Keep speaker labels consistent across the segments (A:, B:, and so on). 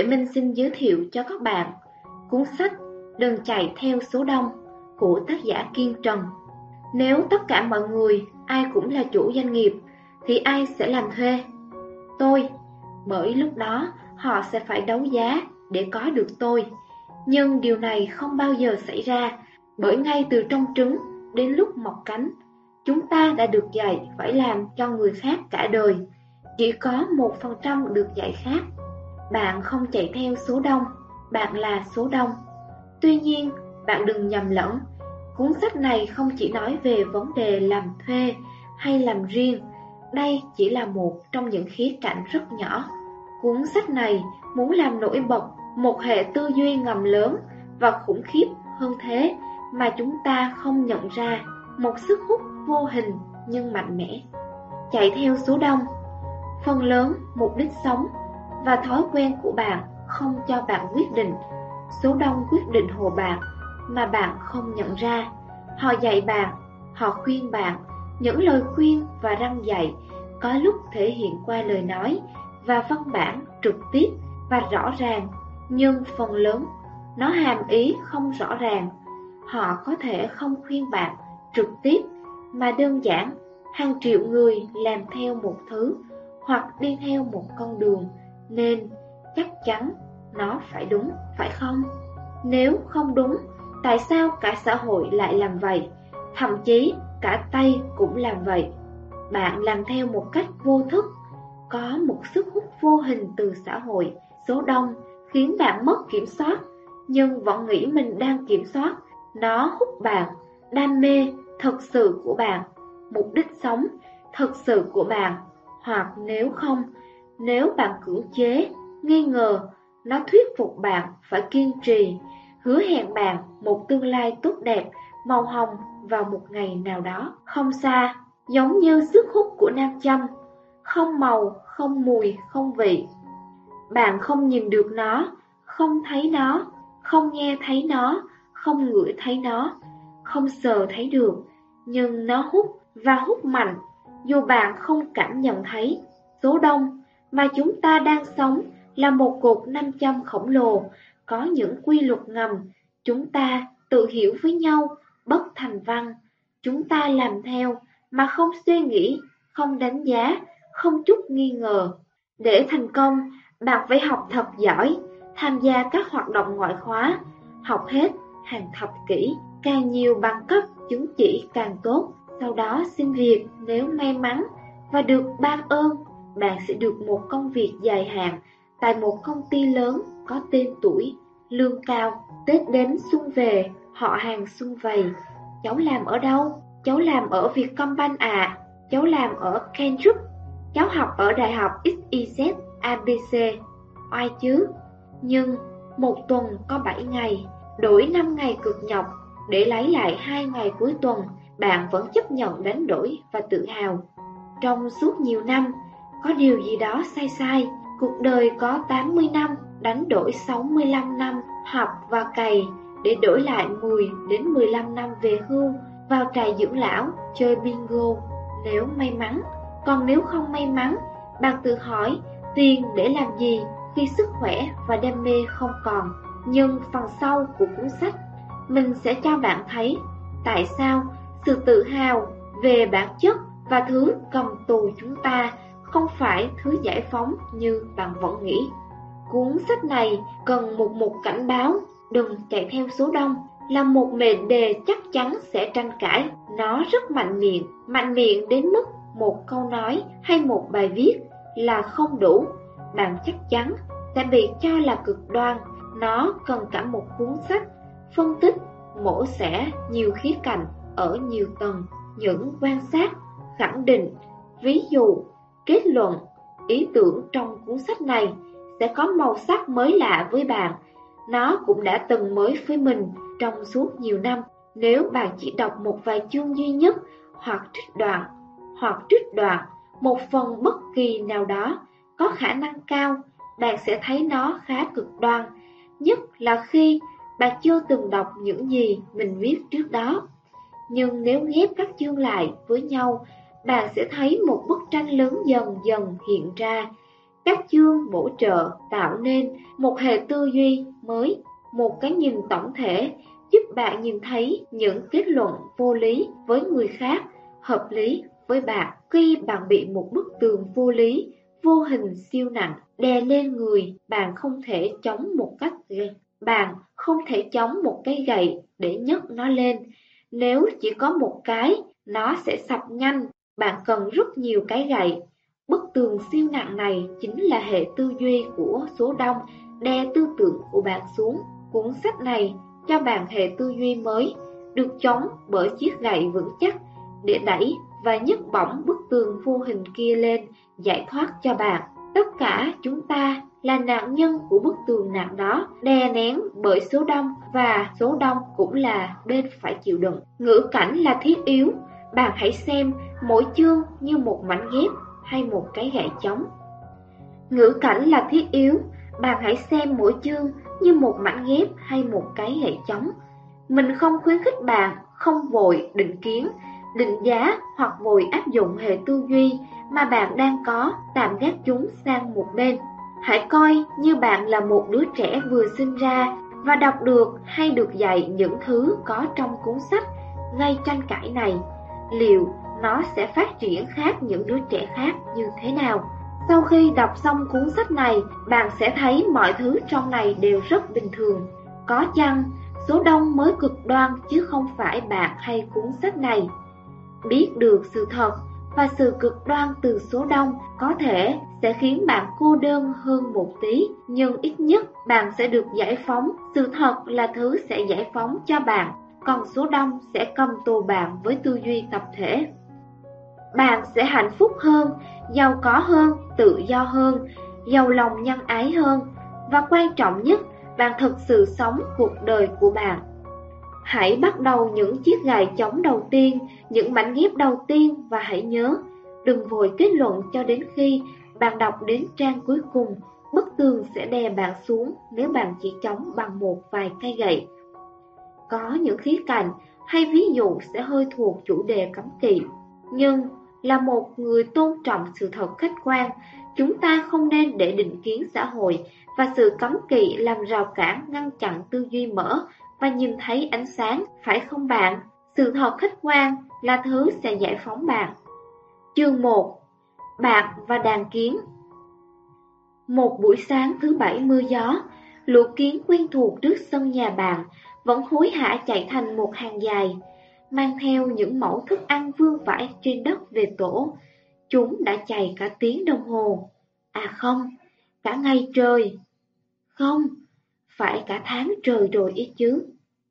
A: để Minh xin giới thiệu cho các bạn cuốn sách Đừng chạy theo số đông của tác giả Kiên Trần. Nếu tất cả mọi người ai cũng là chủ doanh nghiệp thì ai sẽ làm thuê? Tôi, bởi lúc đó họ sẽ phải đấu giá để có được tôi. Nhưng điều này không bao giờ xảy ra, bởi ngay từ trong trứng đến lúc mọc cánh, chúng ta đã được dạy phải làm cho người khác cả đời. Chỉ có 1% được dạy khác. Bạn không chạy theo số đông, bạn là số đông. Tuy nhiên, bạn đừng nhầm lẫn. Cuốn sách này không chỉ nói về vấn đề làm thuê hay làm riêng. Đây chỉ là một trong những khía cạnh rất nhỏ. Cuốn sách này muốn làm nổi bật một hệ tư duy ngầm lớn và khủng khiếp hơn thế mà chúng ta không nhận ra, một sức hút vô hình nhưng mạnh mẽ. Chạy theo số đông. Phần lớn mục đích sống và thói quen của bạn không cho bạn quyết định. Số đông quyết định hộ bạn mà bạn không nhận ra. Họ dạy bạn, họ khuyên bạn. Những lời khuyên và răn dạy có lúc thể hiện qua lời nói và văn bản trực tiếp và rõ ràng, nhưng phần lớn nó hàm ý không rõ ràng. Họ có thể không khuyên bạn trực tiếp, mà đơn giản hàng triệu người làm theo một thứ hoặc đi theo một con đường, nên chắc chắn nó phải đúng, phải không? Nếu không đúng, tại sao cả xã hội lại làm vậy? Thậm chí cả Tây cũng làm vậy. Bạn làm theo một cách vô thức. Có một sức hút vô hình từ xã hội, số đông khiến bạn mất kiểm soát, nhưng vẫn nghĩ mình đang kiểm soát. Nó hút bạn, đam mê thật sự của bạn, mục đích sống thật sự của bạn. Hoặc nếu không, nếu bạn cưỡng chế, nghi ngờ, nó thuyết phục bạn phải kiên trì, hứa hẹn bạn một tương lai tốt đẹp, màu hồng vào một ngày nào đó không xa, giống như sức hút của nam châm, không màu, không mùi, không vị. Bạn không nhìn được nó, không thấy nó, không nghe thấy nó, không ngửi thấy nó, không sờ thấy được, nhưng nó hút và hút mạnh, dù bạn không cảm nhận thấy. Số đông mà chúng ta đang sống là một cột nam châm khổng lồ, có những quy luật ngầm. Chúng ta tự hiểu với nhau, bất thành văn. Chúng ta làm theo mà không suy nghĩ, không đánh giá, không chút nghi ngờ. Để thành công, bạn phải học thật giỏi, tham gia các hoạt động ngoại khóa, học hết hàng thập kỷ, càng nhiều bằng cấp, chứng chỉ càng tốt. Sau đó xin việc nếu may mắn và được ban ơn, bạn sẽ được một công việc dài hạn tại một công ty lớn có tên tuổi, lương cao. Tết đến xuân về, họ hàng sum vầy. Cháu làm ở đâu? Cháu làm ở Vietcombank à? Cháu làm ở Kendrick. Cháu học ở đại học XYZ ABC. Oai chứ? Nhưng một tuần có 7 ngày, đổi 5 ngày cực nhọc để lấy lại 2 ngày cuối tuần, bạn vẫn chấp nhận đánh đổi và tự hào. Trong suốt nhiều năm, có điều gì đó sai sai. Cuộc đời có 80 năm, đánh đổi 65 năm học và cày để đổi lại 10 đến 15 năm về hưu, vào trại dưỡng lão, chơi bingo nếu may mắn. Còn nếu không may mắn, bạn tự hỏi tiền để làm gì khi sức khỏe và đam mê không còn. Nhưng phần sau của cuốn sách, mình sẽ cho bạn thấy tại sao sự tự hào về bản chất và thứ cầm tù chúng ta không phải thứ giải phóng như bạn vẫn nghĩ. Cuốn sách này cần một mục cảnh báo đừng chạy theo số đông, là một mệnh đề chắc chắn sẽ tranh cãi. Nó rất mạnh miệng đến mức một câu nói hay một bài viết là không đủ. Bạn chắc chắn sẽ bị cho là cực đoan. Nó cần cả một cuốn sách phân tích, mổ xẻ nhiều khía cạnh ở nhiều tầng, những quan sát, khẳng định, ví dụ, kết luận, ý tưởng trong cuốn sách này sẽ có màu sắc mới lạ với bạn. Nó cũng đã từng mới với mình trong suốt nhiều năm. Nếu bạn chỉ đọc một vài chương duy nhất hoặc trích đoạn một phần bất kỳ nào đó, có khả năng cao bạn sẽ thấy nó khá cực đoan, nhất là khi bạn chưa từng đọc những gì mình viết trước đó. Nhưng nếu ghép các chương lại với nhau, bạn sẽ thấy một bức tranh lớn dần dần hiện ra. Các chương bổ trợ tạo nên một hệ tư duy mới, một cái nhìn tổng thể giúp bạn nhìn thấy những kết luận vô lý với người khác, hợp lý với bạn. Khi bạn bị một bức tường vô lý, vô hình siêu nặng đè lên người, bạn không thể chống một cái gậy để nhấc nó lên. Nếu chỉ có một cái, nó sẽ sập nhanh, bạn cần rất nhiều cái gậy. Bức tường siêu nặng này chính là hệ tư duy của số đông đè tư tưởng của bạn xuống. Cuốn sách này cho bạn hệ tư duy mới, được chống bởi chiếc gậy vững chắc để đẩy và nhấc bổng bức tường vô hình kia lên, giải thoát cho bạn. Tất cả chúng ta là nạn nhân của bức tường nặng đó, đè nén bởi số đông, và số đông cũng là bên phải chịu đựng. Ngữ cảnh là thiết yếu, bạn hãy xem mỗi chương như một mảnh ghép hay một cái gậy chống. Ngữ cảnh là thiết yếu, bạn hãy xem mỗi chương như một mảnh ghép hay một cái gậy chống. Mình không khuyến khích bạn không vội định kiến, định giá hoặc vội áp dụng hệ tư duy mà bạn đang có, tạm gác chúng sang một bên. Hãy coi như bạn là một đứa trẻ vừa sinh ra và đọc được hay được dạy những thứ có trong cuốn sách gây tranh cãi này. Liệu nó sẽ phát triển khác những đứa trẻ khác như thế nào? Sau khi đọc xong cuốn sách này, bạn sẽ thấy mọi thứ trong này đều rất bình thường. Có chăng số đông mới cực đoan chứ không phải bạn hay cuốn sách này. Biết được sự thật và sự cực đoan từ số đông có thể sẽ khiến bạn cô đơn hơn một tí, nhưng ít nhất bạn sẽ được giải phóng. Sự thật là thứ sẽ giải phóng cho bạn, còn số đông sẽ cầm tù bạn với tư duy tập thể. Bạn sẽ hạnh phúc hơn, giàu có hơn, tự do hơn, giàu lòng nhân ái hơn, và quan trọng nhất, bạn thực sự sống cuộc đời của bạn. Hãy bắt đầu những chiếc gậy chống đầu tiên, những mảnh ghép đầu tiên, và hãy nhớ, đừng vội kết luận cho đến khi bạn đọc đến trang cuối cùng. Bức tường sẽ đè bạn xuống nếu bạn chỉ chống bằng một vài cây gậy. Có những khía cạnh hay ví dụ sẽ hơi thuộc chủ đề cấm kỵ, nhưng là một người tôn trọng sự thật khách quan, chúng ta không nên để định kiến xã hội và sự cấm kỵ làm rào cản ngăn chặn tư duy mở và nhìn thấy ánh sáng, phải không bạn? Sự thật khách quan là thứ sẽ giải phóng bạn. Chương 1. Bạn và đàn kiến. Một buổi sáng thứ Bảy mưa gió, lũ kiến quen thuộc trước sân nhà bạn vẫn hối hả chạy thành một hàng dài, mang theo những mẩu thức ăn vương vãi trên đất về tổ. Chúng đã chạy cả tiếng đồng hồ. À không, cả ngày trời. Không, phải cả tháng trời rồi ý chứ.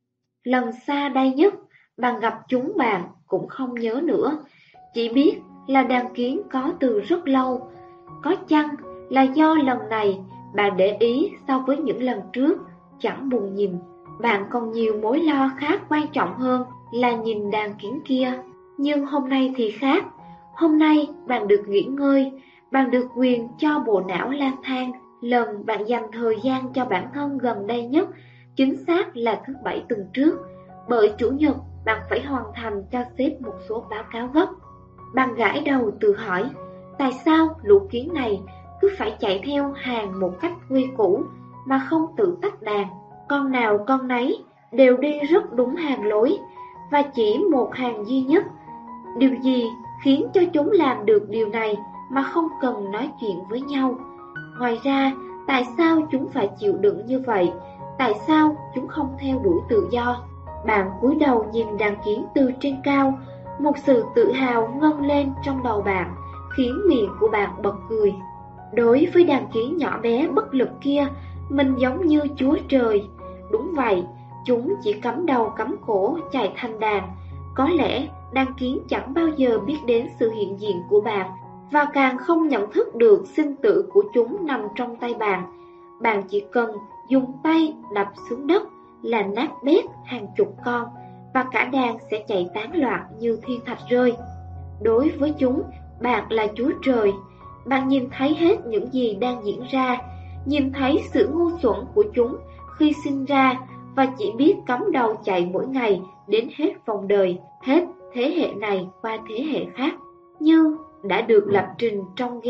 A: Lần xa đây nhất, bạn gặp chúng bạn cũng không nhớ nữa, chỉ biết là đàn kiến có từ rất lâu. Có chăng là do lần này bạn để ý so với những lần trước chẳng buồn nhìn, bạn còn nhiều mối lo khác quan trọng hơn là nhìn đàn kiến kia. Nhưng hôm nay thì khác, hôm nay bạn được nghỉ ngơi, bạn được quyền cho bộ não lang thang. Lần bạn dành thời gian cho bản thân gần đây nhất chính xác là thứ Bảy tuần trước, bởi Chủ nhật bạn phải hoàn thành cho sếp một số báo cáo gấp. Bạn gãi đầu tự hỏi, tại sao lũ kiến này cứ phải chạy theo hàng một cách quy củ mà không tự tách đàn? Con nào con nấy đều đi rất đúng hàng lối và chỉ một hàng duy nhất. Điều gì khiến cho chúng làm được điều này mà không cần nói chuyện với nhau? Ngoài ra, tại sao chúng phải chịu đựng như vậy? Tại sao chúng không theo đuổi tự do? Bạn cúi đầu nhìn đàn kiến từ trên cao, một sự tự hào ngân lên trong đầu bạn, khiến miệng của bạn bật cười. Đối với đàn kiến nhỏ bé bất lực kia, mình giống như Chúa Trời. Đúng vậy, chúng chỉ cắm đầu cắm cổ chạy thành đàn. Có lẽ đàn kiến chẳng bao giờ biết đến sự hiện diện của bạn, và càng không nhận thức được sinh tử của chúng nằm trong tay bạn. Bạn chỉ cần dùng tay đập xuống đất là nát bét hàng chục con, và cả đàn sẽ chạy tán loạn như thiên thạch rơi. Đối với chúng, bạn là Chúa Trời. Bạn nhìn thấy hết những gì đang diễn ra, nhìn thấy sự ngu xuẩn của chúng khi sinh ra, và chỉ biết cắm đầu chạy mỗi ngày đến hết vòng đời, hết thế hệ này qua thế hệ khác. Như đã được lập trình trong gen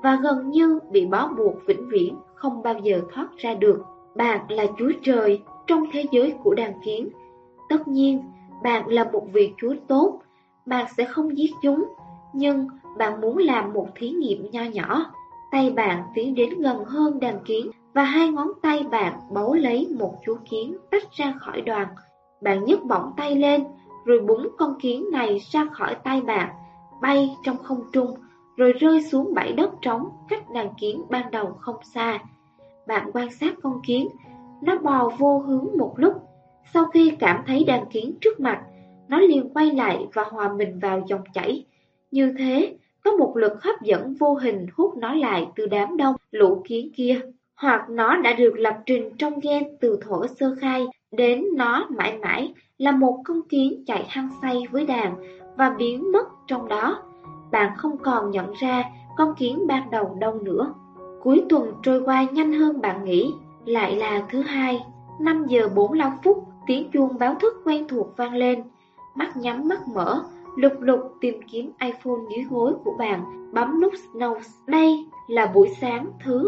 A: và gần như bị bó buộc vĩnh viễn, không bao giờ thoát ra được. Bạn là Chúa Trời trong thế giới của đàn kiến. Tất nhiên, bạn là một vị Chúa tốt, bạn sẽ không giết chúng, nhưng bạn muốn làm một thí nghiệm nho nhỏ. Tay bạn tiến đến gần hơn đàn kiến và hai ngón tay bạn bấu lấy một chú kiến tách ra khỏi đoàn. Bạn nhấc bổng tay lên, rồi búng con kiến này ra khỏi tay bạn, bay trong không trung, rồi rơi xuống bãi đất trống cách đàn kiến ban đầu không xa. Bạn quan sát con kiến, nó bò vô hướng một lúc. Sau khi cảm thấy đàn kiến trước mặt, nó liền quay lại và hòa mình vào dòng chảy. Như thế, có một lực hấp dẫn vô hình hút nó lại từ đám đông lũ kiến kia. Hoặc nó đã được lập trình trong gen từ thuở sơ khai, đến nó mãi mãi là một con kiến chạy hăng say với đàn và biến mất trong đó. Bạn không còn nhận ra con kiến ban đầu đâu nữa. Cuối tuần trôi qua nhanh hơn bạn nghĩ. Lại là thứ Hai, 5 giờ 45 phút, tiếng chuông báo thức quen thuộc vang lên. Mắt nhắm mắt mở, lục lục tìm kiếm iPhone dưới gối của bạn, bấm nút Snooze. Đây là buổi sáng thứ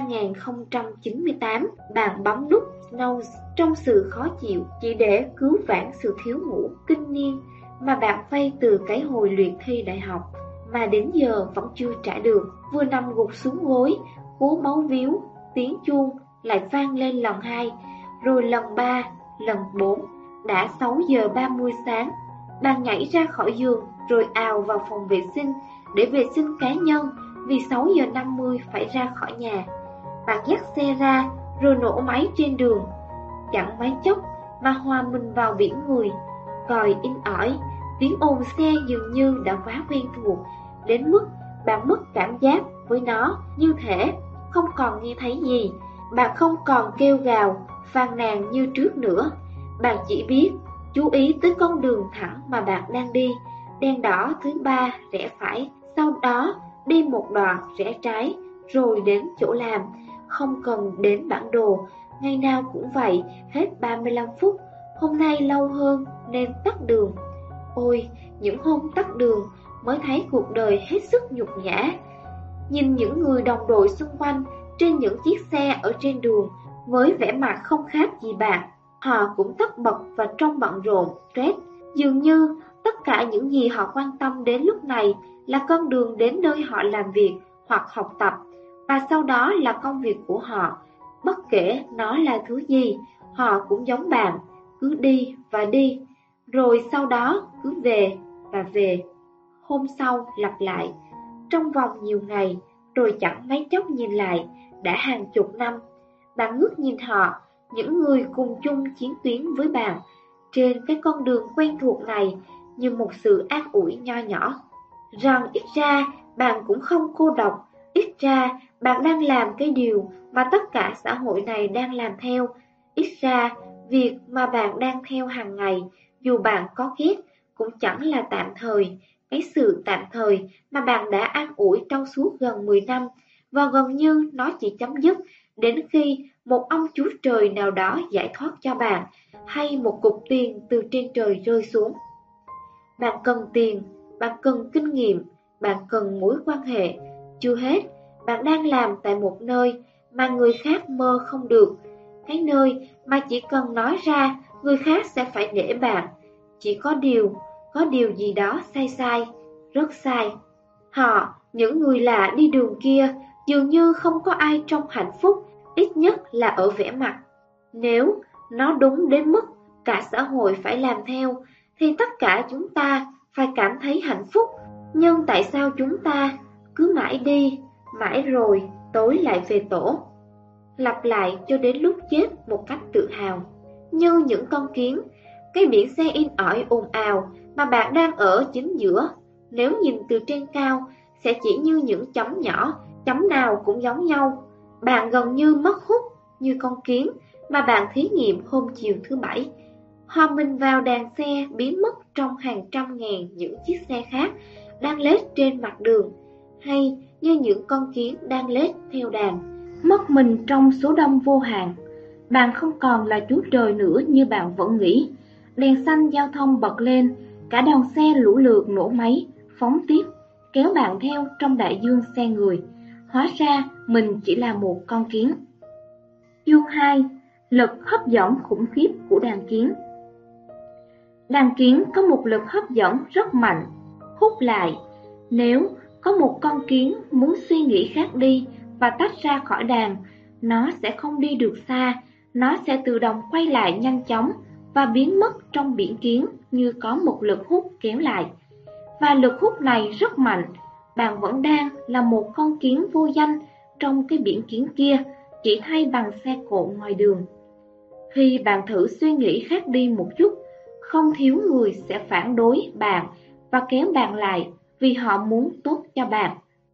A: 3098. Bạn bấm nút Snooze trong sự khó chịu chỉ để cứu vãn sự thiếu ngủ kinh niên mà bạn vay từ cái hồi luyện thi đại học, mà đến giờ vẫn chưa trả được. Vừa nằm gục xuống gối, cố máu víu, tiếng chuông lại vang lên lần 2, rồi lần 3, lần 4. Đã 6 giờ 30 sáng. Bạn nhảy ra khỏi giường rồi ào vào phòng vệ sinh để vệ sinh cá nhân, vì 6 giờ 50 phải ra khỏi nhà. Bạn dắt xe ra rồi nổ máy trên đường. Chẳng mấy chốc mà hòa mình vào biển người. Còi in ỏi, tiếng ồn xe dường như đã quá quen thuộc, đến mức bạn mất cảm giác với nó, như thể không còn nghe thấy gì. Bạn không còn kêu gào, phàn nàn như trước nữa. Bạn chỉ biết chú ý tới con đường thẳng mà bạn đang đi. Đèn đỏ thứ 3 rẽ phải, sau đó đi một đoạn rẽ trái, rồi đến chỗ làm. Không cần đến bản đồ, ngày nào cũng vậy, hết 35 phút. Hôm nay lâu hơn nên tắt đường. Ôi, những hôm tắt đường mới thấy cuộc đời hết sức nhục nhã. Nhìn những người đồng đội xung quanh trên những chiếc xe ở trên đường với vẻ mặt không khác gì bạn. Họ cũng tất bật và trong bận rộn, stress. Dường như tất cả những gì họ quan tâm đến lúc này là con đường đến nơi họ làm việc hoặc học tập, và sau đó là công việc của họ. Bất kể nó là thứ gì, họ cũng giống bạn, cứ đi và đi, rồi sau đó cứ về và về. Hôm sau lặp lại, trong vòng nhiều ngày, rồi chẳng mấy chốc nhìn lại, đã hàng chục năm. Bạn ngước nhìn họ, những người cùng chung chiến tuyến với bạn, trên cái con đường quen thuộc này, như một sự an ủi nho nhỏ. Rằng ít ra bạn cũng không cô độc, ít ra bạn đang làm cái điều mà tất cả xã hội này đang làm theo. Ít ra việc mà bạn đang theo hàng ngày, dù bạn có ghét, cũng chẳng là tạm thời. Cái sự tạm thời mà bạn đã an ủi trong suốt gần 10 năm, và gần như nó chỉ chấm dứt đến khi một ông Chúa Trời nào đó giải thoát cho bạn, hay một cục tiền từ trên trời rơi xuống. Bạn cần tiền, bạn cần kinh nghiệm, bạn cần mối quan hệ. Chưa hết, bạn đang làm tại một nơi mà người khác mơ không được. Cái nơi mà chỉ cần nói ra, người khác sẽ phải nể bạn. Chỉ có điều gì đó sai, rất sai. Họ, những người lạ đi đường kia, dường như không có ai trong hạnh phúc, ít nhất là ở vẻ mặt. Nếu nó đúng đến mức cả xã hội phải làm theo, thì tất cả chúng ta phải cảm thấy hạnh phúc. Nhưng tại sao chúng ta cứ mãi đi, mãi rồi tối lại về tổ? Lặp lại cho đến lúc chết một cách tự hào. Như những con kiến, cái biển xe in ỏi ồn ào mà bạn đang ở chính giữa, nếu nhìn từ trên cao, sẽ chỉ như những chấm nhỏ, chấm nào cũng giống nhau. Bạn gần như mất hút như con kiến mà bạn thí nghiệm hôm chiều thứ Bảy. Hòa mình vào đàn xe biến mất trong hàng trăm ngàn những chiếc xe khác đang lết trên mặt đường, hay như những con kiến đang lết theo đàn, mất mình trong số đông vô hạn. Bạn không còn là Chúa Trời nữa như bạn vẫn nghĩ. Đèn xanh giao thông bật lên, cả đoàn xe lũ lượt nổ máy, phóng tiếp, kéo bạn theo trong đại dương xe người. hóa ra mình chỉ là một con kiến. Chương 2. Lực hấp dẫn khủng khiếp của đàn kiến. Đàn kiến có một lực hấp dẫn rất mạnh, hút lại. Nếu có một con kiến muốn suy nghĩ khác đi và tách ra khỏi đàn, nó sẽ không đi được xa, nó sẽ tự động quay lại nhanh chóng và biến mất trong biển kiến như có một lực hút kéo lại. Và lực hút này rất mạnh, bạn vẫn đang là một con kiến vô danh trong cái biển kiến kia, chỉ thay bằng xe cộ ngoài đường. Khi bạn thử suy nghĩ khác đi một chút, không thiếu người sẽ phản đối bạn và kéo bạn lại vì họ muốn tốt cho bạn.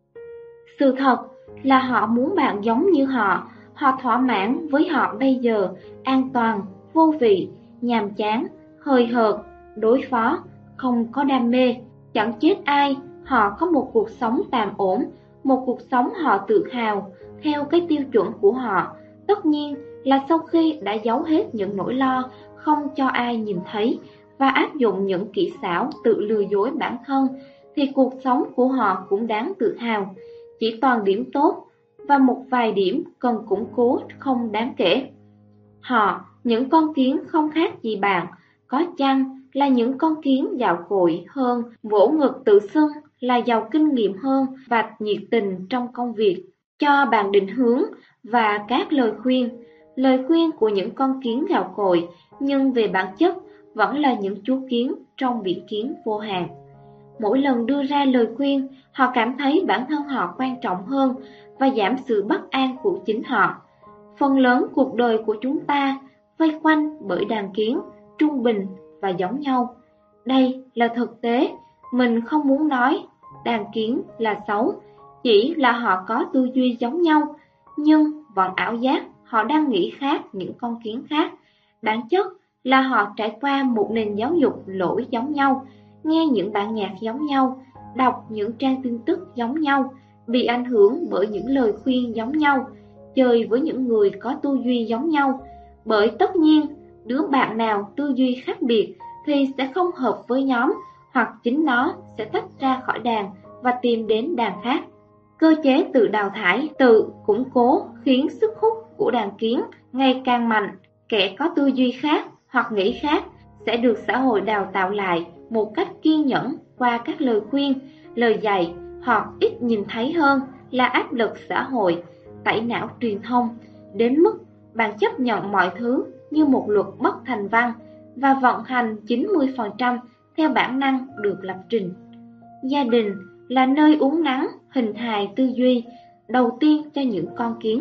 A: Sự thật là họ muốn bạn giống như họ thỏa mãn với họ bây giờ, an toàn, vô vị, nhàm chán, hời hợt, đối phó, không có đam mê, chẳng chết ai. Họ có một cuộc sống tạm ổn, một cuộc sống họ tự hào, theo cái tiêu chuẩn của họ. Tất nhiên là sau khi đã giấu hết những nỗi lo, không cho ai nhìn thấy và áp dụng những kỹ xảo tự lừa dối bản thân, thì cuộc sống của họ cũng đáng tự hào. Chỉ toàn điểm tốt và một vài điểm cần củng cố không đáng kể. Họ, những con kiến không khác gì bạn, có chăng là những con kiến dạo cội hơn, vỗ ngực tự xưng là giàu kinh nghiệm hơn và nhiệt tình trong công việc, cho bạn định hướng và các lời khuyên. Lời khuyên của những con kiến gạo cội, nhưng về bản chất vẫn là những chú kiến trong biển kiến vô hạn. Mỗi lần đưa ra lời khuyên, họ cảm thấy bản thân họ quan trọng hơn và giảm sự bất an của chính họ. Phần lớn cuộc đời của chúng ta vây quanh bởi đàn kiến, trung bình và giống nhau. Đây là thực tế, mình không muốn nói đàn kiến là xấu, chỉ là họ có tư duy giống nhau, nhưng vẫn ảo giác họ đang nghĩ khác những con kiến khác. Bản chất là họ trải qua một nền giáo dục lỗi giống nhau, nghe những bản nhạc giống nhau, đọc những trang tin tức giống nhau, bị ảnh hưởng bởi những lời khuyên giống nhau, chơi với những người có tư duy giống nhau. Bởi tất nhiên, đứa bạn nào tư duy khác biệt thì sẽ không hợp với nhóm, hoặc chính nó sẽ tách ra khỏi đàn và tìm đến đàn khác. Cơ chế tự đào thải, tự củng cố khiến sức hút của đàn kiến ngày càng mạnh. Kẻ có tư duy khác hoặc nghĩ khác sẽ được xã hội đào tạo lại một cách kiên nhẫn qua các lời khuyên, lời dạy, hoặc ít nhìn thấy hơn là áp lực xã hội, tẩy não truyền thông, đến mức bạn chấp nhận mọi thứ như một luật bất thành văn và vận hành 90% theo bản năng được lập trình. Gia đình là nơi uốn nắn hình hài tư duy đầu tiên cho những con kiến.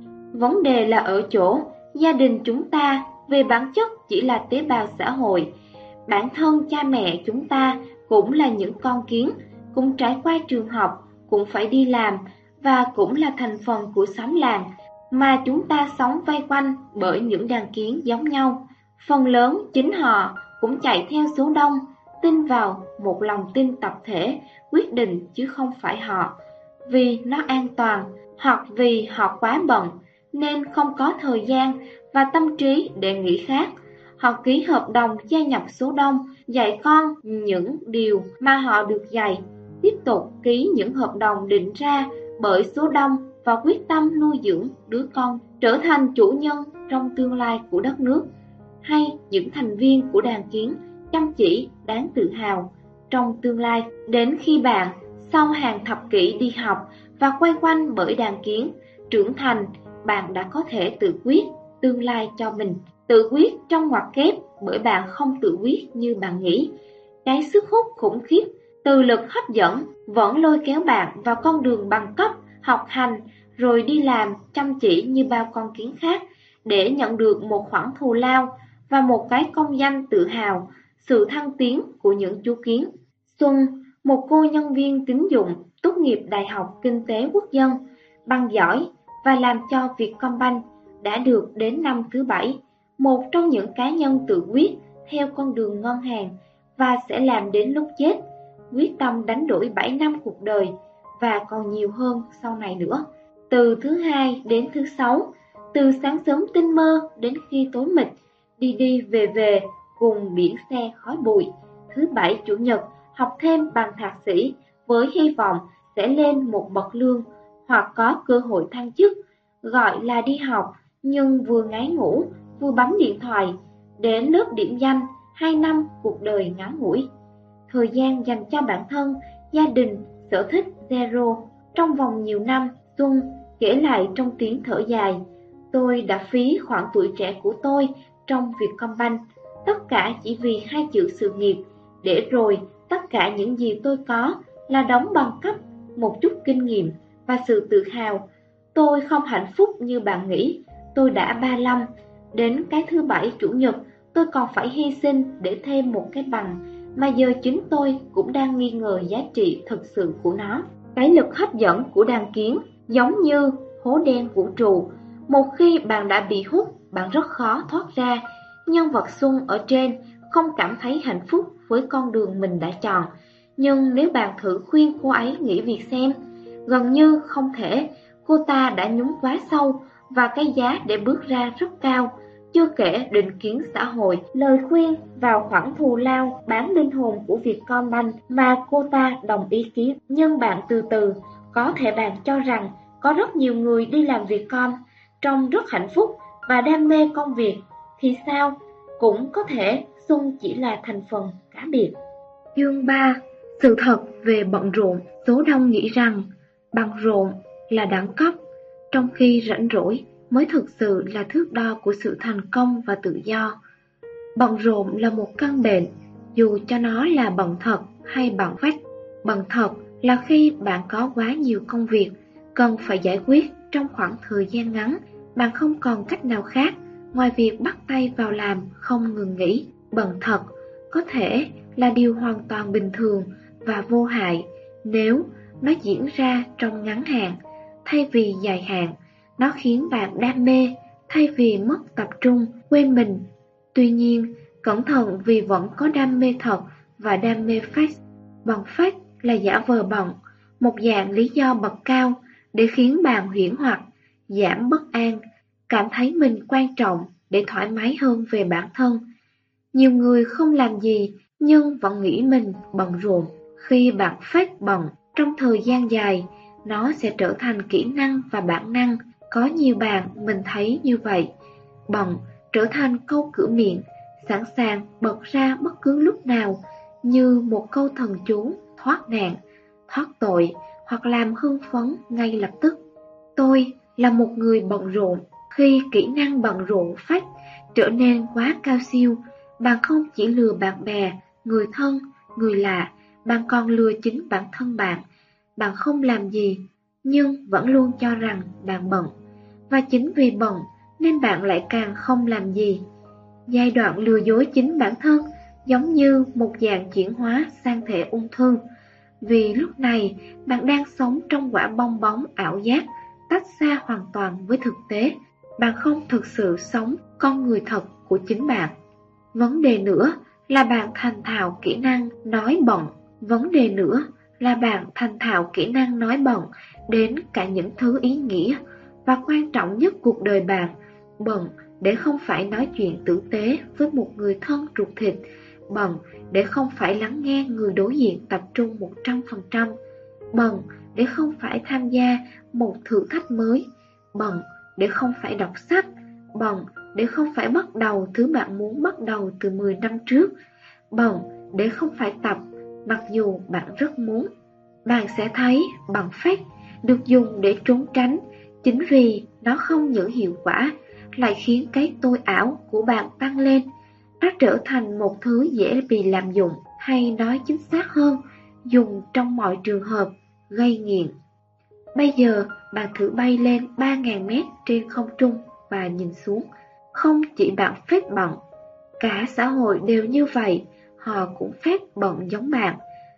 A: Vấn đề là ở chỗ gia đình chúng ta về bản chất chỉ là tế bào xã hội. Bản thân cha mẹ chúng ta cũng là những con kiến, cũng trải qua trường học, cũng phải đi làm và cũng là thành phần của xóm làng, mà chúng ta sống vây quanh bởi những đàn kiến giống nhau. Phần lớn chính họ cũng chạy theo số đông, tin vào một lòng tin tập thể quyết định chứ không phải họ, vì nó an toàn hoặc vì họ quá bận nên không có thời gian và tâm trí để nghĩ khác. Họ ký hợp đồng gia nhập số đông, dạy con những điều mà họ được dạy, tiếp tục ký những hợp đồng định ra bởi số đông và quyết tâm nuôi dưỡng đứa con trở thành chủ nhân trong tương lai của đất nước, hay những thành viên của đàn kiến chăm chỉ đáng tự hào trong tương lai. Đến khi bạn sau hàng thập kỷ đi học và quay quanh bởi đàn kiến trưởng thành, bạn đã có thể tự quyết tương lai cho mình, tự quyết trong ngoặc kép, bởi bạn không tự quyết như bạn nghĩ. Cái sức hút khủng khiếp từ lực hấp dẫn vẫn lôi kéo bạn vào con đường bằng cấp, học hành, rồi đi làm chăm chỉ như bao con kiến khác để nhận được một khoản thù lao và một cái công danh tự hào, sự thăng tiến của những chú kiến. Xuân, một cô nhân viên tín dụng tốt nghiệp Đại học Kinh tế Quốc dân, bằng giỏi và làm cho Vietcombank, đã được đến năm thứ 7, một trong những cá nhân tự quyết theo con đường ngân hàng và sẽ làm đến lúc chết, quyết tâm đánh đổi 7 năm cuộc đời và còn nhiều hơn sau này nữa. Từ thứ 2 đến thứ 6, từ sáng sớm tinh mơ đến khi tối mịt, đi đi về về cùng biển xe khói bụi. Thứ 7 Chủ nhật học thêm bằng thạc sĩ với hy vọng sẽ lên một bậc lương, hoặc có cơ hội thăng chức, gọi là đi học, nhưng vừa ngái ngủ, vừa bấm điện thoại, đến lớp điểm danh, 2 năm cuộc đời ngắn ngủi. Thời gian dành cho bản thân, gia đình, sở thích zero. Trong vòng nhiều năm, Xuân kể lại trong tiếng thở dài, tôi đã phí khoảng tuổi trẻ của tôi trong Vietcombank, tất cả chỉ vì 2 chữ sự nghiệp, để rồi tất cả những gì tôi có là đóng bằng cấp, một chút kinh nghiệm và sự tự hào. Tôi không hạnh phúc như bạn nghĩ, tôi đã 35, đến cái thứ Bảy Chủ nhật tôi còn phải hy sinh để thêm một cái bằng mà giờ chính tôi cũng đang nghi ngờ giá trị thực sự của nó. Cái lực hấp dẫn của đàn kiến giống như hố đen vũ trụ, một khi bạn đã bị hút, bạn rất khó thoát ra. Nhân vật Xuân ở trên không cảm thấy hạnh phúc với con đường mình đã chọn, nhưng nếu bạn thử khuyên cô ấy nghỉ việc xem, gần như không thể. Cô ta đã nhúng quá sâu và cái giá để bước ra rất cao, chưa kể định kiến xã hội, lời khuyên vào khoản thù lao bán linh hồn của Vietcombank mà cô ta đồng ý ký. Nhưng bạn từ từ, có thể bạn cho rằng có rất nhiều người đi làm Vietcom trông rất hạnh phúc và đam mê công việc, thì sao? Cũng có thể Xuân chỉ là thành phần cá biệt. Chương 3. Sự thật về bận rộn. Số đông nghĩ rằng bận rộn là đẳng cấp, trong khi rảnh rỗi mới thực sự là thước đo của sự thành công và tự do. Bận rộn là một căn bệnh, dù cho nó là bận thật hay bận vách. Bận thật là khi bạn có quá nhiều công việc cần phải giải quyết trong khoảng thời gian ngắn, bạn không còn cách nào khác ngoài việc bắt tay vào làm không ngừng nghỉ. Bận thật có thể là điều hoàn toàn bình thường và vô hại nếu nó diễn ra trong ngắn hạn thay vì dài hạn. Nó khiến bạn đam mê thay vì mất tập trung, quên mình. Tuy nhiên, cẩn thận vì vẫn có đam mê thật và đam mê fake. Bận fake là giả vờ bận, một dạng lý do bậc cao để khiến bạn huyễn hoặc, giảm bất an, cảm thấy mình quan trọng để thoải mái hơn về bản thân. Nhiều người không làm gì nhưng vẫn nghĩ mình bận rộn. Khi bạn fake bận trong thời gian dài, nó sẽ trở thành kỹ năng và bản năng. Có nhiều bạn mình thấy như vậy. Bận trở thành câu cửa miệng, sẵn sàng bật ra bất cứ lúc nào như một câu thần chú thoát nạn, thoát tội hoặc làm hưng phấn ngay lập tức. Tôi là một người bận rộn. Khi kỹ năng bận rộn fake trở nên quá cao siêu, bạn không chỉ lừa bạn bè, người thân, người lạ, bạn còn lừa chính bản thân bạn. Bạn không làm gì, nhưng vẫn luôn cho rằng bạn bận. Và chính vì bận nên bạn lại càng không làm gì. Giai đoạn lừa dối chính bản thân giống như một dạng chuyển hóa sang thể ung thư. Vì lúc này bạn đang sống trong quả bong bóng ảo giác, tách xa hoàn toàn với thực tế. Bạn không thực sự sống con người thật của chính bạn. Vấn đề nữa là bạn thành thạo kỹ năng nói bận. Vấn đề nữa là bạn thành thạo kỹ năng nói bận đến cả những thứ ý nghĩa và quan trọng nhất cuộc đời bạn. Bận để không phải nói chuyện tử tế với một người thân ruột thịt. Bận để không phải lắng nghe người đối diện tập trung 100%. Bận để không phải tham gia một thử thách mới. Bận để không phải đọc sách. Bận để không phải bắt đầu thứ bạn muốn bắt đầu từ 10 năm trước. Bận để không phải tập mặc dù bạn rất muốn. Bạn sẽ thấy bận fake được dùng để trốn tránh, chính vì nó không những hiệu quả, lại khiến cái tôi ảo của bạn tăng lên. Nó trở thành một thứ dễ bị lạm dụng, hay nói chính xác hơn, dùng trong mọi trường hợp, gây nghiện. Bây giờ bạn thử bay lên 3.000 mét trên không trung và nhìn xuống. Không chỉ bạn fake bận, cả xã hội đều như vậy, họ cũng fake bận giống bạn.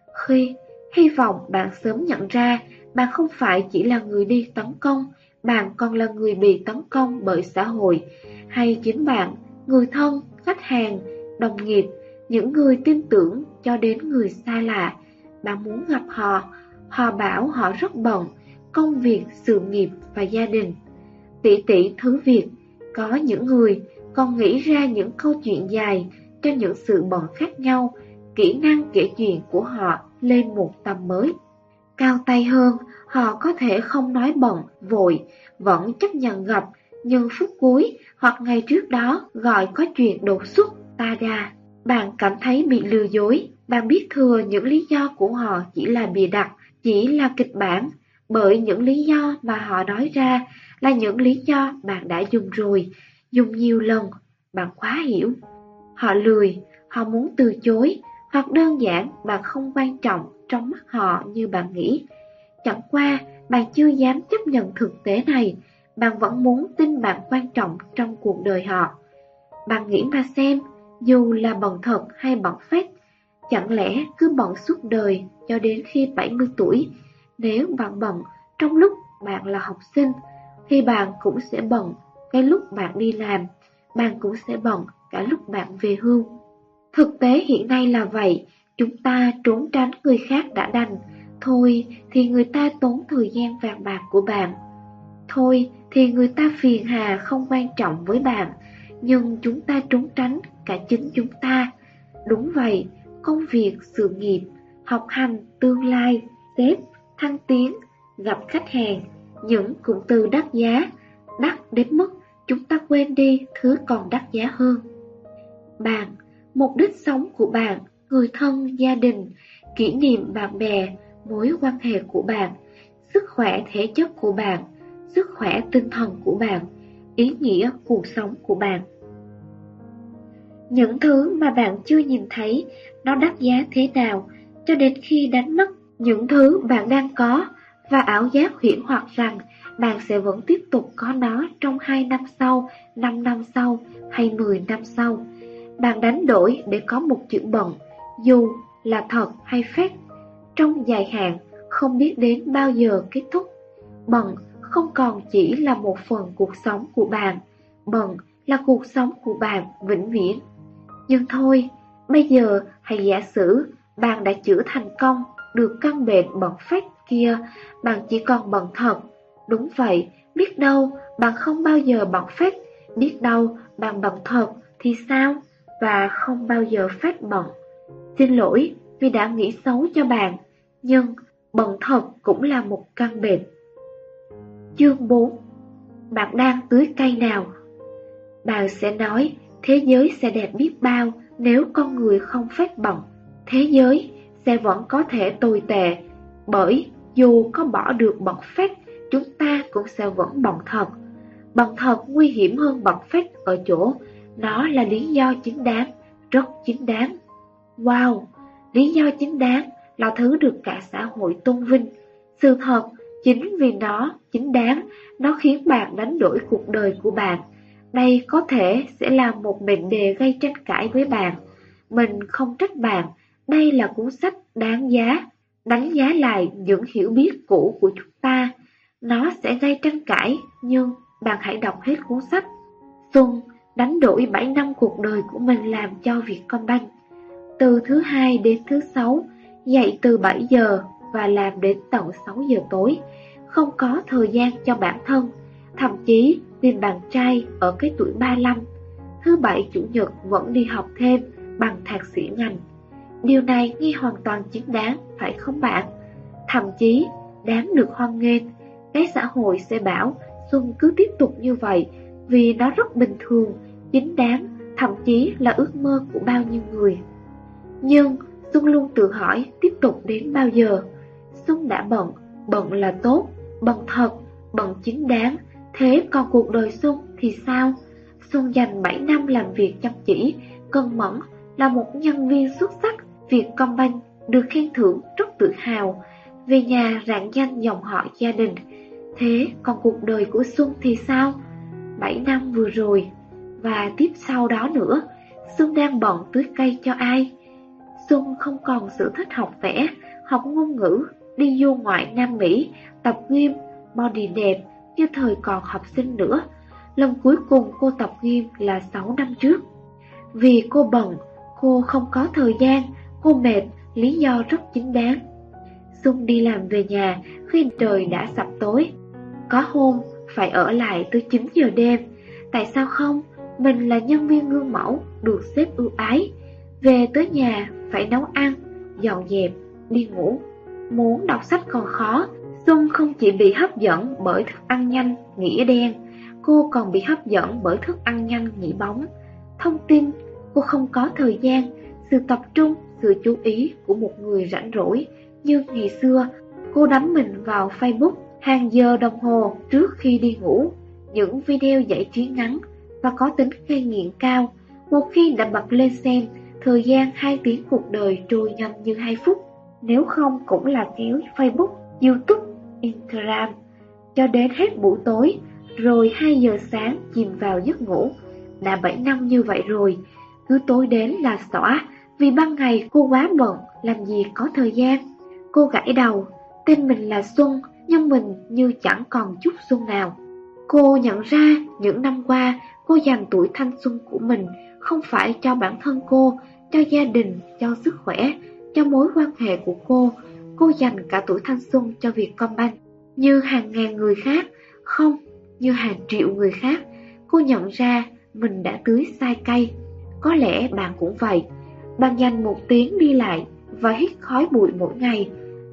A: Hy vọng bạn sớm nhận ra, bạn không phải chỉ là người đi tấn công, bạn còn là người bị tấn công bởi xã hội, hay chính bạn, người thân, khách hàng, đồng nghiệp, những người tin tưởng cho đến người xa lạ. Bạn muốn gặp họ, họ bảo họ rất bận, công việc, sự nghiệp và gia đình. Tỷ tỷ thứ việc, có những người còn nghĩ ra những câu chuyện dài cho những sự bận khác nhau, kỹ năng kể chuyện của họ lên một tầm mới. cao tay hơn, họ có thể không nói bận, vội, vẫn chấp nhận gặp, nhưng phút cuối hoặc ngày trước đó gọi có chuyện đột xuất, ta đà. Bạn cảm thấy bị lừa dối, bạn biết thừa những lý do của họ chỉ là bịa đặt, chỉ là kịch bản, bởi những lý do mà họ nói ra là những lý do bạn đã dùng rồi, dùng nhiều lần, bạn quá hiểu. Họ lười, họ muốn từ chối, hoặc đơn giản bạn không quan trọng trong mắt họ như bạn nghĩ. Chẳng qua, bạn chưa dám chấp nhận thực tế này, bạn vẫn muốn tin bạn quan trọng trong cuộc đời họ. Bạn nghĩ mà xem, dù là bận thật hay bận phết, chẳng lẽ cứ bận suốt đời cho đến khi 70 tuổi? Nếu bạn bận trong lúc bạn là học sinh, thì bạn cũng sẽ bận cái lúc bạn đi làm, bạn cũng sẽ bận cả lúc bạn về hưu. Thực tế hiện nay là vậy, chúng ta trốn tránh người khác đã đành, thôi thì người ta tốn thời gian vàng bạc của bạn. Thôi thì người ta phiền hà không quan trọng với bạn, nhưng chúng ta trốn tránh cả chính chúng ta. Đúng vậy, công việc, sự nghiệp, học hành, tương lai, sếp, thăng tiến, gặp khách hàng, những cụm từ đắt giá, đắt đến mức chúng ta quên đi thứ còn đắt giá hơn. Bạn, mục đích sống của bạn, người thân, gia đình, kỷ niệm bạn bè, mối quan hệ của bạn, sức khỏe thể chất của bạn, sức khỏe tinh thần của bạn, ý nghĩa cuộc sống của bạn. Những thứ mà bạn chưa nhìn thấy nó đắt giá thế nào cho đến khi đánh mất những thứ bạn đang có và ảo giác huyễn hoặc rằng bạn sẽ vẫn tiếp tục có nó trong 2 năm sau, 5 năm sau hay 10 năm sau. Bạn đánh đổi để có một chữ bận, dù là thật hay fake. Trong dài hạn, không biết đến bao giờ kết thúc. Bận không còn chỉ là một phần cuộc sống của bạn, bận là cuộc sống của bạn vĩnh viễn. Nhưng thôi, bây giờ hãy giả sử bạn đã chữa thành công được căn bệnh bận fake kia, bạn chỉ còn bận thật. Đúng vậy, biết đâu bạn không bao giờ bận fake, biết đâu bạn bận thật thì sao, và không bao giờ fake bận. Xin lỗi vì đã nghĩ xấu cho bạn, nhưng bận thật cũng là một căn bệnh. Chương 4. Bạn đang tưới cây nào? Bạn sẽ nói thế giới sẽ đẹp biết bao nếu con người không fake bận. Thế giới sẽ vẫn có thể tồi tệ, bởi dù có bỏ được bận fake, chúng ta cũng sẽ vẫn bận thật. Bận thật nguy hiểm hơn bận fake ở chỗ nó là lý do chính đáng, rất chính đáng. Wow, lý do chính đáng là thứ được cả xã hội tôn vinh. Sự thật, chính vì nó chính đáng, nó khiến bạn đánh đổi cuộc đời của bạn. Đây có thể sẽ là một mệnh đề gây tranh cãi với bạn. Mình không trách bạn, đây là cuốn sách đáng giá, đánh giá lại những hiểu biết cũ của chúng ta. Nó sẽ gây tranh cãi, nhưng bạn hãy đọc hết cuốn sách. Xuân đánh đổi 7 năm cuộc đời của mình làm cho Vietcombank. Từ thứ 2 đến thứ 6, dậy từ 7 giờ và làm đến tận 6 giờ tối. Không có thời gian cho bản thân, thậm chí tìm bạn trai ở cái tuổi 35. Thứ Bảy Chủ nhật vẫn đi học thêm bằng thạc sĩ ngành. Điều này nghe hoàn toàn chính đáng, phải không bạn? Thậm chí đáng được hoan nghênh. Cái xã hội sẽ bảo Xuân cứ tiếp tục như vậy vì nó rất bình thường, chính đáng, thậm chí là ước mơ của bao nhiêu người. Nhưng Xuân luôn tự hỏi tiếp tục đến bao giờ. Xuân đã bận, bận là tốt, bận thật, bận chính đáng. Thế còn cuộc đời Xuân thì sao? Xuân dành 7 năm làm việc chăm chỉ, cân mẫn, là một nhân viên xuất sắc. Vietcombank được khen thưởng rất tự hào, về nhà rạng danh dòng họ gia đình. Thế còn cuộc đời của Xuân thì sao? 7 năm vừa rồi, và tiếp sau đó nữa, Xuân đang bận tưới cây cho ai? Xuân không còn sở thích học vẽ, học ngôn ngữ, đi du ngoại Nam Mỹ, tập gym, body đẹp như thời còn học sinh nữa. Lần cuối cùng cô tập gym là 6 năm trước. Vì cô bận, cô không có thời gian, cô mệt, lý do rất chính đáng. Xuân đi làm về nhà khi trời đã sập tối. Có hôm phải ở lại tới 9 giờ đêm. Tại sao không? Mình là nhân viên gương mẫu, được sếp ưu ái. Về tới nhà phải nấu ăn, dọn dẹp, đi ngủ. Muốn đọc sách còn khó, Xuân không chỉ bị hấp dẫn bởi thức ăn nhanh, nghĩa đen, cô còn bị hấp dẫn bởi thức ăn nhanh, nghĩa bóng. Thông tin, cô không có thời gian, sự tập trung, sự chú ý của một người rảnh rỗi. Như ngày xưa, cô đắm mình vào Facebook hàng giờ đồng hồ trước khi đi ngủ. Những video giải trí ngắn và có tính gây nghiện cao. Một khi đã bật lên xem, thời gian 2 tiếng cuộc đời trôi nhanh như 2 phút. Nếu không cũng là kéo Facebook, YouTube, Instagram cho đến hết buổi tối, rồi 2 giờ sáng chìm vào giấc ngủ. Đã 7 năm như vậy rồi, cứ tối đến là xõa, vì ban ngày cô quá bận, làm gì có thời gian. Cô gãi đầu, tên mình là Xuân, nhưng mình như chẳng còn chút xuân nào. Cô nhận ra những năm qua, cô dành tuổi thanh xuân của mình không phải cho bản thân cô, cho gia đình, cho sức khỏe, cho mối quan hệ của cô. Cô dành cả tuổi thanh xuân cho Vietcombank. Như hàng ngàn người khác, không, như hàng triệu người khác, cô nhận ra mình đã tưới sai cây. Có lẽ bạn cũng vậy. Bạn dành 1 tiếng đi lại và hít khói bụi mỗi ngày,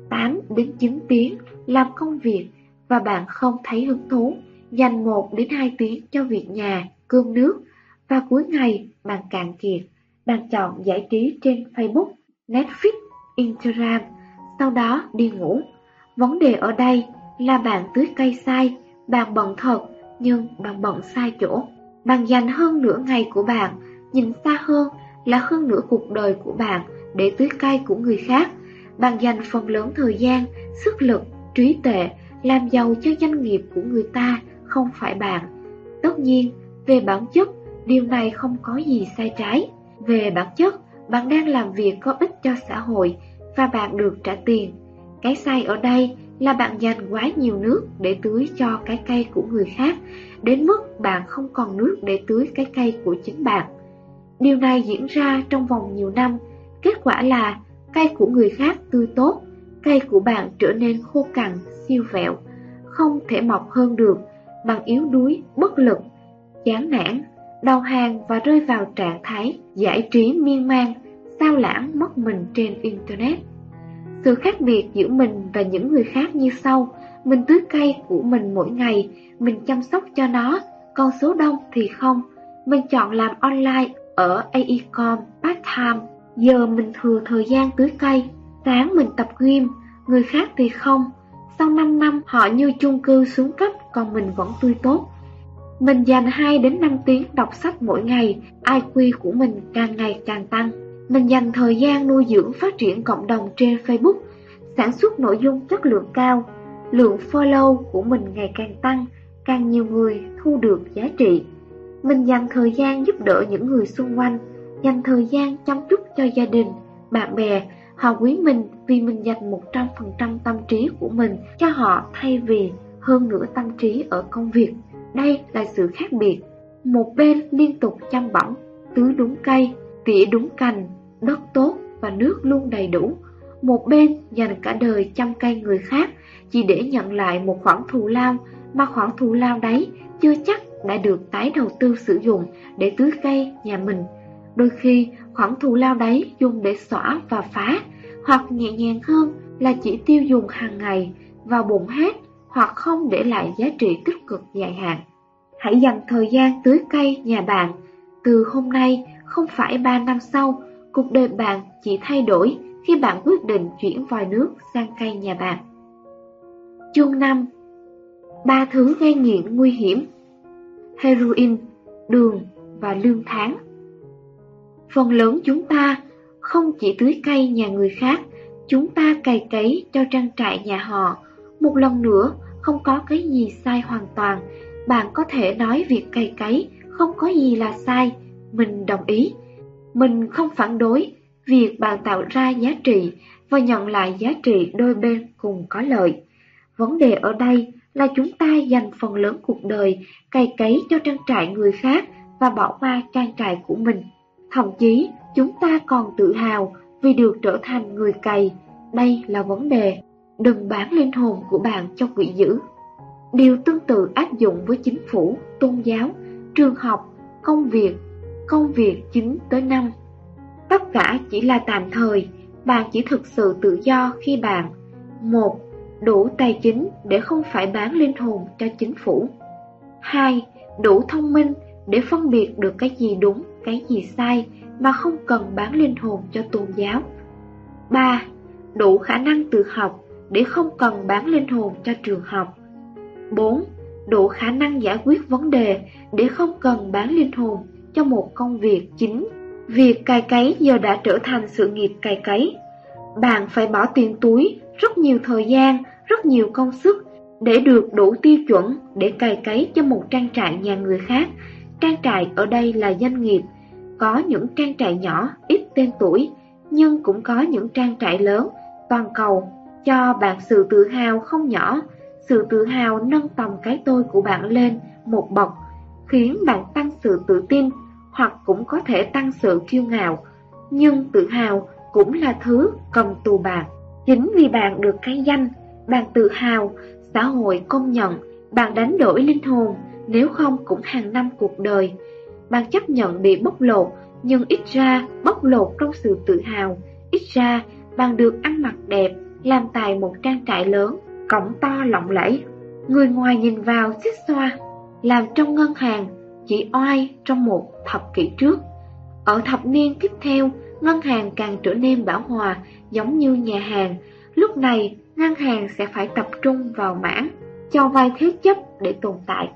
A: 8 đến 9 tiếng làm công việc và bạn không thấy hứng thú. Dành 1 đến 2 tiếng cho việc nhà, cơm nước và cuối ngày bạn cạn kiệt. Bạn chọn giải trí trên Facebook, Netflix, Instagram, sau đó đi ngủ. Vấn đề ở đây là bạn tưới cây sai, bạn bận thật nhưng bạn bận sai chỗ. Bạn dành hơn nửa ngày của bạn, nhìn xa hơn là hơn nửa cuộc đời của bạn để tưới cây của người khác. Bạn dành phần lớn thời gian, sức lực, trí tuệ làm giàu cho doanh nghiệp của người ta, không phải bạn. Tất nhiên, về bản chất, điều này không có gì sai trái. Về bản chất, bạn đang làm việc có ích cho xã hội và bạn được trả tiền. Cái sai ở đây là bạn dành quá nhiều nước để tưới cho cái cây của người khác, đến mức bạn không còn nước để tưới cái cây của chính bạn. Điều này diễn ra trong vòng nhiều năm, kết quả là cây của người khác tươi tốt, cây của bạn trở nên khô cằn, siêu vẹo, không thể mọc hơn được. Bạn yếu đuối, bất lực, chán nản, đầu hàng và rơi vào trạng thái giải trí miên man, sao lãng mất mình trên Internet. Sự khác biệt giữa mình và những người khác như sau: mình tưới cây của mình mỗi ngày, mình chăm sóc cho nó, còn số đông thì không. Mình chọn làm online ở AECOM part-time, giờ mình thừa thời gian tưới cây. Sáng mình tập gym, người khác thì không. Sau 5 năm họ như chung cư xuống cấp, còn mình vẫn tươi tốt. Mình dành 2 đến 5 tiếng đọc sách mỗi ngày, IQ của mình càng ngày càng tăng. Mình dành thời gian nuôi dưỡng phát triển cộng đồng trên Facebook, sản xuất nội dung chất lượng cao. Lượng follow của mình ngày càng tăng, càng nhiều người thu được giá trị. Mình dành thời gian giúp đỡ những người xung quanh, dành thời gian chăm chút cho gia đình, bạn bè. Họ quý mình vì mình dành 100% tâm trí của mình cho họ thay vì hơn nửa tâm trí ở công việc. Đây là sự khác biệt. Một bên liên tục chăm bẵm, tưới đúng cây, tỉa đúng cành, đất tốt và nước luôn đầy đủ. Một bên dành cả đời chăm cây người khác chỉ để nhận lại một khoản thù lao, mà khoản thù lao đấy chưa chắc đã được tái đầu tư sử dụng để tưới cây nhà mình. Đôi khi khoản thù lao đấy dùng để xõa và phá, hoặc nhẹ nhàng hơn là chỉ tiêu dùng hàng ngày, vào bụng hết, hoặc không để lại giá trị tích cực dài hạn. Hãy dành thời gian tưới cây nhà bạn. Từ hôm nay, không phải 3 năm sau, cuộc đời bạn chỉ thay đổi khi bạn quyết định chuyển vòi nước sang cây nhà bạn. Chương 5. 3 thứ gây nghiện nguy hiểm: heroin, đường và lương tháng. Phần lớn chúng ta không chỉ tưới cây nhà người khác, chúng ta cày cấy cho trang trại nhà họ. Một lần nữa, không có cái gì sai hoàn toàn. Bạn có thể nói việc cày cấy không có gì là sai. Mình đồng ý. Mình không phản đối việc bạn tạo ra giá trị và nhận lại giá trị, đôi bên cùng có lợi. Vấn đề ở đây là chúng ta dành phần lớn cuộc đời cày cấy cho trang trại người khác và bỏ qua trang trại của mình. Thậm chí chúng ta còn tự hào vì được trở thành người cày. Đây là vấn đề. Đừng bán linh hồn của bạn cho quỷ dữ. Điều tương tự áp dụng với chính phủ, tôn giáo, trường học, công việc 9 tới 5. Tất cả chỉ là tạm thời. Bạn chỉ thực sự tự do khi bạn 1. Đủ tài chính để không phải bán linh hồn cho chính phủ. 2. Đủ thông minh để phân biệt được cái gì đúng, cái gì sai mà không cần bán linh hồn cho tôn giáo. 3. Đủ khả năng tự học để không cần bán linh hồn cho trường học. 4. Đủ khả năng giải quyết vấn đề để không cần bán linh hồn cho một công việc chính. Việc cày cấy giờ đã trở thành sự nghiệp cày cấy. Bạn phải bỏ tiền túi, rất nhiều thời gian, rất nhiều công sức để được đủ tiêu chuẩn để cày cấy cho một trang trại nhà người khác. Trang trại ở đây là doanh nghiệp. Có những trang trại nhỏ, ít tên tuổi, nhưng cũng có những trang trại lớn, toàn cầu, cho bạn sự tự hào không nhỏ. Sự tự hào nâng tầm cái tôi của bạn lên một bậc, khiến bạn tăng sự tự tin, hoặc cũng có thể tăng sự kiêu ngạo. Nhưng tự hào cũng là thứ cầm tù bạn. Chính vì bạn được cái danh, bạn tự hào, xã hội công nhận, bạn đánh đổi linh hồn, nếu không cũng hàng năm cuộc đời. Bạn chấp nhận bị bóc lột, nhưng ít ra bóc lột trong sự tự hào. Ít ra bạn được ăn mặc đẹp, làm tại một trang trại lớn, cổng to lộng lẫy. Người ngoài nhìn vào xích xoa, làm trong ngân hàng chỉ oai trong một thập kỷ trước. Ở thập niên tiếp theo, ngân hàng càng trở nên bão hòa, giống như nhà hàng. Lúc này, ngân hàng sẽ phải tập trung vào mảng cho vay thế chấp để tồn tại.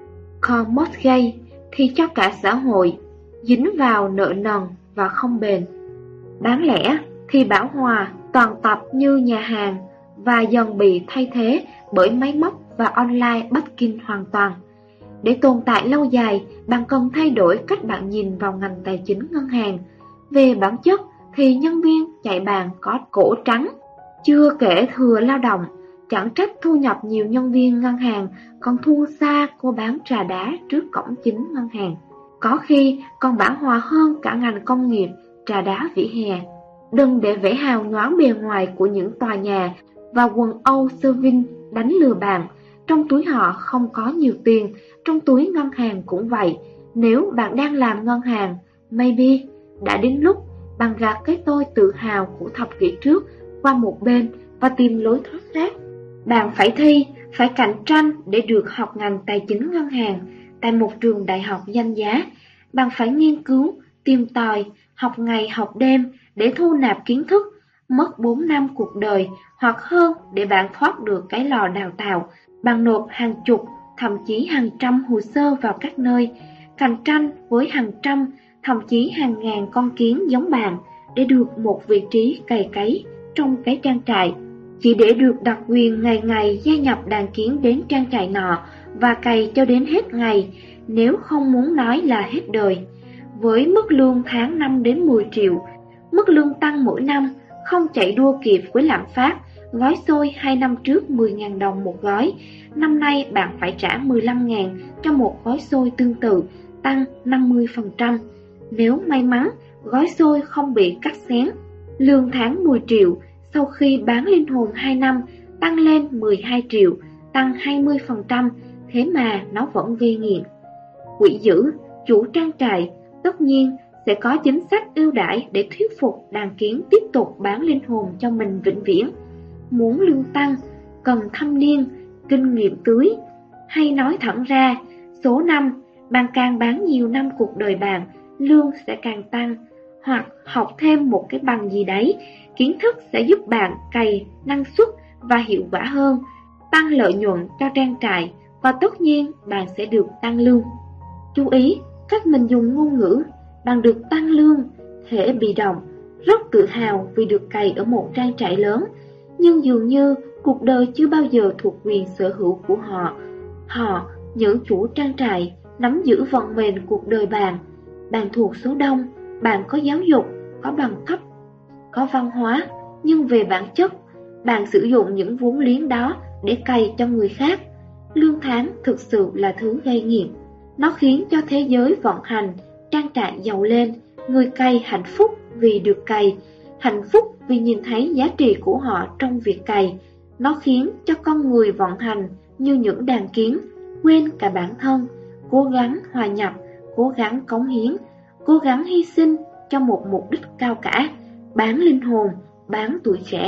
A: Còn mortgage thì cho cả xã hội, dính vào nợ nần và không bền. Đáng lẽ thì bão hòa, toàn tập như nhà hàng và dần bị thay thế bởi máy móc và online banking hoàn toàn. Để tồn tại lâu dài, bạn cần thay đổi cách bạn nhìn vào ngành tài chính ngân hàng. Về bản chất thì nhân viên chạy bàn có cổ trắng, chưa kể thừa lao động. Chẳng trách thu nhập nhiều nhân viên ngân hàng còn thua xa cô bán trà đá trước cổng chính ngân hàng. Có khi còn bão hòa hơn cả ngành công nghiệp trà đá vỉa hè. Đừng để vẻ hào nhoáng bề ngoài của những tòa nhà và quần âu sơ vin đánh lừa bạn. Trong túi họ không có nhiều tiền, trong túi ngân hàng cũng vậy. Nếu bạn đang làm ngân hàng, maybe đã đến lúc bạn gạt cái tôi tự hào của thập kỷ trước qua một bên và tìm lối thoát khác. Bạn phải thi, phải cạnh tranh để được học ngành tài chính ngân hàng tại một trường đại học danh giá. Bạn phải nghiên cứu, tìm tòi, học ngày học đêm để thu nạp kiến thức, mất 4 năm cuộc đời hoặc hơn để bạn thoát được cái lò đào tạo. Bạn nộp hàng chục, thậm chí hàng trăm hồ sơ vào các nơi, cạnh tranh với hàng trăm, thậm chí hàng ngàn con kiến giống bạn để được một vị trí cày cấy trong cái trang trại, chỉ để được đặc quyền ngày ngày gia nhập đàn kiến đến trang trại nọ và cày cho đến hết ngày, nếu không muốn nói là hết đời. Với mức lương tháng 5 đến 10 triệu, mức lương tăng mỗi năm, không chạy đua kịp với lạm phát. Gói xôi 2 năm trước 10.000 đồng một gói, năm nay bạn phải trả 15.000 cho một gói xôi tương tự, tăng 50%. Nếu may mắn, gói xôi không bị cắt xén. Lương tháng 10 triệu, sau khi bán linh hồn 2 năm, tăng lên 12 triệu, tăng 20%, thế mà nó vẫn gây nghiện. Quỹ dữ, chủ trang trại, tất nhiên sẽ có chính sách ưu đãi để thuyết phục đàn kiến tiếp tục bán linh hồn cho mình vĩnh viễn. Muốn lương tăng, cần thâm niên, kinh nghiệm tưới. Hay nói thẳng ra, số năm, bạn càng bán nhiều năm cuộc đời bạn, lương sẽ càng tăng. Hoặc học thêm một cái bằng gì đấy, kiến thức sẽ giúp bạn cày năng suất và hiệu quả hơn, tăng lợi nhuận cho trang trại và tất nhiên bạn sẽ được tăng lương. Chú ý, cách mình dùng ngôn ngữ, bạn được tăng lương, thể bị động, rất tự hào vì được cày ở một trang trại lớn, nhưng dường như cuộc đời chưa bao giờ thuộc quyền sở hữu của họ. Họ, những chủ trang trại, nắm giữ vận mệnh cuộc đời bạn. Bạn thuộc số đông, bạn có giáo dục, có bằng cấp, có văn hóa, nhưng về bản chất, bạn sử dụng những vốn liếng đó để cày cho người khác. Lương tháng thực sự là thứ gây nghiện. Nó khiến cho thế giới vận hành, trang trại giàu lên, người cày hạnh phúc vì được cày, hạnh phúc vì nhìn thấy giá trị của họ trong việc cày. Nó khiến cho con người vận hành như những đàn kiến, quên cả bản thân, cố gắng hòa nhập, cố gắng cống hiến, cố gắng hy sinh cho một mục đích cao cả, bán linh hồn, bán tuổi trẻ.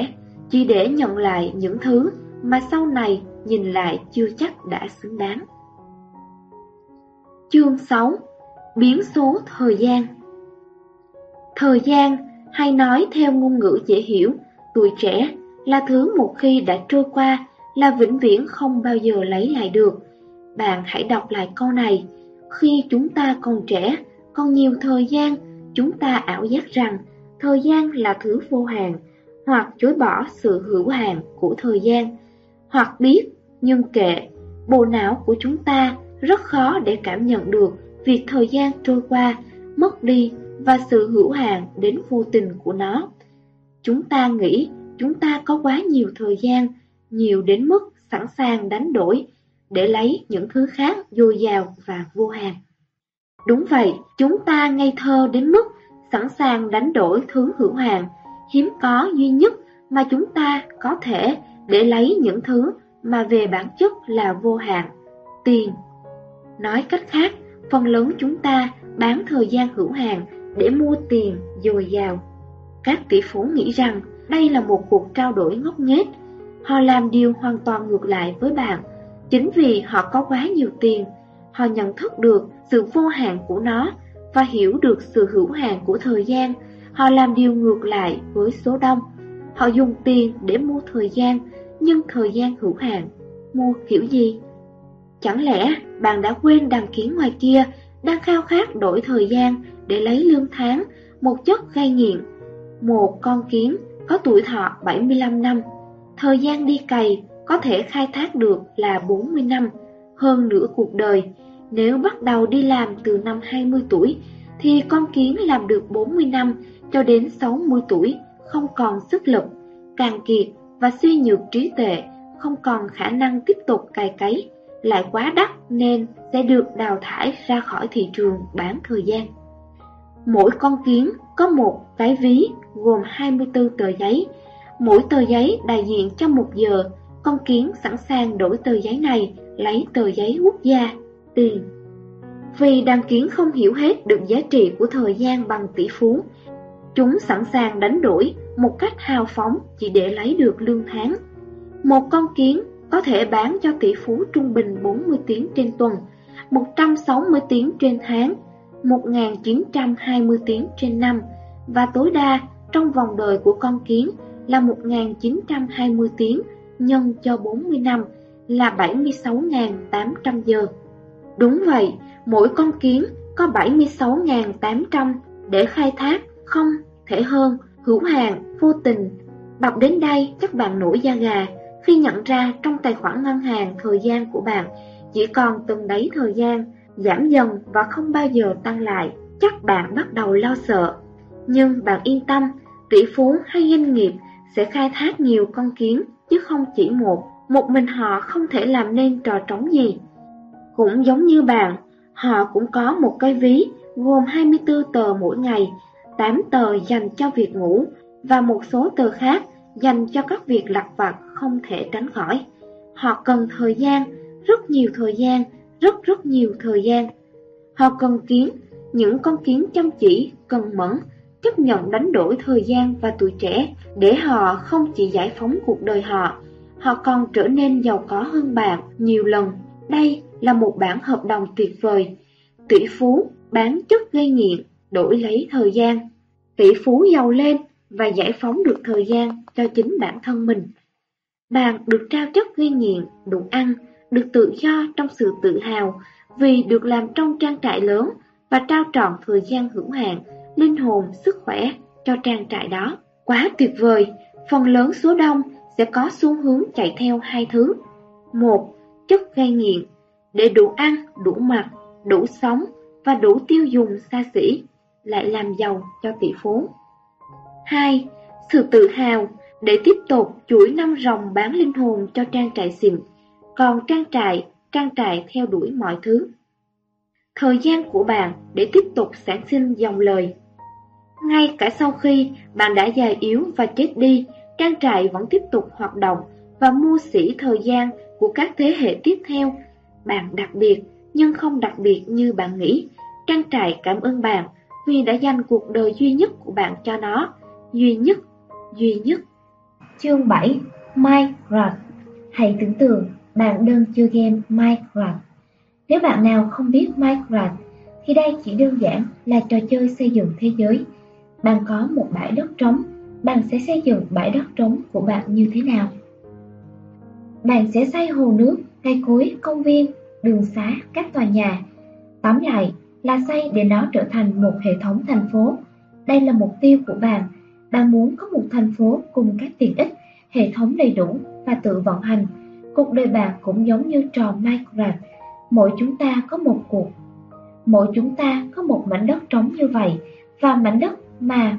A: chỉ để nhận lại những thứ mà sau này nhìn lại chưa chắc đã xứng đáng. Chương 6. Biến số thời gian. Thời gian, hay nói theo ngôn ngữ dễ hiểu, tuổi trẻ, là thứ một khi đã trôi qua là vĩnh viễn không bao giờ lấy lại được. Bạn hãy đọc lại câu này. Khi chúng ta còn trẻ, còn nhiều thời gian, chúng ta ảo giác rằng thời gian là thứ vô hạn, hoặc chối bỏ sự hữu hạn của thời gian, hoặc biết, nhưng kệ, bộ não của chúng ta rất khó để cảm nhận được việc thời gian trôi qua, mất đi và sự hữu hạn đến vô tình của nó. Chúng ta nghĩ chúng ta có quá nhiều thời gian, nhiều đến mức sẵn sàng đánh đổi để lấy những thứ khác dồi dào và vô hạn. Đúng vậy, chúng ta ngây thơ đến mức sẵn sàng đánh đổi thứ hữu hạn, hiếm có duy nhất mà chúng ta có thể để lấy những thứ mà về bản chất là vô hạn, tiền. Nói cách khác, phần lớn chúng ta bán thời gian hữu hạn để mua tiền dồi dào. Các tỷ phú nghĩ rằng đây là một cuộc trao đổi ngốc nghếch. Họ làm điều hoàn toàn ngược lại với bạn. Chính vì họ có quá nhiều tiền, họ nhận thức được sự vô hạn của nó và hiểu được sự hữu hạn của thời gian. Họ làm điều ngược lại với số đông. Họ dùng tiền để mua thời gian, nhưng thời gian hữu hạn. Mua kiểu gì? Chẳng lẽ bạn đã quên đàn kiến ngoài kia đang khao khát đổi thời gian để lấy lương tháng, một chất gây nghiện? Một con kiến có tuổi thọ 75 năm, thời gian đi cày có thể khai thác được là 40 năm, hơn nửa cuộc đời. Nếu bắt đầu đi làm từ năm 20 tuổi, thì con kiến làm được 40 năm cho đến 60 tuổi, không còn sức lực, cạn kiệt và suy nhược trí tuệ, không còn khả năng tiếp tục cày cấy, lại quá đắt nên sẽ được đào thải ra khỏi thị trường bán thời gian. Mỗi con kiến có một cái ví gồm 24 tờ giấy. Mỗi tờ giấy đại diện cho 1 giờ. Con kiến sẵn sàng đổi tờ giấy này lấy tờ giấy quốc gia, tiền. Vì đàn kiến không hiểu hết được giá trị của thời gian bằng tỷ phú, chúng sẵn sàng đánh đổi một cách hào phóng chỉ để lấy được lương tháng. Một con kiến có thể bán cho tỷ phú trung bình 40 tiếng trên tuần, 160 tiếng trên tháng, 1920 tiếng trên năm, và tối đa trong vòng đời của con kiến là 1920 tiếng nhân cho 40 năm là 76.800 giờ. Đúng vậy, mỗi con kiến có 76.800 để khai thác, không thể hơn, hữu hạn, vô tình. Đọc đến đây các bạn nổi da gà khi nhận ra trong tài khoản ngân hàng thời gian của bạn chỉ còn từng đấy thời gian, giảm dần và không bao giờ tăng lại. Chắc bạn bắt đầu lo sợ. Nhưng bạn yên tâm, tỷ phú hay doanh nghiệp sẽ khai thác nhiều con kiến chứ không chỉ một. Một mình họ không thể làm nên trò trống gì. Cũng giống như bạn, họ cũng có một cái ví gồm 24 tờ mỗi ngày, 8 tờ dành cho việc ngủ và một số tờ khác dành cho các việc lặt vặt không thể tránh khỏi. Họ cần thời gian, rất nhiều thời gian, rất nhiều thời gian. Họ cần kiến, những con kiến chăm chỉ, cần mẫn, chấp nhận đánh đổi thời gian và tuổi trẻ để họ không chỉ giải phóng cuộc đời họ còn trở nên giàu có hơn bạn nhiều lần. Đây là một bản hợp đồng tuyệt vời. Tỷ phú bán chất gây nghiện đổi lấy thời gian. Tỷ phú giàu lên và giải phóng được thời gian cho chính bản thân mình. Bạn được trao chất gây nghiện, đủ ăn, được tự do trong sự tự hào vì được làm trong trang trại lớn và trao trọn thời gian hữu hạn, linh hồn, sức khỏe cho trang trại đó. Quá tuyệt vời, phần lớn số đông sẽ có xu hướng chạy theo hai thứ. Một, chất gây nghiện, để đủ ăn, đủ mặc, đủ sống và đủ tiêu dùng xa xỉ, lại làm giàu cho tỷ phú. 2. Sự tự hào, để tiếp tục chuỗi năm ròng bán linh hồn cho trang trại xịn, còn trang trại theo đuổi mọi thứ. Thời gian của bạn để tiếp tục sản sinh dòng lời. Ngay cả sau khi bạn đã già yếu và chết đi, trang trại vẫn tiếp tục hoạt động và mua xỉ thời gian của các thế hệ tiếp theo. Bạn đặc biệt nhưng không đặc biệt như bạn nghĩ. Trang trại cảm ơn bạn vì đã dành cuộc đời duy nhất của bạn cho nó. Duy nhất.
B: Chương 7. Minecraft. Hãy tưởng tượng bạn đang chơi game Minecraft. Nếu bạn nào không biết Minecraft thì đây chỉ đơn giản là trò chơi xây dựng thế giới. Bạn có một bãi đất trống, bạn sẽ xây dựng bãi đất trống của bạn như thế nào? Bạn sẽ xây hồ nước, cây cối, công viên, đường xá, các tòa nhà. Tóm lại là xây để nó trở thành một hệ thống thành phố. Đây là mục tiêu của bạn. Bạn muốn có một thành phố cùng các tiện ích, hệ thống đầy đủ và tự vận hành. Cuộc đời bạn cũng giống như trò Minecraft. Mỗi chúng ta có một mảnh đất trống như vậy, và mảnh đất mà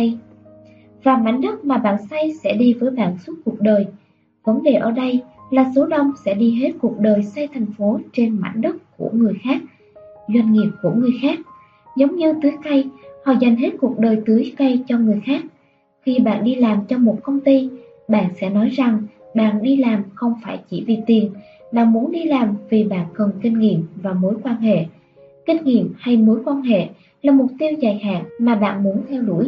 B: bạn xây sẽ đi với bạn suốt cuộc đời. Vấn đề ở đây là số đông sẽ đi hết cuộc đời xây thành phố trên mảnh đất của người khác, doanh nghiệp của người khác. Giống như tưới cây, họ dành hết cuộc đời tưới cây cho người khác. Khi bạn đi làm cho một công ty, bạn sẽ nói rằng bạn đi làm không phải chỉ vì tiền, bạn muốn đi làm vì bạn cần kinh nghiệm và mối quan hệ. Kinh nghiệm hay mối quan hệ là mục tiêu dài hạn mà bạn muốn theo đuổi.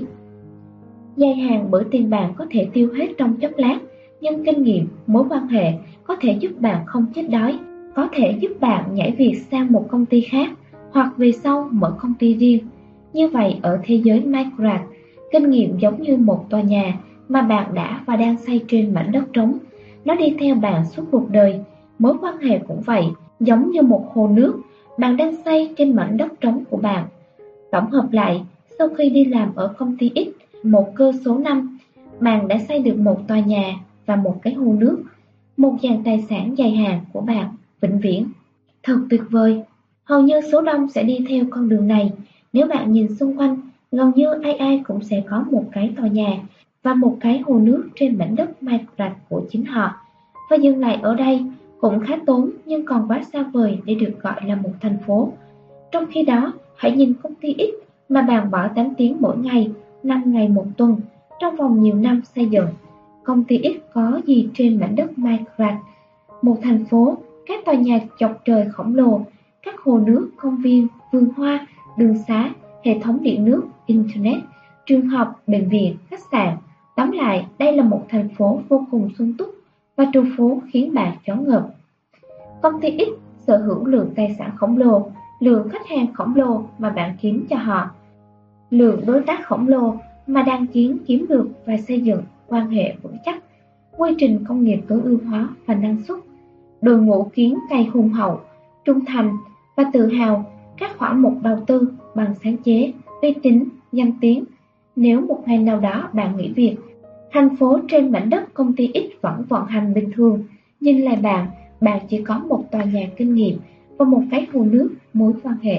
B: Dài hạn bởi tiền bạn có thể tiêu hết trong chốc lát, nhưng kinh nghiệm, mối quan hệ có thể giúp bạn không chết đói, có thể giúp bạn nhảy việc sang một công ty khác, hoặc về sau mở công ty riêng. Như vậy ở thế giới Minecraft, kinh nghiệm giống như một tòa nhà mà bạn đã và đang xây trên mảnh đất trống. Nó đi theo bạn suốt cuộc đời. Mối quan hệ cũng vậy, giống như một hồ nước, bạn đang xây trên mảnh đất trống của bạn. Tổng hợp lại, sau khi đi làm ở công ty X, một cơ số 5, bạn đã xây được một tòa nhà và một cái hồ nước, một dàn tài sản dài hạn của bạn, vĩnh viễn. Thật tuyệt vời! Hầu như số đông sẽ đi theo con đường này. Nếu bạn nhìn xung quanh, gần như ai cũng sẽ có một cái tòa nhà và một cái hồ nước trên mảnh đất Minecraft của chính họ. Và dừng lại ở đây cũng khá tốn, nhưng còn quá xa vời để được gọi là một thành phố. Trong khi đó, hãy nhìn công ty X mà bạn bỏ 8 tiếng mỗi ngày, 5 ngày một tuần, trong vòng nhiều năm xây dựng. Công ty X có gì trên mảnh đất Minecraft? Một thành phố, các tòa nhà chọc trời khổng lồ, các hồ nước, công viên, vườn hoa, đường xá, hệ thống điện nước, internet, trường học, bệnh viện, khách sạn. Tóm lại, đây là một thành phố vô cùng sung túc và trù phú khiến bạn choáng ngợp. Công ty X sở hữu lượng tài sản khổng lồ, lượng khách hàng khổng lồ mà bạn kiếm cho họ, lượng đối tác khổng lồ mà đang kiếm được và xây dựng quan hệ vững chắc, quy trình công nghiệp tối ưu hóa và năng suất, đội ngũ kiến cày hùng hậu, trung thành và tự hào, các khoản mục đầu tư bằng sáng chế, uy tín, danh tiếng. Nếu một ngày nào đó bạn nghỉ việc, thành phố trên mảnh đất công ty X vẫn vận hành bình thường. Nhìn lại bạn chỉ có một tòa nhà kinh nghiệm và một cái hồ nước, mối quan hệ.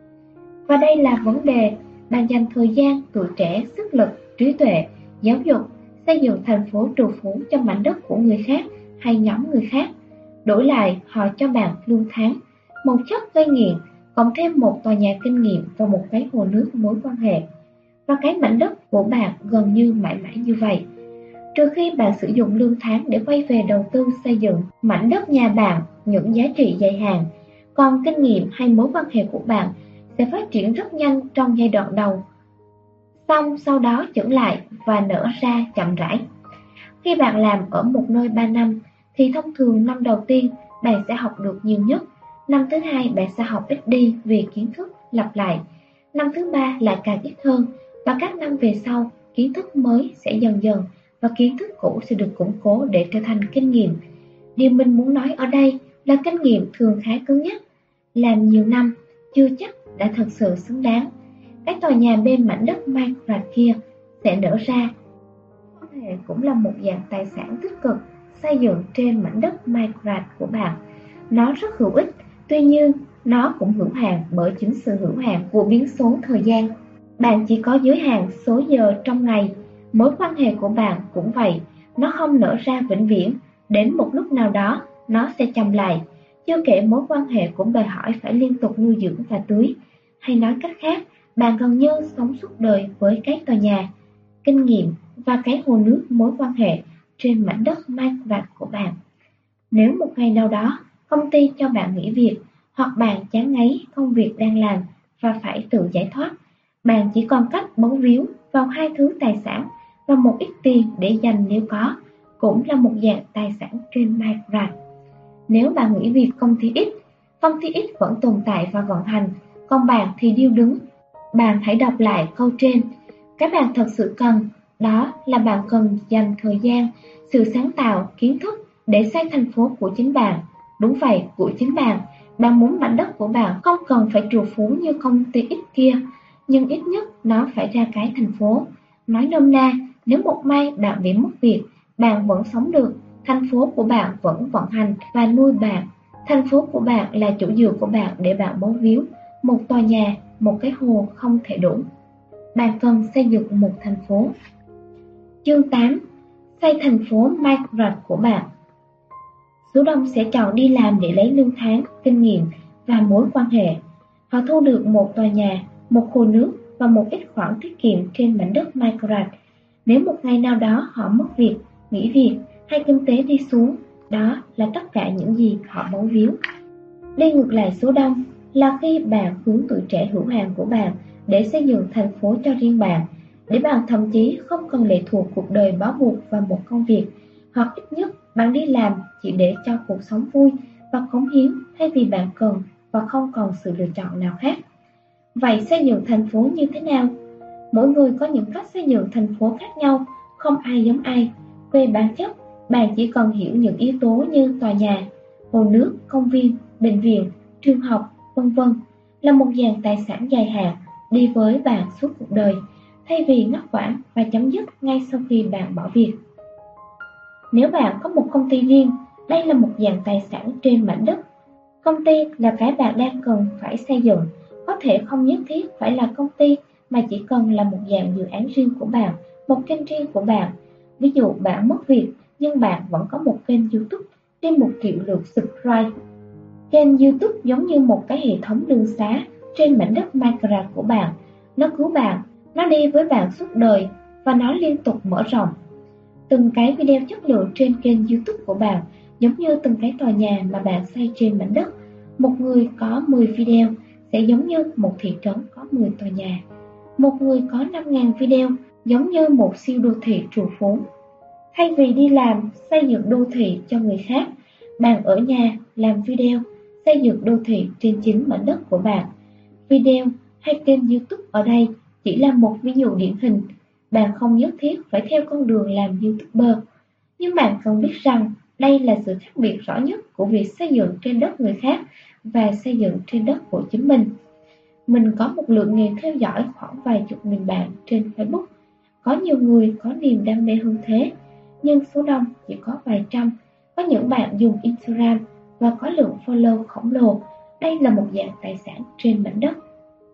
B: Và đây là vấn đề, bạn dành thời gian, tuổi trẻ, sức lực, trí tuệ, giáo dục, xây dựng thành phố trù phú cho mảnh đất của người khác hay nhóm người khác. Đổi lại, họ cho bạn lương tháng, một chất gây nghiện, cộng thêm một tòa nhà kinh nghiệm và một cái hồ nước mối quan hệ. Và cái mảnh đất của bạn gần như mãi mãi như vậy. Trừ khi bạn sử dụng lương tháng để quay về đầu tư xây dựng mảnh đất nhà bạn những giá trị dài hạn, còn kinh nghiệm hay mối quan hệ của bạn sẽ phát triển rất nhanh trong giai đoạn đầu, xong sau đó chững lại và nở ra chậm rãi. Khi bạn làm ở một nơi 3 năm, thì thông thường năm đầu tiên bạn sẽ học được nhiều nhất, năm thứ hai bạn sẽ học ít đi vì kiến thức lặp lại, năm thứ ba lại càng ít hơn, và các năm về sau, kiến thức mới sẽ dần dần và kiến thức cũ sẽ được củng cố để trở thành kinh nghiệm. Điều mình muốn nói ở đây là kinh nghiệm thường khá cứng nhắc, làm nhiều năm chưa chắc đã thật sự xứng đáng. Cái tòa nhà bên mảnh đất Minecraft kia sẽ nở ra. Quan hệ cũng là một dạng tài sản tích cực xây dựng trên mảnh đất Minecraft của bạn. Nó rất hữu ích, tuy nhiên nó cũng hữu hạn bởi chính sự hữu hạn của biến số thời gian. Bạn chỉ có giới hạn số giờ trong ngày. Mối quan hệ của bạn cũng vậy, nó không nở ra vĩnh viễn, đến một lúc nào đó nó sẽ chậm lại. Chưa kể mối quan hệ cũng đòi hỏi phải liên tục nuôi dưỡng và tưới. Hay nói cách khác, bạn gần như sống suốt đời với cái tòa nhà, kinh nghiệm và cái hồ nước mối quan hệ trên mảnh đất Minecraft của bạn. Nếu một ngày nào đó công ty cho bạn nghỉ việc, hoặc bạn chán ngấy công việc đang làm và phải tự giải thoát, bạn chỉ còn cách bấu víu vào hai thứ tài sản và một ít tiền để dành nếu có, cũng là một dạng tài sản trên Minecraft. Nếu bạn nghỉ việc công ty X vẫn tồn tại và vận hành, còn bạn thì điêu đứng. Bạn hãy đọc lại câu trên. Cái bạn thật sự cần, đó là bạn cần dành thời gian, sự sáng tạo, kiến thức để xây thành phố của chính bạn. Đúng vậy, của chính bạn. Bạn muốn mảnh đất của bạn không cần phải trù phú như công ty X kia, nhưng ít nhất nó phải ra cái thành phố. Nói nôm na, nếu một may bạn bị mất việc, bạn vẫn sống được, thành phố của bạn vẫn vận hành và nuôi bạn. Thành phố của bạn là chỗ dựa của bạn để bạn bấu víu, một tòa nhà, một cái hồ không thể đủ. Bạn cần xây dựng một thành phố. Chương 8. Xây thành phố Minecraft của bạn. Số đông sẽ chọn đi làm để lấy lương tháng, kinh nghiệm và mối quan hệ. Họ thu được một tòa nhà, một hồ nước và một ít khoản tiết kiệm trên mảnh đất Minecraft. Nếu một ngày nào đó họ mất việc, nghỉ việc hay kinh tế đi xuống, đó là tất cả những gì họ bấu víu. Đi ngược lại số đông là khi bạn hướng tuổi trẻ hữu hạn của bạn để xây dựng thành phố cho riêng bạn, để bạn thậm chí không cần lệ thuộc cuộc đời bó buộc vào một công việc, hoặc ít nhất bạn đi làm chỉ để cho cuộc sống vui và cống hiến thay vì bạn cần và không còn sự lựa chọn nào khác. Vậy xây dựng thành phố như thế nào? Mỗi người có những cách xây dựng thành phố khác nhau, không ai giống ai. Về bản chất, bạn chỉ cần hiểu những yếu tố như tòa nhà, hồ nước, công viên, bệnh viện, trường học, v.v. là một dạng tài sản dài hạn đi với bạn suốt cuộc đời, thay vì ngắt quãng và chấm dứt ngay sau khi bạn bỏ việc. Nếu bạn có một công ty riêng, đây là một dạng tài sản trên mảnh đất. Công ty là cái bạn đang cần phải xây dựng, có thể không nhất thiết phải là công ty mà chỉ cần là một dạng dự án riêng của bạn, một kênh riêng của bạn. Ví dụ bạn mất việc nhưng bạn vẫn có một kênh YouTube trên 1 triệu lượt subscribe. Kênh YouTube giống như một cái hệ thống đường xá trên mảnh đất Minecraft của bạn. Nó cứu bạn, nó đi với bạn suốt đời và nó liên tục mở rộng. Từng cái video chất lượng trên kênh YouTube của bạn giống như từng cái tòa nhà mà bạn xây trên mảnh đất. Một người có 10 video sẽ giống như một thị trấn có 10 tòa nhà. Một người có 5.000 video giống như một siêu đô thị trù phú. Thay vì đi làm xây dựng đô thị cho người khác, bạn ở nhà làm video xây dựng đô thị trên chính mảnh đất của bạn. Video hay kênh YouTube ở đây chỉ là một ví dụ điển hình. Bạn không nhất thiết phải theo con đường làm YouTuber, nhưng bạn cần biết rằng đây là sự khác biệt rõ nhất của việc xây dựng trên đất người khác và xây dựng trên đất của chính mình. Mình có một lượng người theo dõi khoảng vài chục nghìn bạn trên Facebook. Có nhiều người có niềm đam mê hơn thế, nhưng số đông chỉ có vài trăm. Có những bạn dùng Instagram và có lượng follow khổng lồ. Đây là một dạng tài sản trên mảnh đất.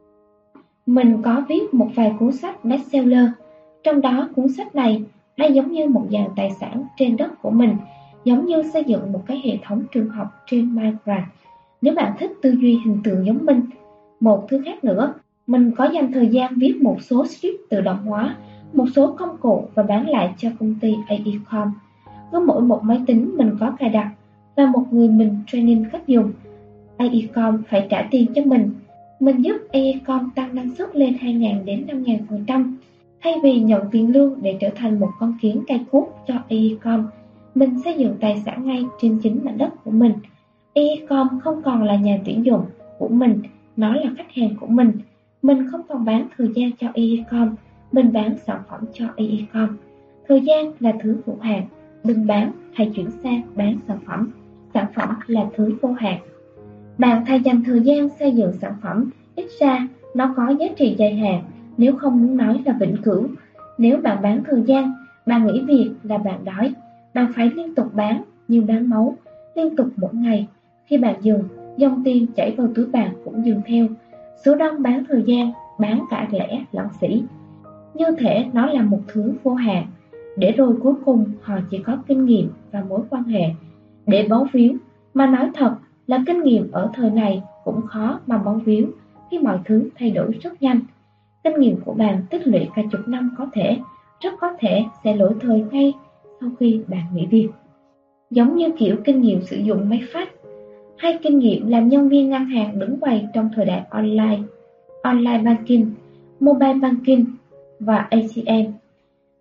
B: Mình có viết một vài cuốn sách bestseller. Trong đó cuốn sách này, đây giống như một dạng tài sản trên đất của mình, giống như xây dựng một cái hệ thống trường học trên Minecraft. Nếu bạn thích tư duy hình tượng giống mình. Một thứ khác nữa, mình có dành thời gian viết một số script tự động hóa, một số công cụ và bán lại cho công ty AECOM. Cứ mỗi một máy tính mình có cài đặt và một người mình training cách dùng. AECOM phải trả tiền cho mình. Mình giúp AECOM tăng năng suất lên 2.000 đến 5.000%. Thay vì nhận tiền lương để trở thành một con kiến cày cuốc cho AECOM, mình xây dựng tài sản ngay trên chính mảnh đất của mình. AECOM không còn là nhà tuyển dụng của mình, nó là khách hàng của mình. Mình không còn bán thời gian cho AECOM, mình bán sản phẩm cho AECOM. Thời gian là thứ hữu hạn, đừng bán, hãy chuyển sang bán sản phẩm. Sản phẩm là thứ vô hạn. Bạn hãy dành thời gian xây dựng sản phẩm, ít ra nó có giá trị dài hạn, nếu không muốn nói là vĩnh cửu. Nếu bạn bán thời gian, bạn nghỉ việc là bạn đói. Bạn phải liên tục bán như bán máu, liên tục mỗi ngày. Khi bạn dừng, dòng tiền chảy vào túi bạn cũng dừng theo. Số đông bán thời gian, bán cả lẻ lẫn xỉ. Như thể nó là một thứ vô hạn, để rồi cuối cùng họ chỉ có kinh nghiệm và mối quan hệ để bấu víu. Mà nói thật là kinh nghiệm ở thời này cũng khó mà bấu víu khi mọi thứ thay đổi rất nhanh. Kinh nghiệm của bạn tích lũy cả chục năm rất có thể sẽ lỗi thời ngay sau khi bạn nghỉ việc. Giống như kiểu kinh nghiệm sử dụng máy fax hay kinh nghiệm làm nhân viên ngân hàng đứng quầy trong thời đại online banking, mobile banking và ATM.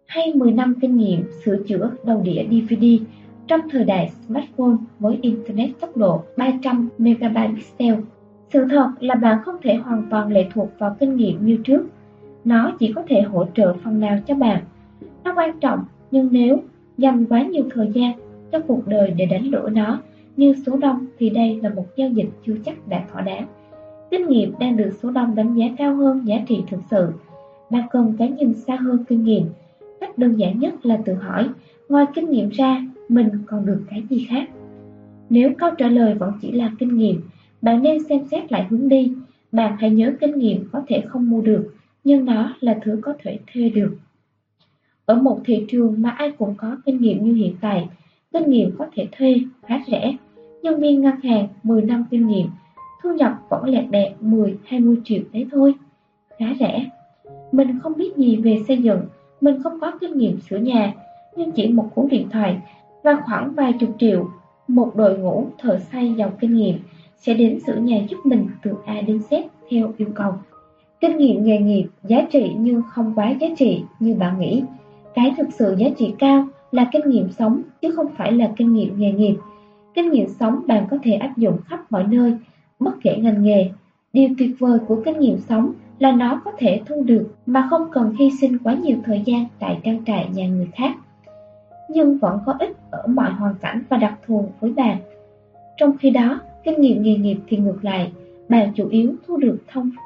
B: hay 10 năm kinh nghiệm sửa chữa đầu đĩa DVD trong thời đại smartphone với Internet tốc độ 300 MB/pixel. Sự thật là bạn không thể hoàn toàn lệ thuộc vào kinh nghiệm như trước. Nó chỉ có thể hỗ trợ phần nào cho bạn. Nó quan trọng, nhưng nếu dành quá nhiều thời gian cho cuộc đời để đánh đổi nó như số đông thì đây là một giao dịch chưa chắc đã thỏa đáng. Kinh nghiệm đang được số đông đánh giá cao hơn giá trị thực sự. Bạn cần cái nhìn xa hơn kinh nghiệm. Cách đơn giản nhất là tự hỏi, ngoài kinh nghiệm ra, mình còn được cái gì khác? Nếu câu trả lời vẫn chỉ là kinh nghiệm, bạn nên xem xét lại hướng đi. Bạn hãy nhớ kinh nghiệm có thể không mua được, nhưng nó là thứ có thể thuê được. Ở một thị trường mà ai cũng có kinh nghiệm như hiện tại, kinh nghiệm có thể thuê khá rẻ. Nhân viên ngân hàng 10 năm kinh nghiệm, thu nhập vẫn lẹt đẹt 10-20 triệu đấy thôi. Khá rẻ. Mình không biết gì về xây dựng, mình không có kinh nghiệm sửa nhà, nhưng chỉ một cú điện thoại và khoảng vài chục triệu, một đội ngũ thợ xây giàu kinh nghiệm sẽ đến sửa nhà giúp mình từ A đến Z theo yêu cầu. Kinh nghiệm nghề nghiệp giá trị nhưng không quá giá trị như bạn nghĩ. Cái thực sự giá trị cao là kinh nghiệm sống chứ không phải là kinh nghiệm nghề nghiệp. Kinh nghiệm sống bạn có thể áp dụng khắp mọi nơi, bất kể ngành nghề. Điều tuyệt vời của kinh nghiệm sống là nó có thể thu được mà không cần hy sinh quá nhiều thời gian tại trang trại nhà người khác. Nhưng vẫn có ích ở mọi hoàn cảnh và đặc thù với bạn. Trong khi đó, kinh nghiệm nghề nghiệp thì ngược lại, bạn chủ yếu thu được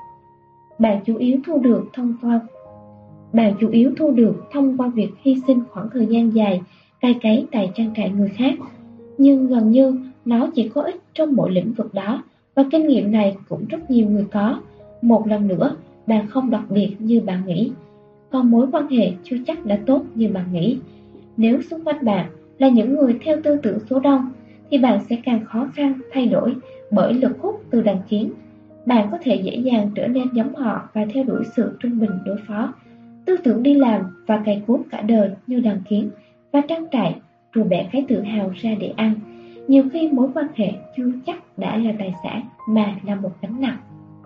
B: thông qua việc hy sinh khoảng thời gian dài cày cấy tại trang trại người khác. Nhưng gần như nó chỉ có ích trong mỗi lĩnh vực đó, và kinh nghiệm này cũng rất nhiều người có. Một lần nữa, bạn không đặc biệt như bạn nghĩ, còn mối quan hệ chưa chắc đã tốt như bạn nghĩ. Nếu xung quanh bạn là những người theo tư tưởng số đông, thì bạn sẽ càng khó khăn thay đổi bởi lực hút từ đàn kiến. Bạn có thể dễ dàng trở nên giống họ và theo đuổi sự trung bình đối phó. Tư tưởng đi làm và cày cuốc cả đời như đàn kiến và trang trại, rồi bẻ cái tự hào ra để ăn. Nhiều khi mối quan hệ chưa chắc đã là tài sản mà là một gánh nặng.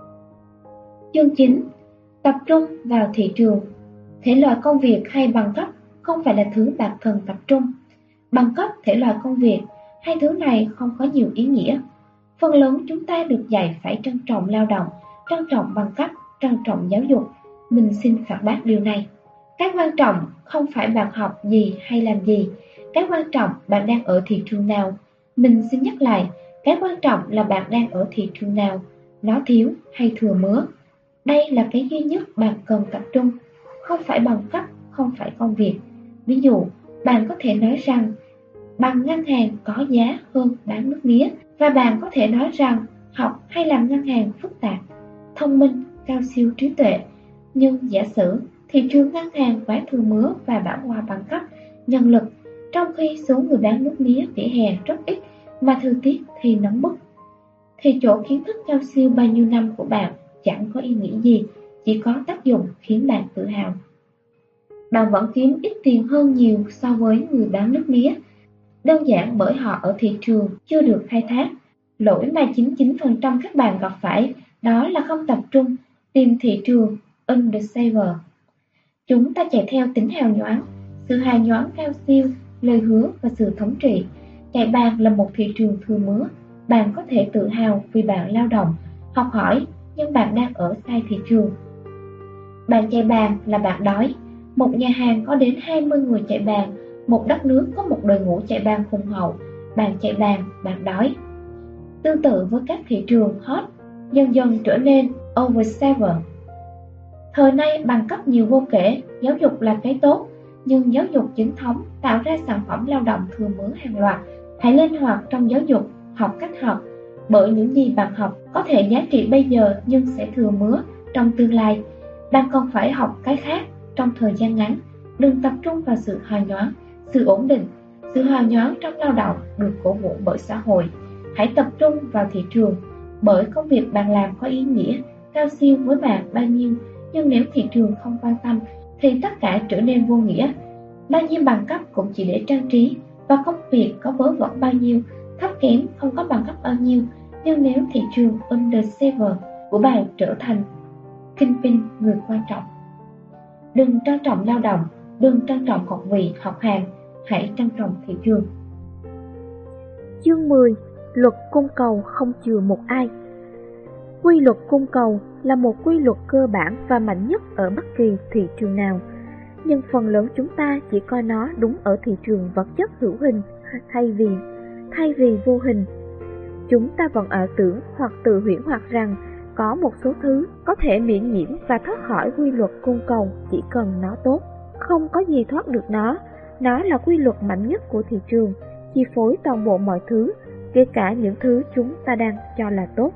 B: Chương 9. Tập trung vào thị trường. Thể loại công việc hay bằng cấp không phải là thứ bạn cần tập trung. Bằng cấp, thể loại công việc, hai thứ này không có nhiều ý nghĩa. Phần lớn chúng ta được dạy phải trân trọng lao động, trân trọng bằng cấp, trân trọng giáo dục. Mình xin phản bác điều này. Cái quan trọng không phải bạn học gì hay làm gì. Cái quan trọng bạn đang ở thị trường nào. Mình xin nhắc lại, cái quan trọng là bạn đang ở thị trường nào, nó thiếu hay thừa mứa. Đây là cái duy nhất bạn cần tập trung, không phải bằng cấp, không phải công việc. Ví dụ, bạn có thể nói rằng bằng ngân hàng có giá hơn bán nước mía, và bạn có thể nói rằng học hay làm ngân hàng phức tạp, thông minh, cao siêu trí tuệ. Nhưng giả sử thị trường ngân hàng quá thừa mứa và bão hòa bằng cấp, nhân lực, trong khi số người bán nước mía vỉa hè rất ít mà thời tiết thì nóng bức, thì chỗ kiến thức cao siêu bao nhiêu năm của bạn chẳng có ý nghĩa gì, chỉ có tác dụng khiến bạn tự hào. Bạn vẫn kiếm ít tiền hơn nhiều so với người bán nước mía, đơn giản bởi họ ở thị trường chưa được khai thác. Lỗi mà 99% các bạn gặp phải đó là không tập trung tìm thị trường undersaver. Chúng ta chạy theo tính hào nhoáng, sự hào nhoáng cao siêu, lời hứa và sự thống trị. Chạy bàn là một thị trường thừa mứa. Bạn có thể tự hào vì bạn lao động, học hỏi, nhưng bạn đang ở sai thị trường. Bạn chạy bàn là bạn đói. Một nhà hàng có đến 20 người chạy bàn, một đất nước có một đội ngũ chạy bàn hùng hậu. Bạn chạy bàn, bạn đói. Tương tự với các thị trường hot, dần dần trở nên oversaver. Thời nay bằng cấp nhiều vô kể, giáo dục là cái tốt, nhưng giáo dục chính thống tạo ra sản phẩm lao động thừa mứa hàng loạt. Hãy linh hoạt trong giáo dục, học cách học, bởi những gì bạn học có thể giá trị bây giờ nhưng sẽ thừa mứa trong tương lai. Bạn còn phải học cái khác trong thời gian ngắn. Đừng tập trung vào sự hào nhoáng, sự ổn định. Sự hào nhoáng trong lao động được cổ vũ bởi xã hội. Hãy tập trung vào thị trường, bởi công việc bạn làm có ý nghĩa, cao siêu với bạn bao nhiêu. Nhưng nếu thị trường không quan tâm thì tất cả trở nên vô nghĩa. Bao nhiêu bằng cấp cũng chỉ để trang trí, và công việc có vớ vẩn bao nhiêu, thấp kém không có bằng cấp bao nhiêu. Nhưng nếu thị trường undersaver của bạn trở thành kingpin, người quan trọng. Đừng trân trọng lao động, đừng trân trọng học vị, học hàm, hãy trân trọng thị trường.
C: Chương 10. Luật cung cầu không chừa một ai. Quy luật cung cầu là một quy luật cơ bản và mạnh nhất ở bất kỳ thị trường nào, nhưng phần lớn chúng ta chỉ coi nó đúng ở thị trường vật chất hữu hình thay vì vô hình. Chúng ta vẫn ảo tưởng hoặc tự huyễn hoặc rằng có một số thứ có thể miễn nhiễm và thoát khỏi quy luật cung cầu chỉ cần nó tốt. Không có gì thoát được nó là quy luật mạnh nhất của thị trường, chi phối toàn bộ mọi thứ, kể cả những thứ chúng ta đang cho là tốt.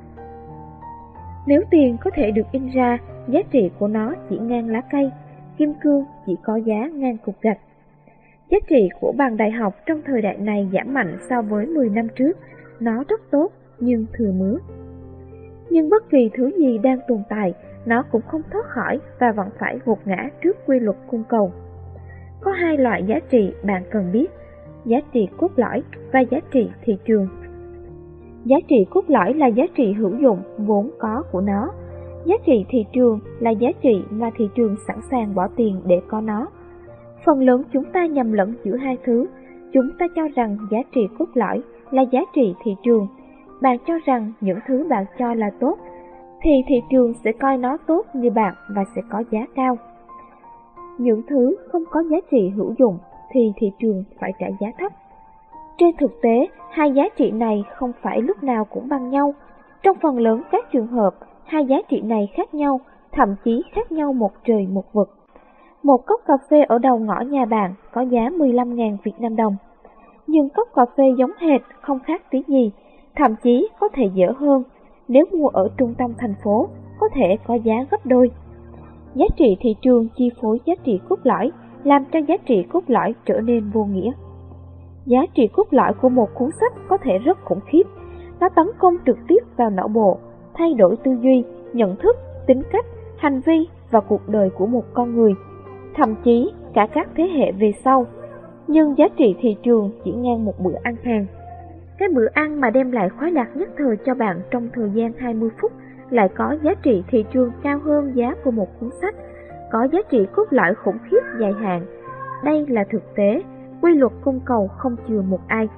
C: Nếu tiền có thể được in ra, giá trị của nó chỉ ngang lá cây, kim cương chỉ có giá ngang cục gạch. Giá trị của bằng đại học trong thời đại này giảm mạnh so với 10 năm trước, nó rất tốt nhưng thừa mứa. Nhưng bất kỳ thứ gì đang tồn tại, nó cũng không thoát khỏi và vẫn phải gục ngã trước quy luật cung cầu. Có hai loại giá trị bạn cần biết: giá trị cốt lõi và giá trị thị trường. Giá trị cốt lõi là giá trị hữu dụng vốn có của nó. Giá trị thị trường là giá trị mà thị trường sẵn sàng bỏ tiền để có nó. Phần lớn chúng ta nhầm lẫn giữa hai thứ. Chúng ta cho rằng giá trị cốt lõi là giá trị thị trường. Bạn cho rằng những thứ bạn cho là tốt, thì thị trường sẽ coi nó tốt như bạn và sẽ có giá cao. Những thứ không có giá trị hữu dụng thì thị trường phải trả giá thấp. Trên thực tế, hai giá trị này không phải lúc nào cũng bằng nhau. Trong phần lớn các trường hợp, hai giá trị này khác nhau, thậm chí khác nhau một trời một vực. Một cốc cà phê ở đầu ngõ nhà bạn có giá 15.000 Việt Nam đồng. Nhưng cốc cà phê giống hệt, không khác tí gì, thậm chí có thể dở hơn. Nếu mua ở trung tâm thành phố, có thể có giá gấp đôi. Giá trị thị trường chi phối giá trị cốt lõi, làm cho giá trị cốt lõi trở nên vô nghĩa. Giá trị cốt lõi của một cuốn sách có thể rất khủng khiếp. Nó tấn công trực tiếp vào não bộ, thay đổi tư duy, nhận thức, tính cách, hành vi và cuộc đời của một con người, thậm chí cả các thế hệ về sau. Nhưng giá trị thị trường chỉ ngang một bữa ăn hàng. Cái bữa ăn mà đem lại khoái lạc nhất thời cho bạn trong thời gian 20 phút lại có giá trị thị trường cao hơn giá của một cuốn sách, có giá trị cốt lõi khủng khiếp dài hạn. Đây là thực tế, quy luật cung cầu không chừa một ai.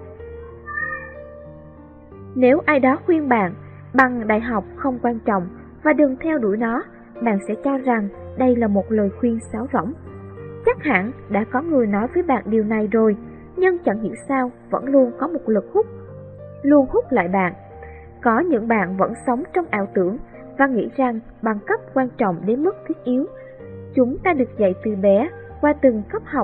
C: Nếu ai đó khuyên bạn bằng đại học không quan trọng và đừng theo đuổi nó, bạn sẽ cho rằng đây là một lời khuyên sáo rỗng. Chắc hẳn đã có người nói với bạn điều này rồi, nhưng chẳng hiểu sao vẫn luôn có một lực hút, luôn hút lại bạn. Có những bạn vẫn sống trong ảo tưởng và nghĩ rằng bằng cấp quan trọng đến mức thiết yếu. Chúng ta được dạy từ bé qua từng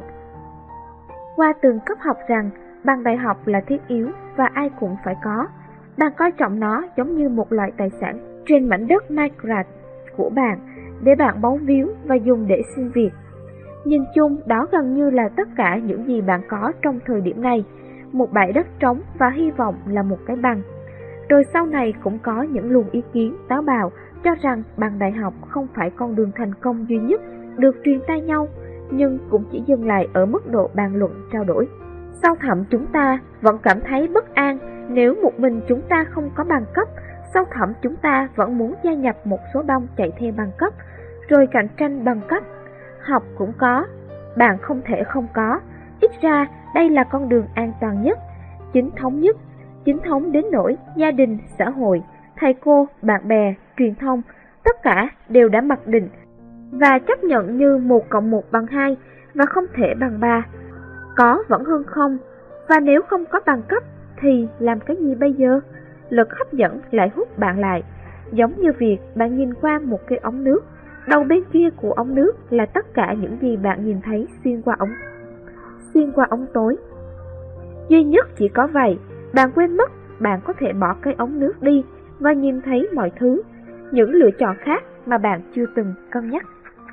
C: cấp học rằng bằng đại học là thiết yếu và ai cũng phải có. Bạn coi trọng nó giống như một loại tài sản trên mảnh đất Minecraft của bạn để bạn bấu víu và dùng để xin việc. Nhìn chung, đó gần như là tất cả những gì bạn có trong thời điểm này, một bãi đất trống và hy vọng là một cái bằng. Rồi sau này cũng có những luồng ý kiến táo bạo cho rằng bằng đại học không phải con đường thành công duy nhất được truyền tai nhau, nhưng cũng chỉ dừng lại ở mức độ bàn luận trao đổi. Sâu thẳm chúng ta vẫn cảm thấy bất an nếu một mình chúng ta không có bằng cấp. Sâu thẳm chúng ta vẫn muốn gia nhập một số đông chạy theo bằng cấp, rồi cạnh tranh bằng cấp. Học cũng có, bạn không thể không có. Ít ra đây là con đường an toàn nhất, chính thống đến nỗi gia đình, xã hội, thầy cô, bạn bè, truyền thông, tất cả đều đã mặc định và chấp nhận như 1 + 1 = 2 và không thể bằng 3. Có vẫn hơn không, và nếu không có bằng cấp thì làm cái gì bây giờ? Lực hấp dẫn lại hút bạn lại, giống như việc bạn nhìn qua một cái ống nước. Đầu bên kia của ống nước là tất cả những gì bạn nhìn thấy xuyên qua ống tối. Duy nhất chỉ có vậy, bạn quên mất bạn có thể bỏ cái ống nước đi và nhìn thấy mọi thứ, những lựa chọn khác mà bạn chưa từng cân nhắc.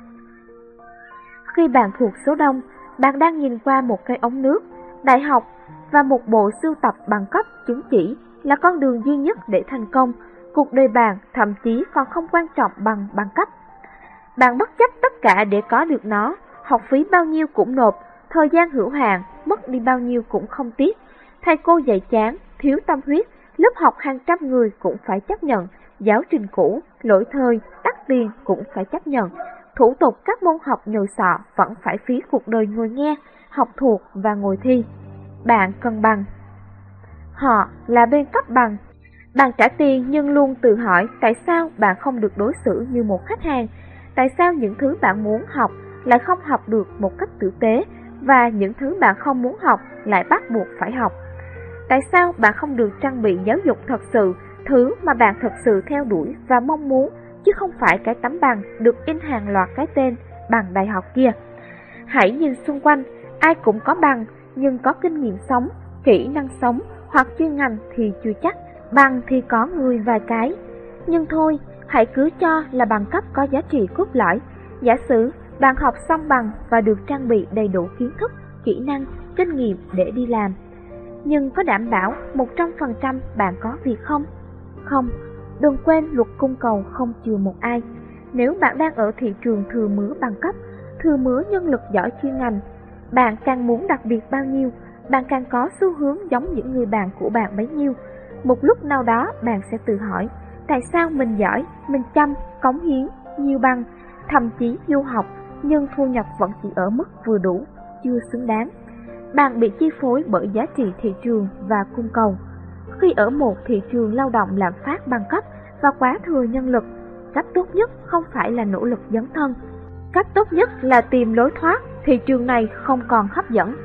C: Khi bạn thuộc số đông, bạn đang nhìn qua một cái ống nước, đại học và một bộ sưu tập bằng cấp chứng chỉ là con đường duy nhất để thành công. Cuộc đời bạn thậm chí còn không quan trọng bằng bằng cấp. Bạn bất chấp tất cả để có được nó, học phí bao nhiêu cũng nộp, thời gian hữu hạn, mất đi bao nhiêu cũng không tiếc. Thầy cô dạy chán, thiếu tâm huyết, lớp học hàng trăm người cũng phải chấp nhận, giáo trình cũ, lỗi thời, đắt tiền cũng phải chấp nhận. thủ tục các môn học nhồi sọ vẫn phải phí cuộc đời ngồi nghe, học thuộc và ngồi thi. Bạn cần bằng. Họ là bên cấp bằng. Bạn trả tiền nhưng luôn tự hỏi tại sao bạn không được đối xử như một khách hàng, tại sao những thứ bạn muốn học lại không học được một cách tử tế và những thứ bạn không muốn học lại bắt buộc phải học. Tại sao bạn không được trang bị giáo dục thật sự, thứ mà bạn thật sự theo đuổi và mong muốn, chứ không phải cái tấm bằng được in hàng loạt cái tên bằng đại học kia. Hãy nhìn xung quanh, ai cũng có bằng, nhưng có kinh nghiệm sống, kỹ năng sống hoặc chuyên ngành thì chưa chắc, bằng thì có người vài cái. Nhưng thôi, hãy cứ cho là bằng cấp có giá trị cốt lõi. Giả sử bạn học xong bằng và được trang bị đầy đủ kiến thức, kỹ năng, kinh nghiệm để đi làm. Nhưng có đảm bảo 100% bạn có việc không? Không, đừng quên luật cung cầu không chừa một ai. Nếu bạn đang ở thị trường thừa mứa bằng cấp, thừa mứa nhân lực giỏi chuyên ngành, bạn càng muốn đặc biệt bao nhiêu, bạn càng có xu hướng giống những người bạn của bạn bấy nhiêu. Một lúc nào đó bạn sẽ tự hỏi, tại sao mình giỏi, mình chăm, cống hiến, nhiều bằng, thậm chí du học, nhưng thu nhập vẫn chỉ ở mức vừa đủ, chưa xứng đáng. Bạn bị chi phối bởi giá trị thị trường và cung cầu. Khi ở một thị trường lao động lạm phát bằng cấp và quá thừa nhân lực, cách tốt nhất không phải là nỗ lực dấn thân. Cách tốt nhất là tìm lối thoát, thị trường này không còn hấp dẫn.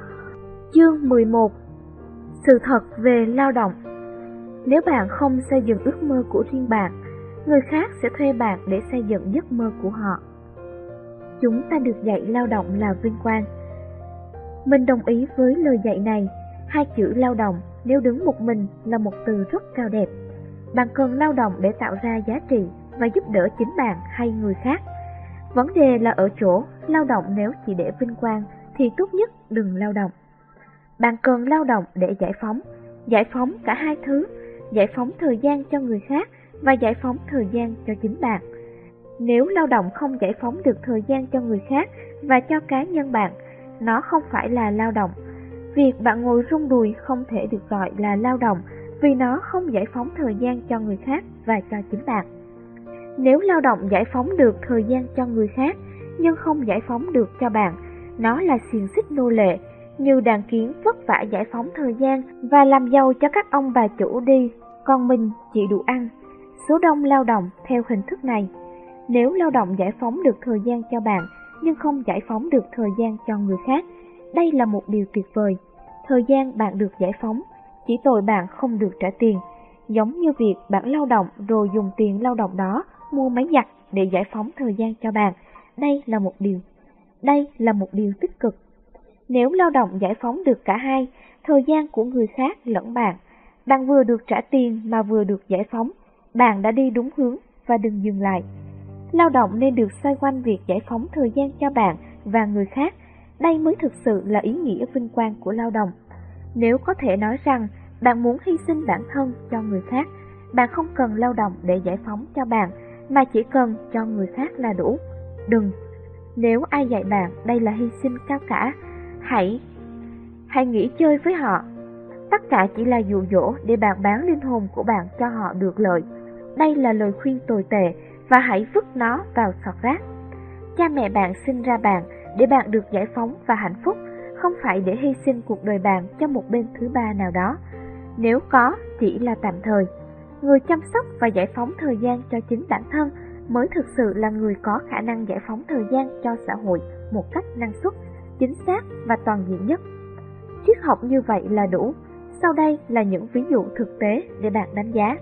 C: Chương 11. Sự thật về lao động. Nếu bạn không xây dựng ước mơ của riêng bạn, người khác sẽ thuê bạn để xây dựng giấc mơ của họ. Chúng ta được dạy lao động là vinh quang. Mình đồng ý với lời dạy này. Hai chữ lao động nếu đứng một mình là một từ rất cao đẹp. Bạn cần lao động để tạo ra giá trị và giúp đỡ chính bạn hay người khác. Vấn đề là ở chỗ, lao động nếu chỉ để vinh quang thì tốt nhất đừng lao động. Bạn cần lao động để giải phóng cả hai thứ, giải phóng thời gian cho người khác và giải phóng thời gian cho chính bạn. Nếu lao động không giải phóng được thời gian cho người khác và cho cá nhân bạn, nó không phải là lao động. Việc bạn ngồi rung đùi không thể được gọi là lao động vì nó không giải phóng thời gian cho người khác và cho chính bạn. Nếu lao động giải phóng được thời gian cho người khác nhưng không giải phóng được cho bạn, nó là xiềng xích nô lệ, như đàn kiến vất vả giải phóng thời gian và làm giàu cho các ông bà chủ đi, còn mình chỉ đủ ăn. Số đông lao động theo hình thức này. Nếu lao động giải phóng được thời gian cho bạn nhưng không giải phóng được thời gian cho người khác, đây là một điều tuyệt vời. Thời gian bạn được giải phóng, chỉ tội bạn không được trả tiền. Giống như việc bạn lao động rồi dùng tiền lao động đó mua máy giặt để giải phóng thời gian cho bạn. Đây là một điều tích cực. Nếu lao động giải phóng được cả hai, thời gian của người khác lẫn bạn vừa được trả tiền mà vừa được giải phóng, bạn đã đi đúng hướng và đừng dừng lại. Lao động nên được xoay quanh việc giải phóng thời gian cho bạn và người khác. Đây mới thực sự là ý nghĩa vinh quang của lao động. Nếu có thể nói rằng bạn muốn hy sinh bản thân cho người khác, bạn không cần lao động để giải phóng cho bạn, mà chỉ cần cho người khác là đủ. Đừng. Nếu ai dạy bạn đây là hy sinh cao cả, hãy nghỉ chơi với họ. Tất cả chỉ là dụ dỗ để bạn bán linh hồn của bạn cho họ được lợi. Đây là lời khuyên tồi tệ và hãy vứt nó vào sọt rác. Cha mẹ bạn sinh ra bạn để bạn được giải phóng và hạnh phúc, không phải để hy sinh cuộc đời bạn cho một bên thứ ba nào đó. Nếu có, chỉ là tạm thời. Người chăm sóc và giải phóng thời gian cho chính bản thân mới thực sự là người có khả năng giải phóng thời gian cho xã hội một cách năng suất, chính xác và toàn diện nhất. Triết học như vậy là đủ. Sau đây là những ví dụ thực tế để bạn đánh giá.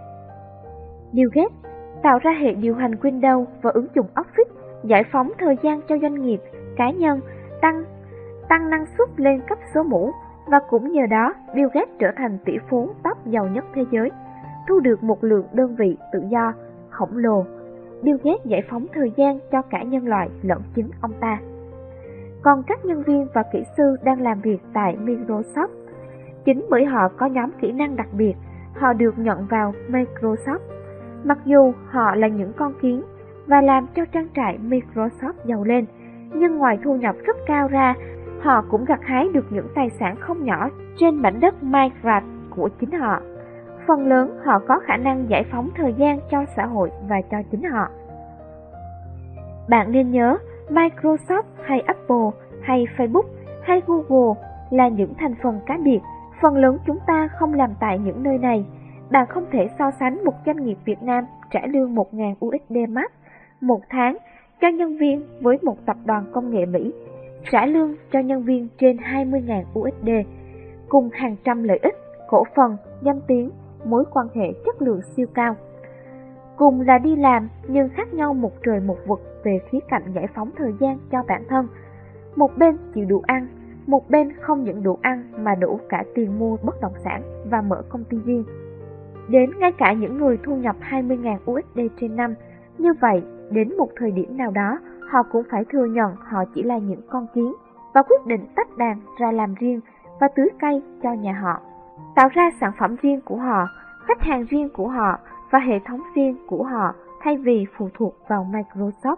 C: Bill Gates tạo ra hệ điều hành Windows và ứng dụng Office, giải phóng thời gian cho doanh nghiệp, cá nhân, tăng năng suất lên cấp số mũ, và cũng nhờ đó Bill Gates trở thành tỷ phú top giàu nhất thế giới, thu được một lượng đơn vị tự do khổng lồ. Bill Gates giải phóng thời gian cho cả nhân loại lẫn chính ông ta. Còn các nhân viên và kỹ sư đang làm việc tại Microsoft, chính bởi họ có nhóm kỹ năng đặc biệt, họ được nhận vào Microsoft. Mặc dù họ là những con kiến và làm cho trang trại Microsoft giàu lên, nhưng ngoài thu nhập rất cao ra, họ cũng gặt hái được những tài sản không nhỏ trên mảnh đất Minecraft của chính họ. Phần lớn họ có khả năng giải phóng thời gian cho xã hội và cho chính họ. Bạn nên nhớ, Microsoft hay Apple hay Facebook hay Google là những thành phần cá biệt. Phần lớn chúng ta không làm tại những nơi này. Bạn không thể so sánh một doanh nghiệp Việt Nam trả lương 1.000 USD max một tháng cho nhân viên với một tập đoàn công nghệ Mỹ trả lương cho nhân viên trên 20.000 USD, cùng hàng trăm lợi ích, cổ phần, danh tiếng, mối quan hệ chất lượng siêu cao. Cùng là đi làm nhưng khác nhau một trời một vực về khía cạnh giải phóng thời gian cho bản thân. Một bên chịu đủ ăn, một bên không những đủ ăn mà đủ cả tiền mua bất động sản và mở công ty riêng. Đến ngay cả những người thu nhập 20.000 USD trên năm, như vậy đến một thời điểm nào đó họ cũng phải thừa nhận họ chỉ là những con kiến và quyết định tách đàn ra làm riêng và tưới cây cho nhà họ, tạo ra sản phẩm riêng của họ, khách hàng riêng của họ và hệ thống riêng của họ thay vì phụ thuộc vào Microsoft.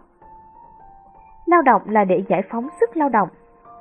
C: Lao động là để giải phóng sức lao động.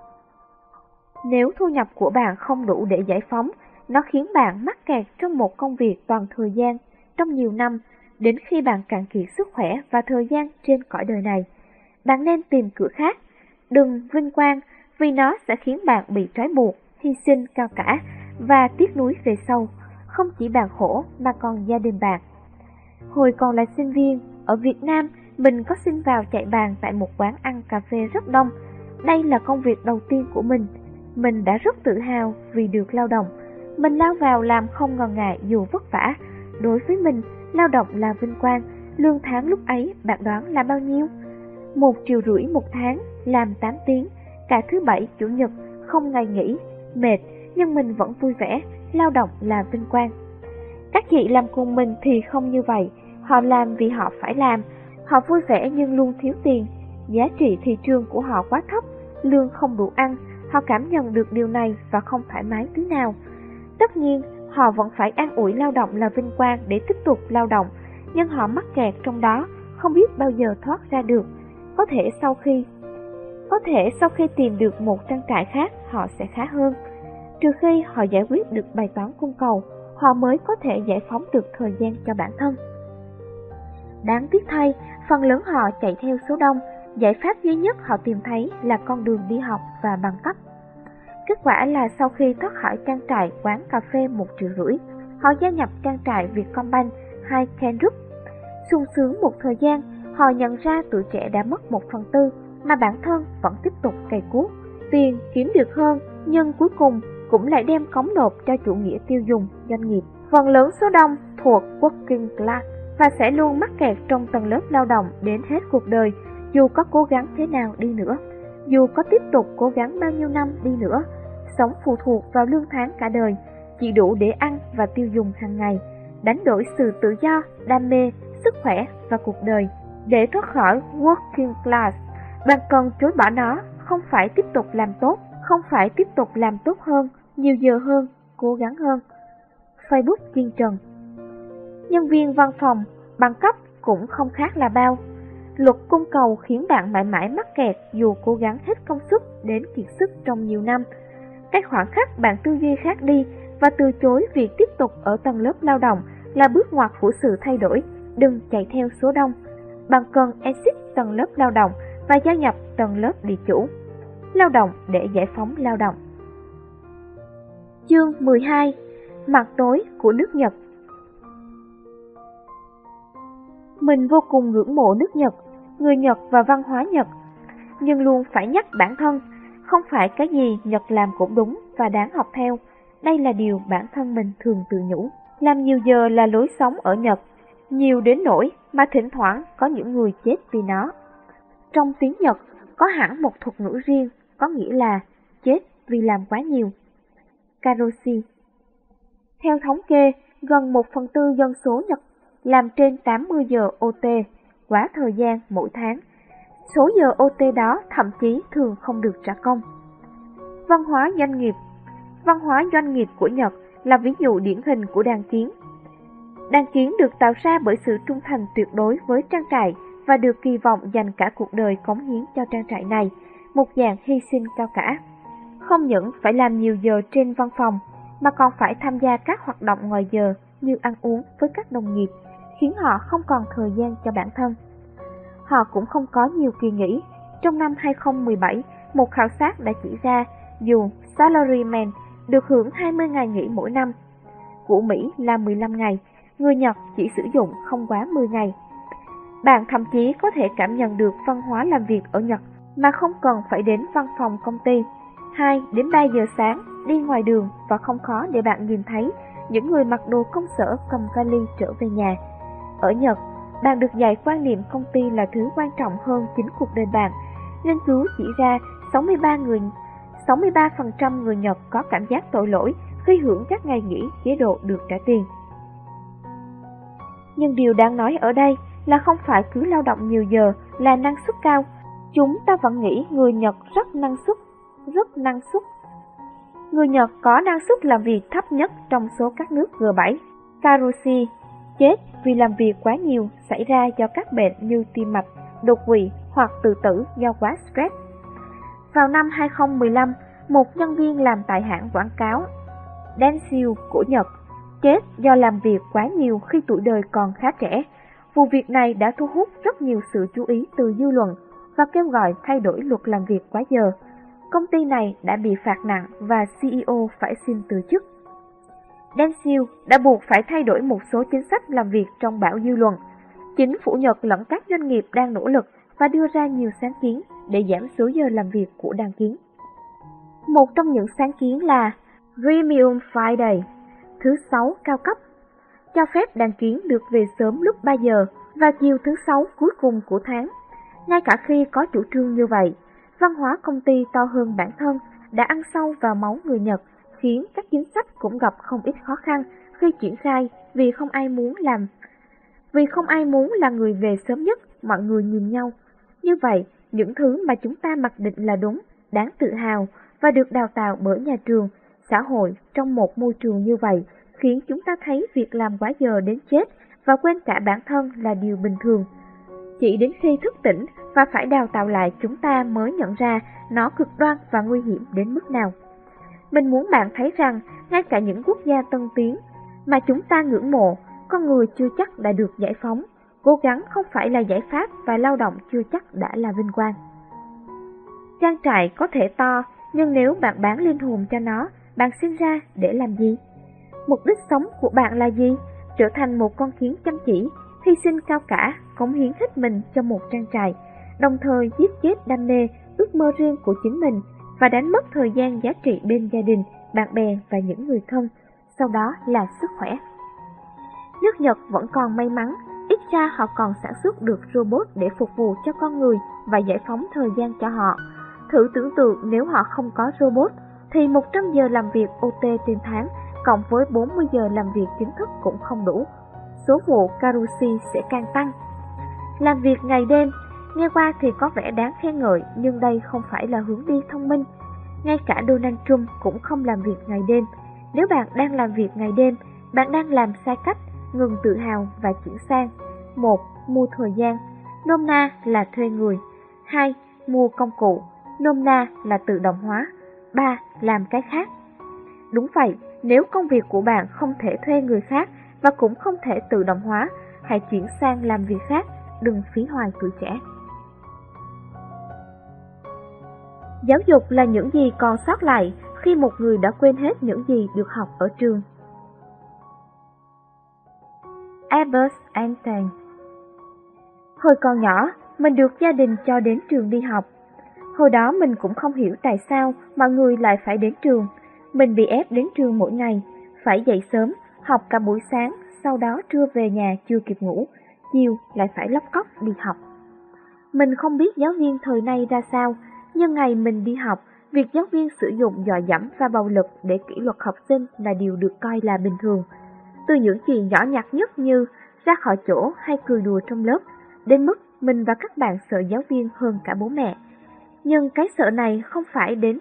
C: Nếu thu nhập của bạn không đủ để giải phóng, nó khiến bạn mắc kẹt trong một công việc toàn thời gian trong nhiều năm, đến khi bạn cạn kiệt sức khỏe và thời gian trên cõi đời này. Bạn nên tìm cửa khác. Đừng vinh quang, vì nó sẽ khiến bạn bị trói buộc, hy sinh cao cả và tiếc nuối về sau. Không chỉ bạn khổ mà còn gia đình bạn. Hồi còn là sinh viên, ở Việt Nam, mình có xin vào chạy bàn tại một quán ăn cà phê rất đông. Đây là công việc đầu tiên của mình. Mình đã rất tự hào vì được lao động. Mình lao vào làm không ngần ngại dù vất vả. Đối với mình, lao động là vinh quang. Lương tháng lúc ấy bạn đoán là bao nhiêu? 1,5 triệu một tháng, làm 8 tiếng, cả thứ bảy, chủ nhật, không ngày nghỉ, mệt, nhưng mình vẫn vui vẻ. Lao động là vinh quang. Các chị làm cùng mình thì không như vậy. Họ làm vì họ phải làm. Họ vui vẻ nhưng luôn thiếu tiền. Giá trị thị trường của họ quá thấp, lương không đủ ăn. Họ cảm nhận được điều này và không thoải mái tí nào. Tất nhiên, họ vẫn phải an ủi lao động là vinh quang để tiếp tục lao động, nhưng họ mắc kẹt trong đó, không biết bao giờ thoát ra được. Có thể sau khi tìm được một trang trại khác, họ sẽ khá hơn. Trừ khi họ giải quyết được bài toán cung cầu, họ mới có thể giải phóng được thời gian cho bản thân. Đáng tiếc thay, phần lớn họ chạy theo số đông. Giải pháp duy nhất họ tìm thấy là con đường đi học và bằng cấp. Kết quả là sau khi thoát khỏi trang trại quán cà phê 1,5 triệu, họ gia nhập trang trại Vietcombank hay Ken-Group. Sung sướng một thời gian, họ nhận ra tuổi trẻ đã mất 1/4 mà bản thân vẫn tiếp tục cày cuốc. Tiền kiếm được hơn, nhưng cuối cùng cũng lại đem cống nộp cho chủ nghĩa tiêu dùng, doanh nghiệp. Phần lớn số đông thuộc working class và sẽ luôn mắc kẹt trong tầng lớp lao động đến hết cuộc đời, dù có cố gắng thế nào đi nữa, dù có tiếp tục cố gắng bao nhiêu năm đi nữa. Sống phụ thuộc vào lương tháng cả đời, chỉ đủ để ăn và tiêu dùng hàng ngày, đánh đổi sự tự do, đam mê, sức khỏe và cuộc đời. Để thoát khỏi working class, bạn cần chối bỏ nó, không phải tiếp tục làm tốt, không phải tiếp tục làm tốt hơn, nhiều giờ hơn, cố gắng hơn. Facebook Kiên Trần. Nhân viên văn phòng, bằng cấp cũng không khác là bao. Luật cung cầu khiến bạn mãi mãi mắc kẹt dù cố gắng hết công suất đến kiệt sức trong nhiều năm. Cái khoảng khắc bạn tư duy khác đi và từ chối việc tiếp tục ở tầng lớp lao động là bước ngoặt của sự thay đổi. Đừng chạy theo số đông. Bạn cần exit tầng lớp lao động và gia nhập tầng lớp địa chủ. Lao động để giải phóng lao động. Chương 12. Mặt tối của nước Nhật. Mình vô cùng ngưỡng mộ nước Nhật, người Nhật và văn hóa Nhật, nhưng luôn phải nhắc bản thân, không phải cái gì Nhật làm cũng đúng và đáng học theo. Đây là điều bản thân mình thường tự nhủ. Làm nhiều giờ là lối sống ở Nhật, nhiều đến nỗi mà thỉnh thoảng có những người chết vì nó. Trong tiếng Nhật có hẳn một thuật ngữ riêng, có nghĩa là chết vì làm quá nhiều. Karoshi. Theo thống kê, gần 1/4 dân số Nhật làm trên 80 giờ OT, quá thời gian mỗi tháng. Số giờ OT đó thậm chí thường không được trả công. Văn hóa doanh nghiệp. Văn hóa doanh nghiệp của Nhật là ví dụ điển hình của đàn kiến. Đàn kiến được tạo ra bởi sự trung thành tuyệt đối với trang trại và được kỳ vọng dành cả cuộc đời cống hiến cho trang trại này, một dạng hy sinh cao cả. Không những phải làm nhiều giờ trên văn phòng, mà còn phải tham gia các hoạt động ngoài giờ như ăn uống với các đồng nghiệp, khiến họ không còn thời gian cho bản thân. Họ cũng không có nhiều kỳ nghỉ. Trong năm 2017, một khảo sát đã chỉ ra dù salaryman được hưởng 20 ngày nghỉ mỗi năm, của Mỹ là 15 ngày, người Nhật chỉ sử dụng không quá 10 ngày. Bạn thậm chí có thể cảm nhận được văn hóa làm việc ở Nhật mà không cần phải đến văn phòng công ty. 2 đến 3 giờ sáng đi ngoài đường và không khó để bạn nhìn thấy những người mặc đồ công sở cầm vali trở về nhà. Ở Nhật, bạn được dạy quan niệm công ty là thứ quan trọng hơn chính cuộc đời bạn. Nghiên cứu chỉ ra 63% người Nhật có cảm giác tội lỗi khi hưởng các ngày nghỉ chế độ được trả tiền. Nhưng điều đáng nói ở đây là không phải cứ lao động nhiều giờ là năng suất cao. Chúng ta vẫn nghĩ người Nhật rất năng suất. Người Nhật có năng suất làm việc thấp nhất trong số các nước G7. Karushi chết vì làm việc quá nhiều xảy ra do các bệnh như tim mạch, đột quỵ hoặc tự tử do quá stress. Vào năm 2015, một nhân viên làm tại hãng quảng cáo Dentsu của Nhật chết do làm việc quá nhiều khi tuổi đời còn khá trẻ. Vụ việc này đã thu hút rất nhiều sự chú ý từ dư luận và kêu gọi thay đổi luật làm việc quá giờ. Công ty này đã bị phạt nặng và CEO phải xin từ chức. Dentsu đã buộc phải thay đổi một số chính sách làm việc trong bão dư luận. Chính phủ Nhật lẫn các doanh nghiệp đang nỗ lực và đưa ra nhiều sáng kiến để giảm số giờ làm việc của đàn kiến. Một trong những sáng kiến là Premium Friday, thứ Sáu cao cấp, cho phép đàn kiến được về sớm lúc 3 giờ và chiều thứ Sáu cuối cùng của tháng. Ngay cả khi có chủ trương như vậy, văn hóa công ty to hơn bản thân đã ăn sâu vào máu người Nhật, khiến các chính sách cũng gặp không ít khó khăn khi triển khai vì không ai muốn là người về sớm nhất, mọi người nhìn nhau. Như vậy, những thứ mà chúng ta mặc định là đúng, đáng tự hào và được đào tạo bởi nhà trường, xã hội trong một môi trường như vậy khiến chúng ta thấy việc làm quá giờ đến chết và quên cả bản thân là điều bình thường. Chỉ đến khi thức tỉnh và phải đào tạo lại chúng ta mới nhận ra nó cực đoan và nguy hiểm đến mức nào. Mình muốn bạn thấy rằng ngay cả những quốc gia tân tiến mà chúng ta ngưỡng mộ, con người chưa chắc đã được giải phóng, cố gắng không phải là giải pháp và lao động chưa chắc đã là vinh quang. Trang trại có thể to, nhưng nếu bạn bán linh hồn cho nó, bạn sinh ra để làm gì? Mục đích sống của bạn là gì? Trở thành một con kiến chăm chỉ, hy sinh cao cả, cống hiến hết mình cho một trang trại, đồng thời giết chết đam mê, ước mơ riêng của chính mình và đánh mất thời gian giá trị bên gia đình, bạn bè và những người thân, sau đó là sức khỏe. Nước Nhật vẫn còn may mắn, ít ra họ còn sản xuất được robot để phục vụ cho con người và giải phóng thời gian cho họ. Thử tưởng tượng nếu họ không có robot, thì 100 giờ làm việc OT trên tháng, cộng với 40 giờ làm việc chính thức cũng không đủ. Số vụ Karushi sẽ càng tăng. Làm việc ngày đêm, nghe qua thì có vẻ đáng khen ngợi, nhưng đây không phải là hướng đi thông minh. Ngay cả Donald Trump cũng không làm việc ngày đêm. Nếu bạn đang làm việc ngày đêm, bạn đang làm sai cách, ngừng tự hào và chuyển sang 1. Mua thời gian, nôm na là thuê người. 2. Mua công cụ, nôm na là tự động hóa. 3. Làm cái khác. Đúng vậy, nếu công việc của bạn không thể thuê người khác và cũng không thể tự động hóa, hãy chuyển sang làm việc khác, đừng phí hoài tuổi trẻ. Giáo dục là những gì còn sót lại khi một người đã quên hết những gì được học ở trường. Albert Einstein. Hồi còn nhỏ, mình được gia đình cho đến trường đi học. Hồi đó mình cũng không hiểu tại sao mọi người lại phải đến trường. Mình bị ép đến trường mỗi ngày, phải dậy sớm, học cả buổi sáng, sau đó trưa về nhà chưa kịp ngủ, chiều lại phải lóc cóc đi học. Mình không biết giáo viên thời nay ra sao, nhưng ngày mình đi học, việc giáo viên sử dụng dọa dẫm và bạo lực để kỷ luật học sinh là điều được coi là bình thường. Từ những chuyện nhỏ nhặt nhất như ra khỏi chỗ hay cười đùa trong lớp, đến mức mình và các bạn sợ giáo viên hơn cả bố mẹ. Nhưng cái sợ này không phải đến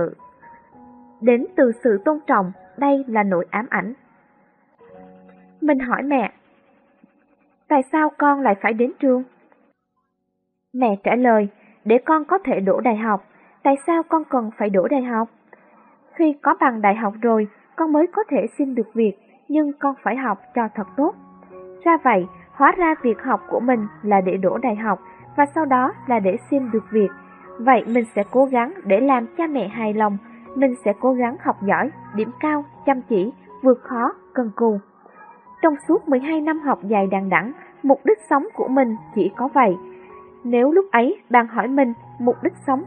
C: từ sự tôn trọng, đây là nỗi ám ảnh. Mình hỏi mẹ, tại sao con lại phải đến trường? Mẹ trả lời, để con có thể đỗ đại học. Tại sao con cần phải đỗ đại học? Khi có bằng đại học rồi, con mới có thể xin được việc, nhưng con phải học cho thật tốt. Ra vậy, hóa ra việc học của mình là để đỗ đại học và sau đó là để xin được việc. Vậy mình sẽ cố gắng để làm cha mẹ hài lòng, mình sẽ cố gắng học giỏi, điểm cao, chăm chỉ, vượt khó, cần cù. Trong suốt 12 năm học dài đằng đẵng, mục đích sống của mình chỉ có vậy. Nếu lúc ấy bạn hỏi mình mục đích sống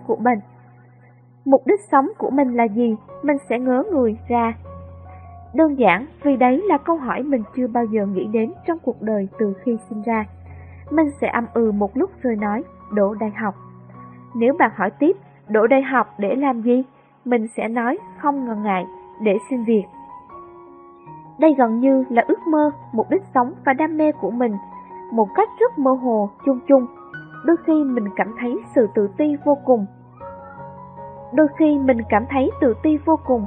C: của mình là gì, mình sẽ ngớ người ra. Đơn giản vì đấy là câu hỏi mình chưa bao giờ nghĩ đến trong cuộc đời từ khi sinh ra. Mình sẽ ậm ừ một lúc rồi nói, đỗ đại học. Nếu bạn hỏi tiếp, đỗ đại học để làm gì? Mình sẽ nói không ngần ngại, để xin việc. Đây gần như là ước mơ, mục đích sống và đam mê của mình, một cách rất mơ hồ, chung chung. Đôi khi mình cảm thấy tự ti vô cùng.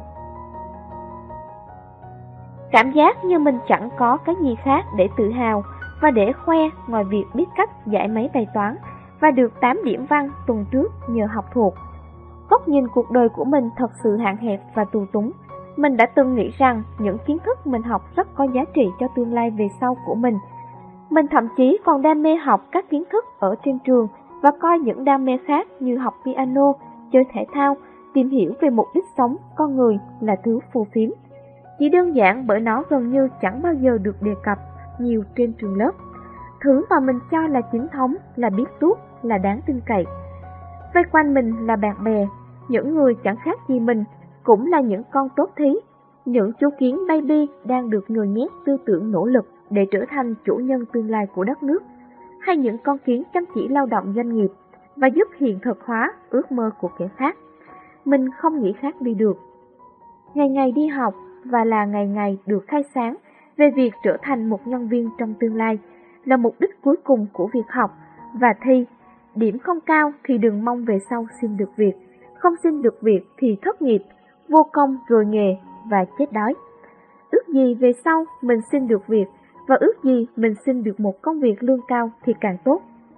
C: Cảm giác như mình chẳng có cái gì khác để tự hào và để khoe ngoài việc biết cách giải mấy bài toán và được 8 điểm văn tuần trước nhờ học thuộc. Góc nhìn cuộc đời của mình thật sự hạn hẹp và tù túng. Mình đã từng nghĩ rằng những kiến thức mình học rất có giá trị cho tương lai về sau của mình. Mình thậm chí còn đam mê học các kiến thức ở trên trường và coi những đam mê khác như học piano, chơi thể thao, tìm hiểu về mục đích sống con người là thứ phù phiếm. Chỉ đơn giản bởi nó gần như chẳng bao giờ được đề cập nhiều trên trường lớp. Thứ mà mình cho là chính thống, là biết tuốt, là đáng tin cậy. Vây quanh mình là bạn bè, những người chẳng khác gì mình, cũng là những con tốt thí, những chú kiến baby đang được nhồi nhét tư tưởng nỗ lực để trở thành chủ nhân tương lai của đất nước, hay những con kiến chăm chỉ lao động doanh nghiệp và giúp hiện thực hóa ước mơ của kẻ khác. Mình không nghĩ khác đi được. Ngày ngày đi học và là ngày ngày được khai sáng về việc trở thành một nhân viên trong tương lai là mục đích cuối cùng của việc học và thi. Điểm không cao thì đừng mong về sau xin được việc, không xin được việc thì thất nghiệp, vô công rồi nghề và chết đói. Ước gì về sau mình xin được việc và ước gì mình xin được một công việc lương cao thì càng tốt.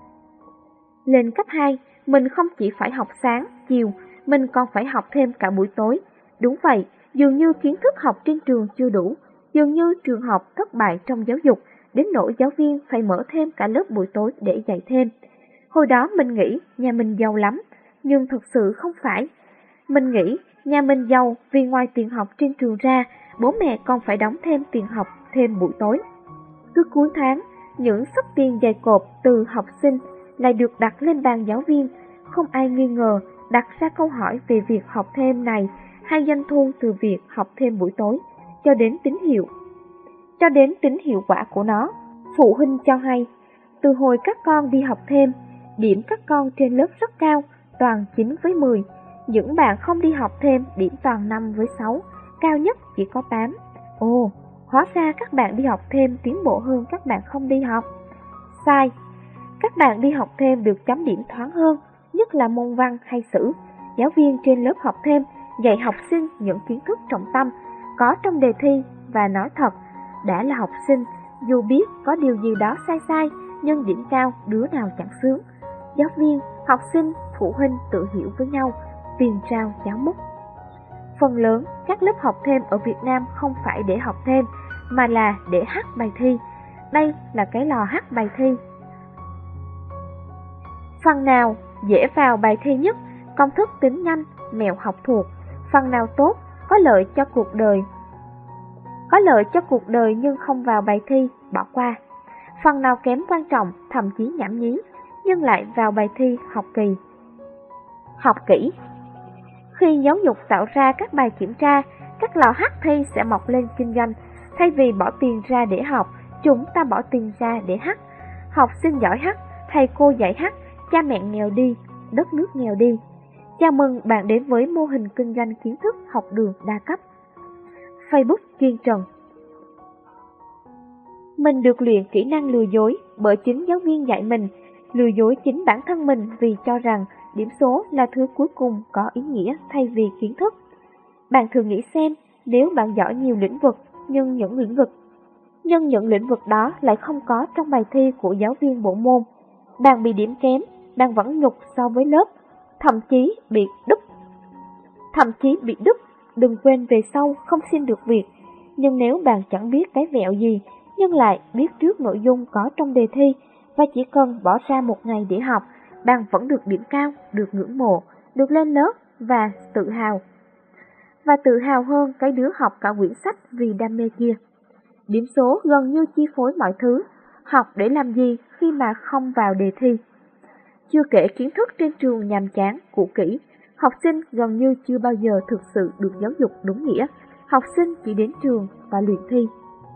C: Lên cấp 2, mình không chỉ phải học sáng, chiều, mình còn phải học thêm cả buổi tối. Đúng vậy, dường như kiến thức học trên trường chưa đủ, dường như trường học thất bại trong giáo dục, đến nỗi giáo viên phải mở thêm cả lớp buổi tối để dạy thêm. Hồi đó mình nghĩ nhà mình giàu lắm, nhưng thực sự không phải. Mình nghĩ nhà mình giàu vì ngoài tiền học trên trường ra, bố mẹ còn phải đóng thêm tiền học thêm buổi tối. Cứ cuối tháng, những suất tiền dày cộp từ học sinh lại được đặt lên bàn giáo viên. Không ai nghi ngờ đặt ra câu hỏi về việc học thêm này hay doanh thu từ việc học thêm buổi tối, cho đến tính hiệu quả của nó. Phụ huynh cho hay, từ hồi các con đi học thêm, điểm các con trên lớp rất cao, toàn 9 với 10. Những bạn không đi học thêm điểm toàn 5 với 6, cao nhất chỉ có 8. Ồ, hóa ra các bạn đi học thêm tiến bộ hơn các bạn không đi học. Sai, các bạn đi học thêm được chấm điểm thoáng hơn, nhất là môn văn hay sử. Giáo viên trên lớp học thêm dạy học sinh những kiến thức trọng tâm có trong đề thi, và nói thật, đã là học sinh, dù biết có điều gì đó sai nhưng điểm cao đứa nào chẳng sướng. Giáo viên, học sinh, phụ huynh tự hiểu với nhau, tiền trao cháo múc. Phần lớn các lớp học thêm ở Việt Nam không phải để học thêm, mà là để hát bài thi. Đây là cái lò hát bài thi. Phần nào dễ vào bài thi nhất, công thức tính nhanh, mẹo học thuộc. Phần nào tốt, có lợi cho cuộc đời nhưng không vào bài thi, bỏ qua. Phần nào kém quan trọng, thậm chí nhảm nhí, nhưng lại vào bài thi học kỹ. Khi giáo dục tạo ra các bài kiểm tra, các lò hát thi sẽ mọc lên kinh doanh. Thay vì bỏ tiền ra để học, chúng ta bỏ tiền ra để hát. Học sinh giỏi hát, thầy cô dạy hát, cha mẹ nghèo đi, đất nước nghèo đi. Chào mừng bạn đến với mô hình kinh doanh kiến thức học đường đa cấp. Facebook Kiên Trần. Mình được luyện kỹ năng lừa dối bởi chính giáo viên dạy mình, lừa dối chính bản thân mình vì cho rằng điểm số là thứ cuối cùng có ý nghĩa thay vì kiến thức. Bạn thử nghĩ xem, nếu bạn giỏi nhiều lĩnh vực, nhưng những lĩnh vực đó lại không có trong bài thi của giáo viên bộ môn, bạn bị điểm kém, bạn vẫn nhục so với lớp, thậm chí bị đúp. Đừng quên về sau không xin được việc. Nhưng nếu bạn chẳng biết cái vẹo gì, nhưng lại biết trước nội dung có trong đề thi, và chỉ cần bỏ ra một ngày để học, bạn vẫn được điểm cao, được ngưỡng mộ, được lên lớp và tự hào. Và tự hào hơn cái đứa học cả quyển sách vì đam mê kia. Điểm số gần như chi phối mọi thứ, học để làm gì khi mà không vào đề thi. Chưa kể kiến thức trên trường nhàm chán, cũ kỹ, học sinh gần như chưa bao giờ thực sự được giáo dục đúng nghĩa, học sinh chỉ đến trường và luyện thi.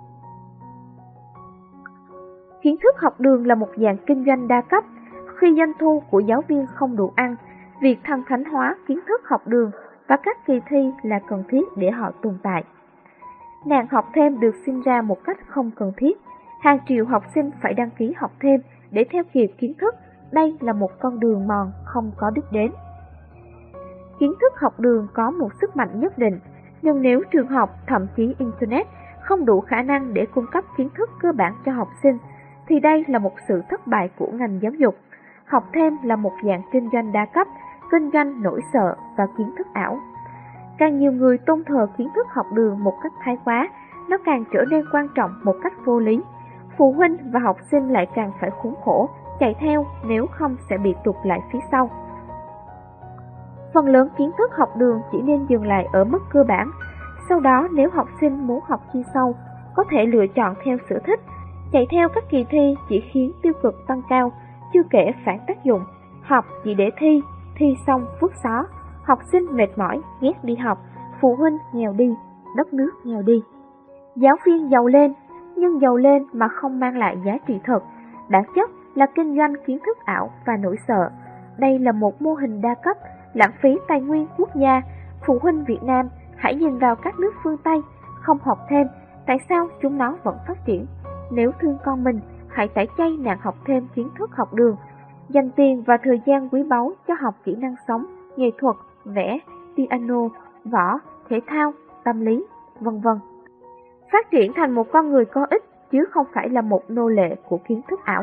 C: Kiến thức học đường là một dạng kinh doanh đa cấp. Khi doanh thu của giáo viên không đủ ăn, việc thần thánh hóa kiến thức học đường và các kỳ thi là cần thiết để họ tồn tại. Nạn học thêm được sinh ra một cách không cần thiết. Hàng triệu học sinh phải đăng ký học thêm để theo kịp kiến thức. Đây là một con đường mòn không có đích đến. Kiến thức học đường có một sức mạnh nhất định, nhưng nếu trường học, thậm chí Internet, không đủ khả năng để cung cấp kiến thức cơ bản cho học sinh, thì đây là một sự thất bại của ngành giáo dục. Học thêm là một dạng kinh doanh đa cấp, kinh doanh nỗi sợ và kiến thức ảo. Càng nhiều người tôn thờ kiến thức học đường một cách thái quá, nó càng trở nên quan trọng một cách vô lý. Phụ huynh và học sinh lại càng phải khốn khổ, chạy theo, nếu không sẽ bị tụt lại phía sau. Phần lớn kiến thức học đường chỉ nên dừng lại ở mức cơ bản. Sau đó nếu học sinh muốn học chuyên sâu, có thể lựa chọn theo sở thích. Chạy theo các kỳ thi chỉ khiến tiêu cực tăng cao, chưa kể phản tác dụng. Học chỉ để thi, thi xong vứt xó. Học sinh mệt mỏi, ghét đi học, phụ huynh nghèo đi, đất nước nghèo đi. Giáo viên giàu lên, nhưng giàu lên mà không mang lại giá trị thật. Bản chất là kinh doanh kiến thức ảo và nỗi sợ. Đây là một mô hình đa cấp, lãng phí tài nguyên quốc gia. Phụ huynh Việt Nam hãy nhìn vào các nước phương Tây, không học thêm, tại sao chúng nó vẫn phát triển? Nếu thương con mình, hãy tẩy chay nạn học thêm kiến thức học đường, dành tiền và thời gian quý báu cho học kỹ năng sống, nghệ thuật, vẽ, piano, võ, thể thao, tâm lý, vân vân. Phát triển thành một con người có ích chứ không phải là một nô lệ của kiến thức ảo.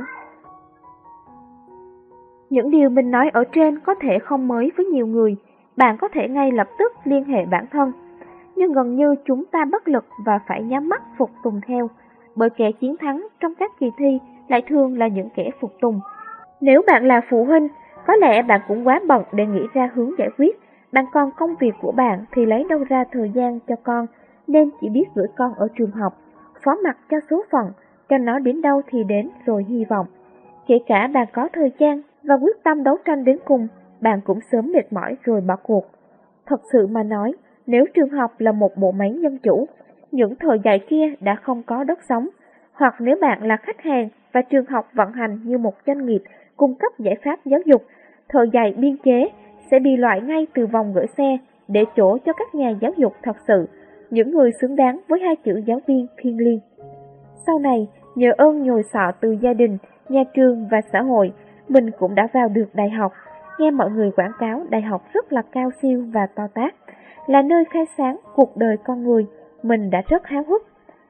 C: Những điều mình nói ở trên có thể không mới với nhiều người, bạn có thể ngay lập tức liên hệ bản thân, nhưng gần như chúng ta bất lực và phải nhắm mắt phục tùng theo, bởi kẻ chiến thắng trong các kỳ thi lại thường là những kẻ phục tùng. Nếu bạn là phụ huynh, có lẽ bạn cũng quá bận để nghĩ ra hướng giải quyết. Bạn còn công việc của bạn thì lấy đâu ra thời gian cho con, nên chỉ biết gửi con ở trường học, phó mặc cho số phận, cho nó đến đâu thì đến rồi hy vọng. Kể cả bạn có thời gian và quyết tâm đấu tranh đến cùng, bạn cũng sớm mệt mỏi rồi bỏ cuộc. Thật sự mà nói, nếu trường học là một bộ máy dân chủ, những thời dạy kia đã không có đất sống. Hoặc nếu bạn là khách hàng và trường học vận hành như một doanh nghiệp cung cấp giải pháp giáo dục, thời dạy biên chế sẽ bị loại ngay từ vòng gửi xe để chỗ cho các nhà giáo dục thật sự, những người xứng đáng với hai chữ giáo viên thiêng liêng. Sau này, nhờ ơn nhồi sọ từ gia đình, nhà trường và xã hội, mình cũng đã vào được đại học. Nghe mọi người quảng cáo đại học rất là cao siêu và to tát, là nơi khai sáng cuộc đời con người, mình đã rất háo hức.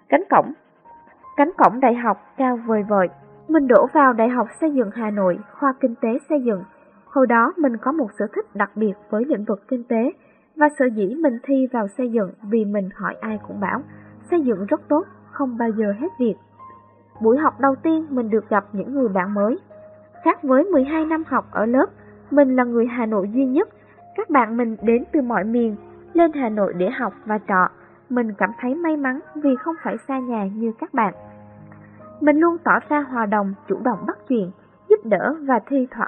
C: Cánh cổng đại học cao vời vợi. Mình đổ vào Đại học Xây dựng Hà Nội, khoa Kinh tế Xây dựng. Hồi đó mình có một sở thích đặc biệt với lĩnh vực kinh tế, và sở dĩ mình thi vào xây dựng vì mình hỏi ai cũng bảo xây dựng rất tốt, không bao giờ hết việc. Buổi học đầu tiên mình được gặp những người bạn mới. Khác với 12 năm học ở lớp, mình là người Hà Nội duy nhất. Các bạn mình đến từ mọi miền, lên Hà Nội để học và trọ. Mình cảm thấy may mắn vì không phải xa nhà như các bạn. Mình luôn tỏ ra hòa đồng, chủ động bắt chuyện, giúp đỡ và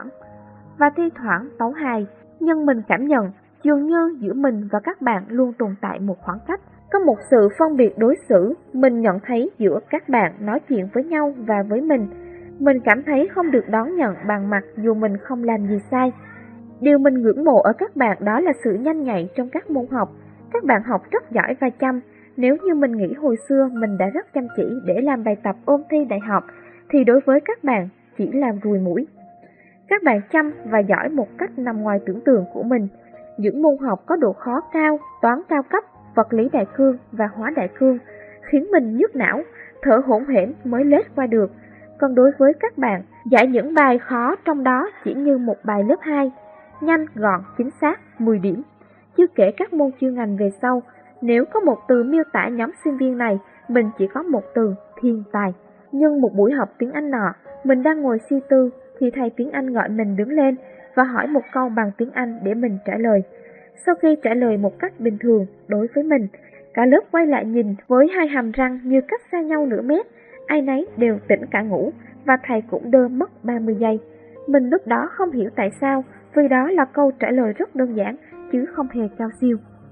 C: thi thoảng tấu hài. Nhưng mình cảm nhận dường như giữa mình và các bạn luôn tồn tại một khoảng cách, có một sự phân biệt đối xử. Mình nhận thấy giữa các bạn nói chuyện với nhau và với mình cảm thấy không được đón nhận bằng mặt dù mình không làm gì sai. Điều mình ngưỡng mộ ở các bạn đó là sự nhanh nhạy trong các môn học. Các bạn học rất giỏi và chăm. Nếu như mình nghĩ hồi xưa mình đã rất chăm chỉ để làm bài tập ôn thi đại học, thì đối với các bạn chỉ là ruồi muỗi. Các bạn chăm và giỏi một cách nằm ngoài tưởng tượng của mình. Những môn học có độ khó cao, toán cao cấp, vật lý đại cương và hóa đại cương, khiến mình nhức não, thở hổn hển mới lết qua được. Còn đối với các bạn, giải những bài khó trong đó chỉ như một bài lớp 2, nhanh, gọn, chính xác, 10 điểm. Chưa kể các môn chuyên ngành về sau, nếu có một từ miêu tả nhóm sinh viên này, mình chỉ có một từ, thiên tài. Nhưng một buổi học tiếng Anh nọ, Mình đang ngồi suy tư thì thầy tiếng Anh gọi mình đứng lên và hỏi một câu bằng tiếng Anh để mình trả lời. Sau khi trả lời một cách bình thường đối với mình, cả lớp quay lại nhìn với hai hàm răng như cách xa nhau nửa mét, ai nấy đều tỉnh cả ngủ và thầy cũng đơ mất 30 giây. Mình lúc đó không hiểu tại sao, vì đó là câu trả lời rất đơn giản chứ không hề cao siêu.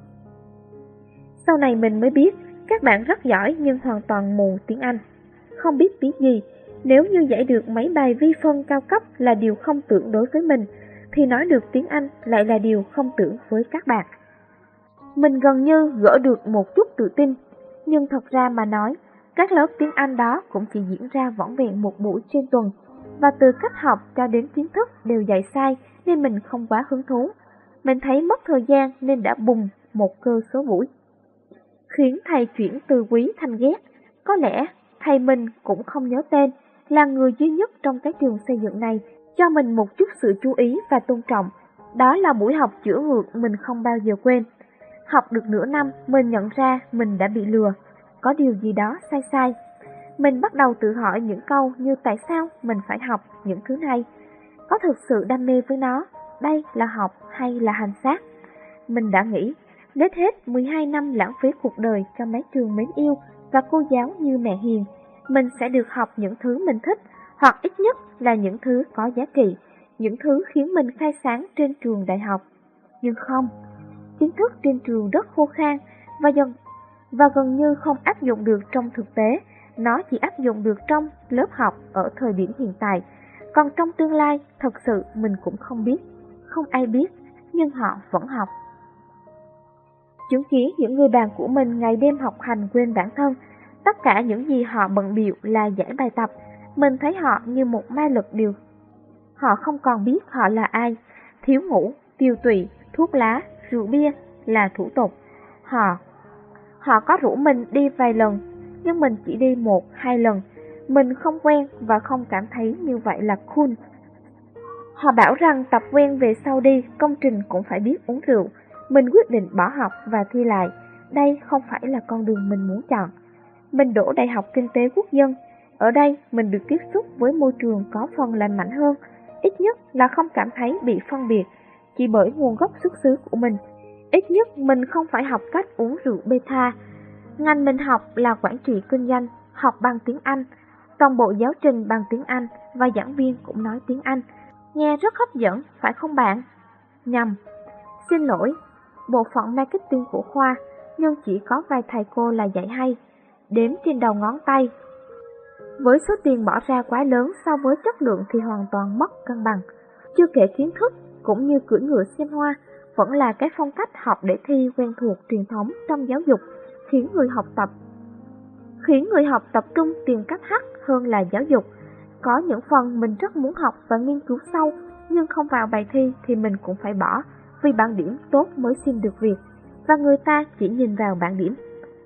C: Sau này mình mới biết, các bạn rất giỏi nhưng hoàn toàn mù tiếng Anh, không biết tiếng gì. Nếu như giải được mấy bài vi phân cao cấp là điều không tưởng đối với mình, thì nói được tiếng Anh lại là điều không tưởng với các bạn. Mình gần như gỡ được một chút tự tin, nhưng thật ra mà nói, các lớp tiếng Anh đó cũng chỉ diễn ra vỏn vẹn một buổi trên tuần, và từ cách học cho đến kiến thức đều dạy sai nên mình không quá hứng thú. Mình thấy mất thời gian nên đã bùng một cơ số buổi, khiến thầy chuyển từ quý thành ghét. Có lẽ thầy mình cũng không nhớ tên, là người duy nhất trong cái trường xây dựng này cho mình một chút sự chú ý và tôn trọng. Đó là buổi học chữa ngược mình không bao giờ quên. Học được nửa năm, mình nhận ra mình đã bị lừa, có điều gì đó sai sai. Mình bắt đầu tự hỏi những câu như tại sao mình phải học những thứ này? Có thực sự đam mê với nó? Đây là học hay là hành xác? Mình đã nghĩ, nết hết 12 năm lãng phí cuộc đời cho mấy trường mến yêu và cô giáo như mẹ Hiền, mình sẽ được học những thứ mình thích, hoặc ít nhất là những thứ có giá trị, những thứ khiến mình khai sáng trên trường đại học. Nhưng không, kiến thức trên trường rất khô khan và gần như không áp dụng được trong thực tế. Nó chỉ áp dụng được trong lớp học ở thời điểm hiện tại, còn trong tương lai thật sự mình cũng không biết, không ai biết, nhưng họ vẫn học. Chứng kiến những người bạn của mình ngày đêm học hành quên bản thân, tất cả những gì họ bận bịu là giải bài tập, mình thấy họ như một ma lực điều. Họ không còn biết họ là ai, thiếu ngủ, tiêu tụy, thuốc lá, rượu bia là thủ tục. Họ có rủ mình đi vài lần, nhưng mình chỉ đi 1-2 lần. Mình không quen và không cảm thấy như vậy là cool. Họ bảo rằng tập quen về sau đi, công trình cũng phải biết uống rượu. Mình quyết định bỏ học và thi lại. Đây không phải là con đường mình muốn chọn. Mình đỗ Đại học Kinh tế Quốc dân. Ở đây mình được tiếp xúc với môi trường có phần lành mạnh hơn, ít nhất là không cảm thấy bị phân biệt chỉ bởi nguồn gốc xuất xứ của mình. Ít nhất mình không phải học cách uống rượu beta. Ngành mình học là quản trị kinh doanh, học bằng tiếng Anh. Toàn bộ giáo trình bằng tiếng Anh và giảng viên cũng nói tiếng Anh. Nghe rất hấp dẫn, phải không bạn? Nhầm. Xin lỗi, bộ phận marketing của khoa, nhưng chỉ có vài thầy cô là dạy hay, đếm trên đầu ngón tay. Với số tiền bỏ ra quá lớn so với chất lượng thì hoàn toàn mất cân bằng. Chưa kể kiến thức, cũng như cưỡi ngựa xem hoa, vẫn là cái phong cách học để thi quen thuộc truyền thống trong giáo dục, khiến người học tập trung tìm cách hack hơn là giáo dục. Có những phần mình rất muốn học và nghiên cứu sâu, nhưng không vào bài thi thì mình cũng phải bỏ, vì bảng điểm tốt mới xin được việc, và người ta chỉ nhìn vào bảng điểm.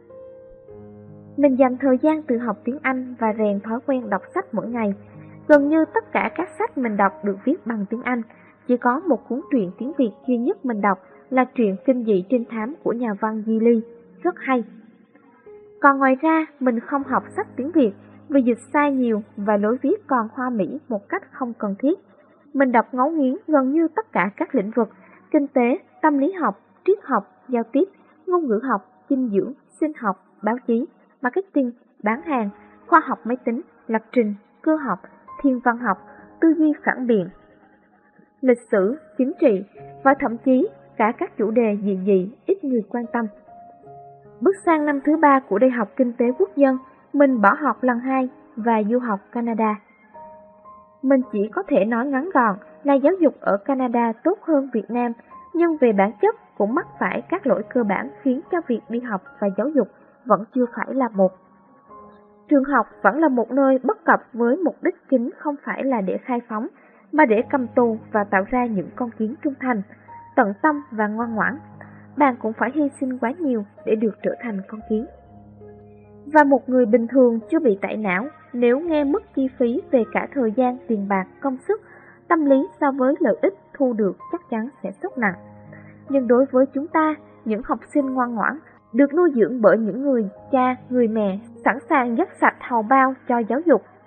C: Mình dành thời gian tự học tiếng Anh và rèn thói quen đọc sách mỗi ngày. Gần như tất cả các sách mình đọc được viết bằng tiếng Anh. Chỉ có một cuốn truyện tiếng Việt duy nhất mình đọc là truyện kinh dị trinh thám của nhà văn Di Ly, rất hay. Còn ngoài ra, mình không học sách tiếng Việt vì dịch sai nhiều và lối viết còn hoa mỹ một cách không cần thiết. Mình đọc ngấu nghiến gần như tất cả các lĩnh vực: kinh tế, tâm lý học, triết học, giao tiếp, ngôn ngữ học, dinh dưỡng, sinh học, báo chí, marketing, bán hàng, khoa học máy tính, lập trình, cơ học, thiên văn học, tư duy phản biện, lịch sử, chính trị và thậm chí cả các chủ đề dị dị ít người quan tâm. Bước sang năm thứ 3 của Đại học Kinh tế Quốc dân, mình bỏ học lần 2 và du học Canada. Mình chỉ có thể nói ngắn gọn là giáo dục ở Canada tốt hơn Việt Nam, nhưng về bản chất cũng mắc phải các lỗi cơ bản khiến cho việc đi học và giáo dục vẫn chưa phải là một. Trường học vẫn là một nơi bất cập với mục đích chính không phải là để khai phóng, mà để cầm tù và tạo ra những con kiến trung thành, tận tâm và ngoan ngoãn. Bạn cũng phải hy sinh quá nhiều để được trở thành con kiến. Và một người bình thường chưa bị tẩy não, nếu nghe mức chi phí về cả thời gian, tiền bạc, công sức, tâm lý so với lợi ích thu được chắc chắn sẽ sốc nặng. Nhưng đối với chúng ta, những học sinh ngoan ngoãn, được nuôi dưỡng bởi những người cha, người mẹ, sẵn sàng dốc sạch hầu bao cho giáo dục,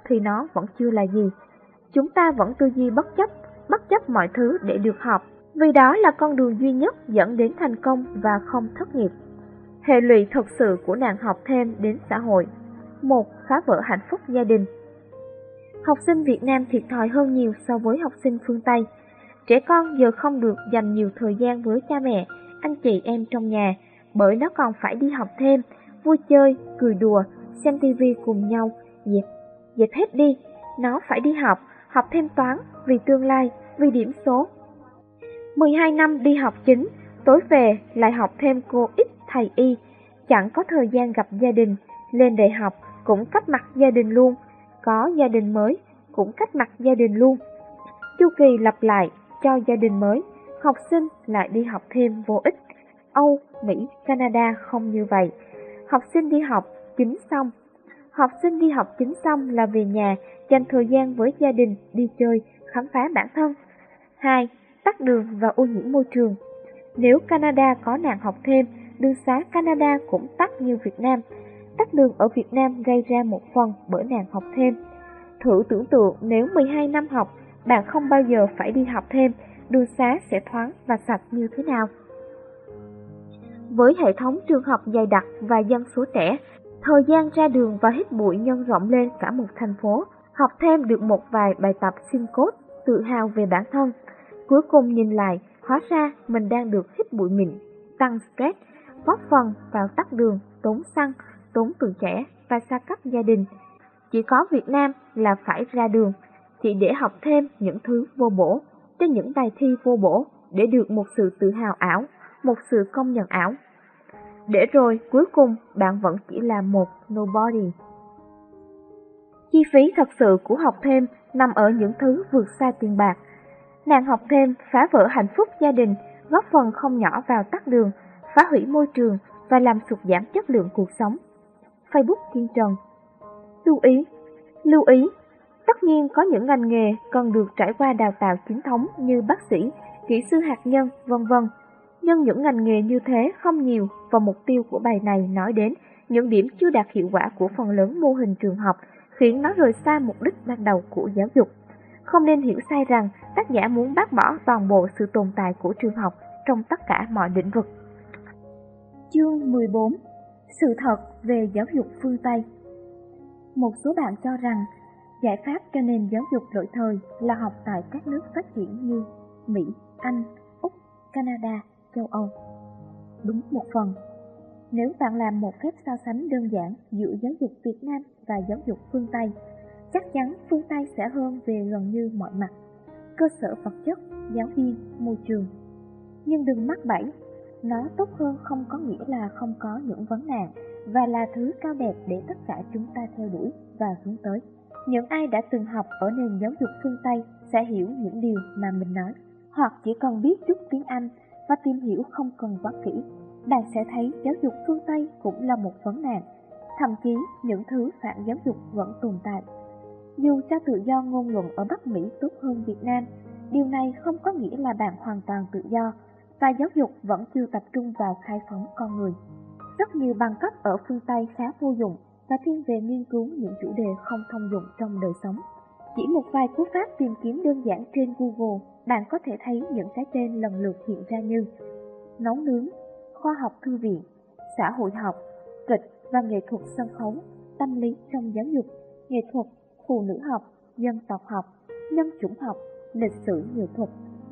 C: thì nó vẫn chưa là gì. Chúng ta vẫn tư duy bất chấp mọi thứ để được học, vì đó là con đường duy nhất dẫn đến thành công và không thất nghiệp. Hệ lụy thực sự của nạn học thêm đến xã hội. 1. Phá vỡ hạnh phúc gia đình. Học sinh Việt Nam thiệt thòi hơn nhiều so với học sinh phương Tây. Trẻ con giờ không được dành nhiều thời gian với cha mẹ, anh chị em trong nhà, bởi nó còn phải đi học thêm, vui chơi, cười đùa, xem tivi cùng nhau. Dẹp hết đi, nó phải đi học thêm toán, vì tương lai, vì điểm số. 12 năm đi học chính, tối về lại học thêm cô X thầy Y, chẳng có thời gian gặp gia đình, lên đại học cũng cách mặt gia đình luôn, có gia đình mới cũng cách mặt gia đình luôn. Chu kỳ lặp lại cho gia đình mới, học sinh lại đi học thêm vô ích. Âu, Mỹ, Canada không như vậy. Học sinh đi học chính xong là về nhà, dành thời gian với gia đình, đi chơi, khám phá bản thân. 2. Tắc đường và ô nhiễm môi trường. Nếu Canada có nạn học thêm, đường xá Canada cũng tắc như Việt Nam. Tắc đường ở Việt Nam gây ra một phần bởi nạn học thêm. Thử tưởng tượng nếu 12 năm học, bạn không bao giờ phải đi học thêm, đường xá sẽ thoáng và sạch như thế nào? Với hệ thống trường học dày đặc và dân số trẻ, thời gian ra đường và hít bụi nhân rộng lên cả một thành phố, học thêm được một vài bài tập xin code, tự hào về bản thân. Cuối cùng nhìn lại, hóa ra mình đang được hít bụi mịn, tăng stress, góp phần vào tắc đường, tốn xăng, tốn tuổi trẻ và xa cách gia đình. Chỉ có Việt Nam là phải ra đường, chỉ để học thêm những thứ vô bổ, cho những bài thi vô bổ, để được một sự tự hào ảo, một sự công nhận ảo. Để rồi cuối cùng bạn vẫn chỉ là một nobody. Chi phí thật sự của học thêm nằm ở những thứ vượt xa tiền bạc. Nạn học thêm phá vỡ hạnh phúc gia đình, góp phần không nhỏ vào tắc đường, phá hủy môi trường và làm sụt giảm chất lượng cuộc sống. Facebook Kiên Trần. Lưu ý, tất nhiên có những ngành nghề cần được trải qua đào tạo chính thống như bác sĩ, kỹ sư hạt nhân, v.v. Nhưng những ngành nghề như thế không nhiều, và mục tiêu của bài này nói đến những điểm chưa đạt hiệu quả của phần lớn mô hình trường học, khiến nó rời xa mục đích ban đầu của giáo dục. Không nên hiểu sai rằng tác giả muốn bác bỏ toàn bộ sự tồn tại của trường học trong tất cả mọi lĩnh vực. Chương 14. Sự thật về giáo dục phương Tây. Một số bạn cho rằng giải pháp cho nền giáo dục lỗi thời là học tại các nước phát triển như Mỹ, Anh, Úc, Canada, châu Âu. Đúng một phần. Nếu bạn làm một phép so sánh đơn giản giữa giáo dục Việt Nam và giáo dục phương Tây, chắc chắn phương Tây sẽ hơn về gần như mọi mặt: cơ sở vật chất, giáo viên, môi trường. Nhưng đừng mắc bẫy, nó tốt hơn không có nghĩa là không có những vấn nạn, và là thứ cao đẹp để tất cả chúng ta theo đuổi và hướng tới. Những ai đã từng học ở nền giáo dục phương Tây sẽ hiểu những điều mà mình nói, hoặc chỉ cần biết chút tiếng Anh và tìm hiểu không cần quá kỹ, bạn sẽ thấy giáo dục phương Tây cũng là một vấn nạn. Thậm chí những thứ phản giáo dục vẫn tồn tại. Dù cho tự do ngôn luận ở Bắc Mỹ tốt hơn Việt Nam, điều này không có nghĩa là bạn hoàn toàn tự do, và giáo dục vẫn chưa tập trung vào khai phóng con người. Rất nhiều bằng cấp ở phương Tây khá vô dụng và thiên về nghiên cứu những chủ đề không thông dụng trong đời sống. Chỉ một vài cú pháp tìm kiếm đơn giản trên Google, bạn có thể thấy những cái tên lần lượt hiện ra như nấu nướng, khoa học thư viện, xã hội học, kịch và nghệ thuật sân khấu, tâm lý trong giáo dục, nghệ thuật, phụ nữ học, dân tộc học, nhân chủng học, lịch sử nghệ thuật.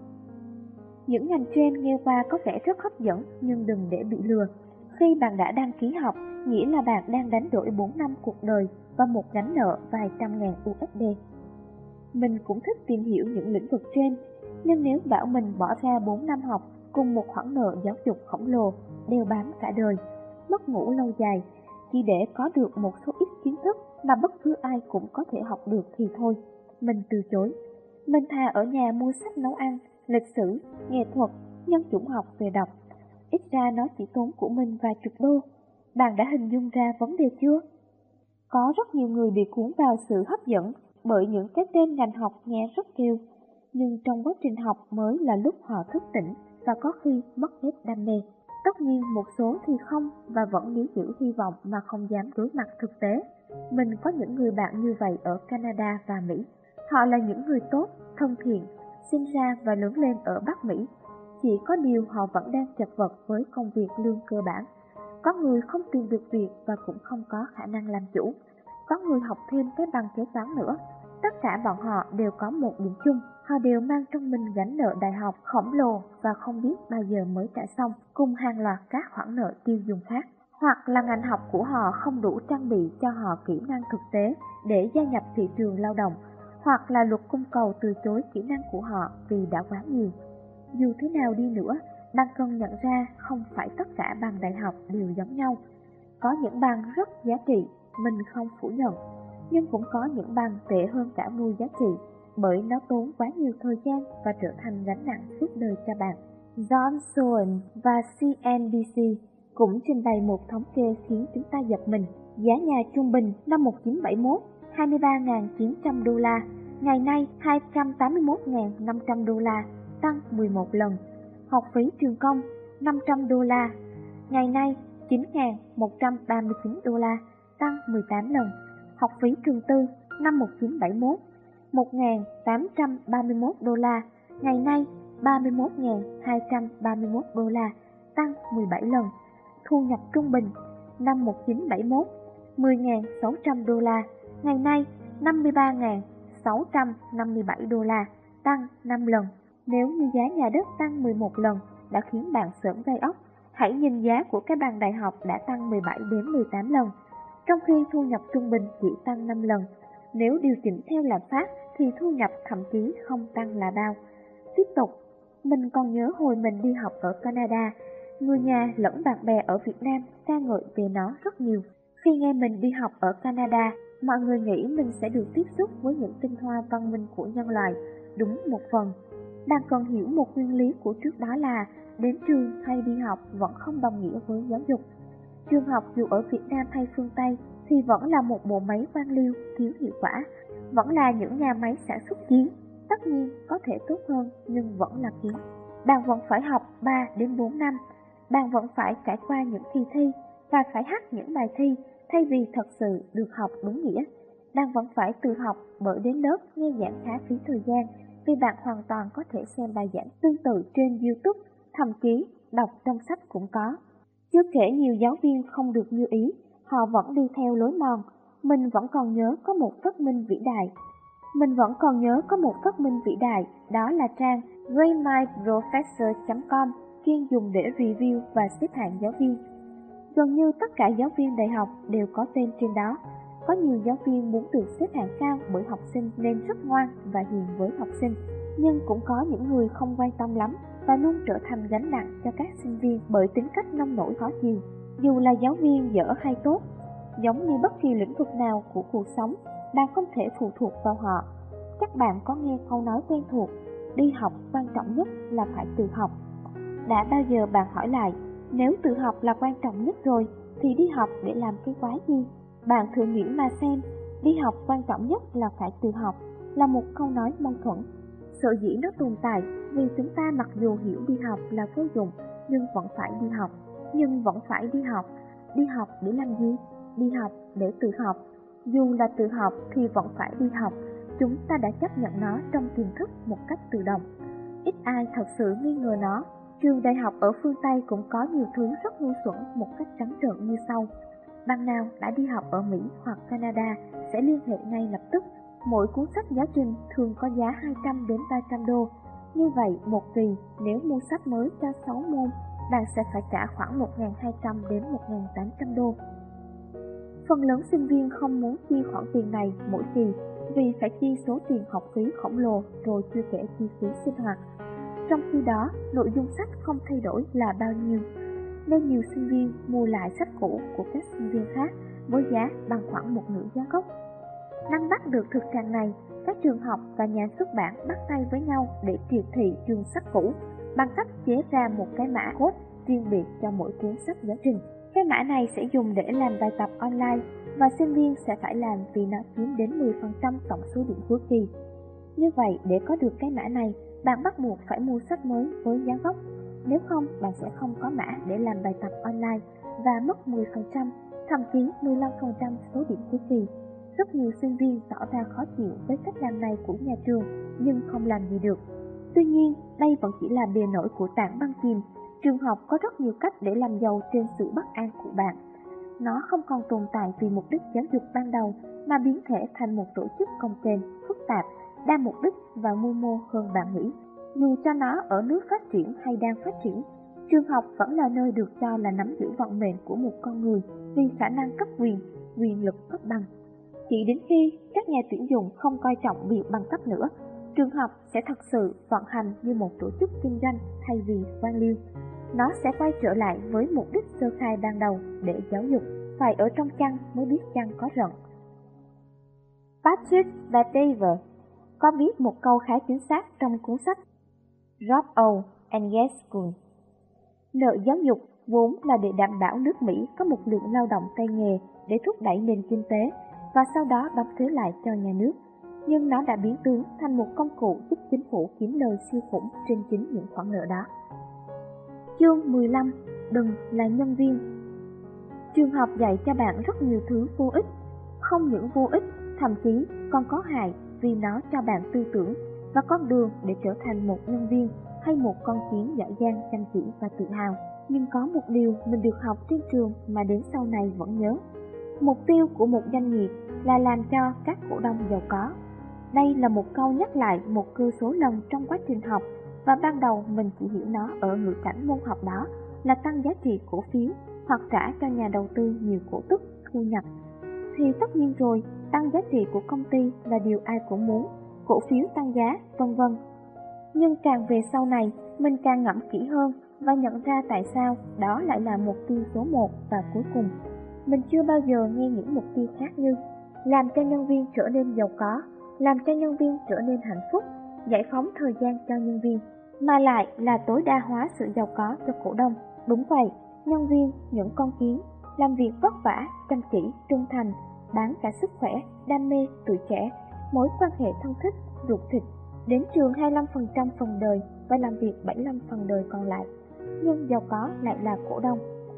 C: Những ngành trên nghe qua có vẻ rất hấp dẫn, nhưng đừng để bị lừa. Khi bạn đã đăng ký học, nghĩa là bạn đang đánh đổi 4 năm cuộc đời và một gánh nợ vài trăm ngàn USD. Mình cũng thích tìm hiểu những lĩnh vực trên, nhưng nếu bảo mình bỏ ra 4 năm học cùng một khoản nợ giáo dục khổng lồ, đeo bám cả đời, mất ngủ lâu dài, chỉ để có được một số ít kiến thức mà bất cứ ai cũng có thể học được thì thôi, mình từ chối. Mình thà ở nhà mua sách nấu ăn, lịch sử, nghệ thuật, nhân chủng học về đọc. Ít ra nó chỉ tốn của mình vài chục đô. Bạn đã hình dung ra vấn đề chưa? Có rất nhiều người bị cuốn vào sự hấp dẫn bởi những cái tên ngành học nghe rất kêu, nhưng trong quá trình học mới là lúc họ thức tỉnh và có khi mất hết đam mê. Tất nhiên một số thì không và vẫn níu giữ hy vọng mà không dám đối mặt thực tế. Mình có những người bạn như vậy ở Canada và Mỹ. Họ là những người tốt, thân thiện, sinh ra và lớn lên ở Bắc Mỹ. Chỉ có điều họ vẫn đang chật vật với công việc lương cơ bản. Có người không tìm được việc và cũng không có khả năng làm chủ. Có người học thêm cái bằng kế toán nữa. Tất cả bọn họ đều có một điểm chung, họ đều mang trong mình gánh nợ đại học khổng lồ và không biết bao giờ mới trả xong, cùng hàng loạt các khoản nợ tiêu dùng khác. Hoặc là ngành học của họ không đủ trang bị cho họ kỹ năng thực tế để gia nhập thị trường lao động, hoặc là luật cung cầu từ chối kỹ năng của họ vì đã quá nhiều. Dù thế nào đi nữa, bạn cần nhận ra không phải tất cả bằng đại học đều giống nhau. Có những bằng rất giá trị, mình không phủ nhận, nhưng cũng có những bằng tệ hơn cả vô giá trị, bởi nó tốn quá nhiều thời gian và trở thành gánh nặng suốt đời cho bạn. John Soane và CNBC cũng trình bày một thống kê khiến chúng ta giật mình. Giá nhà trung bình năm 1971 23.900 đô la, ngày nay 281.500 đô la, tăng 11 lần. Học phí trường công 500 đô la, ngày nay 9.139 đô la, tăng 18 lần. Học phí trường tư năm 1971 1.831 đô la, ngày nay 31.231 đô la, tăng 17 lần. Thu nhập trung bình năm 1971 10.600 đô la, ngày nay 53.657 đô la, tăng 5 lần. Nếu như giá nhà đất tăng 11 lần đã khiến bạn sởn gai ốc, hãy nhìn giá của cái bằng đại học đã tăng 17 đến 18 lần, trong khi thu nhập trung bình chỉ tăng 5 lần. Nếu điều chỉnh theo lạm phát thì thu nhập thậm chí không tăng là bao. Tiếp tục, mình còn nhớ hồi mình đi học ở Canada, người nhà lẫn bạn bè ở Việt Nam ca ngợi về nó rất nhiều. Khi nghe mình đi học ở Canada, mọi người nghĩ mình sẽ được tiếp xúc với những tinh hoa văn minh của nhân loại. Đúng một phần. Bạn cần hiểu một nguyên lý của trước đó là đến trường hay đi học vẫn không đồng nghĩa với giáo dục. Trường học dù ở Việt Nam hay phương Tây thì vẫn là một bộ máy quan liêu thiếu hiệu quả, vẫn là những nhà máy sản xuất kiến. Tất nhiên có thể tốt hơn nhưng vẫn là kiến. Bạn vẫn phải học 3 đến 4 năm, bạn vẫn phải trải qua những kỳ thi và phải hát những bài thi thay vì thật sự được học đúng nghĩa. Bạn vẫn phải tự học bởi đến lớp nghe giảng khá phí thời gian, vì bạn hoàn toàn có thể xem bài giảng tương tự trên YouTube, thậm chí đọc trong sách cũng có. Chưa kể nhiều giáo viên không được như ý, họ vẫn đi theo lối mòn. Mình vẫn còn nhớ có một phát minh vĩ đại, đó là trang ratemyprofessor.com, chuyên dùng để review và xếp hạng giáo viên. Gần như tất cả giáo viên đại học đều có tên trên đó. Có nhiều giáo viên muốn được xếp hạng cao bởi học sinh nên rất ngoan và hiền với học sinh, nhưng cũng có những người không quan tâm lắm và luôn trở thành gánh nặng cho các sinh viên bởi tính cách nông nổi khó chịu. Dù là giáo viên dở hay tốt, giống như bất kỳ lĩnh vực nào của cuộc sống, bạn không thể phụ thuộc vào họ. Chắc bạn có nghe câu nói quen thuộc, đi học quan trọng nhất là phải tự học. Đã bao giờ bạn hỏi lại, nếu tự học là quan trọng nhất rồi, thì đi học để làm cái quái gì? Bạn thử nghĩ mà xem, đi học quan trọng nhất là phải tự học, là một câu nói mâu thuẫn. Sở dĩ nó tồn tại vì chúng ta mặc dù hiểu đi học là vô dụng, nhưng vẫn phải đi học. Đi học để làm gì? Đi học để tự học. Dù là tự học thì vẫn phải đi học. Chúng ta đã chấp nhận nó trong tiềm thức một cách tự động. Ít ai thật sự nghi ngờ nó. Trường đại học ở phương Tây cũng có nhiều thứ rất ngu xuẩn một cách trắng trợn như sau. Bạn nào đã đi học ở Mỹ hoặc Canada sẽ liên hệ ngay lập tức. Mỗi cuốn sách giáo trình thường có giá 200 đến 300 đô. Như vậy, một kỳ nếu mua sách mới cho 6 môn, bạn sẽ phải trả khoảng 1.200 đến 1.800 đô. Phần lớn sinh viên không muốn chi khoản tiền này mỗi kỳ vì phải chi số tiền học phí khổng lồ rồi chưa kể chi phí sinh hoạt. Trong khi đó, nội dung sách không thay đổi là bao nhiêu, nên nhiều sinh viên mua lại sách cũ của các sinh viên khác với giá bằng khoảng một nửa giá gốc. Nắm bắt được thực trạng này, các trường học và nhà xuất bản bắt tay với nhau để triệt thị trường sách cũ bằng cách chế ra một cái mã code riêng biệt cho mỗi cuốn sách giáo trình. Cái mã này sẽ dùng để làm bài tập online và sinh viên sẽ phải làm vì nó chiếm đến 10% tổng số điểm cuối kỳ. Như vậy, để có được cái mã này, bạn bắt buộc phải mua sách mới với giá gốc. Nếu không, bạn sẽ không có mã để làm bài tập online và mất 10%, thậm chí 15% số điểm cuối kỳ. Rất nhiều sinh viên tỏ ra khó chịu với cách làm này của nhà trường nhưng không làm gì được. Tuy nhiên, đây vẫn chỉ là bề nổi của tảng băng chìm. Trường học có rất nhiều cách để làm giàu trên sự bất an của bạn. Nó không còn tồn tại vì mục đích giáo dục ban đầu mà biến thể thành một tổ chức cồng kềnh, phức tạp, đa mục đích và mưu mô hơn bạn nghĩ. Dù cho nó ở nước phát triển hay đang phát triển, trường học vẫn là nơi được cho là nắm giữ vận mệnh của một con người vì khả năng cấp quyền lực cấp bằng. Chỉ đến khi các nhà tuyển dụng không coi trọng việc bằng cấp nữa, trường học sẽ thật sự vận hành như một tổ chức kinh doanh thay vì quan liêu. Nó sẽ quay trở lại với mục đích sơ khai ban đầu để giáo dục, phải ở trong chăn mới biết chăn có rận. Patrick Bataver có viết một câu khá chính xác trong cuốn sách Drop Out and Get School. Nợ giáo dục vốn là để đảm bảo nước Mỹ có một lượng lao động tay nghề để thúc đẩy nền kinh tế và sau đó đóng thuế lại cho nhà nước, nhưng nó đã biến tướng thành một công cụ giúp chính phủ kiếm lời siêu khủng trên chính những khoản nợ đó. Chương 15. Đừng là nhân viên. Trường học dạy cho bạn rất nhiều thứ vô ích, không những vô ích, thậm chí còn có hại vì nó cho bạn tư tưởng và con đường để trở thành một nhân viên hay một con kiến giỏi giang, chăm chỉ và tự hào. Nhưng có một điều mình được học trên trường mà đến sau này vẫn nhớ. Mục tiêu của một doanh nghiệp là làm cho các cổ đông giàu có. Đây là một câu nhắc lại một cơ số lần trong quá trình học, và ban đầu mình chỉ hiểu nó ở ngữ cảnh môn học đó là tăng giá trị cổ phiếu hoặc trả cho nhà đầu tư nhiều cổ tức, thu nhập. Thì tất nhiên rồi, tăng giá trị của công ty là điều ai cũng muốn, cổ phiếu tăng giá, vân vân. Nhưng càng về sau này, mình càng ngẫm kỹ hơn và nhận ra tại sao đó lại là mục tiêu số 1 và cuối cùng. Mình chưa bao giờ nghe những mục tiêu khác như làm cho nhân viên trở nên giàu có, làm cho nhân viên trở nên hạnh phúc, giải phóng thời gian cho nhân viên, mà lại là tối đa hóa sự giàu có cho cổ đông. Đúng vậy, nhân viên, những con kiến, làm việc vất vả, chăm chỉ, trung thành, bán cả sức khỏe, đam mê, tuổi trẻ, mối quan hệ thân thích, ruột thịt, đến trường 25% phần đời và làm việc 75 phần đời còn lại. Nhưng giàu có lại là cổ đông.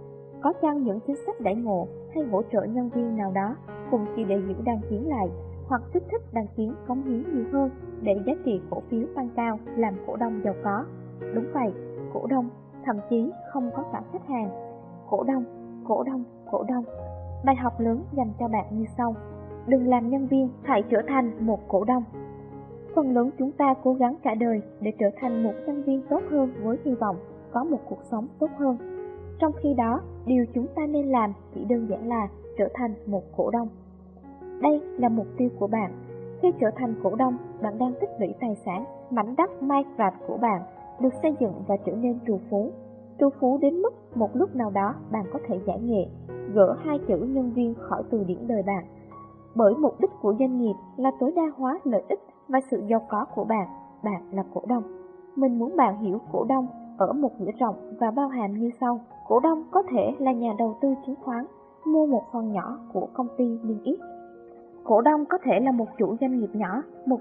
C: Có chăng những chính sách đãi ngộ hay hỗ trợ nhân viên nào đó cũng chỉ để giữ đàn kiến lại, hoặc kích thích đàn kiến cống hiến nhiều hơn để giá trị cổ phiếu tăng cao làm cổ đông giàu có. Đúng vậy, cổ đông, thậm chí không có cả khách hàng. Cổ đông, cổ đông, cổ đông. Bài học lớn dành cho bạn như sau. Đừng làm nhân viên, hãy trở thành một cổ đông. Phần lớn chúng ta cố gắng cả đời để trở thành một nhân viên tốt hơn với hy vọng có một cuộc sống tốt hơn. Trong khi đó, điều chúng ta nên làm chỉ đơn giản là trở thành một cổ đông. Đây là mục tiêu của bạn. Khi trở thành cổ đông, bạn đang tích lũy tài sản. Mảnh đất Minecraft của bạn được xây dựng và trở nên trù phú. Trù phú đến mức một lúc nào đó bạn có thể giải nghệ, gỡ hai chữ nhân viên khỏi từ điển đời bạn. Bởi mục đích của doanh nghiệp là tối đa hóa lợi ích và sự giàu có của bạn. Bạn là cổ đông. Mình muốn bạn hiểu cổ đông ở một nghĩa rộng và bao hàm như sau. Cổ đông có thể là nhà đầu tư chứng khoán, mua một phần nhỏ của công ty niêm yết. Cổ đông có thể là một chủ doanh nghiệp nhỏ, một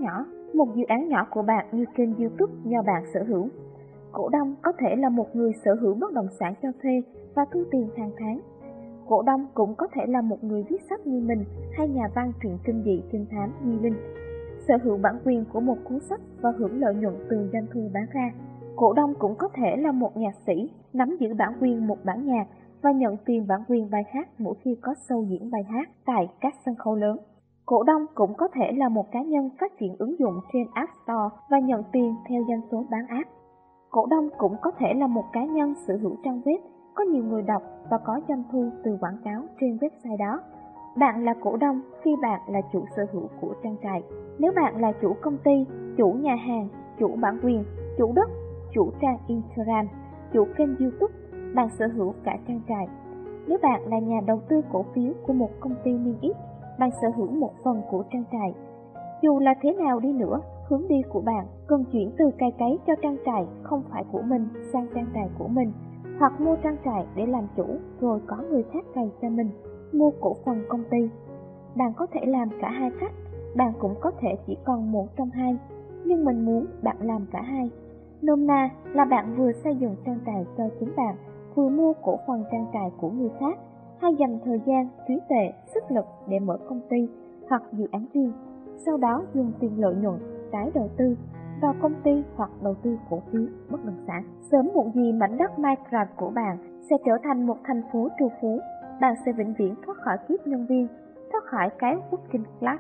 C: dự án nhỏ của bạn như kênh YouTube do bạn sở hữu. Cổ đông có thể là một người sở hữu bất động sản cho thuê và thu tiền hàng tháng. Cổ đông cũng có thể là một người viết sách như mình hay nhà văn truyện kinh dị trinh thám như Linh, sở hữu bản quyền của một cuốn sách và hưởng lợi nhuận từ doanh thu bán ra. Cổ đông cũng có thể là một nhạc sĩ nắm giữ bản quyền một bản nhạc và nhận tiền bản quyền bài hát mỗi khi có show diễn bài hát tại các sân khấu lớn. Cổ đông cũng có thể là một cá nhân phát triển ứng dụng trên App Store và nhận tiền theo doanh số bán app. Cổ đông cũng có thể là một cá nhân sở hữu trang web, có nhiều người đọc và có doanh thu từ quảng cáo trên website đó. Bạn là cổ đông khi bạn là chủ sở hữu của trang trại. Nếu bạn là chủ công ty, chủ nhà hàng, chủ bản quyền, chủ đất, chủ trang Instagram, chủ kênh YouTube, bạn sở hữu cả trang trại. Nếu bạn là nhà đầu tư cổ phiếu của một công ty niêm yết, bạn sở hữu một phần của trang trại. Dù là thế nào đi nữa, hướng đi của bạn cần chuyển từ cày cấy cho trang trại không phải của mình sang trang trại của mình, hoặc mua trang trại để làm chủ rồi có người khác cày cho mình, mua cổ phần công ty. Bạn có thể làm cả hai cách, bạn cũng có thể chỉ còn một trong hai, nhưng mình muốn bạn làm cả hai. Nôm na là bạn vừa xây dựng trang trại cho chính bạn, vừa mua cổ phần trang trại của người khác, hay dành thời gian, trí tuệ, sức lực để mở công ty hoặc dự án riêng, sau đó dùng tiền lợi nhuận tái đầu tư vào công ty hoặc đầu tư cổ phiếu bất động sản. Sớm muộn gì mảnh đất Minecraft của bạn sẽ trở thành một thành phố trù phú. Bạn sẽ vĩnh viễn thoát khỏi kiếp nhân viên, thoát khỏi cái working class.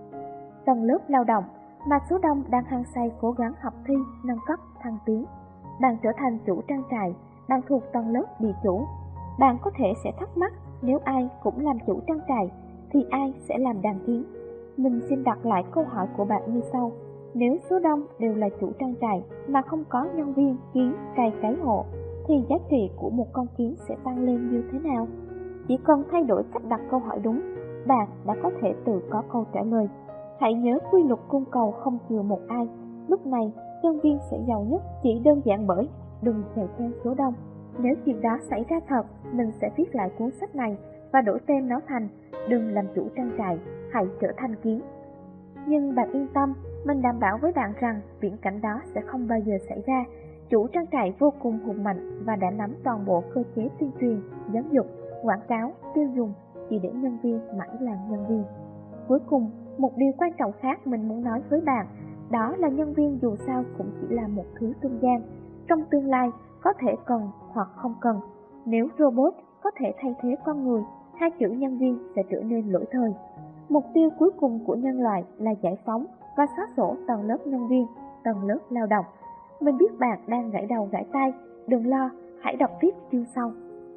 C: Tầng lớp lao động mà số đông đang hăng say cố gắng học thi, nâng cấp, thăng tiến. Bạn trở thành chủ trang trại, bạn thuộc tầng lớp địa chủ. Bạn có thể sẽ thắc mắc, nếu ai cũng làm chủ trang trại thì ai sẽ làm đàn kiến? Mình xin đặt lại câu hỏi của bạn như sau: nếu số đông đều là chủ trang trại mà không có nhân viên kiến cày cấy hộ, thì giá trị của một con kiến sẽ tăng lên như thế nào? Chỉ cần thay đổi cách đặt câu hỏi đúng, bạn đã có thể tự có câu trả lời. Hãy nhớ quy luật cung cầu không chừa một ai. Lúc này, nhân viên sẽ giàu nhất chỉ đơn giản bởi đừng chạy theo số đông. Nếu chuyện đó xảy ra thật, mình sẽ viết lại cuốn sách này và đổi tên nó thành Đừng làm chủ trang trại, hãy trở thành kiến. Nhưng bạn yên tâm, mình đảm bảo với bạn rằng viễn cảnh đó sẽ không bao giờ xảy ra. Chủ trang trại vô cùng hùng mạnh và đã nắm toàn bộ cơ chế tuyên truyền, giáo dục, quảng cáo, tiêu dùng chỉ để nhân viên mãi làm nhân viên. Cuối cùng, một điều quan trọng khác mình muốn nói với bạn, đó là nhân viên dù sao cũng chỉ là một thứ trung gian. Trong tương lai, có thể cần hoặc không cần. Nếu robot có thể thay thế con người, hai chữ nhân viên sẽ trở nên lỗi thời. Mục tiêu cuối cùng của nhân loại là giải phóng và xóa sổ tầng lớp nhân viên, tầng lớp lao động. Mình biết bạn đang gãi đầu gãi tai, đừng lo, hãy đọc tiếp chương sau.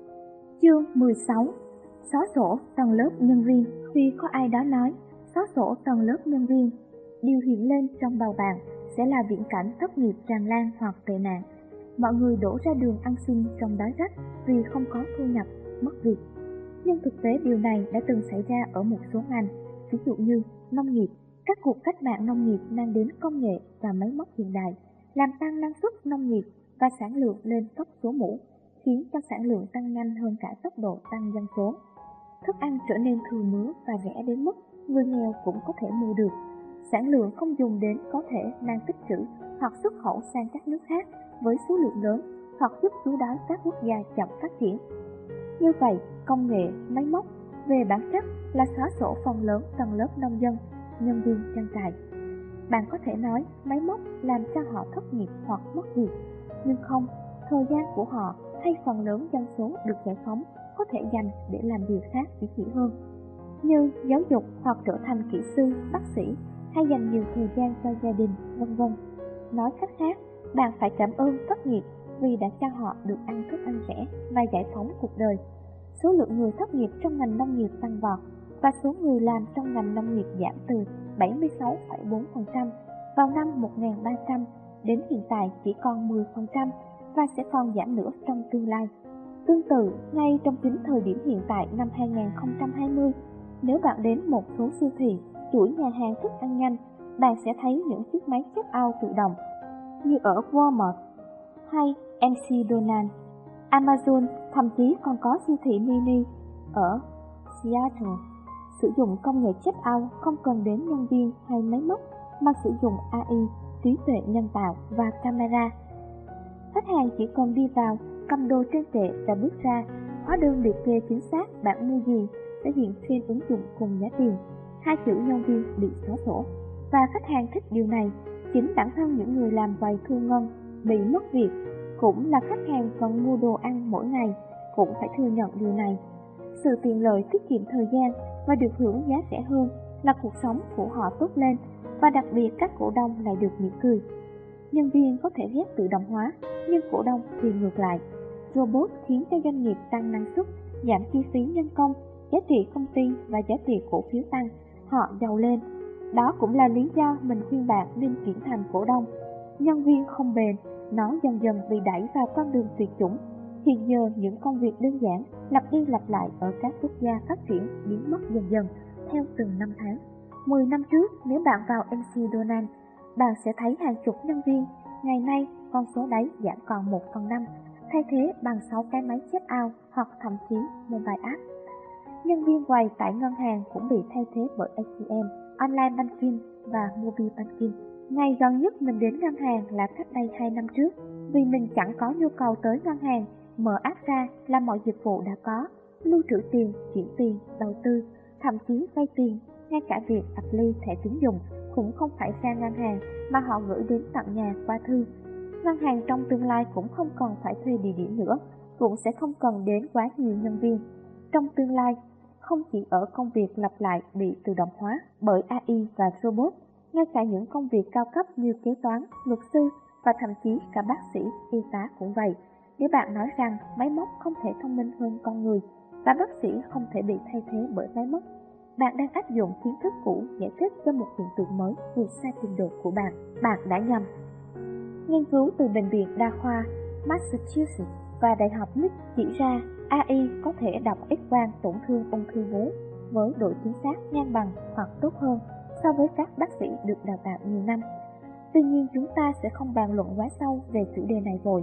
C: Chương 16. Xóa sổ tầng lớp nhân viên. Khi có ai đó nói xóa sổ tầng lớp nhân viên, điều hiện lên trong đầu bạn sẽ là viễn cảnh thất nghiệp tràn lan hoặc tệ nạn. Mọi người đổ ra đường ăn xin trong đói rách vì không có thu nhập, mất việc. Nhưng thực tế điều này đã từng xảy ra ở một số ngành, ví dụ như nông nghiệp. Các cuộc cách mạng nông nghiệp mang đến công nghệ và máy móc hiện đại, làm tăng năng suất nông nghiệp và sản lượng lên tốc số mũ, khiến cho sản lượng tăng nhanh hơn cả tốc độ tăng dân số. Thức ăn trở nên thừa mứa và rẻ đến mức người nghèo cũng có thể mua được. Sản lượng không dùng đến có thể mang tích trữ hoặc xuất khẩu sang các nước khác với số lượng lớn, hoặc giúp cứu đói các quốc gia chậm phát triển. Như vậy, công nghệ, máy móc về bản chất là xóa sổ phần lớn tầng lớp nông dân, nhân viên trang trại. Bạn có thể nói máy móc làm cho họ thất nghiệp hoặc mất việc, nhưng không, thời gian của họ hay phần lớn dân số được giải phóng có thể dành để làm việc khác ý nghĩa hơn, như giáo dục hoặc trở thành kỹ sư, bác sĩ, hay dành nhiều thời gian cho gia đình, vân vân. Nói cách khác, bạn phải cảm ơn thất nghiệp vì đã cho họ được ăn thức ăn rẻ và giải phóng cuộc đời. Số lượng người thất nghiệp trong ngành nông nghiệp tăng vọt và số người làm trong ngành nông nghiệp giảm từ 76,4% vào năm 1300 đến hiện tại chỉ còn 10% và sẽ còn giảm nữa trong tương lai. Tương tự, ngay trong chính thời điểm hiện tại năm 2020, nếu bạn đến một số siêu thị, chuỗi nhà hàng thức ăn nhanh, bạn sẽ thấy những chiếc máy check-out tự động như ở Walmart hay McDonald's. Amazon thậm chí còn có siêu thị mini ở Seattle sử dụng công nghệ check-out không cần đến nhân viên hay máy móc, mà sử dụng AI, trí tuệ nhân tạo và camera. Khách hàng chỉ cần đi vào, cầm đồ trên kệ và bước ra. Hóa đơn liệt kê chính xác bạn mua gì sẽ hiện trên ứng dụng cùng giá tiền. Hai chữ nhân viên bị xóa sổ. Và khách hàng thích điều này. Chính bản thân những người làm quầy thu ngân bị mất việc, cũng là khách hàng cần mua đồ ăn mỗi ngày, cũng phải thừa nhận điều này. Sự tiện lợi, tiết kiệm thời gian và được hưởng giá rẻ hơn là cuộc sống của họ tốt lên, và đặc biệt các cổ đông lại được mỉm cười. Nhân viên có thể ghét tự động hóa, nhưng cổ đông thì ngược lại. Robot khiến cho doanh nghiệp tăng năng suất, giảm chi phí nhân công, giá trị công ty và giá trị cổ phiếu tăng, họ giàu lên. Đó cũng là lý do mình khuyên bạn nên chuyển thành cổ đông. Nhân viên không bền, nó dần dần bị đẩy vào con đường tuyệt chủng. Hiện giờ những công việc đơn giản lặp đi lặp lại ở các quốc gia phát triển biến mất dần dần theo từng năm tháng. 10 năm trước, nếu bạn vào McDonald's, bạn sẽ thấy hàng chục nhân viên. Ngày nay, con số đấy giảm còn 1/5, thay thế bằng 6 cái máy check-out hoặc thậm chí mobile app. Nhân viên quầy tại ngân hàng cũng bị thay thế bởi ATM, online banking và mobile banking. Ngày gần nhất mình đến ngân hàng là cách đây 2 năm trước, vì mình chẳng có nhu cầu tới ngân hàng, mở app ra là mọi dịch vụ đã có, lưu trữ tiền, chuyển tiền, đầu tư, thậm chí vay tiền, ngay cả việc apply thẻ tín dụng cũng không phải ra ngân hàng mà họ gửi đến tận nhà qua thư. Ngân hàng trong tương lai cũng không cần phải thuê địa điểm nữa, cũng sẽ không cần đến quá nhiều nhân viên. Trong tương lai, không chỉ ở công việc lặp lại bị tự động hóa bởi AI và robot, ngay cả những công việc cao cấp như kế toán, luật sư và thậm chí cả bác sĩ, y tá cũng vậy. Nếu bạn nói rằng máy móc không thể thông minh hơn con người và bác sĩ không thể bị thay thế bởi máy móc, bạn đang áp dụng kiến thức cũ giải thích cho một hiện tượng mới vượt xa trình độ của bạn. Bạn đã nhầm. Nghiên cứu từ Bệnh viện Đa khoa Massachusetts và Đại học Nick chỉ ra AI có thể đọc X-quang tổn thương ung thư vú với độ chính xác ngang bằng hoặc tốt hơn so với các bác sĩ được đào tạo nhiều năm. Tuy nhiên, chúng ta sẽ không bàn luận quá sâu về chủ đề này vội.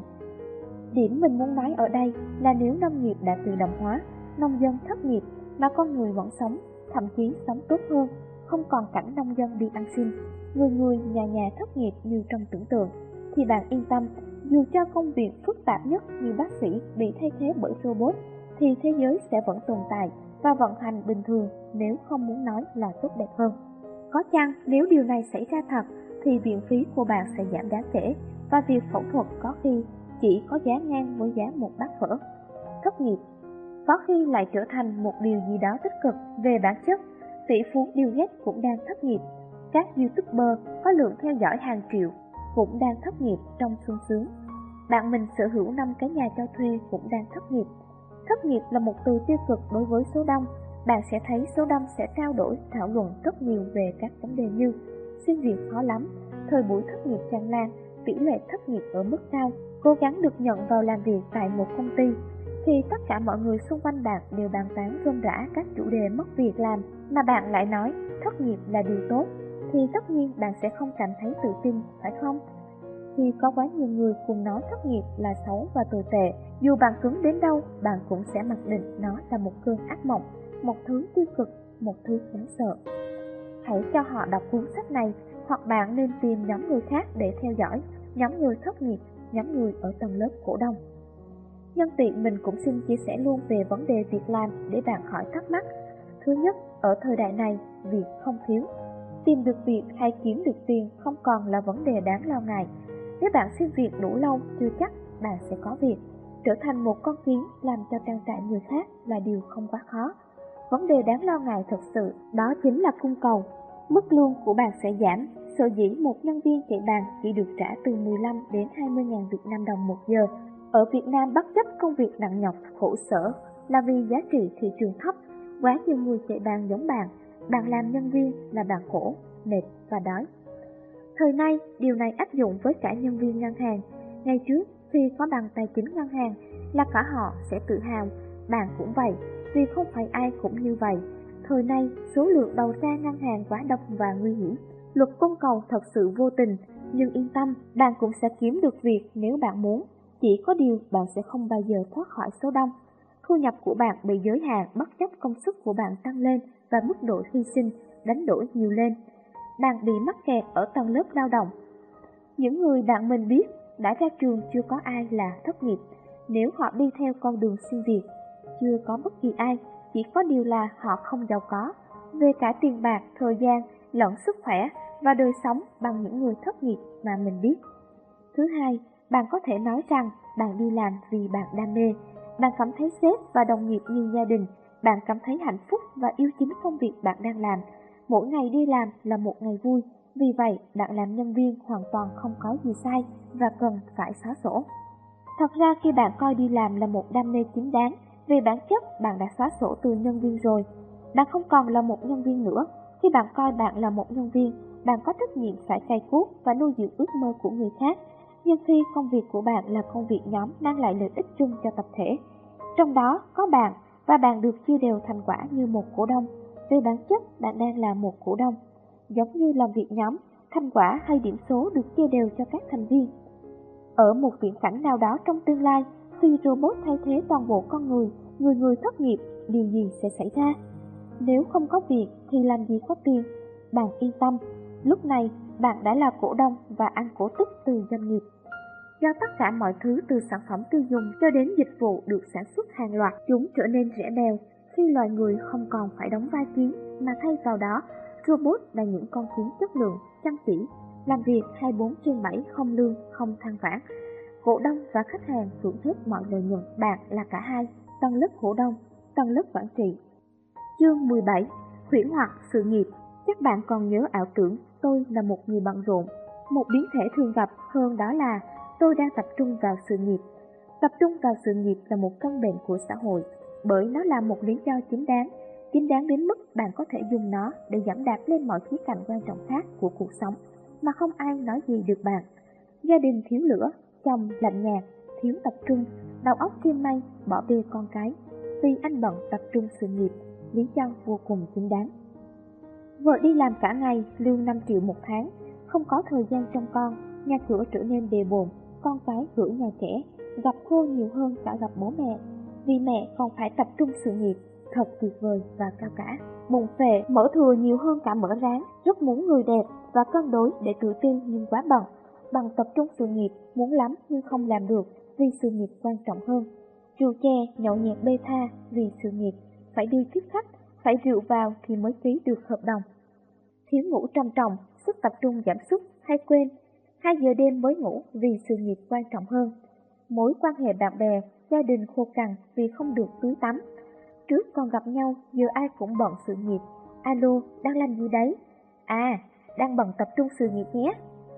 C: Điểm mình muốn nói ở đây là nếu nông nghiệp đã tự động hóa, nông dân thất nghiệp mà con người vẫn sống, thậm chí sống tốt hơn, không còn cảnh nông dân đi ăn xin, người nhà thất nghiệp như trong tưởng tượng, thì bạn yên tâm, dù cho công việc phức tạp nhất như bác sĩ bị thay thế bởi robot, thì thế giới sẽ vẫn tồn tại và vận hành bình thường, nếu không muốn nói là tốt đẹp hơn. Có chăng nếu điều này xảy ra thật, thì viện phí của bạn sẽ giảm đáng kể và việc phẫu thuật có khi chỉ có giá ngang với giá một bát phở. Thất nghiệp có khi lại trở thành một điều gì đó tích cực. Về bản chất, tỷ phú Bill Gates cũng đang thất nghiệp. Các YouTuber có lượng theo dõi hàng triệu cũng đang thất nghiệp trong sung sướng. Bạn mình sở hữu 5 cái nhà cho thuê cũng đang thất nghiệp. Thất nghiệp là một từ tiêu cực đối với số đông. Bạn sẽ thấy số đông sẽ trao đổi, thảo luận rất nhiều về các vấn đề như xin việc khó lắm, thời buổi thất nghiệp tràn lan, tỷ lệ thất nghiệp ở mức cao, cố gắng được nhận vào làm việc tại một công ty. Thì tất cả mọi người xung quanh bạn đều bàn tán rôm rã các chủ đề mất việc làm, mà bạn lại nói thất nghiệp là điều tốt, thì tất nhiên bạn sẽ không cảm thấy tự tin, phải không? Khi có quá nhiều người cùng nói thất nghiệp là xấu và tồi tệ, dù bạn cứng đến đâu, bạn cũng sẽ mặc định nó là một cơn ác mộng, một thứ tiêu cực, một thứ đáng sợ. Hãy cho họ đọc cuốn sách này, hoặc bạn nên tìm nhóm người khác để theo dõi, nhóm người thất nghiệp, nhóm người ở tầng lớp cổ đông. Nhân tiện mình cũng xin chia sẻ luôn về vấn đề việc làm để bạn khỏi thắc mắc. Thứ nhất, ở thời đại này, việc không thiếu. Tìm được việc hay kiếm được tiền không còn là vấn đề đáng lo ngại. Nếu bạn xin việc đủ lâu, chưa chắc bạn sẽ có việc. Trở thành một con kiến làm cho trang trại người khác là điều không quá khó. Vấn đề đáng lo ngại thật sự đó chính là cung cầu. Mức lương của bạn sẽ giảm. Sở dĩ một nhân viên chạy bàn chỉ được trả từ 15 đến 20.000 Việt Nam đồng một giờ. Ở Việt Nam bất chấp công việc nặng nhọc, khổ sở là vì giá trị thị trường thấp. Quá nhiều người chạy bàn giống bạn. Bạn làm nhân viên là bạn khổ, mệt và đói. Thời nay, điều này áp dụng với cả nhân viên ngân hàng. Ngày trước, khi có bằng tài chính ngân hàng là cả họ sẽ tự hào, bạn cũng vậy, vì không phải ai cũng như vậy. Thời nay, số lượng đầu ra ngân hàng quá đông và nguy hiểm. Luật cung cầu thật sự vô tình, nhưng yên tâm, bạn cũng sẽ kiếm được việc nếu bạn muốn. Chỉ có điều bạn sẽ không bao giờ thoát khỏi số đông. Thu nhập của bạn bị giới hạn bất chấp công sức của bạn tăng lên và mức độ hy sinh, đánh đổi nhiều lên. Bạn bị mắc kẹt ở tầng lớp lao động. Những người bạn mình biết đã ra trường chưa có ai là thất nghiệp nếu họ đi theo con đường xin việc. Chưa có bất kỳ ai, chỉ có điều là họ không giàu có về cả tiền bạc, thời gian, lẫn sức khỏe và đời sống bằng những người thất nghiệp mà mình biết. Thứ hai, bạn có thể nói rằng bạn đi làm vì bạn đam mê. Bạn cảm thấy sếp và đồng nghiệp như gia đình. Bạn cảm thấy hạnh phúc và yêu chính công việc bạn đang làm. Mỗi ngày đi làm là một ngày vui. Vì vậy, bạn làm nhân viên hoàn toàn không có gì sai và cần phải xóa sổ. Thật ra khi bạn coi đi làm là một đam mê chính đáng, về bản chất bạn đã xóa sổ từ nhân viên rồi. Bạn không còn là một nhân viên nữa. Khi bạn coi bạn là một nhân viên, bạn có trách nhiệm phải cày cuốc và nuôi dưỡng ước mơ của người khác. Nhưng khi công việc của bạn là công việc nhóm mang lại lợi ích chung cho tập thể, trong đó có bạn và bạn được chia đều thành quả như một cổ đông, về bản chất bạn đang là một cổ đông. Giống như làm việc nhóm, thành quả hay điểm số được chia đều cho các thành viên. Ở một viễn cảnh nào đó trong tương lai, khi robot thay thế toàn bộ con người, người thất nghiệp, điều gì sẽ xảy ra? Nếu không có việc thì làm gì có tiền? Bạn yên tâm, Lúc này, bạn đã là cổ đông và ăn cổ tức từ doanh nghiệp. Do tất cả mọi thứ từ sản phẩm tiêu dùng cho đến dịch vụ được sản xuất hàng loạt, chúng trở nên rẻ bèo khi loài người không còn phải đóng vai kiến, mà thay vào đó, robot là những con kiến chất lượng, chăm chỉ, làm việc 24/7 không lương, không than vãn. Cổ đông và khách hàng hưởng hết mọi lợi nhuận, bạn là cả hai, tầng lớp cổ đông, tầng lớp quản trị. Chương 17. Huyễn hoặc sự nghiệp. Chắc bạn còn nhớ ảo tưởng tôi là một người bận rộn. Một biến thể thường gặp hơn đó là tôi đang tập trung vào sự nghiệp. Tập trung vào sự nghiệp là một căn bệnh của xã hội, bởi nó là một lý do chính đáng đến mức bạn có thể dùng nó để giẫm đạp lên mọi khía cạnh quan trọng khác của cuộc sống mà không ai nói gì được bạn. Gia đình thiếu lửa, chồng lạnh nhạt, thiếu tập trung, đầu óc trên mây, bỏ bê con cái, vì anh bận tập trung sự nghiệp, lý do vô cùng chính đáng. Vợ đi làm cả ngày, lương 5 triệu một tháng, không có thời gian trông con, nhà cửa trở nên bề bộn, con cái gửi nhà trẻ, gặp cô nhiều hơn cả gặp bố mẹ, vì mẹ còn phải tập trung sự nghiệp, thật tuyệt vời và cao cả. Bụng phệ, mỡ thừa nhiều hơn cả mỡ rán, rất muốn người đẹp và cân đối để tự tin nhưng quá bận. Bằng tập trung sự nghiệp, muốn lắm nhưng không làm được vì sự nghiệp quan trọng hơn. Rượu chè, nhậu nhẹt bê tha vì sự nghiệp, phải đi tiếp khách, phải rượu vào thì mới ký được hợp đồng. Thiếu ngủ trầm trọng, sức tập trung giảm sút hay quên, 2 giờ đêm mới ngủ vì sự nghiệp quan trọng hơn. Mối quan hệ bạn bè, gia đình khô cằn vì không được tưới tắm. Trước còn gặp nhau, giờ ai cũng bận sự nghiệp. Alo, đang làm gì đấy? À, đang bận tập trung sự nghiệp nhé.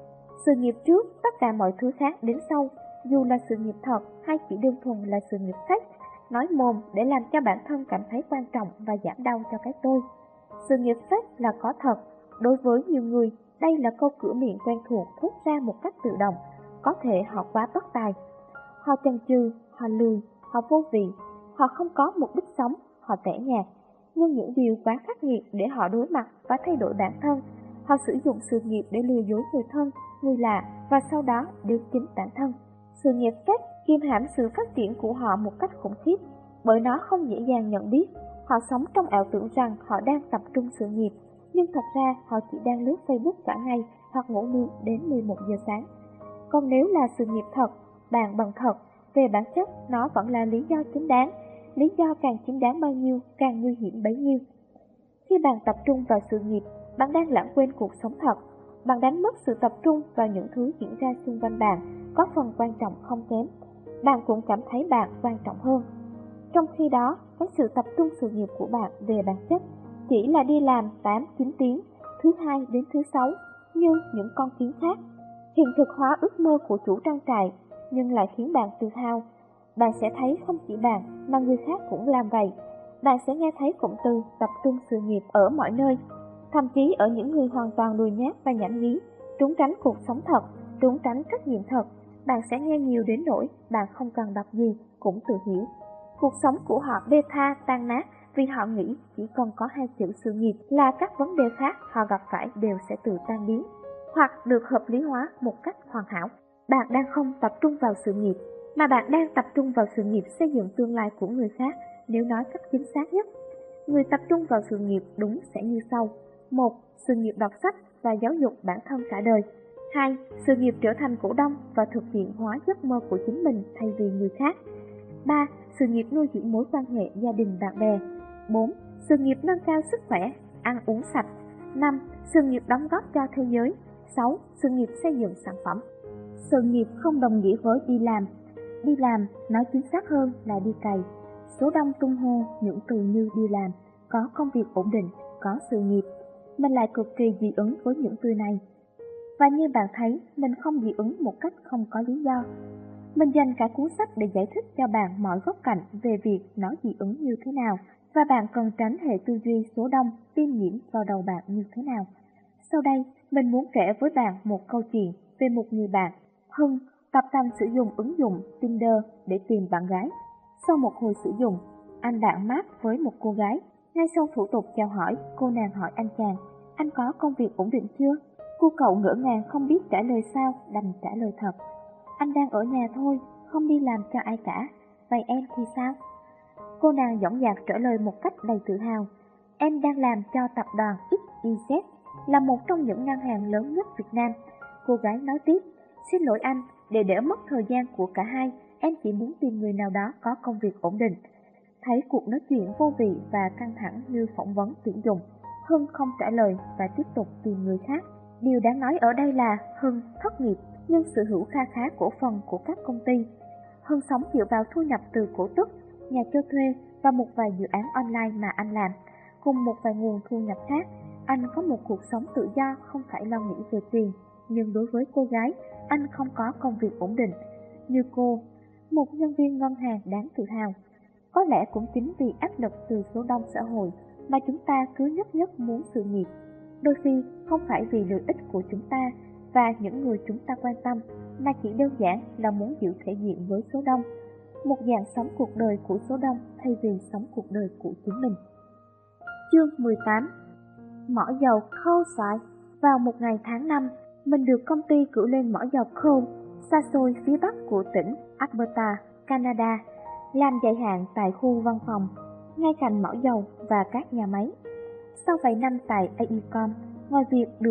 C: Sự nghiệp trước, tất cả mọi thứ khác đến sau, dù là sự nghiệp thật hay chỉ đơn thuần là sự nghiệp fake, nói mồm để làm cho bản thân cảm thấy quan trọng và giảm đau cho cái tôi. Sự nghiệp fake là có thật. Đối với nhiều người, đây là câu cửa miệng quen thuộc thốt ra một cách tự động. Có thể họ quá bất tài. Họ chần chừ, họ lười, họ vô vị, họ không có mục đích sống, họ tẻ nhạt. Nhưng những điều quá khắc nghiệt để họ đối mặt và thay đổi bản thân. Họ sử dụng sự nghiệp để lừa dối người thân, người lạ và sau đó đến chính bản thân. Sự nghiệp fake kiềm hãm sự phát triển của họ một cách khủng khiếp, bởi nó không dễ dàng nhận biết. Họ sống trong ảo tưởng rằng họ đang tập trung sự nghiệp, nhưng thật ra họ chỉ đang lướt Facebook cả ngày hoặc ngủ nướng đến 11 giờ sáng. Còn nếu là sự nghiệp thật, bạn bận thật, về bản chất nó vẫn là lý do chính đáng. Lý do càng chính đáng bao nhiêu, càng nguy hiểm bấy nhiêu. Khi bạn tập trung vào sự nghiệp, bạn đang lãng quên cuộc sống thật. Bạn đánh mất sự tập trung vào những thứ diễn ra xung quanh bạn, có phần quan trọng không kém. Bạn cũng cảm thấy bạn quan trọng hơn. Trong khi đó, cái sự tập trung sự nghiệp của bạn về bản chất chỉ là đi làm 8-9 tiếng, thứ hai đến thứ sáu, như những con kiến khác. Hiện thực hóa ước mơ của chủ trang trại, nhưng lại khiến bạn tự hào. Bạn sẽ thấy không chỉ bạn mà người khác cũng làm vậy. Bạn sẽ nghe thấy cụm từ tập trung sự nghiệp ở mọi nơi, thậm chí ở những người hoàn toàn lười nhác và nhảm nhí, trốn tránh cuộc sống thật, trốn tránh trách nhiệm thật. Bạn sẽ nghe nhiều đến nỗi bạn không cần đọc gì cũng tự hiểu. Cuộc sống của họ bê tha, tan nát vì họ nghĩ chỉ cần có 2 chữ sự nghiệp là các vấn đề khác họ gặp phải đều sẽ tự tan biến, hoặc được hợp lý hóa một cách hoàn hảo. Bạn đang không tập trung vào sự nghiệp, mà bạn đang tập trung vào sự nghiệp xây dựng tương lai của người khác. Nếu nói cách chính xác nhất, người tập trung vào sự nghiệp đúng sẽ như sau. 1. Sự nghiệp đọc sách và giáo dục bản thân cả đời. 2. Sự nghiệp trở thành cổ đông và thực hiện hóa giấc mơ của chính mình thay vì người khác. 3. Sự nghiệp nuôi dưỡng mối quan hệ gia đình bạn bè. 4. Sự nghiệp nâng cao sức khỏe, ăn uống sạch. 5. Sự nghiệp đóng góp cho thế giới. 6. Sự nghiệp xây dựng sản phẩm. Sự nghiệp không đồng nghĩa với đi làm. Đi làm, nói chính xác hơn là đi cày. Số đông tung hô những từ như đi làm, có công việc ổn định, có sự nghiệp. Mình lại cực kỳ dị ứng với những từ này. Và như bạn thấy, mình không dị ứng một cách không có lý do. Mình dành cả cuốn sách để giải thích cho bạn mọi góc cạnh về việc nó dị ứng như thế nào, và bạn cần tránh hệ tư duy số đông tiêm nhiễm vào đầu bạn như thế nào. Sau đây, mình muốn kể với bạn một câu chuyện về một người bạn, Hưng, tập tành sử dụng ứng dụng Tinder để tìm bạn gái. Sau một hồi sử dụng, anh bạn match với một cô gái. Ngay sau thủ tục chào hỏi, cô nàng hỏi anh chàng, anh có công việc ổn định chưa? Cô cậu ngỡ ngàng không biết trả lời sao, đành trả lời thật. Anh đang ở nhà thôi, không đi làm cho ai cả. Vậy em thì sao? Cô nàng dõng dạc trả lời một cách đầy tự hào. Em đang làm cho tập đoàn XYZ, là một trong những ngân hàng lớn nhất Việt Nam. Cô gái nói tiếp, xin lỗi anh, để đỡ mất thời gian của cả hai, em chỉ muốn tìm người nào đó có công việc ổn định. Thấy cuộc nói chuyện vô vị và căng thẳng như phỏng vấn tuyển dụng, Hưng không trả lời và tiếp tục tìm người khác. Điều đáng nói ở đây là Hưng thất nghiệp nhưng sở hữu kha khá cổ phần của các công ty. Hưng sống dựa vào thu nhập từ cổ tức, nhà cho thuê và một vài dự án online mà anh làm. Cùng một vài nguồn thu nhập khác, anh có một cuộc sống tự do không phải lo nghĩ về tiền. Nhưng đối với cô gái, anh không có công việc ổn định. Như cô, một nhân viên ngân hàng đáng tự hào. Có lẽ cũng chính vì áp lực từ số đông xã hội mà chúng ta cứ nhất muốn sự nghiệp. Đôi khi không phải vì lợi ích của chúng ta và những người chúng ta quan tâm, mà chỉ đơn giản là muốn giữ thể diện với số đông. Một dạng sống cuộc đời của số đông thay vì sống cuộc đời của chính mình. Chương 18. Mỏ dầu Coalside. Vào một ngày tháng 5, mình được công ty cử lên mỏ dầu Coal, xa xôi phía bắc của tỉnh Alberta, Canada, làm dài hạn tại khu văn phòng, ngay cạnh mỏ dầu và các nhà máy. Sau vài năm tại AECOM, ngoài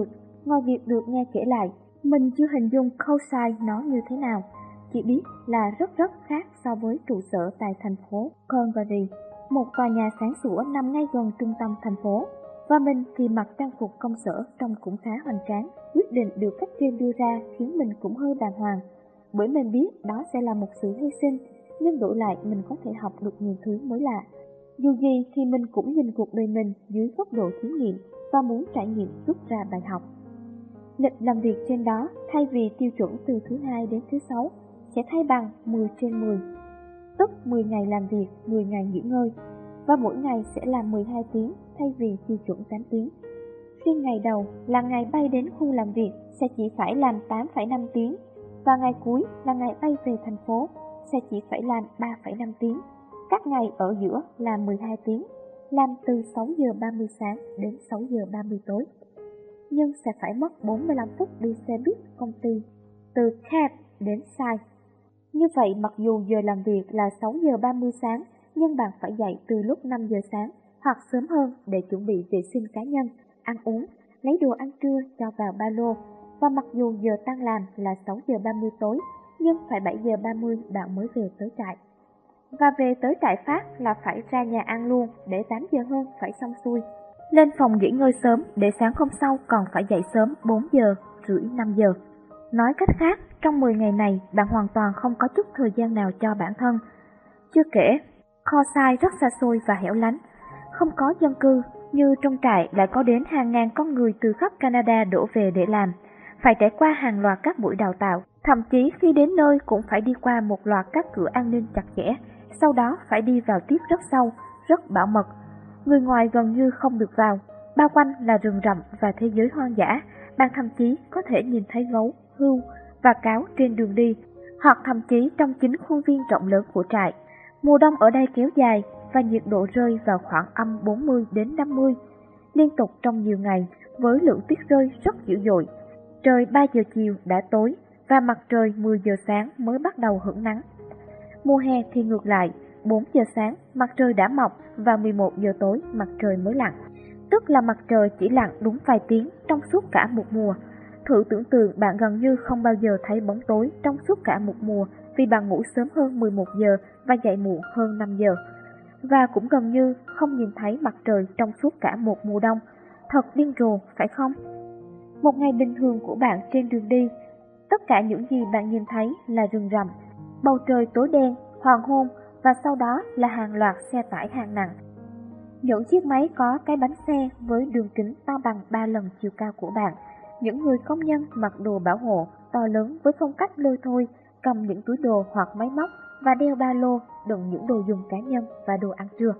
C: việc được nghe kể lại, mình chưa hình dung Coalside nó như thế nào, chỉ biết là rất khác so với trụ sở tại thành phố Calgary, một tòa nhà sáng sủa nằm ngay gần trung tâm thành phố. Và mình thì mặc trang phục công sở trông cũng khá hoành tráng. Quyết định được cấp trên đưa ra khiến mình cũng hơi bàng hoàng, bởi mình biết đó sẽ là một sự hy sinh, nhưng đổi lại mình có thể học được nhiều thứ mới lạ. Dù gì thì mình cũng nhìn cuộc đời mình dưới góc độ thí nghiệm và muốn trải nghiệm rút ra bài học. Lịch làm việc trên đó thay vì tiêu chuẩn từ thứ 2 đến thứ 6 sẽ thay bằng 10/10, tức 10 ngày làm việc, 10 ngày nghỉ ngơi, và mỗi ngày sẽ là 12 tiếng thay vì tiêu chuẩn 8 tiếng. Riêng ngày đầu là ngày bay đến khu làm việc sẽ chỉ phải làm 8,5 tiếng, và ngày cuối là ngày bay về thành phố sẽ chỉ phải làm 3,5 tiếng. Các ngày ở giữa là 12 tiếng, làm từ 6 giờ 30 sáng đến 6 giờ 30 tối. Nhưng sẽ phải mất 45 phút đi xe buýt công ty từ cab đến site. Như vậy mặc dù giờ làm việc là 6 giờ 30 sáng, nhưng bạn phải dậy từ lúc 5 giờ sáng hoặc sớm hơn để chuẩn bị vệ sinh cá nhân, ăn uống, lấy đồ ăn trưa cho vào ba lô. Và mặc dù giờ tan làm là 6 giờ 30 tối, nhưng phải 7 giờ 30 bạn mới về tới trại. Và về tới trại phát là phải ra nhà ăn luôn để 8 giờ hơn phải xong xuôi. Lên phòng nghỉ ngơi sớm để sáng hôm sau còn phải dậy sớm 4 giờ, rưỡi 5 giờ. Nói cách khác, trong 10 ngày này bạn hoàn toàn không có chút thời gian nào cho bản thân. Chưa kể, Coalside rất xa xôi và hẻo lánh, không có dân cư, như trong trại lại có đến hàng ngàn con người từ khắp Canada đổ về để làm, phải trải qua hàng loạt các buổi đào tạo, thậm chí khi đến nơi cũng phải đi qua một loạt các cửa an ninh chặt chẽ, sau đó phải đi vào tiếp rất sâu, rất bảo mật. Người ngoài gần như không được vào, bao quanh là rừng rậm và thế giới hoang dã, bạn thậm chí có thể nhìn thấy gấu, hươu và cáo trên đường đi, hoặc thậm chí trong chính khuôn viên rộng lớn của trại. Mùa đông ở đây kéo dài và nhiệt độ rơi vào khoảng âm 40 đến 50, liên tục trong nhiều ngày, với lượng tuyết rơi rất dữ dội. Trời 3 giờ chiều đã tối và mặt trời 10 giờ sáng mới bắt đầu hửng nắng. Mùa hè thì ngược lại, 4 giờ sáng mặt trời đã mọc và 11 giờ tối mặt trời mới lặn. Tức là mặt trời chỉ lặn đúng vài tiếng trong suốt cả một mùa. Thử tưởng tượng bạn gần như không bao giờ thấy bóng tối trong suốt cả một mùa vì bạn ngủ sớm hơn 11 giờ và dậy muộn hơn 5 giờ. Và cũng gần như không nhìn thấy mặt trời trong suốt cả một mùa đông. Thật điên rồ, phải không? Một ngày bình thường của bạn trên đường đi, tất cả những gì bạn nhìn thấy là rừng rậm, bầu trời tối đen, hoàng hôn và sau đó là hàng loạt xe tải hạng nặng. Những chiếc máy có cái bánh xe với đường kính to bằng 3 lần chiều cao của bạn. Những người công nhân mặc đồ bảo hộ to lớn với phong cách lôi thôi, cầm những túi đồ hoặc máy móc và đeo ba lô đựng những đồ dùng cá nhân và đồ ăn trưa.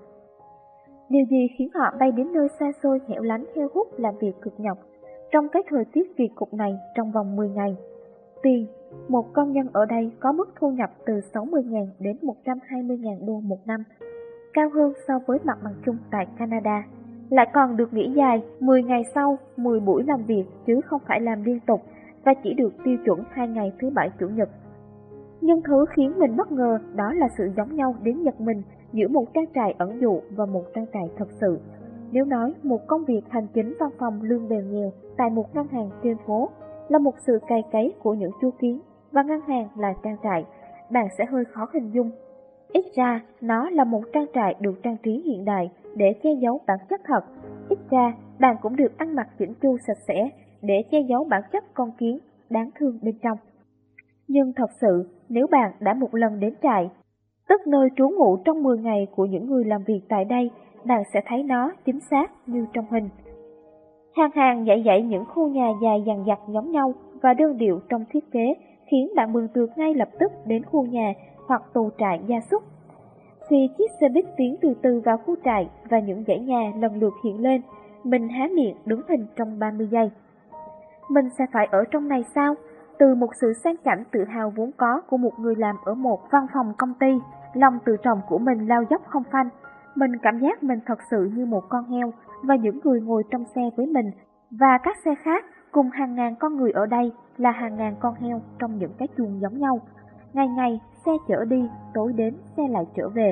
C: Điều gì khiến họ bay đến nơi xa xôi hẻo lánh heo hút làm việc cực nhọc trong cái thời tiết kỳ cục này trong vòng 10 ngày? Tiền, một công nhân ở đây có mức thu nhập từ 60.000 đến 120.000 đô một năm, cao hơn so với mặt bằng chung tại Canada. Lại còn được nghỉ dài 10 ngày sau 10 buổi làm việc chứ không phải làm liên tục, và chỉ được tiêu chuẩn 2 ngày thứ Bảy Chủ nhật. Nhưng thứ khiến mình bất ngờ đó là sự giống nhau đến giật mình giữa một trang trại ẩn dụ và một trang trại thật sự. Nếu nói một công việc hành chính văn phòng lương bèo nhèo tại một ngân hàng trên phố là một sự cày cấy của những chú kiến và ngân hàng là trang trại, bạn sẽ hơi khó hình dung. Ít ra, nó là một trang trại được trang trí hiện đại để che giấu bản chất thật. Ít ra, bạn cũng được ăn mặc chỉnh chu sạch sẽ để che giấu bản chất con kiến đáng thương bên trong. Nhưng thật sự, nếu bạn đã một lần đến trại, tức nơi trú ngụ trong 10 ngày của những người làm việc tại đây, bạn sẽ thấy nó chính xác như trong hình. Hàng hàng dãy dãy những khu nhà dài dằng dặc giống nhau và đơn điệu trong thiết kế khiến bạn mường tượng ngay lập tức đến khu nhà hoặc tù trại gia súc. Khi chiếc xe buýt tiến từ từ vào khu trại và những dãy nhà lần lượt hiện lên, mình há miệng đứng hình trong 30 giây. Mình sẽ phải ở trong này sao? Từ một sự sang chảnh tự hào vốn có của một người làm ở một văn phòng công ty, lòng tự trọng của mình lao dốc không phanh. Mình cảm giác mình thật sự như một con heo và những người ngồi trong xe với mình và các xe khác cùng hàng ngàn con người ở đây là hàng ngàn con heo trong những cái chuồng giống nhau. Ngày ngày xe chở đi, tối đến xe lại trở về.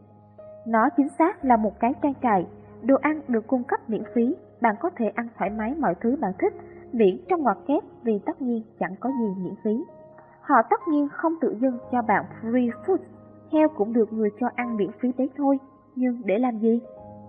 C: Nó chính xác là một cái trang trại. Đồ ăn được cung cấp miễn phí, bạn có thể ăn thoải mái mọi thứ bạn thích, miễn trong ngoặc kép vì tất nhiên chẳng có gì miễn phí. Họ tất nhiên không tự dưng cho bạn free food, heo cũng được người cho ăn miễn phí đấy thôi, nhưng để làm gì?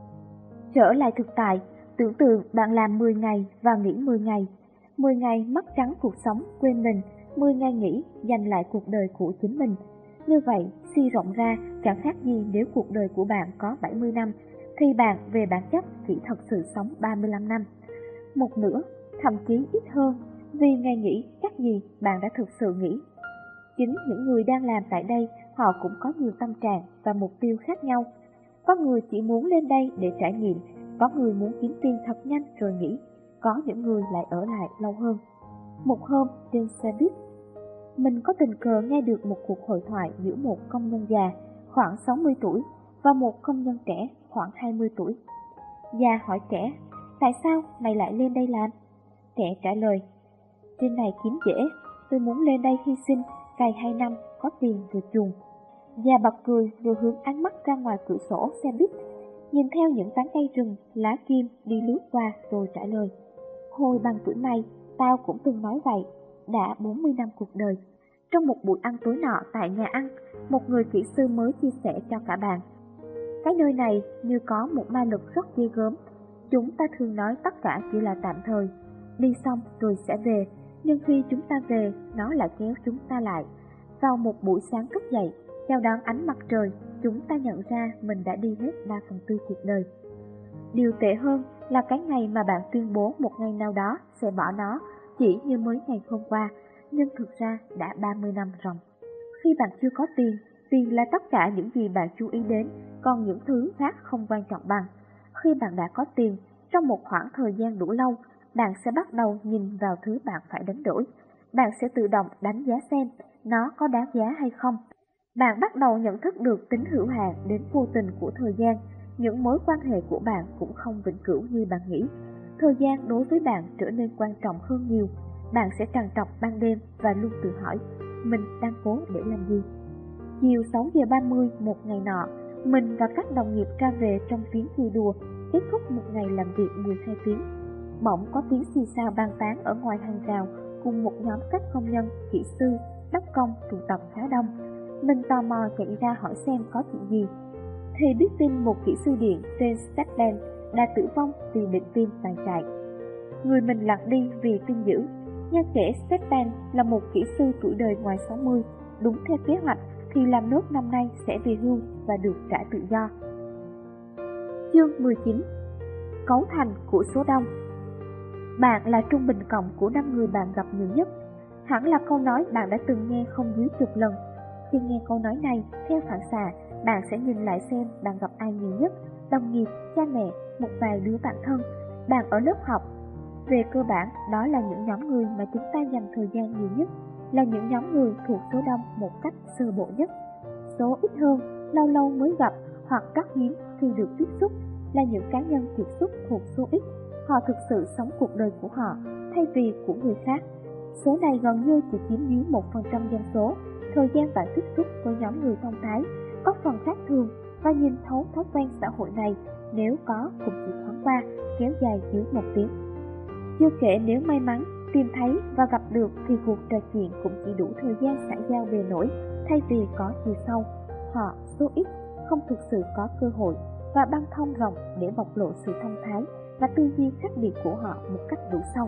C: Trở lại thực tại, tưởng tượng bạn làm 10 ngày và nghỉ 10 ngày. 10 ngày mất trắng cuộc sống, quên mình, 10 ngày nghỉ, dành lại cuộc đời của chính mình. Như vậy, suy rộng ra, chẳng khác gì nếu cuộc đời của bạn có 70 năm, thì bạn về bản chất chỉ thật sự sống 35 năm. Một nửa, thậm chí ít hơn, vì ngày nghỉ chắc gì bạn đã thực sự nghỉ. Chính những người đang làm tại đây, họ cũng có nhiều tâm trạng và mục tiêu khác nhau. Có người chỉ muốn lên đây để trải nghiệm, có người muốn kiếm tiền thật nhanh rồi nghỉ, có những người lại ở lại lâu hơn. Một hôm trên xe buýt, mình có tình cờ nghe được một cuộc hội thoại giữa một công nhân già khoảng 60 tuổi và một công nhân trẻ khoảng 20 tuổi. Già hỏi trẻ, tại sao mày lại lên đây làm? Trẻ trả lời, trên này kiếm dễ, tôi muốn lên đây hy sinh, cày 2 năm, có tiền rồi chuồng. Già bật cười rồi hướng ánh mắt ra ngoài cửa sổ xe buýt, nhìn theo những tán cây rừng, lá kim đi lướt qua rồi trả lời, hồi bằng tuổi mày, tao cũng từng nói vậy, đã 40 năm cuộc đời. Trong một buổi ăn tối nọ tại nhà ăn, một người kỹ sư mới chia sẻ cho cả bàn, cái nơi này như có một ma lực rất ghê gớm. Chúng ta thường nói tất cả chỉ là tạm thời, đi xong rồi sẽ về, nhưng khi chúng ta về, nó lại kéo chúng ta lại. Vào một buổi sáng thức dậy, chào đón ánh mặt trời, chúng ta nhận ra mình đã đi hết 3/4 cuộc đời. Điều tệ hơn là cái ngày mà bạn tuyên bố một ngày nào đó sẽ bỏ nó chỉ như mới ngày hôm qua, nhưng thực ra đã 30 năm rồi. Khi bạn chưa có tiền, tiền là tất cả những gì bạn chú ý đến, còn những thứ khác không quan trọng bằng. Khi bạn đã có tiền, trong một khoảng thời gian đủ lâu, bạn sẽ bắt đầu nhìn vào thứ bạn phải đánh đổi. Bạn sẽ tự động đánh giá xem nó có đáng giá hay không. Bạn bắt đầu nhận thức được tính hữu hạn đến vô tình của thời gian. Những mối quan hệ của bạn cũng không vĩnh cửu như bạn nghĩ. Thời gian đối với bạn trở nên quan trọng hơn nhiều. Bạn sẽ trằn trọc ban đêm và luôn tự hỏi, mình đang cố để làm gì? Chiều 6 giờ 30 một ngày nọ, mình và các đồng nghiệp ra về trong tiếng cười đùa, kết thúc một ngày làm việc 12 tiếng. Bỗng có tiếng xì xào bàn tán ở ngoài hàng rào cùng một nhóm các công nhân, kỹ sư, đốc công tụ tập khá đông. Mình tò mò chạy ra hỏi xem có chuyện gì. Thì biết tin một kỹ sư điện tên Stephen đã tử vong vì bệnh tim tàn chạy. Người mình lặng đi vì tin dữ. Nghe kể Stephen là một kỹ sư tuổi đời ngoài 60, đúng theo kế hoạch thì làm nốt năm nay sẽ về hưu và được trả tự do. Chương 19. Cấu thành của số đông. Bạn là trung bình cộng của 5 người bạn gặp nhiều nhất. Hẳn là câu nói bạn đã từng nghe không dưới 10 lần. Khi nghe câu nói này, theo phản xạ, bạn sẽ nhìn lại xem bạn gặp ai nhiều nhất, đồng nghiệp, cha mẹ, một vài đứa bạn thân, bạn ở lớp học. Về cơ bản, đó là những nhóm người mà chúng ta dành thời gian nhiều nhất, là những nhóm người thuộc số đông một cách sơ bộ nhất. Số ít hơn, lâu lâu mới gặp hoặc rất hiếm khi được tiếp xúc, là những cá nhân kiệt xuất thuộc số ít. Họ thực sự sống cuộc đời của họ thay vì của người khác. Số này gần như chỉ chiếm dưới 1% dân số. Thời gian bạn tiếp xúc với nhóm người thông thái có phần khác thường, và nhìn thấu thói quen xã hội này, nếu có cũng chỉ thoáng qua, kéo dài dưới 1 tiếng. Chưa kể nếu may mắn tìm thấy và gặp được thì cuộc trò chuyện cũng chỉ đủ thời gian xã giao bề nổi thay vì có chiều sâu. Họ số ít không thực sự có cơ hội và băng thông rộng để bộc lộ sự thông thái và tư duy khác biệt của họ một cách đủ sâu.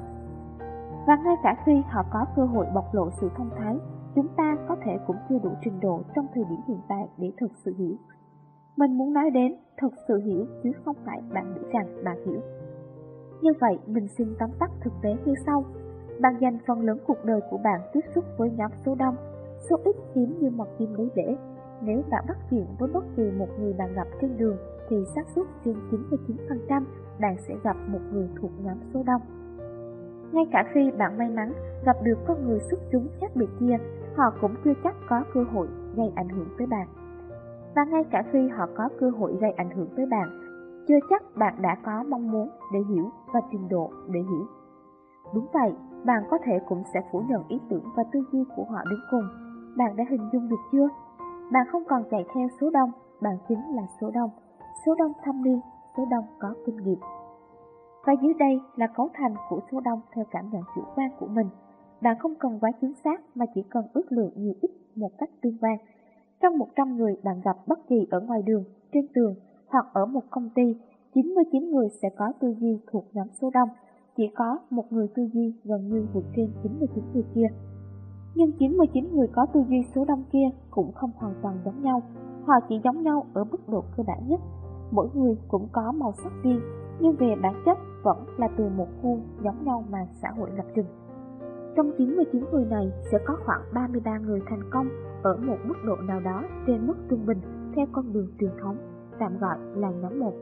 C: Và ngay cả khi họ có cơ hội bộc lộ sự thông thái, chúng ta có thể cũng chưa đủ trình độ trong thời điểm hiện tại để thực sự hiểu. Mình muốn nói đến thực sự hiểu chứ không phải bạn nghĩ rằng bạn hiểu. Như vậy, mình xin tóm tắt thực tế như sau. Bạn dành phần lớn cuộc đời của bạn tiếp xúc với nhóm số đông, số ít hiếm như mọc kim lấy rễ. Nếu bạn bắt chuyện với bất kỳ một người bạn gặp trên đường thì xác suất trên 99% bạn sẽ gặp một người thuộc nhóm số đông. Ngay cả khi bạn may mắn gặp được con người xuất chúng khác biệt kia, họ cũng chưa chắc có cơ hội gây ảnh hưởng tới bạn. Và ngay cả khi họ có cơ hội gây ảnh hưởng tới bạn, chưa chắc bạn đã có mong muốn để hiểu và trình độ để hiểu. Đúng vậy, bạn có thể cũng sẽ phủ nhận ý tưởng và tư duy của họ đến cùng. Bạn đã hình dung được chưa? Bạn không còn chạy theo số đông, bạn chính là số đông. Số đông thâm niên, số đông có kinh nghiệm. Và dưới đây là cấu thành của số đông theo cảm nhận chủ quan của mình. Bạn không cần quá chính xác mà chỉ cần ước lượng nhiều ít một cách tương quan. Trong 100 người bạn gặp bất kỳ ở ngoài đường, trên tường hoặc ở một công ty, 99 người sẽ có tư duy thuộc nhóm số đông. Chỉ có một người tư duy gần như vượt trên 99 người kia. Nhưng 99 người có tư duy số đông kia cũng không hoàn toàn giống nhau. Họ chỉ giống nhau ở mức độ cơ bản nhất. Mỗi người cũng có màu sắc riêng, nhưng về bản chất vẫn là từ một khuôn giống nhau mà xã hội lập trình. Trong 99 người này sẽ có khoảng 33 người thành công ở một mức độ nào đó trên mức trung bình theo con đường truyền thống, tạm gọi là nhóm 1.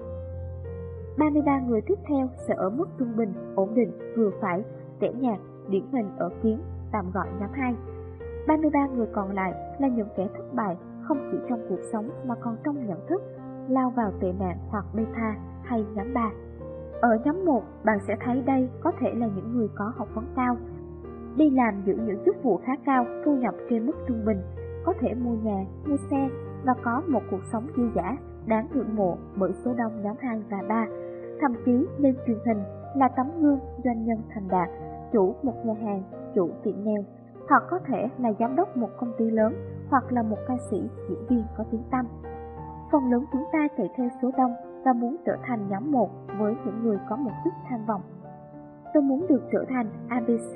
C: 33 người tiếp theo sẽ ở mức trung bình, ổn định, vừa phải, tẻ nhạt, điển hình ở kiến, tạm gọi nhóm 2. 33 người còn lại là những kẻ thất bại không chỉ trong cuộc sống mà còn trong nhận thức, lao vào tệ nạn hoặc beta hay nhóm 3. Ở nhóm 1, bạn sẽ thấy đây có thể là những người có học vấn cao, đi làm giữ những chức vụ khá cao, thu nhập trên mức trung bình, có thể mua nhà, mua xe và có một cuộc sống dư dả, đáng ngưỡng mộ bởi số đông nhóm 2 và 3. Thậm chí lên truyền hình là tấm gương doanh nhân thành đạt, chủ một nhà hàng, chủ tiệm nail, hoặc có thể là giám đốc một công ty lớn, hoặc là một ca sĩ, diễn viên có tiếng tăm. Phần lớn chúng ta chạy theo số đông và muốn trở thành nhóm 1 với những người có một chút tham vọng. Tôi muốn được trở thành ABC,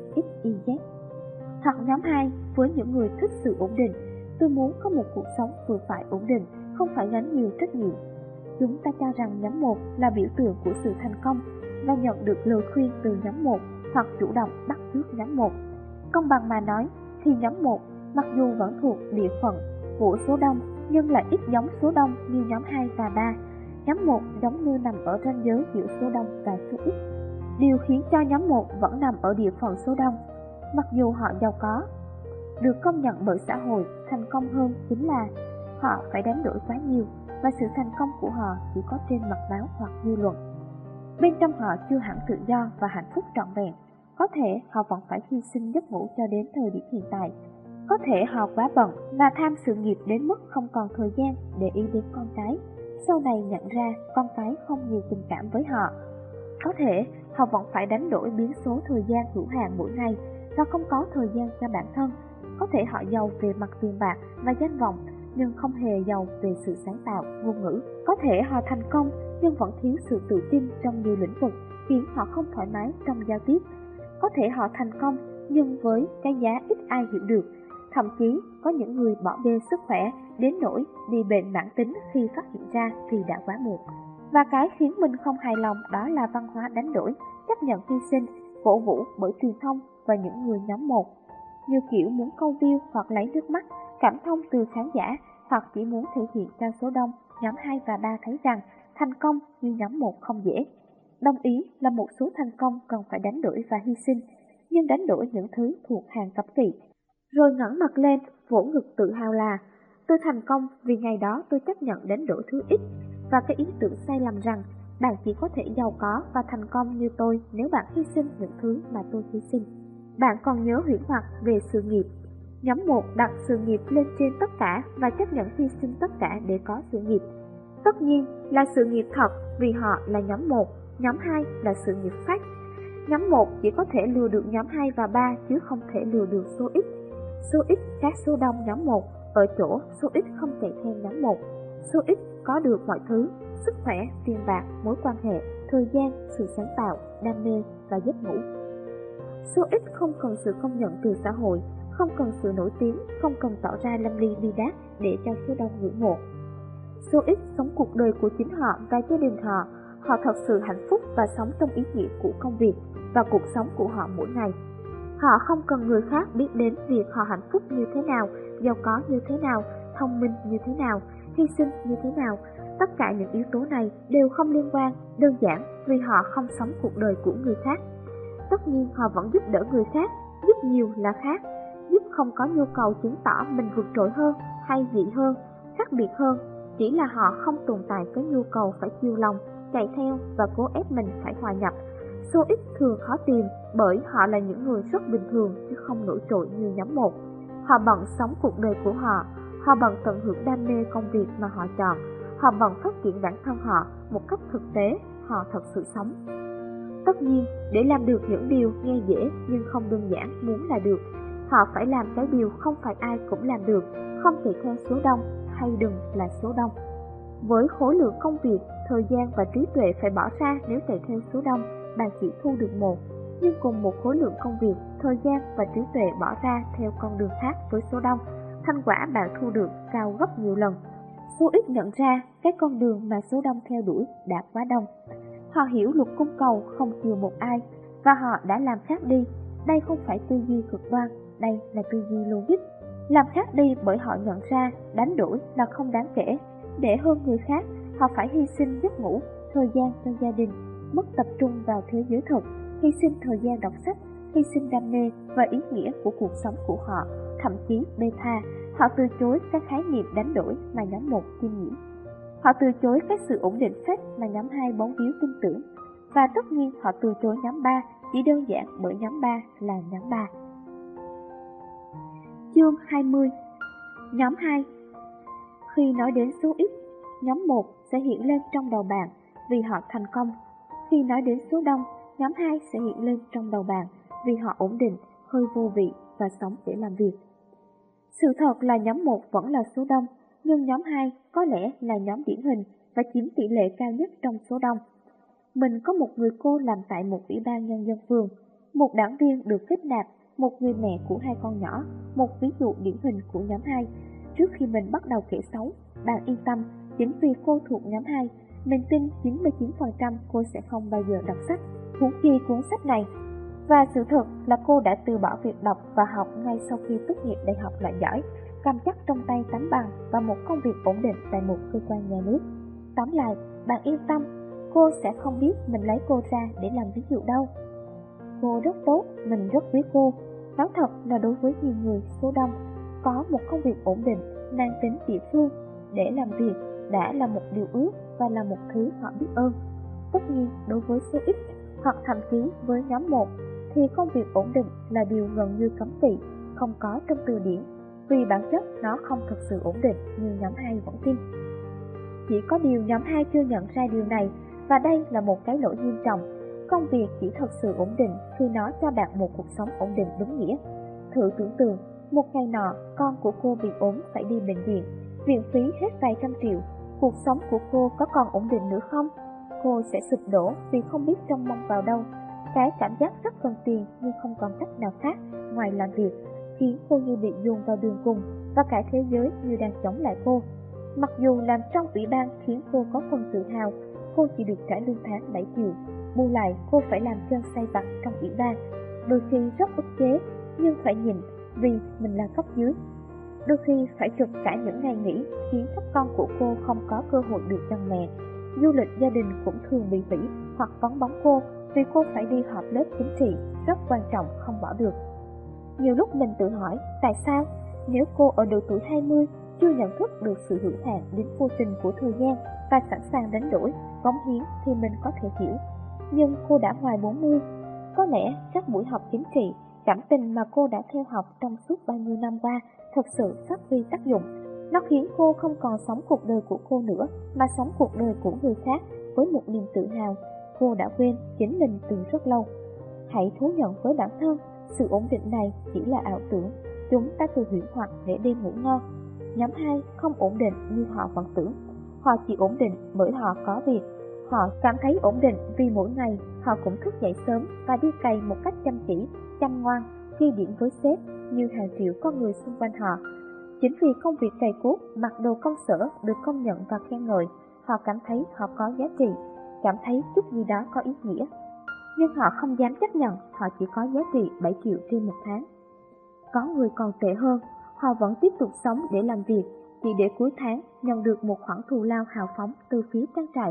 C: XYZ. Hoặc nhóm 2 với những người thích sự ổn định. Tôi muốn có một cuộc sống vừa phải ổn định, không phải gánh nhiều trách nhiệm. Chúng ta cho rằng nhóm 1 là biểu tượng của sự thành công và nhận được lời khuyên từ nhóm 1 hoặc chủ động bắt chước nhóm 1. Công bằng mà nói thì nhóm 1 mặc dù vẫn thuộc địa phận của số đông nhưng lại ít giống số đông như nhóm 2 và 3. Nhóm 1 giống như nằm ở ranh giới giữa số đông và số ít. Điều khiến cho nhóm 1 vẫn nằm ở địa phận số đông, mặc dù họ giàu có, được công nhận bởi xã hội, thành công hơn chính là họ phải đánh đổi quá nhiều và sự thành công của họ chỉ có trên mặt báo hoặc dư luận. Bên trong họ chưa hẳn tự do và hạnh phúc trọn vẹn. Có thể họ vẫn phải hy sinh giấc ngủ cho đến thời điểm hiện tại. Có thể họ quá bận và tham sự nghiệp đến mức không còn thời gian để ý đến con cái. Sau này nhận ra con cái không nhiều tình cảm với họ. Có thể họ vẫn phải đánh đổi biến số thời gian hữu hạn mỗi ngày và không có thời gian cho bản thân. Có thể họ giàu về mặt tiền bạc và danh vọng nhưng không hề giàu về sự sáng tạo, ngôn ngữ. Có thể họ thành công nhưng vẫn thiếu sự tự tin trong nhiều lĩnh vực, khiến họ không thoải mái trong giao tiếp. Có thể họ thành công nhưng với cái giá ít ai hiểu được. Thậm chí có những người bỏ bê sức khỏe đến nỗi bị bệnh mãn tính khi phát hiện ra thì đã quá muộn. Và cái khiến mình không hài lòng đó là văn hóa đánh đổi, chấp nhận hy sinh, cổ vũ bởi truyền thông và những người nhóm 1. Như kiểu muốn câu view hoặc lấy nước mắt, cảm thông từ khán giả, hoặc chỉ muốn thể hiện cho số đông, nhóm 2 và 3 thấy rằng thành công như nhóm 1 không dễ. Đồng ý là một số thành công cần phải đánh đổi và hy sinh, nhưng đánh đổi những thứ thuộc hàng cấm kỵ. Rồi ngẩng mặt lên, vỗ ngực tự hào là tôi thành công vì ngày đó tôi chấp nhận đánh đổi thứ ít. Và cái ý tưởng sai lầm rằng bạn chỉ có thể giàu có và thành công như tôi nếu bạn hy sinh những thứ mà tôi hy sinh. Bạn còn nhớ huyễn hoặc về sự nghiệp. Nhóm 1 đặt sự nghiệp lên trên tất cả và chấp nhận hy sinh tất cả để có sự nghiệp. Tất nhiên là sự nghiệp thật vì họ là nhóm 1, nhóm 2 là sự nghiệp fake. Nhóm 1 chỉ có thể lừa được nhóm 2 và 3 chứ không thể lừa được số ít. Số ít khác số đông nhóm 1 ở chỗ số ít không chạy theo nhóm 1. Số ít có được mọi thứ, sức khỏe, tiền bạc, mối quan hệ, thời gian, sự sáng tạo, đam mê và giấc ngủ. Số ít không cần sự công nhận từ xã hội, không cần sự nổi tiếng, không cần tỏ ra lâm ly bi đát để cho số đông ngưỡng mộ. Số ít sống cuộc đời của chính họ và gia đình họ. Họ thật sự hạnh phúc và sống trong ý nghĩa của công việc và cuộc sống của họ mỗi ngày. Họ không cần người khác biết đến việc họ hạnh phúc như thế nào, giàu có như thế nào, thông minh như thế nào, hy sinh như thế nào. Tất cả những yếu tố này đều không liên quan, đơn giản vì họ không sống cuộc đời của người khác. Tất nhiên họ vẫn giúp đỡ người khác, giúp nhiều là khác, giúp không có nhu cầu chứng tỏ mình vượt trội hơn hay dị hơn, khác biệt hơn. Chỉ là họ không tồn tại cái nhu cầu phải chiều lòng, chạy theo và cố ép mình phải hòa nhập. Số ít thường khó tìm bởi họ là những người rất bình thường chứ không nổi trội như nhóm 1. Họ bận sống cuộc đời của họ bận tận hưởng đam mê công việc mà họ chọn, họ bận phát triển bản thân họ một cách thực tế, họ thật sự sống. Tất nhiên, để làm được những điều nghe dễ nhưng không đơn giản muốn là được, họ phải làm cái điều không phải ai cũng làm được, không chạy theo số đông hay đừng là số đông. Với khối lượng công việc, thời gian và trí tuệ phải bỏ ra nếu chạy theo số đông, bạn chỉ thu được một. Nhưng cùng một khối lượng công việc, thời gian và trí tuệ bỏ ra theo con đường khác với số đông, thành quả bạn thu được cao gấp nhiều lần. Số ít nhận ra cái con đường mà số đông theo đuổi đã quá đông. Họ hiểu luật cung cầu không chừa một ai và họ đã làm khác đi. Đây không phải tư duy cực đoan, đây là tư duy logic. Làm khác đi bởi họ nhận ra đánh đổi là không đáng kể. Để hơn người khác, họ phải hy sinh giấc ngủ, thời gian cho gia đình, mất tập trung vào thế giới thực, hy sinh thời gian đọc sách, hy sinh đam mê và ý nghĩa của cuộc sống của họ, thậm chí beta. Họ từ chối các khái niệm đánh đổi mà nhóm 1 chiêm nhiễm. Họ từ chối các sự ổn định phép mà nhóm 2 bóng víu tin tưởng. Và tất nhiên họ từ chối nhóm 3 chỉ đơn giản bởi nhóm 3 là nhóm 3. Chương 20. Nhóm 2. Khi nói đến số ít, nhóm 1 sẽ hiện lên trong đầu bạn vì họ thành công. Khi nói đến số đông, nhóm 2 sẽ hiện lên trong đầu bạn vì họ ổn định, hơi vô vị và sống để làm việc. Sự thật là nhóm 1 vẫn là số đông, nhưng nhóm 2 có lẽ là nhóm điển hình và chiếm tỷ lệ cao nhất trong số đông. Mình có một người cô làm tại một ủy ban nhân dân phường, một đảng viên được kết nạp, một người mẹ của 2 con nhỏ, một ví dụ điển hình của nhóm 2. Trước khi mình bắt đầu kể xấu, bạn yên tâm, chính vì cô thuộc nhóm 2, mình tin 99% cô sẽ không bao giờ đọc sách, huống chi cuốn sách này. Và sự thật là cô đã từ bỏ việc đọc và học ngay sau khi tốt nghiệp đại học loại giỏi, cầm chắc trong tay tấm bằng và một công việc ổn định tại một cơ quan nhà nước. Tóm lại, bạn yên tâm, cô sẽ không biết mình lấy cô ra để làm ví dụ đâu. Cô rất tốt, mình rất quý cô. Nói thật là đối với nhiều người số đông, có một công việc ổn định, mang tính địa phương để làm việc đã là một điều ước và là một thứ họ biết ơn. Tất nhiên, đối với số ít hoặc thậm chí với nhóm 1 thì công việc ổn định là điều gần như cấm kỵ, không có trong từ điển, vì bản chất nó không thực sự ổn định như nhóm 2 vẫn tin. Chỉ có điều nhóm 2 chưa nhận ra điều này, và đây là một cái lỗi nghiêm trọng. Công việc chỉ thật sự ổn định khi nó cho bạn một cuộc sống ổn định đúng nghĩa. Thử tưởng tượng, một ngày nọ con của cô bị ốm phải đi bệnh viện, viện phí hết vài trăm triệu, cuộc sống của cô có còn ổn định nữa không? Cô sẽ sụp đổ vì không biết trông mong vào đâu. Cái cảm giác rất cần tiền nhưng không còn cách nào khác ngoài làm việc khiến cô như bị dồn vào đường cùng và cả thế giới như đang chống lại cô. Mặc dù làm trong ủy ban khiến cô có phần tự hào, cô chỉ được trả lương tháng 7 triệu. Bù lại cô phải làm chân say vặt trong ủy ban, đôi khi rất ức chế nhưng phải nhịn vì mình là cấp dưới. Đôi khi phải trực cả những ngày nghỉ khiến các con của cô không có cơ hội được gần mẹ. Du lịch gia đình cũng thường bị hủy hoặc vắng bóng cô vì cô phải đi họp lớp chính trị rất quan trọng không bỏ được. Nhiều lúc mình tự hỏi tại sao nếu cô ở độ tuổi 20 chưa nhận thức được sự hữu hạn đến vô tình của thời gian và sẵn sàng đánh đổi, cống hiến thì mình có thể hiểu. Nhưng cô đã ngoài 40, có lẽ các buổi học chính trị Cảm tình mà cô đã theo học trong suốt bao nhiêu năm qua thực sự phát huy tác dụng. Nó khiến cô không còn sống cuộc đời của cô nữa, mà sống cuộc đời của người khác với một niềm tự hào cô đã quên chính mình từ rất lâu. Hãy thú nhận với bản thân, sự ổn định này chỉ là ảo tưởng, chúng ta tự huyễn hoặc để đi ngủ ngon. Nhóm 2 không ổn định như họ vẫn tưởng. Họ chỉ ổn định bởi họ có việc. Họ cảm thấy ổn định vì mỗi ngày họ cũng thức dậy sớm và đi cày một cách chăm chỉ, chăm ngoan, ghi điểm với sếp như hàng triệu con người xung quanh họ. Chính vì công việc cày cuốc, mặc đồ công sở được công nhận và khen ngợi, họ cảm thấy họ có giá trị, cảm thấy chút gì đó có ý nghĩa. Nhưng họ không dám chấp nhận họ chỉ có giá trị 7 triệu trên một tháng. Có người còn tệ hơn, họ vẫn tiếp tục sống để làm việc, chỉ để cuối tháng nhận được một khoản thù lao hào phóng từ phía trang trại,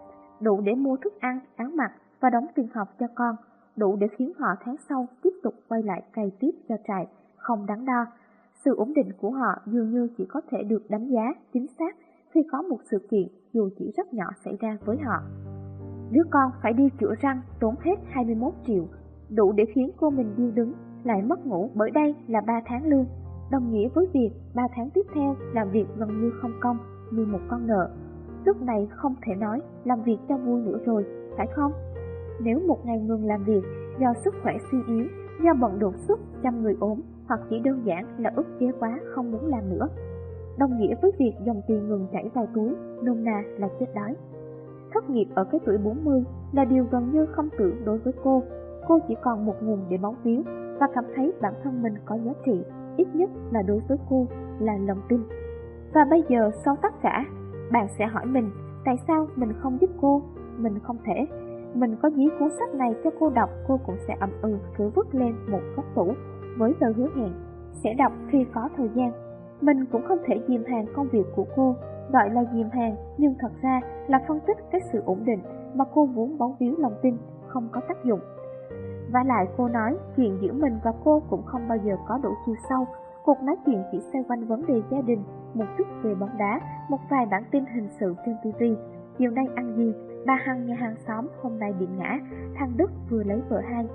C: đủ để mua thức ăn, áo mặc và đóng tiền học cho con, đủ để khiến họ tháng sau tiếp tục quay lại cày tiếp cho trại, không đắn đo. Sự ổn định của họ dường như chỉ có thể được đánh giá chính xác khi có một sự kiện dù chỉ rất nhỏ xảy ra với họ. Đứa con phải đi chữa răng tốn hết 21 triệu, đủ để khiến cô mình điêu đứng, lại mất ngủ bởi đây là 3 tháng lương, đồng nghĩa với việc 3 tháng tiếp theo làm việc gần như không công, như một con nợ. Lúc này không thể nói làm việc cho vui nữa rồi, phải không? Nếu một ngày ngừng làm việc do sức khỏe suy yếu, do bận đột xuất chăm người ốm, hoặc chỉ đơn giản là ức chế quá không muốn làm nữa, đồng nghĩa với việc dòng tiền ngừng chảy vào túi, nôm na là chết đói. Thất nghiệp ở cái tuổi 40 là điều gần như không tưởng đối với cô. Cô chỉ còn một nguồn để bấu víu và cảm thấy bản thân mình có giá trị, ít nhất là đối với cô, là lòng tin. Và bây giờ sau tất cả, bạn sẽ hỏi mình, tại sao mình không giúp cô? Mình không thể. Mình có dí cuốn sách này cho cô đọc, cô cũng sẽ ậm cứ vứt lên một góc tủ với lời hứa hẹn sẽ đọc khi có thời gian. Mình cũng không thể dìm hàng công việc của cô, gọi là dìm hàng nhưng thật ra là phân tích cái sự ổn định mà cô muốn bấu víu lòng tin không có tác dụng. Và lại cô nói chuyện giữa mình và cô cũng không bao giờ có đủ chiều sâu. Cuộc nói chuyện chỉ xoay quanh vấn đề gia đình, một chút về bóng đá, một vài bản tin hình sự trên TV. Chiều nay ăn gì? Bà Hằng nhà hàng xóm hôm nay bị ngã, thằng Đức vừa lấy vợ hai.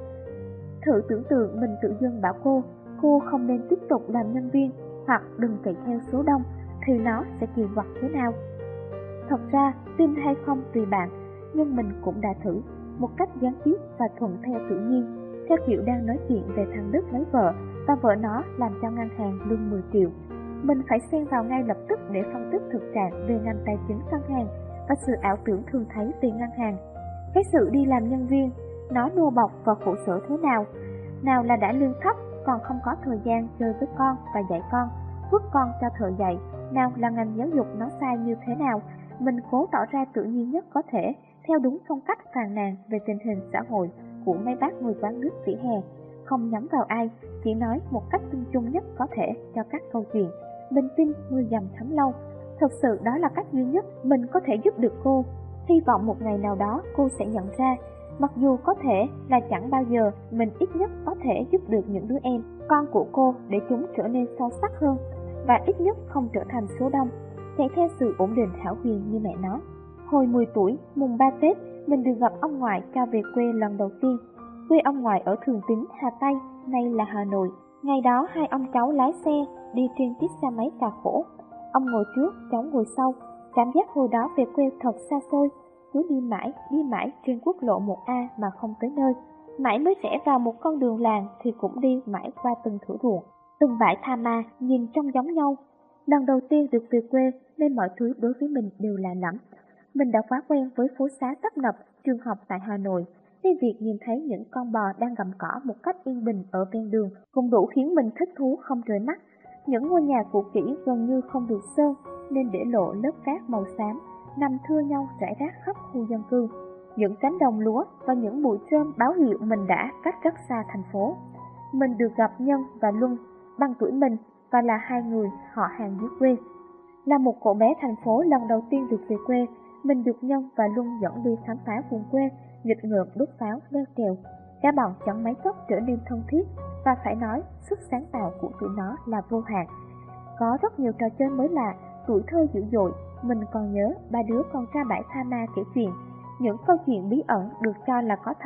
C: Thử tưởng tượng mình tự dưng bảo cô không nên tiếp tục làm nhân viên hoặc đừng chạy theo số đông thì nó sẽ kỳ quặc thế nào. Thật ra tin hay không tùy bạn, nhưng mình cũng đã thử một cách gián tiếp và thuận theo tự nhiên, theo kiểu đang nói chuyện về thằng Đức lấy vợ và vợ nó làm cho ngân hàng lương 10 triệu. Mình phải xen vào ngay lập tức để phân tích thực trạng về ngành tài chính ngân hàng và sự ảo tưởng thường thấy về ngân hàng. Cái sự đi làm nhân viên, nó nô bộc và khổ sở thế nào? Nào là đã lương thấp, còn không có thời gian chơi với con và dạy con, vứt con cho thợ dạy. Nào là ngành giáo dục nó sai như thế nào? Mình cố tỏ ra tự nhiên nhất có thể, theo đúng phong cách phàn nàn về tình hình xã hội của mấy bác người quán nước vỉa hè, không nhắm vào ai, chỉ nói một cách chung chung nhất có thể cho các câu chuyện. Mình tin mưa dầm thấm lâu. Thực sự đó là cách duy nhất mình có thể giúp được cô. Hy vọng một ngày nào đó cô sẽ nhận ra, mặc dù có thể là chẳng bao giờ, mình ít nhất có thể giúp được những đứa em, con của cô để chúng trở nên sâu sắc hơn, và ít nhất không trở thành số đông, chạy theo sự ổn định hão huyền như mẹ nó. Hồi 10 tuổi, mùng 3 Tết, mình được gặp ông ngoại cho về quê lần đầu tiên. Quê ông ngoại ở Thường Tín, Hà Tây, nay là Hà Nội. Ngày đó hai ông cháu lái xe, đi trên chiếc xe máy cà khổ. Ông ngồi trước, cháu ngồi sau. Cảm giác hồi đó về quê thật xa xôi. Cứ đi mãi trên quốc lộ 1A mà không tới nơi. Mãi mới rẽ vào một con đường làng thì cũng đi mãi qua từng thửa ruộng, từng bãi tha ma nhìn trông giống nhau. Lần đầu tiên được về quê nên mọi thứ đối với mình đều lạ lẫm. Mình đã quá quen với phố xá tấp nập, trường học tại Hà Nội, nên việc nhìn thấy những con bò đang gặm cỏ một cách yên bình ở ven đường cũng đủ khiến mình thích thú không rời mắt. Những ngôi nhà cũ kỹ gần như không được sơn nên để lộ lớp cát màu xám nằm thưa nhau rải rác khắp khu dân cư. Những cánh đồng lúa và những bụi rơm báo hiệu mình đã cách rất xa thành phố. Mình được gặp Nhân và Luân, bằng tuổi mình và là hai người họ hàng dưới quê. Là một cậu bé thành phố lần đầu tiên được về quê, mình được Nhân và Luân dẫn đi khám phá vùng quê, nghịch ngợm đốt pháo, leo trèo. Cả bọn chẳng mấy chốc trở nên thân thiết, và phải nói sức sáng tạo của tụi nó là vô hạn. Có rất nhiều trò chơi mới lạ, tuổi thơ dữ dội. Mình còn nhớ ba đứa còn ra bãi tha ma kể chuyện. Những câu chuyện bí ẩn được cho là có thật,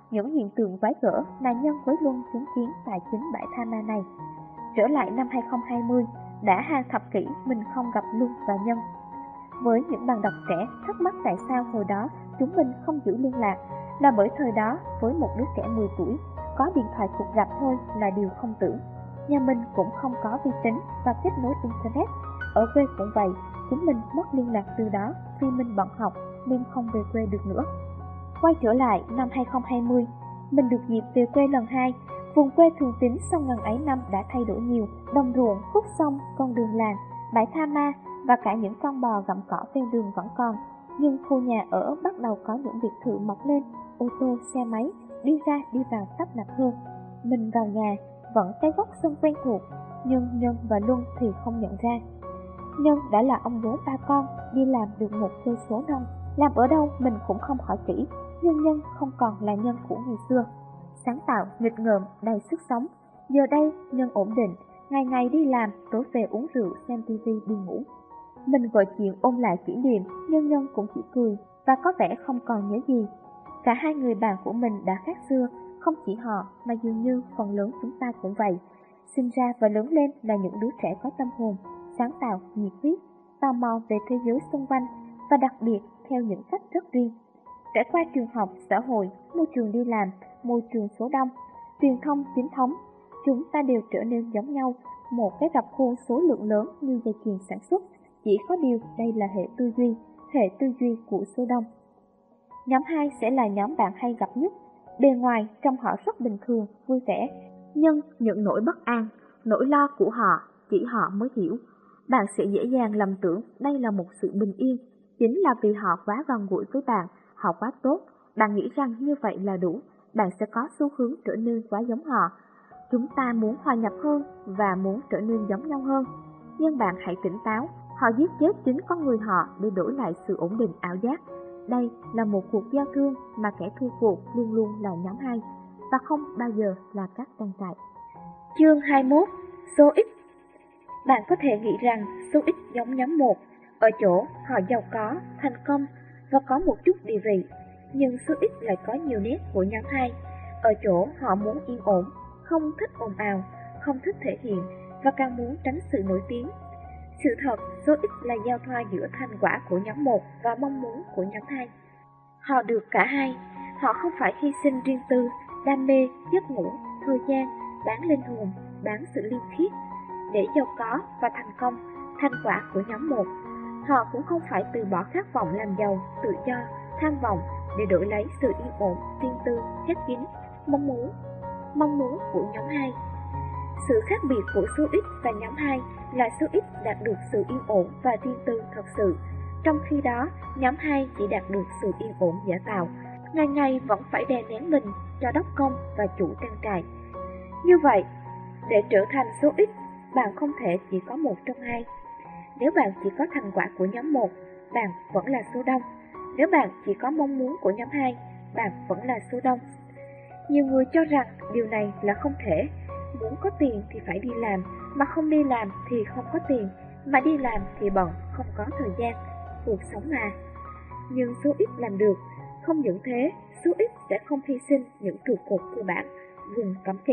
C: những hiện tượng quái gở mà Nhân với Luân chứng kiến tại chính bãi tha ma này. Trở lại năm 2020, đã hàng thập kỷ mình không gặp Luân và Nhân. Với những bạn đọc trẻ thắc mắc tại sao hồi đó chúng mình không giữ liên lạc, là bởi thời đó với một đứa trẻ 10 tuổi, có điện thoại cuộc gặp thôi là điều không tưởng. Nhà mình cũng không có vi tính và kết nối internet, ở quê cũng vậy, chúng mình mất liên lạc từ đó vì mình bận học nên không về quê được nữa. Quay trở lại năm 2020, mình được dịp về quê lần 2. Vùng quê Thường Tín sau ngần ấy năm đã thay đổi nhiều, đồng ruộng, khúc sông, con đường làng, bãi tha ma và cả những con bò gặm cỏ ven đường vẫn còn. Nhưng khu nhà ở bắt đầu có những biệt thự mọc lên, ô tô, xe máy, đi ra đi vào tấp nập hơn. Mình vào nhà, vẫn cái góc sân quen thuộc, nhưng Nhân và Luân thì không nhận ra. Nhân đã là ông bố 3 con, đi làm được một cây số đông. Làm ở đâu mình cũng không hỏi kỹ, nhưng Nhân không còn là Nhân của ngày xưa. Sáng tạo, nghịch ngợm, đầy sức sống. Giờ đây, Nhân ổn định, ngày ngày đi làm, tối về uống rượu, xem tivi, đi ngủ. Mình gọi chuyện ôn lại kỷ niệm, nhưng Nhân cũng chỉ cười và có vẻ không còn nhớ gì. Cả hai người bạn của mình đã khác xưa, không chỉ họ mà dường như phần lớn chúng ta cũng vậy. Sinh ra và lớn lên là những đứa trẻ có tâm hồn, sáng tạo, nhiệt huyết, tò mò về thế giới xung quanh và đặc biệt theo những cách rất riêng. Trải qua trường học, xã hội, môi trường đi làm, môi trường số đông, truyền thông chính thống, chúng ta đều trở nên giống nhau, một cái rập khuôn số lượng lớn như dây chuyền sản xuất. Chỉ có điều đây là hệ tư duy của số đông. Nhóm 2 sẽ là nhóm bạn hay gặp nhất. Bề ngoài trông họ rất bình thường, vui vẻ, nhưng những nỗi bất an, nỗi lo của họ chỉ họ mới hiểu. Bạn sẽ dễ dàng lầm tưởng đây là một sự bình yên, chính là vì họ quá gần gũi với bạn, họ quá tốt, bạn nghĩ rằng như vậy là đủ, bạn sẽ có xu hướng trở nên quá giống họ. Chúng ta muốn hòa nhập hơn và muốn trở nên giống nhau hơn, nhưng bạn hãy tỉnh táo, họ giết chết chính con người họ để đổi lại sự ổn định ảo giác. Đây là một cuộc giao thương mà kẻ thua cuộc luôn luôn là nhóm 2 và không bao giờ là các trang trại. Chương 21. Số ít. Bạn có thể nghĩ rằng số ít giống nhóm 1 ở chỗ họ giàu có, thành công và có một chút địa vị, nhưng số ít lại có nhiều nét của nhóm 2 ở chỗ họ muốn yên ổn, không thích ồn ào, không thích thể hiện và càng muốn tránh sự nổi tiếng. Sự thật, số ít là giao thoa giữa thành quả của nhóm 1 và mong muốn của nhóm 2. Họ được cả hai, họ không phải hy sinh riêng tư, đam mê, giấc ngủ, thời gian, bán linh hồn, bán sự liêm khiết để giàu có và thành công, thành quả của nhóm 1. Họ cũng không phải từ bỏ khát vọng làm giàu, tự do, tham vọng để đổi lấy sự yên ổn, riêng tư, khép kín, mong muốn của nhóm 2. Sự khác biệt của số ít và nhóm 2 là số ít đạt được sự yên ổn và riêng tư thật sự, trong khi đó nhóm 2 chỉ đạt được sự yên ổn giả tạo, ngày ngày vẫn phải đè nén mình cho đốc công và chủ trang trại. Như vậy, để trở thành số ít, bạn không thể chỉ có một trong hai. Nếu bạn chỉ có thành quả của nhóm 1, bạn vẫn là số đông. Nếu bạn chỉ có mong muốn của nhóm 2, bạn vẫn là số đông. Nhiều người cho rằng điều này là không thể. Muốn có tiền thì phải đi làm, mà không đi làm thì không có tiền, mà đi làm thì bận, không có thời gian. Cuộc sống mà. Nhưng số ít làm được. Không những thế, số ít sẽ không hy sinh những trụ cột của bạn. Vùng cấm kỵ.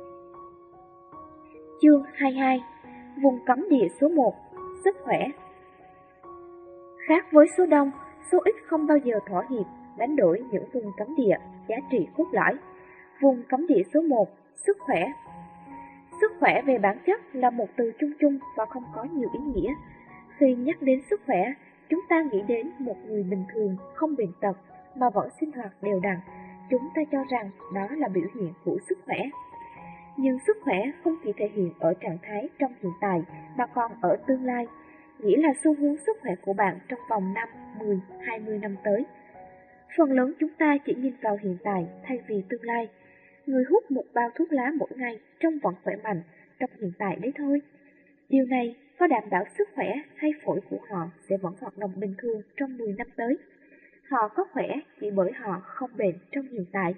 C: Chương 22. Vùng cấm địa số 1. Sức khỏe. Khác với số đông, số ít không bao giờ thỏa hiệp, đánh đổi những vùng cấm địa, giá trị cốt lõi. Vùng cấm địa số 1. Sức khỏe. Sức khỏe về bản chất là một từ chung chung và không có nhiều ý nghĩa. Khi nhắc đến sức khỏe, chúng ta nghĩ đến một người bình thường, không bệnh tật, mà vẫn sinh hoạt đều đặn. Chúng ta cho rằng đó là biểu hiện của sức khỏe. Nhưng sức khỏe không chỉ thể hiện ở trạng thái trong hiện tại, mà còn ở tương lai, nghĩa là xu hướng sức khỏe của bạn trong vòng 5, 10, 20 năm tới. Phần lớn chúng ta chỉ nhìn vào hiện tại thay vì tương lai. Người hút một bao thuốc lá mỗi ngày trông vẫn khỏe mạnh trong hiện tại đấy thôi. Điều này có đảm bảo sức khỏe hay phổi của họ sẽ vẫn hoạt động bình thường trong 10 năm tới. Họ có khỏe chỉ bởi họ không bệnh trong hiện tại.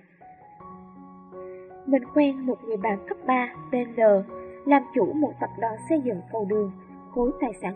C: Mình quen một người bạn cấp 3 tên L, làm chủ một tập đoàn xây dựng cầu đường. Khối tài sản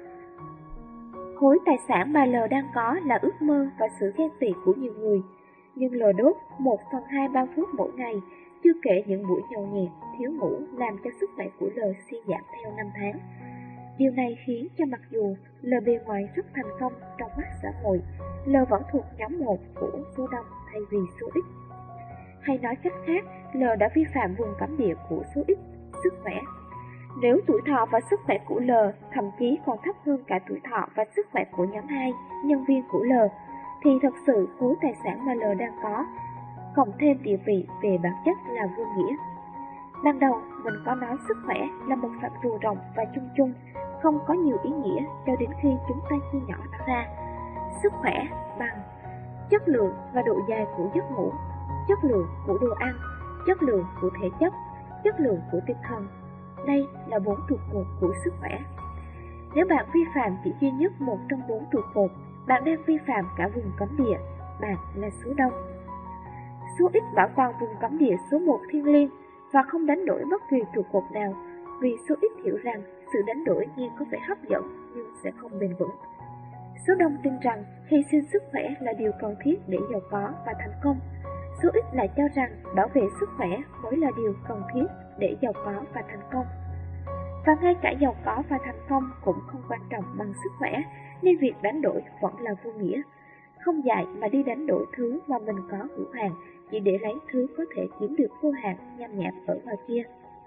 C: mà L đang có là ước mơ và sự ghen tị của nhiều người. nhưng lờ đốt 1/2 3 phút mỗi ngày, chưa kể những buổi nhậu nhẹt, thiếu ngủ làm cho sức khỏe của L suy giảm theo năm tháng. Điều này khiến cho mặc dù L bề ngoài rất thành công trong mắt xã hội, L vẫn thuộc nhóm 1 của số đông thay vì số ít. Hay nói cách khác, L đã vi phạm vùng cấm địa của số ít, sức khỏe. Nếu tuổi thọ và sức khỏe của L thậm chí còn thấp hơn cả tuổi thọ và sức khỏe của nhóm 2 nhân viên của L, thì thật sự khối tài sản mà L đang có, cộng thêm địa vị về bản chất là vô nghĩa. Ban đầu mình có nói sức khỏe là một phạm trù rộng và chung chung, không có nhiều ý nghĩa cho đến khi chúng ta chia nhỏ nó ra. Sức khỏe bằng chất lượng và độ dài của giấc ngủ, chất lượng của đồ ăn, chất lượng của thể chất, chất lượng của tinh thần. Đây là 4 trụ cột của sức khỏe. Nếu bạn vi phạm chỉ duy nhất một trong 4 trụ cột, bạn đang vi phạm cả vùng cấm địa, bạn là số đông. Số ít bảo toàn vùng cấm địa số 1 thiêng liêng và không đánh đổi bất kỳ trụ cột nào, vì số ít hiểu rằng sự đánh đổi nghe có vẻ hấp dẫn nhưng sẽ không bền vững. Số đông tin rằng hy sinh sức khỏe là điều cần thiết để giàu có và thành công. Số ít lại cho rằng bảo vệ sức khỏe mới là điều cần thiết để giàu có và thành công. Và ngay cả giàu có và thành công cũng không quan trọng bằng sức khỏe, nên việc đánh đổi vẫn là vô nghĩa. Không dạy mà đi đánh đổi thứ mà mình có hữu hạn chỉ để lấy thứ có thể kiếm được vô hạn nham nhảm ở ngoài kia.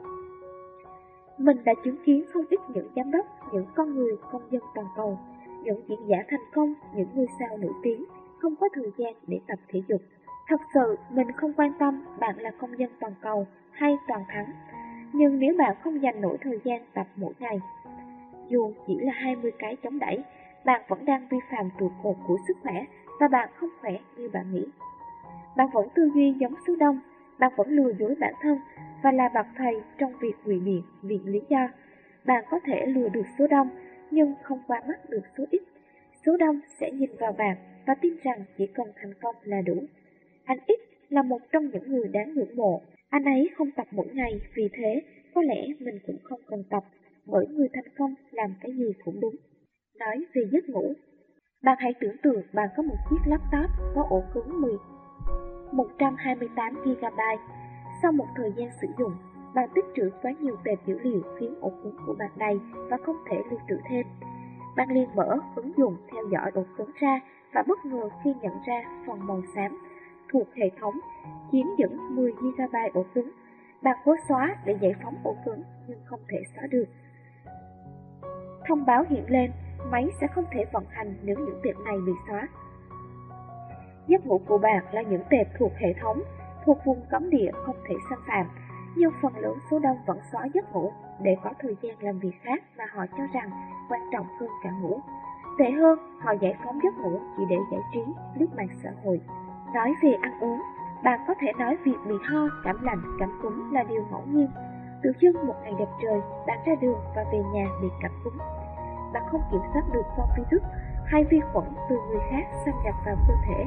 C: Mình đã chứng kiến không ít những giám đốc, những con người công dân toàn cầu, những diễn giả thành công, những ngôi sao nổi tiếng không có thời gian để tập thể dục. Thật sự mình không quan tâm bạn là công dân toàn cầu hay toàn thắng, nhưng nếu bạn không dành nổi thời gian tập mỗi ngày, dù chỉ là 20 cái chống đẩy, bạn vẫn đang vi phạm trụ cột của sức khỏe và bạn không khỏe như bạn nghĩ. Bạn vẫn tư duy giống số đông, bạn vẫn lừa dối bản thân và là bậc thầy trong việc ngụy biện, viện lý do. Bạn có thể lừa được số đông nhưng không qua mắt được số ít. Số đông sẽ nhìn vào bạn và tin rằng chỉ cần thành công là đủ. Anh X là một trong những người đáng ngưỡng mộ. Anh ấy không tập mỗi ngày, vì thế có lẽ mình cũng không cần tập, bởi người thành công làm cái gì cũng đúng. Nói về giấc ngủ, bạn hãy tưởng tượng bạn có một chiếc laptop có ổ cứng 128GB. Sau một thời gian sử dụng, bạn tích trữ quá nhiều tệp dữ liệu khiến ổ cứng của bạn đầy và không thể lưu trữ thêm. Bạn liền mở ứng dụng theo dõi ổ cứng ra và bất ngờ khi nhận ra phần màu xám thuộc hệ thống chiếm dẫn 10GB ổ cứng. Bạn cố xóa để giải phóng ổ cứng nhưng không thể xóa được. Thông báo hiện lên, máy sẽ không thể vận hành nếu những tệp này bị xóa. Giấc ngủ của bạn là những tệp thuộc hệ thống, thuộc vùng cấm địa không thể xâm phạm, nhưng phần lớn số đông vẫn xóa giấc ngủ để có thời gian làm việc khác mà họ cho rằng quan trọng hơn cả ngủ. Tệ hơn, họ giải phóng giấc ngủ chỉ để giải trí, lướt mạng xã hội. Nói về ăn uống, bạn có thể nói việc bị ho, cảm lạnh, cảm cúm là điều ngẫu nhiên. Tự dưng một ngày đẹp trời, bạn ra đường và về nhà bị cảm cúm. Bạn không kiểm soát được con virus hay vi khuẩn từ người khác xâm nhập vào cơ thể.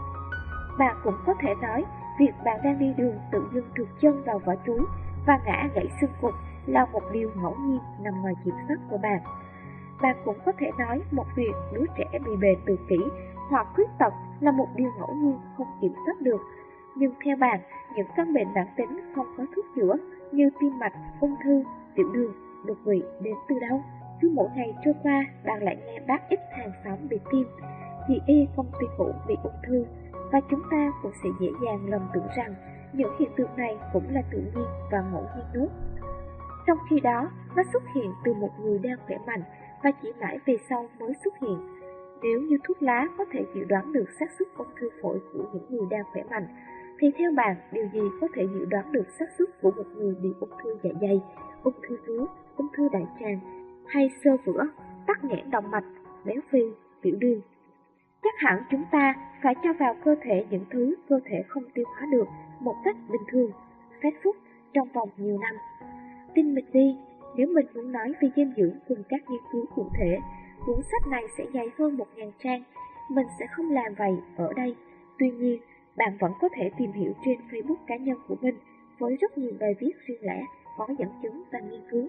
C: Bạn cũng có thể nói việc bạn đang đi đường tự dưng trượt chân vào vỏ chuối và ngã gãy xương cụt là một điều ngẫu nhiên nằm ngoài kiểm soát của bạn. Bạn cũng có thể nói một việc đứa trẻ bị bệnh tự kỷ hoặc khuyết tật là một điều ngẫu nhiên không kiểm soát được. Nhưng theo bạn, những căn bệnh mãn tính không có thuốc chữa như tim mạch, ung thư, tiểu đường, đột quỵ đến từ đâu? Cứ mỗi ngày trôi qua, bạn lại nghe bác X hàng xóm bị tim, chị Y công ty cũ bị ung thư, và chúng ta cũng sẽ dễ dàng lầm tưởng rằng những hiện tượng này cũng là tự nhiên và ngẫu nhiên nốt. Trong khi đó, nó xuất hiện từ một người đang khỏe mạnh và chỉ mãi về sau mới xuất hiện. Nếu như thuốc lá có thể dự đoán được xác suất ung thư phổi của những người đang khỏe mạnh, thì theo bạn, điều gì có thể dự đoán được xác suất của một người bị ung thư dạ dày, ung thư vú, ung thư đại tràng, hay xơ vữa, tắc nghẽn động mạch, béo phì, tiểu đường? Chắc hẳn chúng ta phải cho vào cơ thể những thứ cơ thể không tiêu hóa được một cách bình thường, fast food trong vòng nhiều năm. Tin mình đi, nếu mình muốn nói về dinh dưỡng cùng các nghiên cứu cụ thể, cuốn sách này sẽ dày hơn 1000 trang. Mình sẽ không làm vậy ở đây. Tuy nhiên, bạn vẫn có thể tìm hiểu trên Facebook cá nhân của mình với rất nhiều bài viết riêng lẻ, có dẫn chứng và nghiên cứu.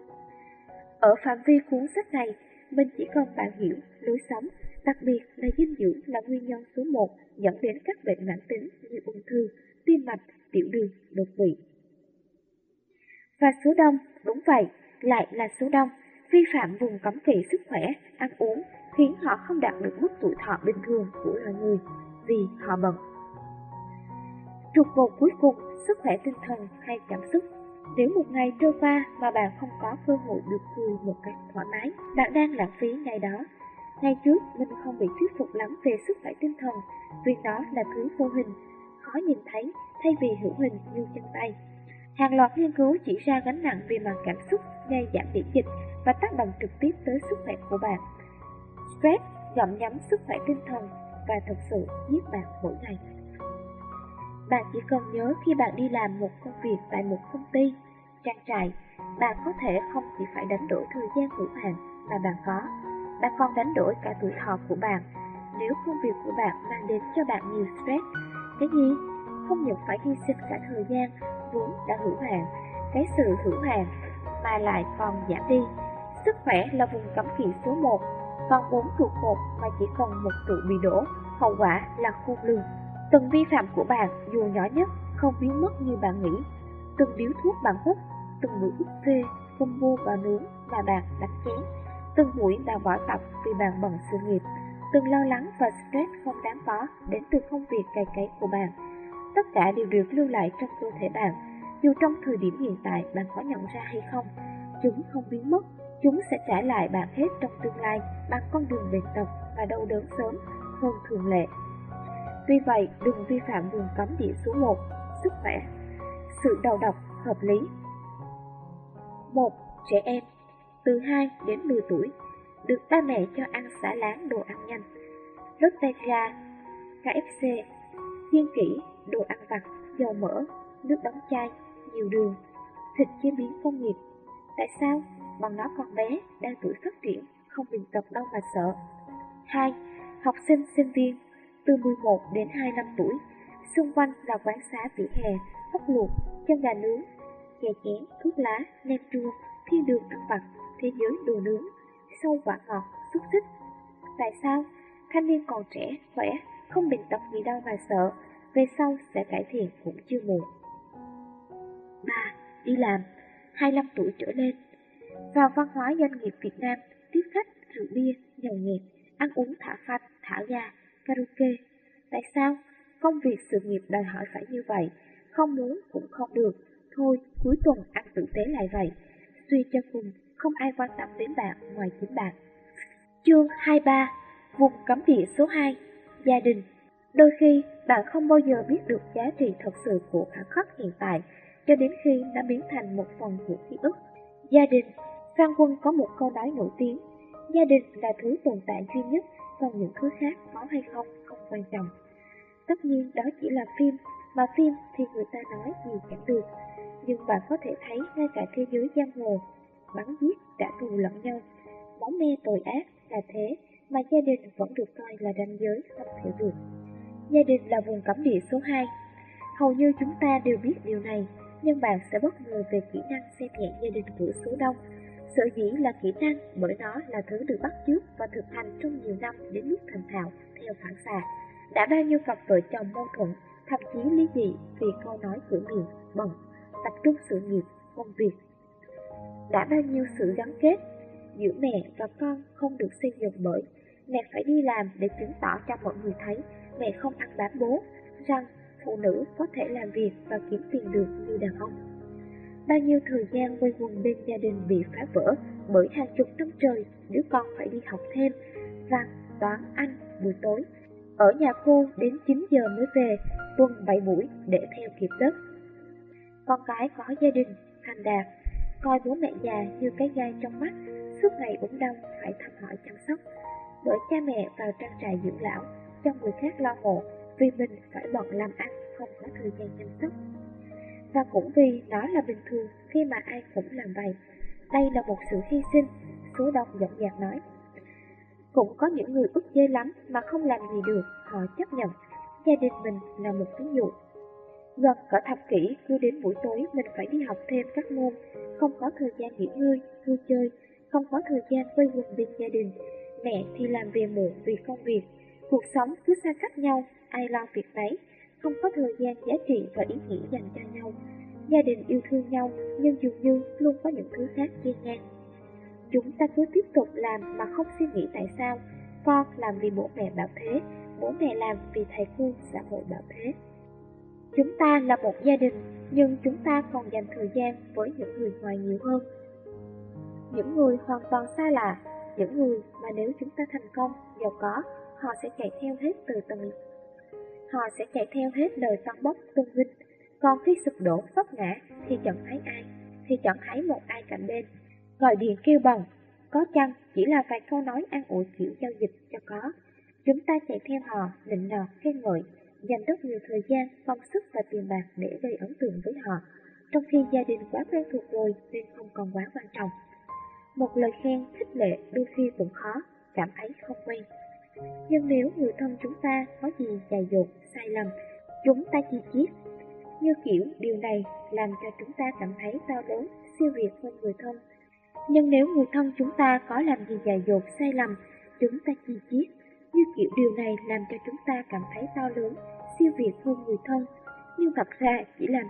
C: Ở phạm vi cuốn sách này, mình chỉ cần bạn hiểu lối sống, đặc biệt là dinh dưỡng là nguyên nhân số 1 dẫn đến các bệnh mãn tính như ung Và số đông, đúng vậy, lại là số đông, vi phạm vùng cấm kỵ sức khỏe, ăn uống, khiến họ không đạt được mức tuổi thọ bình thường của loài người, vì họ bận. Trụ cột cuối cùng, sức khỏe tinh thần hay cảm xúc. Nếu một ngày trôi qua mà bạn không có cơ hội được cười một cách thoải mái, bạn đang lãng phí ngày đó. Ngày trước, mình không bị thuyết phục lắm về sức khỏe tinh thần, vì nó là thứ vô hình, khó nhìn thấy thay vì hữu hình như chân tay. Hàng loạt nghiên cứu chỉ ra gánh nặng về mặt cảm xúc gây giảm miễn dịch và tác động trực tiếp tới sức khỏe của bạn. Stress gặm nhấm sức khỏe tinh thần và thực sự giết bạn mỗi ngày. Bạn chỉ cần nhớ khi bạn đi làm một công việc tại một công ty, trang trại, bạn có thể không chỉ phải đánh đổi thời gian hữu hạn mà bạn còn đánh đổi cả tuổi thọ của bạn. Nếu công việc của bạn mang đến cho bạn nhiều stress, cái gì? Không những phải hy sinh cả thời gian vốn đã hữu hạn, cái sự hữu hạn mà lại còn giảm đi. Sức khỏe là vùng cấm kỵ số 1, còn 4 trụ cột mà chỉ cần một trụ bị đổ, hậu quả là khôn lường. Từng vi phạm của bạn dù nhỏ nhất không biến mất như bạn nghĩ. Từng điếu thuốc bạn hút, từng bữa hút phê, combo và nướng mà bạn đánh chén, từng buổi bạn bỏ tập vì bạn bận sự nghiệp, từng lo lắng và stress không đáng có đến từ công việc cày cấy của bạn. Tất cả đều được lưu lại trong cơ thể bạn, dù trong thời điểm hiện tại bạn có nhận ra hay không. Chúng không biến mất, chúng sẽ trả lại bạn hết trong tương lai bằng con đường bệnh tật và đau đớn sớm hơn thường lệ. Vì vậy, đừng vi phạm vùng cấm địa số 1, sức khỏe. Sự đầu độc hợp lý. 1. Trẻ em từ 2 đến 10 tuổi được ba mẹ cho ăn xả láng đồ ăn nhanh, rất tay ga, KFC, kiêng kỹ đồ ăn vặt, dầu mỡ, nước đóng chai, nhiều đường, thịt chế biến công nghiệp. Tại sao? Bằng nó còn bé, đang tuổi phát triển, không bệnh tật đâu mà sợ. 2. Học sinh, sinh viên từ 11 đến 25 tuổi, xung quanh là quán xá vỉa hè, ốc luộc, chân gà nướng, chè chén, thuốc lá, nem chua, thiên đường ăn vặt, thế giới đồ nướng, sâu quả ngọt, xúc xích. Tại sao? Thanh niên còn trẻ, khỏe, không bệnh tật gì đâu mà sợ, về sau sẽ cải thiện cũng chưa muộn. 3. Đi làm 25 tuổi trở lên. Vào văn hóa doanh nghiệp Việt Nam, tiếp khách, rượu bia, nhậu nhẹt, ăn uống thả phanh, thả ga, karaoke. Tại sao? Công việc sự nghiệp đòi hỏi phải như vậy, không muốn cũng không được. Thôi, cuối tuần ăn tử tế lại vậy. Suy cho cùng, không ai quan tâm đến bạn ngoài chính bạn. Chương 23. Vùng cấm địa số 2. Gia đình. Đôi khi, bạn không bao giờ biết được giá trị thật sự của khoảnh khắc hiện tại, cho đến khi nó biến thành một phần của ký ức. Gia đình. Phan Quân có một câu nói nổi tiếng: gia đình là thứ tồn tại duy nhất, còn những thứ khác có hay không quan trọng. Tất nhiên đó chỉ là phim, mà phim thì người ta nói gì chẳng được. Nhưng bạn có thể thấy ngay cả thế giới giang hồ, bắn giết, trả thù lẫn nhau, máu me tội ác là thế, mà gia đình vẫn được coi là ranh giới không thể vượt. Gia đình là vùng cấm địa số 2. Hầu như chúng ta đều biết điều này, nhưng bạn sẽ bất ngờ về kỹ năng xem nhẹ gia đình của số đông. Sở dĩ là kỹ năng bởi nó là thứ được bắt chước và thực hành trong nhiều năm đến lúc thành thạo theo phản xạ. Đã bao nhiêu cặp vợ chồng mâu thuẫn, thậm chí ly dị vì câu nói cửa miệng, bận, tập trung sự nghiệp, công việc. Đã bao nhiêu sự gắn kết giữa mẹ và con không được xây dựng bởi mẹ phải đi làm để chứng tỏ cho mọi người thấy mẹ không ăn bám bố, rằng phụ nữ có thể làm việc và kiếm tiền được như đàn ông. Bao nhiêu thời gian quây quần bên gia đình bị phá vỡ bởi hàng chục năm trời đứa con phải đi học thêm văn, toán, Anh buổi tối, ở nhà cô đến 9 giờ mới về, tuần 7 buổi để theo kịp lớp. Con cái có gia đình thành đạt, coi bố mẹ già như cái gai trong mắt, suốt ngày ốm đau phải thăm hỏi chăm sóc. Bởi cha mẹ vào trang trại dưỡng lão, cho người khác lo hộ, vì mình phải bận làm ăn, không có thời gian chăm sóc. Và cũng vì nó là bình thường khi mà ai cũng làm vậy. Đây là một sự hy sinh, số đông dõng dạc nói. Cũng có những người ức dê lắm mà không làm gì được, họ chấp nhận. Gia đình mình là một ví dụ. Gần cả thập kỷ, cứ đến buổi tối mình phải đi học thêm các môn, không có thời gian nghỉ ngơi, vui chơi, không có thời gian quây quần bên gia đình. Mẹ thì làm về muộn vì công việc, cuộc sống cứ xa cách nhau, ai lo việc đấy, không có thời gian giá trị và ý nghĩa dành cho nhau. gia đình yêu thương nhau nhưng dường như luôn có những thứ khác chen ngang. Chúng ta cứ tiếp tục làm mà không suy nghĩ tại sao. Con làm vì bố mẹ bảo thế, bố mẹ làm vì thầy cô xã hội bảo thế. Chúng ta là một gia đình, nhưng chúng ta còn dành thời gian với những người ngoài nhiều hơn. Những người hoàn toàn xa lạ, những người mà nếu chúng ta thành công, giàu có, họ sẽ chạy theo hết lời tăng bốc tung vinh. Còn khi sụp đổ vấp ngã thì chẳng thấy một ai cạnh bên. Gọi điện kêu bằng, có chăng chỉ là vài câu nói an ủi kiểu giao dịch cho có. Chúng ta chạy theo họ, nịnh nọt, khen ngợi, dành rất nhiều thời gian, công sức và tiền bạc để gây ấn tượng với họ, trong khi gia đình quá quen thuộc rồi nên không còn quá quan trọng. Một lời khen khích lệ đôi khi cũng khó, cảm thấy không quen. Nhưng nếu người thân chúng ta có gì dại dột, sai lầm, chúng ta chi chiết, như kiểu điều này làm cho chúng ta cảm thấy to lớn, siêu việt hơn người thân. Nhưng nếu người thân chúng ta có làm gì dại dột, sai lầm, chúng ta chi chiết, như kiểu điều này làm cho chúng ta cảm thấy to lớn, siêu việt hơn người thân, nhưng thật ra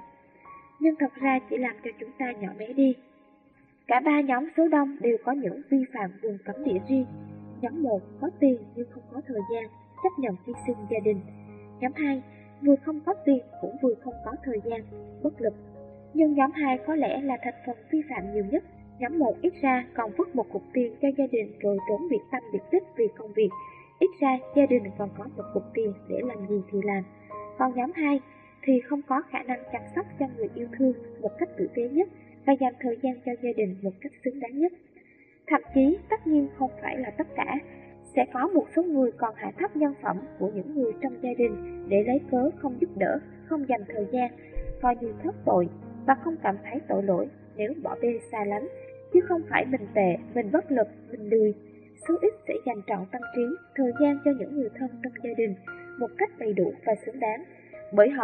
C: chỉ làm cho chúng ta nhỏ bé đi. Cả ba nhóm số đông đều có những vi phạm vùng cấm địa riêng. Nhóm 1 có tiền nhưng không có thời gian, chấp nhận hy sinh gia đình. Nhóm 2 vừa không có tiền cũng vừa không có thời gian, bất lực. Nhưng nhóm 2 có lẽ là thành phần vi phạm nhiều nhất. Nhóm 1 ít ra còn vứt một cục tiền cho gia đình rồi trốn biệt tâm biệt tích vì công việc. Ít ra gia đình còn có một cục tiền để làm gì thì làm. Còn nhóm 2 thì không có khả năng chăm sóc cho người yêu thương một cách tử tế nhất và dành thời gian cho gia đình một cách xứng đáng nhất. Thậm chí, tất nhiên không phải là tất cả, sẽ có một số người còn hạ thấp nhân phẩm của những người trong gia đình để lấy cớ không giúp đỡ, không dành thời gian, coi như thất tội và không cảm thấy tội lỗi nếu bỏ bê xa lánh, chứ không phải mình tệ, mình bất lực, mình lười. Số ít sẽ dành trọn tâm trí, thời gian cho những người thân trong gia đình một cách đầy đủ và xứng đáng, bởi họ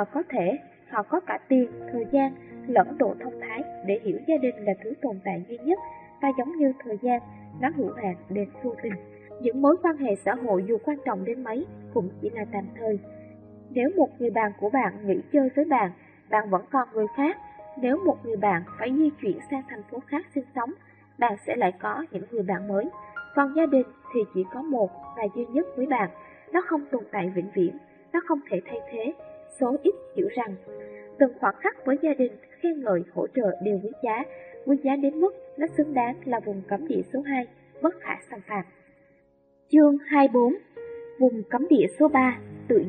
C: có cả tiền, thời gian, lẫn độ thông thái để hiểu gia đình là thứ tồn tại duy nhất, và giống như thời gian, nó hữu hạn đến vô tình. Những mối quan hệ xã hội dù quan trọng đến mấy cũng chỉ là tạm thời. Nếu một người bạn của bạn nghỉ chơi với bạn, bạn vẫn còn người khác. Nếu một người bạn phải di chuyển sang thành phố khác sinh sống, bạn sẽ lại có những người bạn mới. Còn gia đình thì chỉ có một và duy nhất với bạn. Nó không tồn tại vĩnh viễn, nó không thể thay thế. Số ít hiểu rằng từng khoảnh khắc với gia đình, khen ngợi, hỗ trợ đều quý giá đến mức nó xứng đáng là vùng cấm địa số 2, bất khả xâm phạm. Chương 24. Vùng cấm địa số 3, tự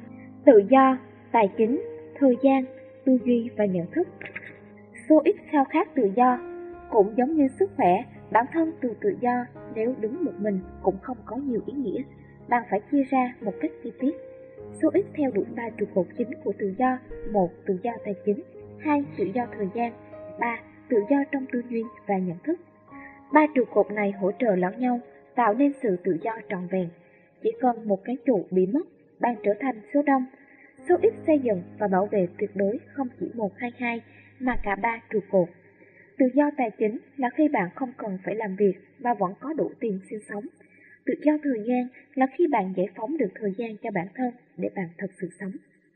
C: do, tài chính, thời gian, tư duy và nhận thức. Số ít khao khát tự do, cũng giống như sức khỏe, bản thân từ tự do nếu đứng một mình cũng không có nhiều ý nghĩa, bạn phải chia ra một cách chi tiết. Số ít theo đuổi 3 trụ cột chính của tự do: 1. Tự do tài chính, 2. Tự do thời gian, 3. Tự do trong tư duy và nhận thức. 3 trụ cột này hỗ trợ lẫn nhau, tạo nên sự tự do trọn vẹn. Chỉ cần một cái trụ bị mất, bạn trở thành số đông. Số ít xây dựng và bảo vệ tuyệt đối không chỉ 1 hay 2, mà cả 3 trụ cột. Tự do tài chính là khi bạn không cần phải làm việc mà vẫn có đủ tiền sinh sống. Tự do thời gian là khi bạn giải phóng được thời gian cho bản thân để bạn thật sự sống.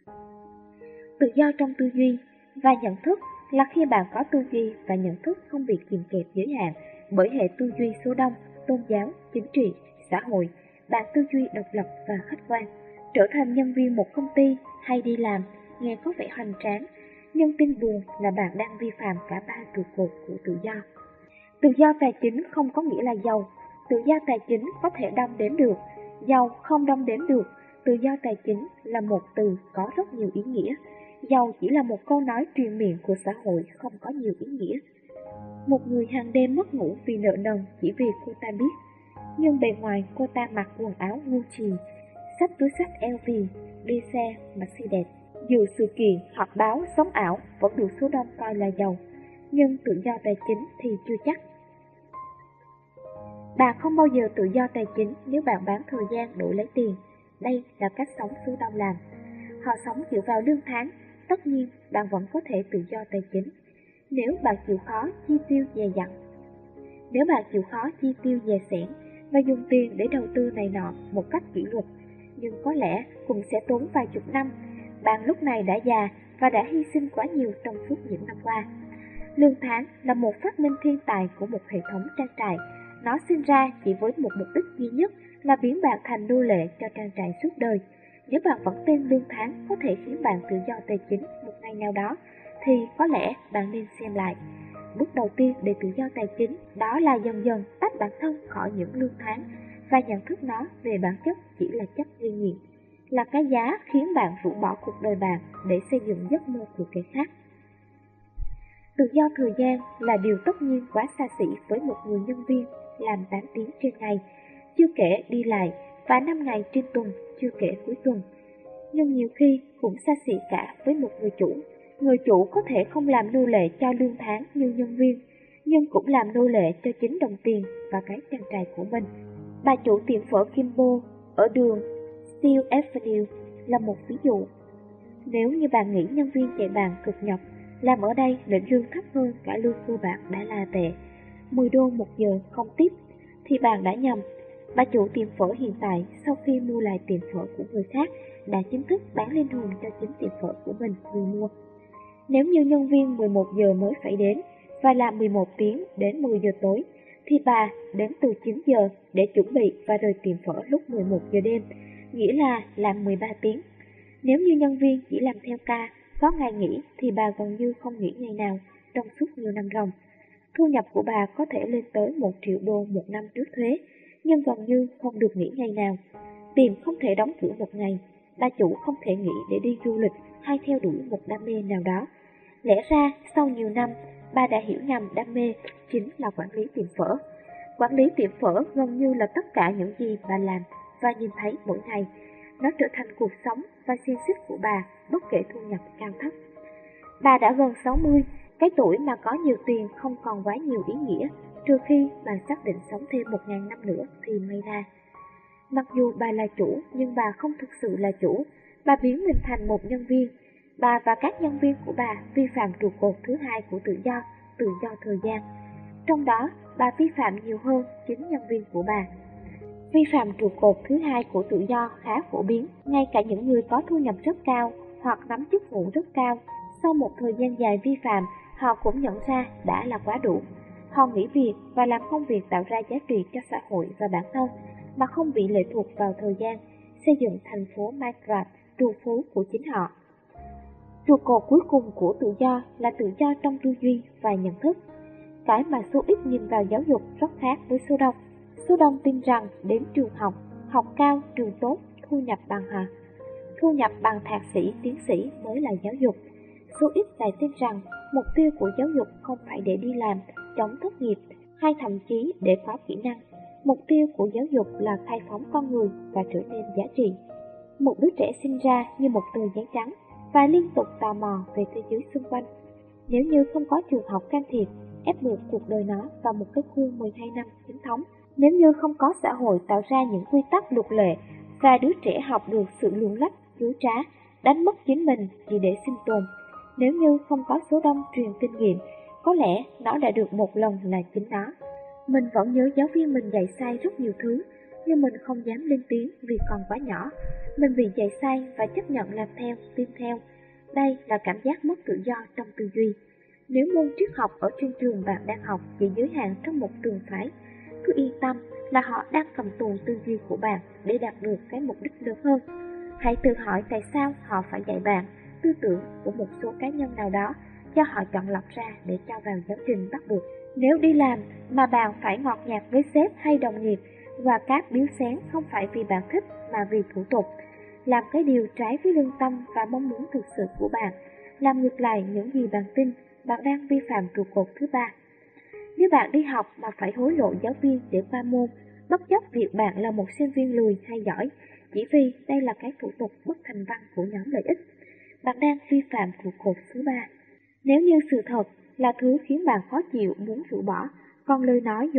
C: Tự do trong tư duy và nhận thức là khi bạn có tư duy và nhận thức không bị kìm kẹp giới hạn bởi hệ tư duy số đông, tôn giáo, chính trị, xã hội. Bạn tư duy độc lập và khách quan. Trở thành nhân viên một công ty hay đi làm nghe có vẻ hoành tráng, nhưng tin buồn là bạn đang vi phạm cả 3 trụ cột của tự do. Tự do tài chính không có nghĩa là giàu. Tự do tài chính có thể đong đếm được, giàu không đong đếm được. Tự do tài chính là một từ có rất nhiều ý nghĩa. Giàu chỉ là một câu nói truyền miệng của xã hội không có nhiều ý nghĩa. Một người hàng đêm mất ngủ vì nợ nần chỉ vì cô ta biết, nhưng bề ngoài cô ta mặc quần áo Gucci, xách túi xách LV, đi xe Mercedes. Dù sự kiện, họp báo, sống ảo vẫn được số đông coi là giàu, nhưng tự do tài chính thì chưa chắc. Bạn không bao giờ tự do tài chính nếu bạn bán thời gian đổi lấy tiền. Đây là cách sống số đông làm. Họ sống dựa vào lương tháng. Tất nhiên, bạn vẫn có thể tự do tài chính nếu bạn chịu khó chi tiêu dè dặt. Nếu bạn chịu khó chi tiêu dè sẻn và dùng tiền để đầu tư này nọ một cách kỷ luật, nhưng có lẽ cũng sẽ tốn vài chục năm. Bạn lúc này đã già và đã hy sinh quá nhiều trong suốt những năm qua. Lương tháng là một phát minh thiên tài của một hệ thống trang trại. Nó sinh ra chỉ với một mục đích duy nhất là biến bạn thành nô lệ cho trang trại suốt đời. Nếu bạn vẫn tin lương tháng có thể khiến bạn tự do tài chính một ngày nào đó, thì có lẽ bạn nên xem lại. Bước đầu tiên để tự do tài chính đó là dần dần tách bản thân khỏi những lương tháng và nhận thức nó về bản chất chỉ là chất gây nghiện, là cái giá khiến bạn rũ bỏ cuộc đời bạn để xây dựng giấc mơ của kẻ khác. Tự do thời gian là điều tất nhiên quá xa xỉ với một người nhân viên làm 8 tiếng trên ngày, chưa kể đi lại, và 5 ngày trên tuần, chưa kể cuối tuần. Nhưng nhiều khi cũng xa xỉ cả với một người chủ. Người chủ có thể không làm nô lệ cho lương tháng như nhân viên, nhưng cũng làm nô lệ cho chính đồng tiền và cái trang trại của mình. Bà chủ tiệm phở Kimbo ở đường Steel Avenue là một ví dụ. Nếu như bạn nghĩ nhân viên chạy bàn cực nhọc, làm ở đây lĩnh lương thấp hơn cả lương của bạn đã là tệ, 10 đô một giờ không tiếp, thì bạn đã nhầm. Bà chủ tiệm phở hiện tại sau khi mua lại tiệm phở của người khác đã chính thức bán linh hồn cho chính tiệm phở của mình người mua. Nếu như nhân viên 11 giờ mới phải đến và làm 11 tiếng đến 10 giờ tối, thì bà đến từ 9 giờ để chuẩn bị và rời tiệm phở lúc 11 giờ đêm, nghĩa là làm 13 tiếng. Nếu như nhân viên chỉ làm theo ca, có ngày nghỉ thì bà gần như không nghỉ ngày nào trong suốt nhiều năm ròng. Thu nhập của bà có thể lên tới 1 triệu đô một năm trước thuế, nhưng gần như không được nghỉ ngày nào. Tiệm không thể đóng cửa một ngày, bà chủ không thể nghỉ để đi du lịch hay theo đuổi một đam mê nào đó. Lẽ ra, sau nhiều năm, bà đã hiểu nhầm đam mê chính là quản lý tiệm phở. Quản lý tiệm phở gần như là tất cả những gì bà làm và nhìn thấy mỗi ngày. Nó trở thành cuộc sống và xiên xích của bà bất kể thu nhập cao thấp. Bà đã gần 60, cái tuổi mà có nhiều tiền không còn quá nhiều ý nghĩa, trừ khi bà xác định sống thêm 1.000 năm nữa thì may ra. Mặc dù bà là chủ, nhưng bà không thực sự là chủ. Bà biến mình thành một nhân viên. Bà và các nhân viên của bà vi phạm trụ cột thứ hai của tự do thời gian. Trong đó, bà vi phạm nhiều hơn chính nhân viên của bà. Vi phạm trụ cột thứ hai của tự do khá phổ biến, ngay cả những người có thu nhập rất cao hoặc nắm chức vụ rất cao. Sau một thời gian dài vi phạm, họ cũng nhận ra đã là quá đủ. Họ nghỉ việc và làm công việc tạo ra giá trị cho xã hội và bản thân, mà không bị lệ thuộc vào thời gian, xây dựng thành phố Minecraft, trù phú của chính họ. Trụ cột cuối cùng của tự do là tự do trong tư duy và nhận thức. Cái mà số ít nhìn vào giáo dục rất khác với số đông. Số đông tin rằng đến trường học, học cao, trường tốt, thu nhập bằng thạc sĩ, tiến sĩ mới là giáo dục. Số ít lại tin rằng mục tiêu của giáo dục không phải để đi làm, chống thất nghiệp, hay thậm chí để có kỹ năng. Mục tiêu của giáo dục là khai phóng con người và trở nên giá trị. Một đứa trẻ sinh ra như một tờ giấy trắng và liên tục tò mò về thế giới xung quanh. Nếu như không có trường học can thiệp, ép buộc cuộc đời nó vào một cái khuôn 12 năm chính thống, nếu như không có xã hội tạo ra những quy tắc luật lệ và đứa trẻ học được sự luồn lách, dối trá, đánh mất chính mình chỉ để sinh tồn, nếu như không có số đông truyền kinh nghiệm, có lẽ nó đã được một lần là chính nó. Mình vẫn nhớ giáo viên mình dạy sai rất nhiều thứ, nhưng mình không dám lên tiếng vì còn quá nhỏ. Mình bị dạy sai và chấp nhận làm theo, tin theo. Đây là cảm giác mất tự do trong tư duy. Nếu môn triết học ở trên trường bạn đang học chỉ giới hạn trong một trường phái, cứ yên tâm là họ đang cầm tù tư duy của bạn để đạt được cái mục đích lớn hơn. Hãy tự hỏi tại sao họ phải dạy bạn tư tưởng của một số cá nhân nào đó do họ chọn lọc ra để cho vào giáo trình bắt buộc. Nếu đi làm mà bạn phải ngọt nhạt với sếp hay đồng nghiệp và các biếu xén không phải vì bạn thích mà vì thủ tục, làm cái điều trái với lương tâm và mong muốn thực sự của bạn, làm ngược lại những gì bạn tin, bạn đang vi phạm trụ cột thứ ba. Nếu bạn đi học mà phải hối lộ giáo viên để qua môn, bất chấp việc bạn là một sinh viên lười hay giỏi, chỉ vì đây là cái thủ tục bất thành văn của nhóm lợi ích, bạn đang vi phạm trụ cột thứ ba. Nếu như sự thật là thứ khiến bạn khó chịu muốn rũ bỏ, còn lời nói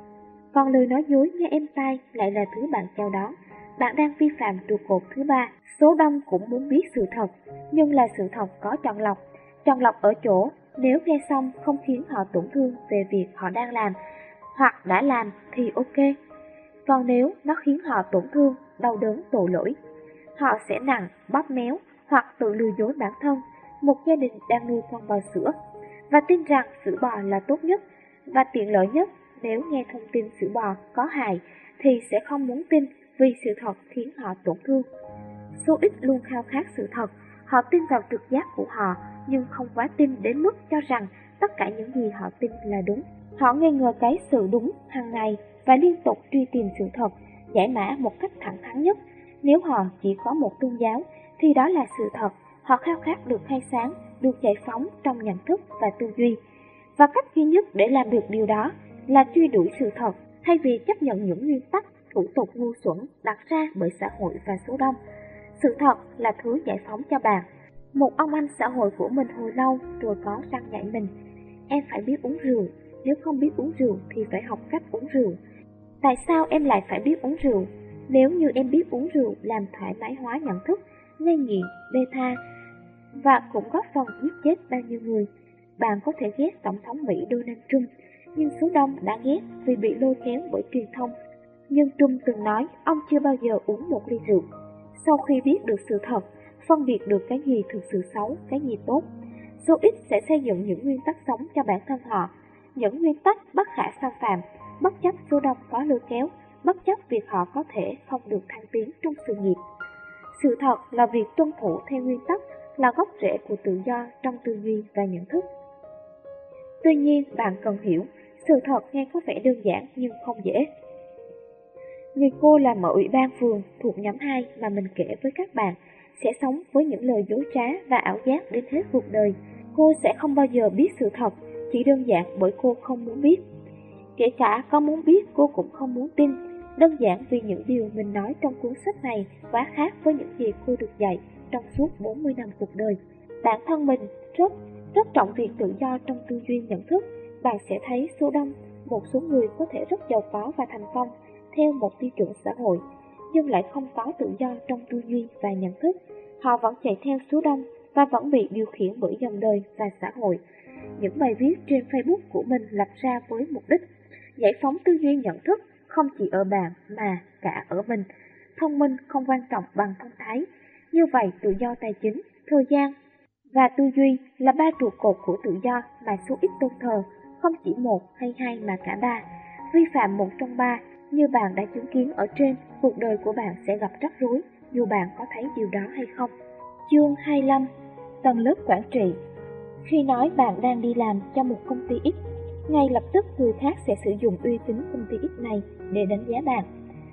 C: dối nghe êm tai lại là thứ bạn chào đón, bạn đang vi phạm trụ cột thứ ba. Số đông cũng muốn biết sự thật, nhưng là sự thật có chọn lọc ở chỗ nếu nghe xong không khiến họ tổn thương về việc họ đang làm hoặc đã làm thì ok. Còn nếu nó khiến họ tổn thương, đau đớn, tội lỗi, họ sẽ nặng, bóp méo hoặc tự lừa dối bản thân, một gia đình đang nuôi con bò sữa, và tin rằng sữa bò là tốt nhất và tiện lợi nhất. Nếu nghe thông tin sữa bò có hại thì sẽ không muốn tin, vì sự thật khiến họ tổn thương. Số ít luôn khao khát sự thật, họ tin vào trực giác của họ nhưng không quá tin đến mức cho rằng tất cả những gì họ tin là đúng. Họ nghi ngờ cái sự đúng hàng ngày và liên tục truy tìm sự thật, giải mã một cách thẳng thắn nhất. Nếu họ chỉ có một tôn giáo thì đó là sự thật. Họ khao khát được khai sáng, được giải phóng trong nhận thức và tư duy. Và cách duy nhất để làm được điều đó là truy đuổi sự thật, thay vì chấp nhận những nguyên tắc, thủ tục ngu xuẩn đặt ra bởi xã hội và số đông. Sự thật là thứ giải phóng cho bạn. Một ông anh xã hội của mình hồi lâu rồi có răng dạy mình: em phải biết uống rượu, nếu không biết uống rượu thì phải học cách uống rượu. Tại sao em lại phải biết uống rượu? Nếu như em biết uống rượu làm thoải mái hóa nhận thức, gây nghiện, bê tha và cũng góp phần giết chết bao nhiêu người. Bạn có thể ghét Tổng thống Mỹ Donald Trump, nhưng số đông đã ghét vì bị lôi kéo bởi truyền thông. Nhưng Trump từng nói ông chưa bao giờ uống một ly rượu. Sau khi biết được sự thật, phân biệt được cái gì thực sự xấu, cái gì tốt, số ít sẽ xây dựng những nguyên tắc sống cho bản thân họ, những nguyên tắc bất khả xâm phạm, bất chấp số đông có lôi kéo, bất chấp việc họ có thể không được thăng tiến trong sự nghiệp. Sự thật là việc tuân thủ theo nguyên tắc, là gốc rễ của tự do trong tư duy và nhận thức. Tuy nhiên, bạn cần hiểu, sự thật nghe có vẻ đơn giản nhưng không dễ. Người cô làm ở ủy ban phường thuộc nhóm 2 mà mình kể với các bạn sẽ sống với những lời dối trá và ảo giác đến hết cuộc đời. Cô sẽ không bao giờ biết sự thật, chỉ đơn giản bởi cô không muốn biết. Kể cả có muốn biết, cô cũng không muốn tin, đơn giản vì những điều mình nói trong cuốn sách này quá khác với những gì cô được dạy trong suốt 40 năm cuộc đời. Bản thân mình rất trọng việc tự do trong tư duy nhận thức. Bạn sẽ thấy số đông, một số người có thể rất giàu có và thành công theo một tiêu chuẩn xã hội, nhưng lại không có tự do trong tư duy và nhận thức. Họ vẫn chạy theo số đông và vẫn bị điều khiển bởi dòng đời và xã hội. Những bài viết trên Facebook của mình lập ra với mục đích giải phóng tư duy nhận thức, không chỉ ở bạn mà cả ở mình. Thông minh không quan trọng bằng thông thái. Như vậy, tự do tài chính, thời gian và tư duy là 3 trụ cột của tự do mà số ít tôn thờ, không chỉ 1 hay 2 mà cả 3. Vi phạm 1 trong 3, như bạn đã chứng kiến ở trên, cuộc đời của bạn sẽ gặp rắc rối, dù bạn có thấy điều đó hay không. Chương 25. Tầng lớp quản trị. Khi nói bạn đang đi làm cho một công ty X, ngay lập tức người khác sẽ sử dụng uy tín công ty X này để đánh giá bạn.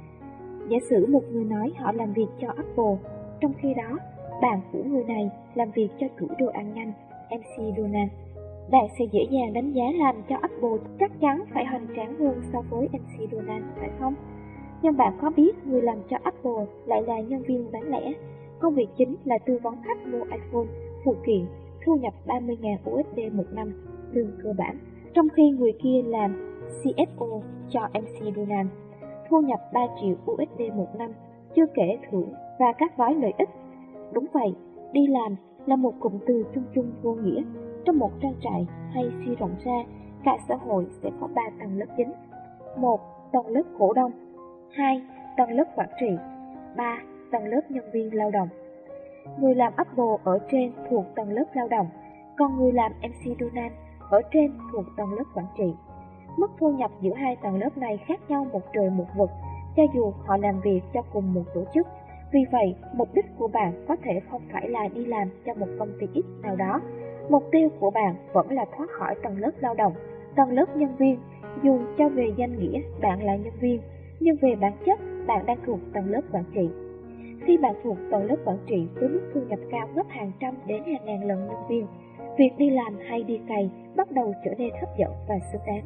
C: Giả sử một người nói họ làm việc cho Apple, trong khi đó bạn của người này làm việc cho tủ đồ ăn nhanh MC Donald. Bạn sẽ dễ dàng đánh giá làm cho Apple chắc chắn phải hoành tráng hơn so với MC Donald, phải không? Nhưng bạn có biết người làm cho Apple lại là nhân viên bán lẻ, công việc chính là tư vấn khách mua iPhone, phụ kiện, thu nhập 30.000 USD một năm, lương cơ bản, trong khi người kia làm CFO cho MC Donald, thu nhập 3 triệu USD một năm, chưa kể thưởng và các gói lợi ích. Đúng vậy, đi làm là một cụm từ chung chung vô nghĩa. Trong một trang trại hay suy rộng ra, cả xã hội sẽ có 3 tầng lớp chính. 1. Tầng lớp cổ đông. 2. Tầng lớp quản trị. 3. Tầng lớp nhân viên lao động. Người làm Apple ở trên thuộc tầng lớp lao động, còn người làm MC Donald ở trên thuộc tầng lớp quản trị. Mức thu nhập giữa hai tầng lớp này khác nhau một trời một vực, cho dù họ làm việc cho cùng một tổ chức. Vì vậy, mục đích của bạn có thể không phải là đi làm cho một công ty X nào đó. Mục tiêu của bạn vẫn là thoát khỏi tầng lớp lao động, tầng lớp nhân viên. Dù cho về danh nghĩa bạn là nhân viên, nhưng về bản chất bạn đang thuộc tầng lớp quản trị. Khi bạn thuộc tầng lớp quản trị với mức thu nhập cao gấp hàng trăm đến hàng ngàn lần nhân viên, việc đi làm hay đi cày bắt đầu trở nên hấp dẫn và xứng đáng.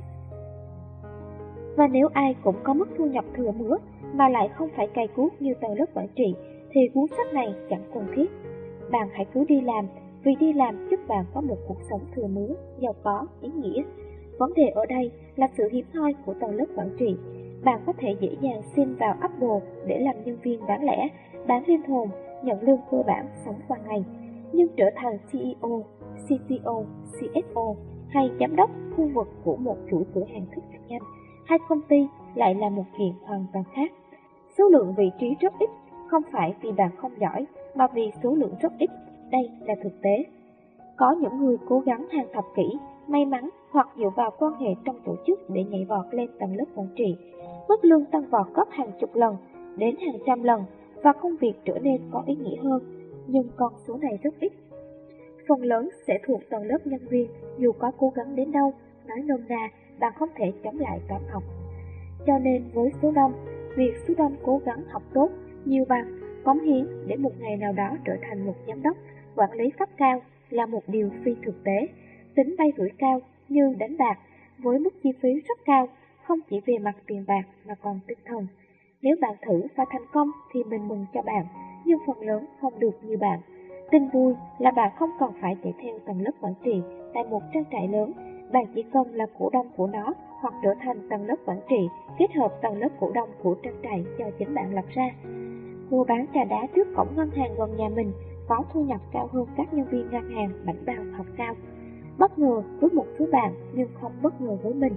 C: Và nếu ai cũng có mức thu nhập thừa mứa mà lại không phải cày cuốc như tầng lớp quản trị, thì cuốn sách này chẳng cần thiết. Bạn hãy cứ đi làm, vì đi làm giúp bạn có một cuộc sống thừa mứa, giàu có, ý nghĩa. Vấn đề ở đây là sự hiếm hoi của tầng lớp quản trị. Bạn có thể dễ dàng xin vào Apple để làm nhân viên bán lẻ, bán linh hồn, nhận lương cơ bản sống qua ngày. Nhưng trở thành CEO, CTO, CFO hay giám đốc khu vực của một chuỗi cửa hàng thức ăn nhanh hay công ty lại là một chuyện hoàn toàn khác. Số lượng vị trí rất ít, không phải vì bạn không giỏi, mà vì số lượng rất ít. Đây là thực tế. Có những người cố gắng hàng thập kỷ, may mắn hoặc dựa vào quan hệ trong tổ chức để nhảy vọt lên tầng lớp quản trị. Mức lương tăng vọt gấp hàng chục lần đến hàng trăm lần và công việc trở nên có ý nghĩa hơn, nhưng con số này rất ít. Phần lớn sẽ thuộc tầng lớp nhân viên, dù có cố gắng đến đâu, nói nôm na, bạn không thể chống lại toán học. Cho nên với số đông, việc số đông cố gắng học tốt, nhiều bằng, cống hiến để một ngày nào đó trở thành một giám đốc, quản lý cấp cao là một điều phi thực tế. Tính bay rủi cao như đánh bạc, với mức chi phí rất cao, không chỉ về mặt tiền bạc mà còn tinh thần. Nếu bạn thử và thành công thì mình mừng cho bạn, nhưng phần lớn không được như bạn. Tin vui là bạn không còn phải chạy theo tầng lớp quản trị tại một trang trại lớn, bạn chỉ cần là cổ đông của nó hoặc trở thành tầng lớp quản trị kết hợp tầng lớp cổ đông của trang trại do chính bạn lập ra. Cô bán trà đá trước cổng ngân hàng gần nhà mình có thu nhập cao hơn các nhân viên ngân hàng bảnh bao học cao. Bất ngờ với một số bạn nhưng không bất ngờ với mình.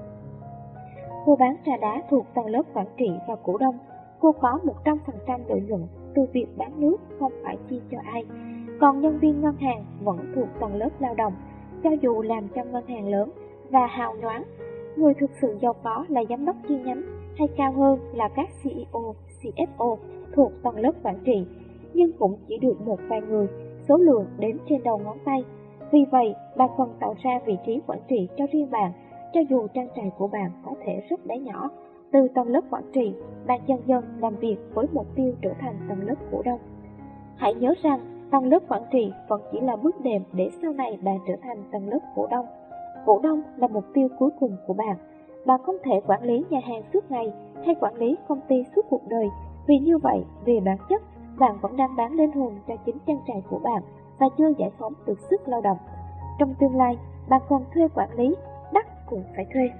C: Cô bán trà đá thuộc tầng lớp quản trị và cổ đông. Cô có 100% lợi nhuận từ việc bán nước không phải chi cho ai. Còn nhân viên ngân hàng vẫn thuộc tầng lớp lao động, cho dù làm cho ngân hàng lớn và hào nhoáng. Người thực sự giàu có là giám đốc chi nhánh hay cao hơn là các CEO, CFO thuộc tầng lớp quản trị, nhưng cũng chỉ được một vài người, số lượng đếm trên đầu ngón tay. Vì vậy, bạn cần tạo ra vị trí quản trị cho riêng bạn, cho dù trang trại của bạn có thể rất bé nhỏ. Từ tầng lớp quản trị, bạn dần dần làm việc với mục tiêu trở thành tầng lớp cổ đông. Hãy nhớ rằng, tầng lớp quản trị vẫn chỉ là bước đệm để sau này bạn trở thành tầng lớp cổ đông. Cổ đông là mục tiêu cuối cùng của bạn. Bạn không thể quản lý nhà hàng suốt ngày hay quản lý công ty suốt cuộc đời, vì như vậy, về bản chất, bạn vẫn đang bán linh hồn cho chính trang trại của bạn và chưa giải phóng được sức lao động. Trong tương lai, bạn còn thuê quản lý, đắt cũng phải thuê.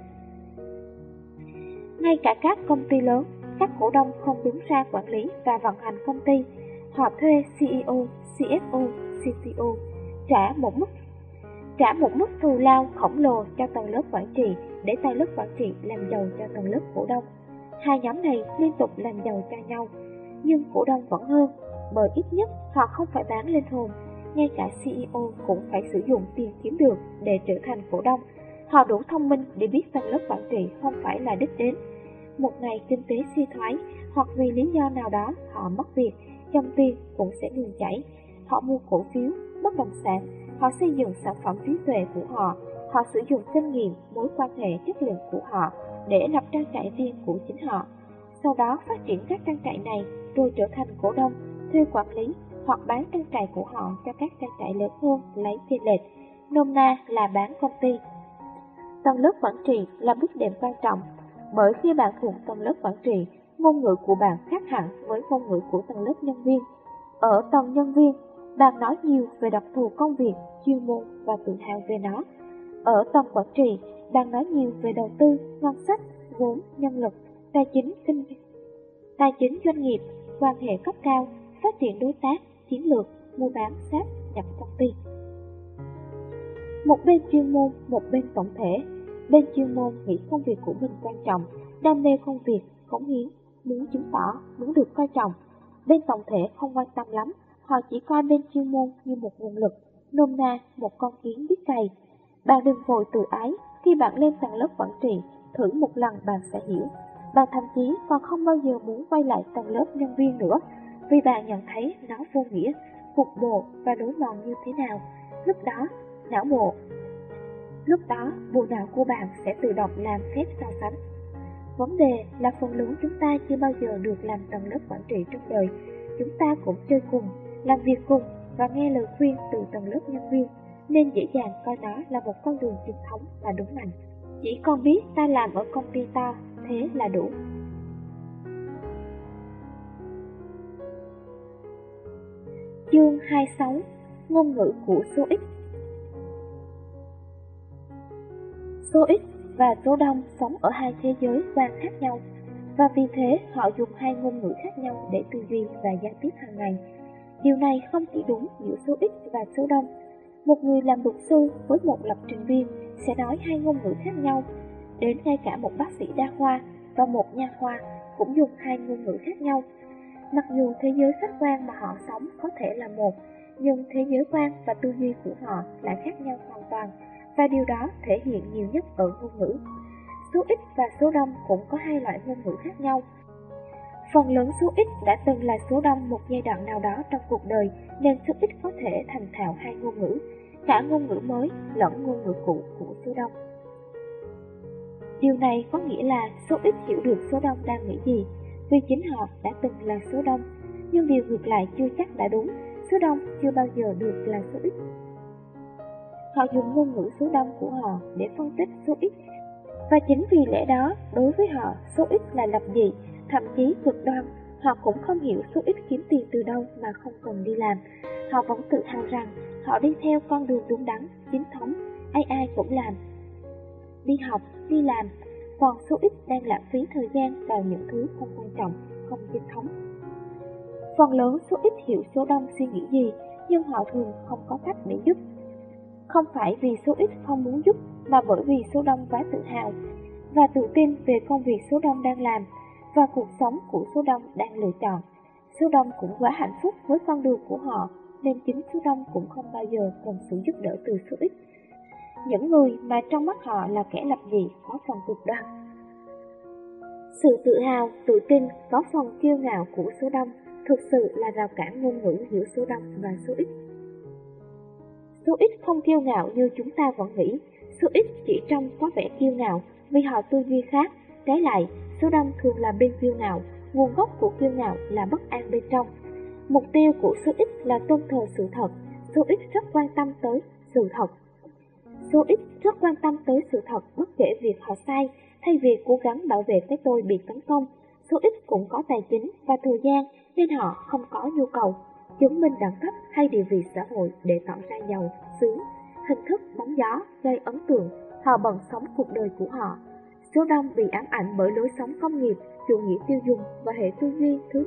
C: Ngay cả các công ty lớn, các cổ đông không đứng ra quản lý và vận hành công ty. Họ thuê CEO, CFO, CTO trả một mức thù lao khổng lồ cho tầng lớp quản trị để tầng lớp quản trị làm giàu cho tầng lớp cổ đông. Hai nhóm này liên tục làm giàu cho nhau, nhưng cổ đông vẫn hơn, bởi ít nhất họ không phải bán linh hồn. Ngay cả CEO cũng phải sử dụng tiền kiếm được để trở thành cổ đông. Họ đủ thông minh để biết tầng lớp quản trị không phải là đích đến. Một ngày kinh tế suy thoái hoặc vì lý do nào đó họ mất việc, dòng tiền cũng sẽ ngừng chảy. Họ mua cổ phiếu, bất động sản, họ xây dựng sản phẩm trí tuệ của họ, họ sử dụng kinh nghiệm, mối quan hệ chất lượng của họ để lập trang trại riêng của chính họ. Sau đó phát triển các trang trại này rồi trở thành cổ đông, thuê quản lý hoặc bán trang trại của họ cho các trang trại lớn hơn lấy chênh lệch, nôm na là bán công ty. Tầng lớp quản trị là bước đệm quan trọng, bởi khi bạn thuộc tầng lớp quản trị, ngôn ngữ của bạn khác hẳn với ngôn ngữ của tầng lớp nhân viên. Ở tầng nhân viên, bạn nói nhiều về đặc thù công việc, chuyên môn và tự hào về nó. Ở tầng quản trị, bạn nói nhiều về đầu tư, ngân sách, vốn, nhân lực, tài chính doanh nghiệp, quan hệ cấp cao, phát triển đối tác, chiến lược, mua bán, sáp nhập công ty. Một bên chuyên môn, một bên tổng thể. Bên chuyên môn nghĩ công việc của mình quan trọng, đam mê công việc, cống hiến, muốn chứng tỏ, muốn được coi trọng. Bên tổng thể không quan tâm lắm, họ chỉ coi bên chuyên môn như một nguồn lực, nôm na một con kiến biết cày. Bạn đừng vội tự ái, khi bạn lên tầng lớp quản trị, thử một lần bạn sẽ hiểu. Bạn thậm chí còn không bao giờ muốn quay lại tầng lớp nhân viên nữa, vì bạn nhận thấy nó vô nghĩa, cục bộ và đối mòn như thế nào. Lúc đó, bộ não của bạn sẽ tự động làm phép so sánh. Vấn đề là phần lớn chúng ta chưa bao giờ được làm tầng lớp quản trị trong đời. Chúng ta cũng chơi cùng, làm việc cùng và nghe lời khuyên từ tầng lớp nhân viên, nên dễ dàng coi nó là một con đường truyền thống và đúng mạnh. Chỉ còn biết ta làm ở công ty to, thế là đủ. Chương 26: Ngôn ngữ của số ít. Số ít và số đông sống ở hai thế giới quan khác nhau, và vì thế họ dùng hai ngôn ngữ khác nhau để tư duy và giao tiếp hàng ngày. Điều này không chỉ đúng giữa số ít và số đông. Một người làm luật sư với một lập trình viên sẽ nói hai ngôn ngữ khác nhau. Đến ngay cả một bác sĩ đa khoa và một nha khoa cũng dùng hai ngôn ngữ khác nhau. Mặc dù thế giới khách quan mà họ sống có thể là một, nhưng thế giới quan và tư duy của họ lại khác nhau hoàn toàn, và điều đó thể hiện nhiều nhất ở ngôn ngữ. Số ít và số đông cũng có hai loại ngôn ngữ khác nhau. Phần lớn số ít đã từng là số đông một giai đoạn nào đó trong cuộc đời, nên số ít có thể thành thạo hai ngôn ngữ, cả ngôn ngữ mới lẫn ngôn ngữ cũ của số đông. Điều này có nghĩa là số ít hiểu được số đông đang nghĩ gì, vì chính họ đã từng là số đông, nhưng điều ngược lại chưa chắc đã đúng, số đông chưa bao giờ được là số ít. Họ dùng ngôn ngữ số đông của họ để phân tích số ít, và chính vì lẽ đó, đối với họ, số ít là lập dị, thậm chí cực đoan. Họ cũng không hiểu số ít kiếm tiền từ đâu mà không cần đi làm. Họ vẫn tự hào rằng họ đi theo con đường đúng đắn, chính thống, ai ai cũng làm, đi học, đi làm, còn số ít đang lãng phí thời gian vào những thứ không quan trọng, không chính thống. Phần lớn số ít hiểu số đông suy nghĩ gì, nhưng họ thường không có cách để giúp. Không phải vì số ít không muốn giúp, mà bởi vì số đông quá tự hào và tự tin về công việc số đông đang làm và cuộc sống của số đông đang lựa chọn. Số đông cũng quá hạnh phúc với con đường của họ, nên chính số đông cũng không bao giờ cần sự giúp đỡ từ số ít. Những người mà trong mắt họ là kẻ lập dị có phần cực đoan. Sự tự hào, tự tin có phần kiêu ngạo của số đông thực sự là rào cản ngôn ngữ giữa số đông và số ít. Số ít không kiêu ngạo như chúng ta vẫn nghĩ, số ít chỉ trông có vẻ kiêu ngạo vì họ tư duy khác. Trái lại, số đông thường là bên kiêu ngạo, nguồn gốc của kiêu ngạo là bất an bên trong. Mục tiêu của số ít là tôn thờ sự thật, số ít rất quan tâm tới sự thật. Số ít rất quan tâm tới sự thật bất kể việc họ sai, thay vì cố gắng bảo vệ cái tôi bị tấn công. Số ít cũng có tài chính và thời gian nên họ không có nhu cầu chứng minh đẳng cấp hay địa vị xã hội để tỏ ra giàu, sướng, hình thức bóng gió, gây ấn tượng. Họ bận sống cuộc đời của họ. Số đông bị ám ảnh bởi lối sống công nghiệp, chủ nghĩa tiêu dùng và hệ tư duy thứ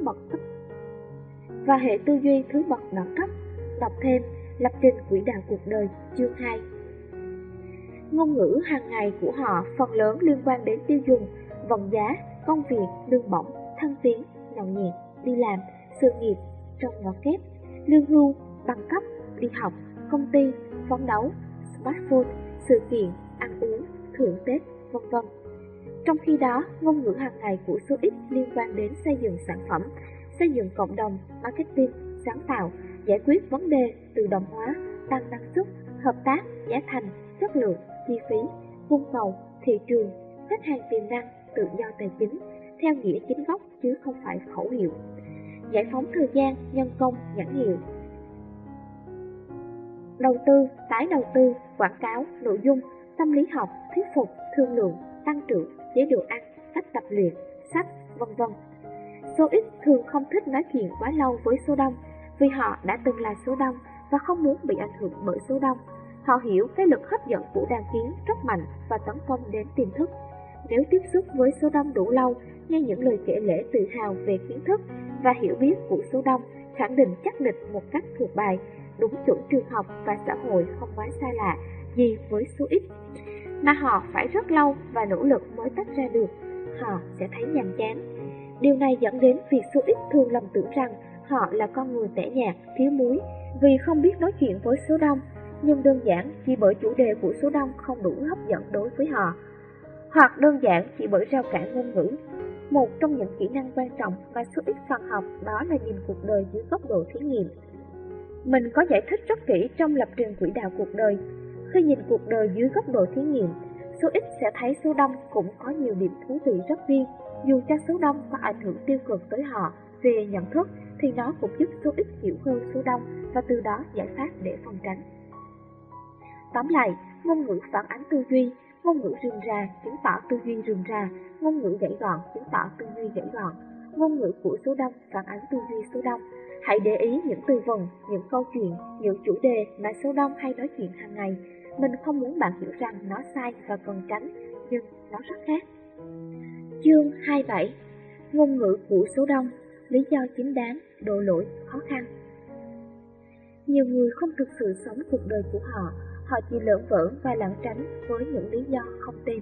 C: bậc đẳng cấp. Đọc thêm Lập trình quỹ đạo cuộc đời chương 2. Ngôn ngữ hàng ngày của họ phần lớn liên quan đến tiêu dùng, vận giá, công việc, lương bổng, thăng tiến, nhậu nhẹt, đi làm, sự nghiệp, trong ngõ kép, lương hưu, bằng cấp, đi học, công ty, phấn đấu, smartphone, sự kiện, ăn uống, thưởng Tết, v.v. Trong khi đó, ngôn ngữ hàng ngày của số ít liên quan đến xây dựng sản phẩm, xây dựng cộng đồng, marketing, sáng tạo, giải quyết vấn đề, tự động hóa, tăng năng suất, hợp tác, giá thành, chất lượng, chi phí, cung cầu, thị trường, khách hàng tiềm năng, tự do tài chính, theo nghĩa chính gốc chứ không phải khẩu hiệu. Giải phóng thời gian, nhân công, nhãn hiệu, đầu tư, tái đầu tư, quảng cáo, nội dung, tâm lý học, thuyết phục, thương lượng, tăng trưởng, chế độ ăn, cách tập luyện, sách, v.v. Số ít thường không thích nói chuyện quá lâu với số đông vì họ đã từng là số đông và không muốn bị ảnh hưởng bởi số đông. Họ hiểu cái lực hấp dẫn của đàn kiến rất mạnh và tấn công đến tiềm thức. Nếu tiếp xúc với số đông đủ lâu, nghe những lời kể lể tự hào về kiến thức và hiểu biết của số đông, khẳng định chắc nịch một cách thuộc bài, đúng chuẩn trường học và xã hội không quá xa lạ gì với số ít, mà họ phải rất lâu và nỗ lực mới tách ra được, họ sẽ thấy nhàm chán. Điều này dẫn đến việc số ít thường lầm tưởng rằng họ là con người tẻ nhạt, thiếu muối vì không biết nói chuyện với số đông, nhưng đơn giản chỉ bởi chủ đề của số đông không đủ hấp dẫn đối với họ, hoặc đơn giản chỉ bởi rào cản ngôn ngữ. Một trong những kỹ năng quan trọng mà số ít cần học đó là nhìn cuộc đời dưới góc độ thí nghiệm. Mình có giải thích rất kỹ trong lập trình quỹ đạo cuộc đời. Khi nhìn cuộc đời dưới góc độ thí nghiệm, số ít sẽ thấy số đông cũng có nhiều điểm thú vị rất riêng. Dù cho số đông có ảnh hưởng tiêu cực tới họ về nhận thức, thì nó cũng giúp số ít hiểu hơn số đông và từ đó giải pháp để phòng tránh. Tóm lại, ngôn ngữ phản ánh tư duy, ngôn ngữ rườm rà chứng tỏ tư duy rườm rà, ngôn ngữ gãy gọn chứng tỏ tư duy gãy gọn. Ngôn ngữ của số đông phản ánh tư duy số đông. Hãy để ý những từ vựng, những câu chuyện, những chủ đề mà số đông hay nói chuyện hàng ngày. Mình không muốn bạn hiểu rằng nó sai và cần tránh, nhưng nó rất khác. Chương 27. Ngôn ngữ của số đông, lý do chính đáng, độ lỗi, khó khăn. Nhiều người không thực sự sống cuộc đời của họ, họ chỉ lởn vởn và lảng tránh với những lý do không tên.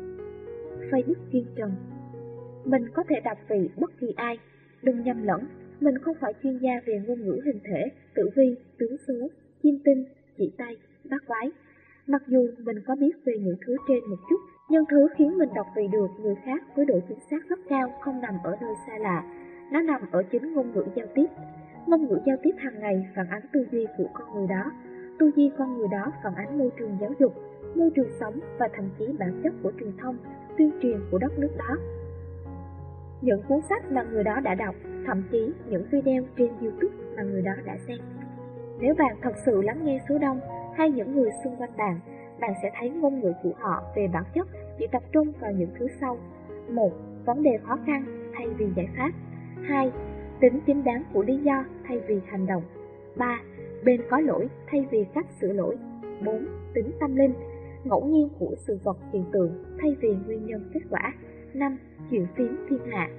C: Phây Đức Kiên Trần. Mình có thể đọc vị bất kỳ ai, đừng nhầm lẫn, Mình không phải chuyên gia về ngôn ngữ hình thể, tử vi, tướng số, chiêm tinh, chỉ tay, bát quái. Mặc dù mình có biết về những thứ trên một chút, nhưng thứ khiến mình đọc vị được người khác với độ chính xác rất cao không nằm ở nơi xa lạ. Nó nằm ở chính ngôn ngữ giao tiếp. Ngôn ngữ giao tiếp hàng ngày phản ánh tư duy của con người đó. Tư duy con người đó phản ánh môi trường giáo dục, môi trường sống và thậm chí bản chất của truyền thông, tuyên truyền của đất nước đó. Những cuốn sách mà người đó đã đọc, thậm chí những video trên YouTube mà người đó đã xem. Nếu bạn thật sự lắng nghe số đông hay những người xung quanh bạn, bạn sẽ thấy ngôn ngữ của họ về bản chất chỉ tập trung vào những thứ sau. 1. Vấn đề khó khăn thay vì giải pháp. 2. Tính chính đáng của lý do thay vì hành động. 3. Bên có lỗi thay vì cách sửa lỗi. 4. Tính tâm linh, ngẫu nhiên của sự vật hiện tượng thay vì nguyên nhân kết quả. 5. Chuyện phiếm thiên hạ.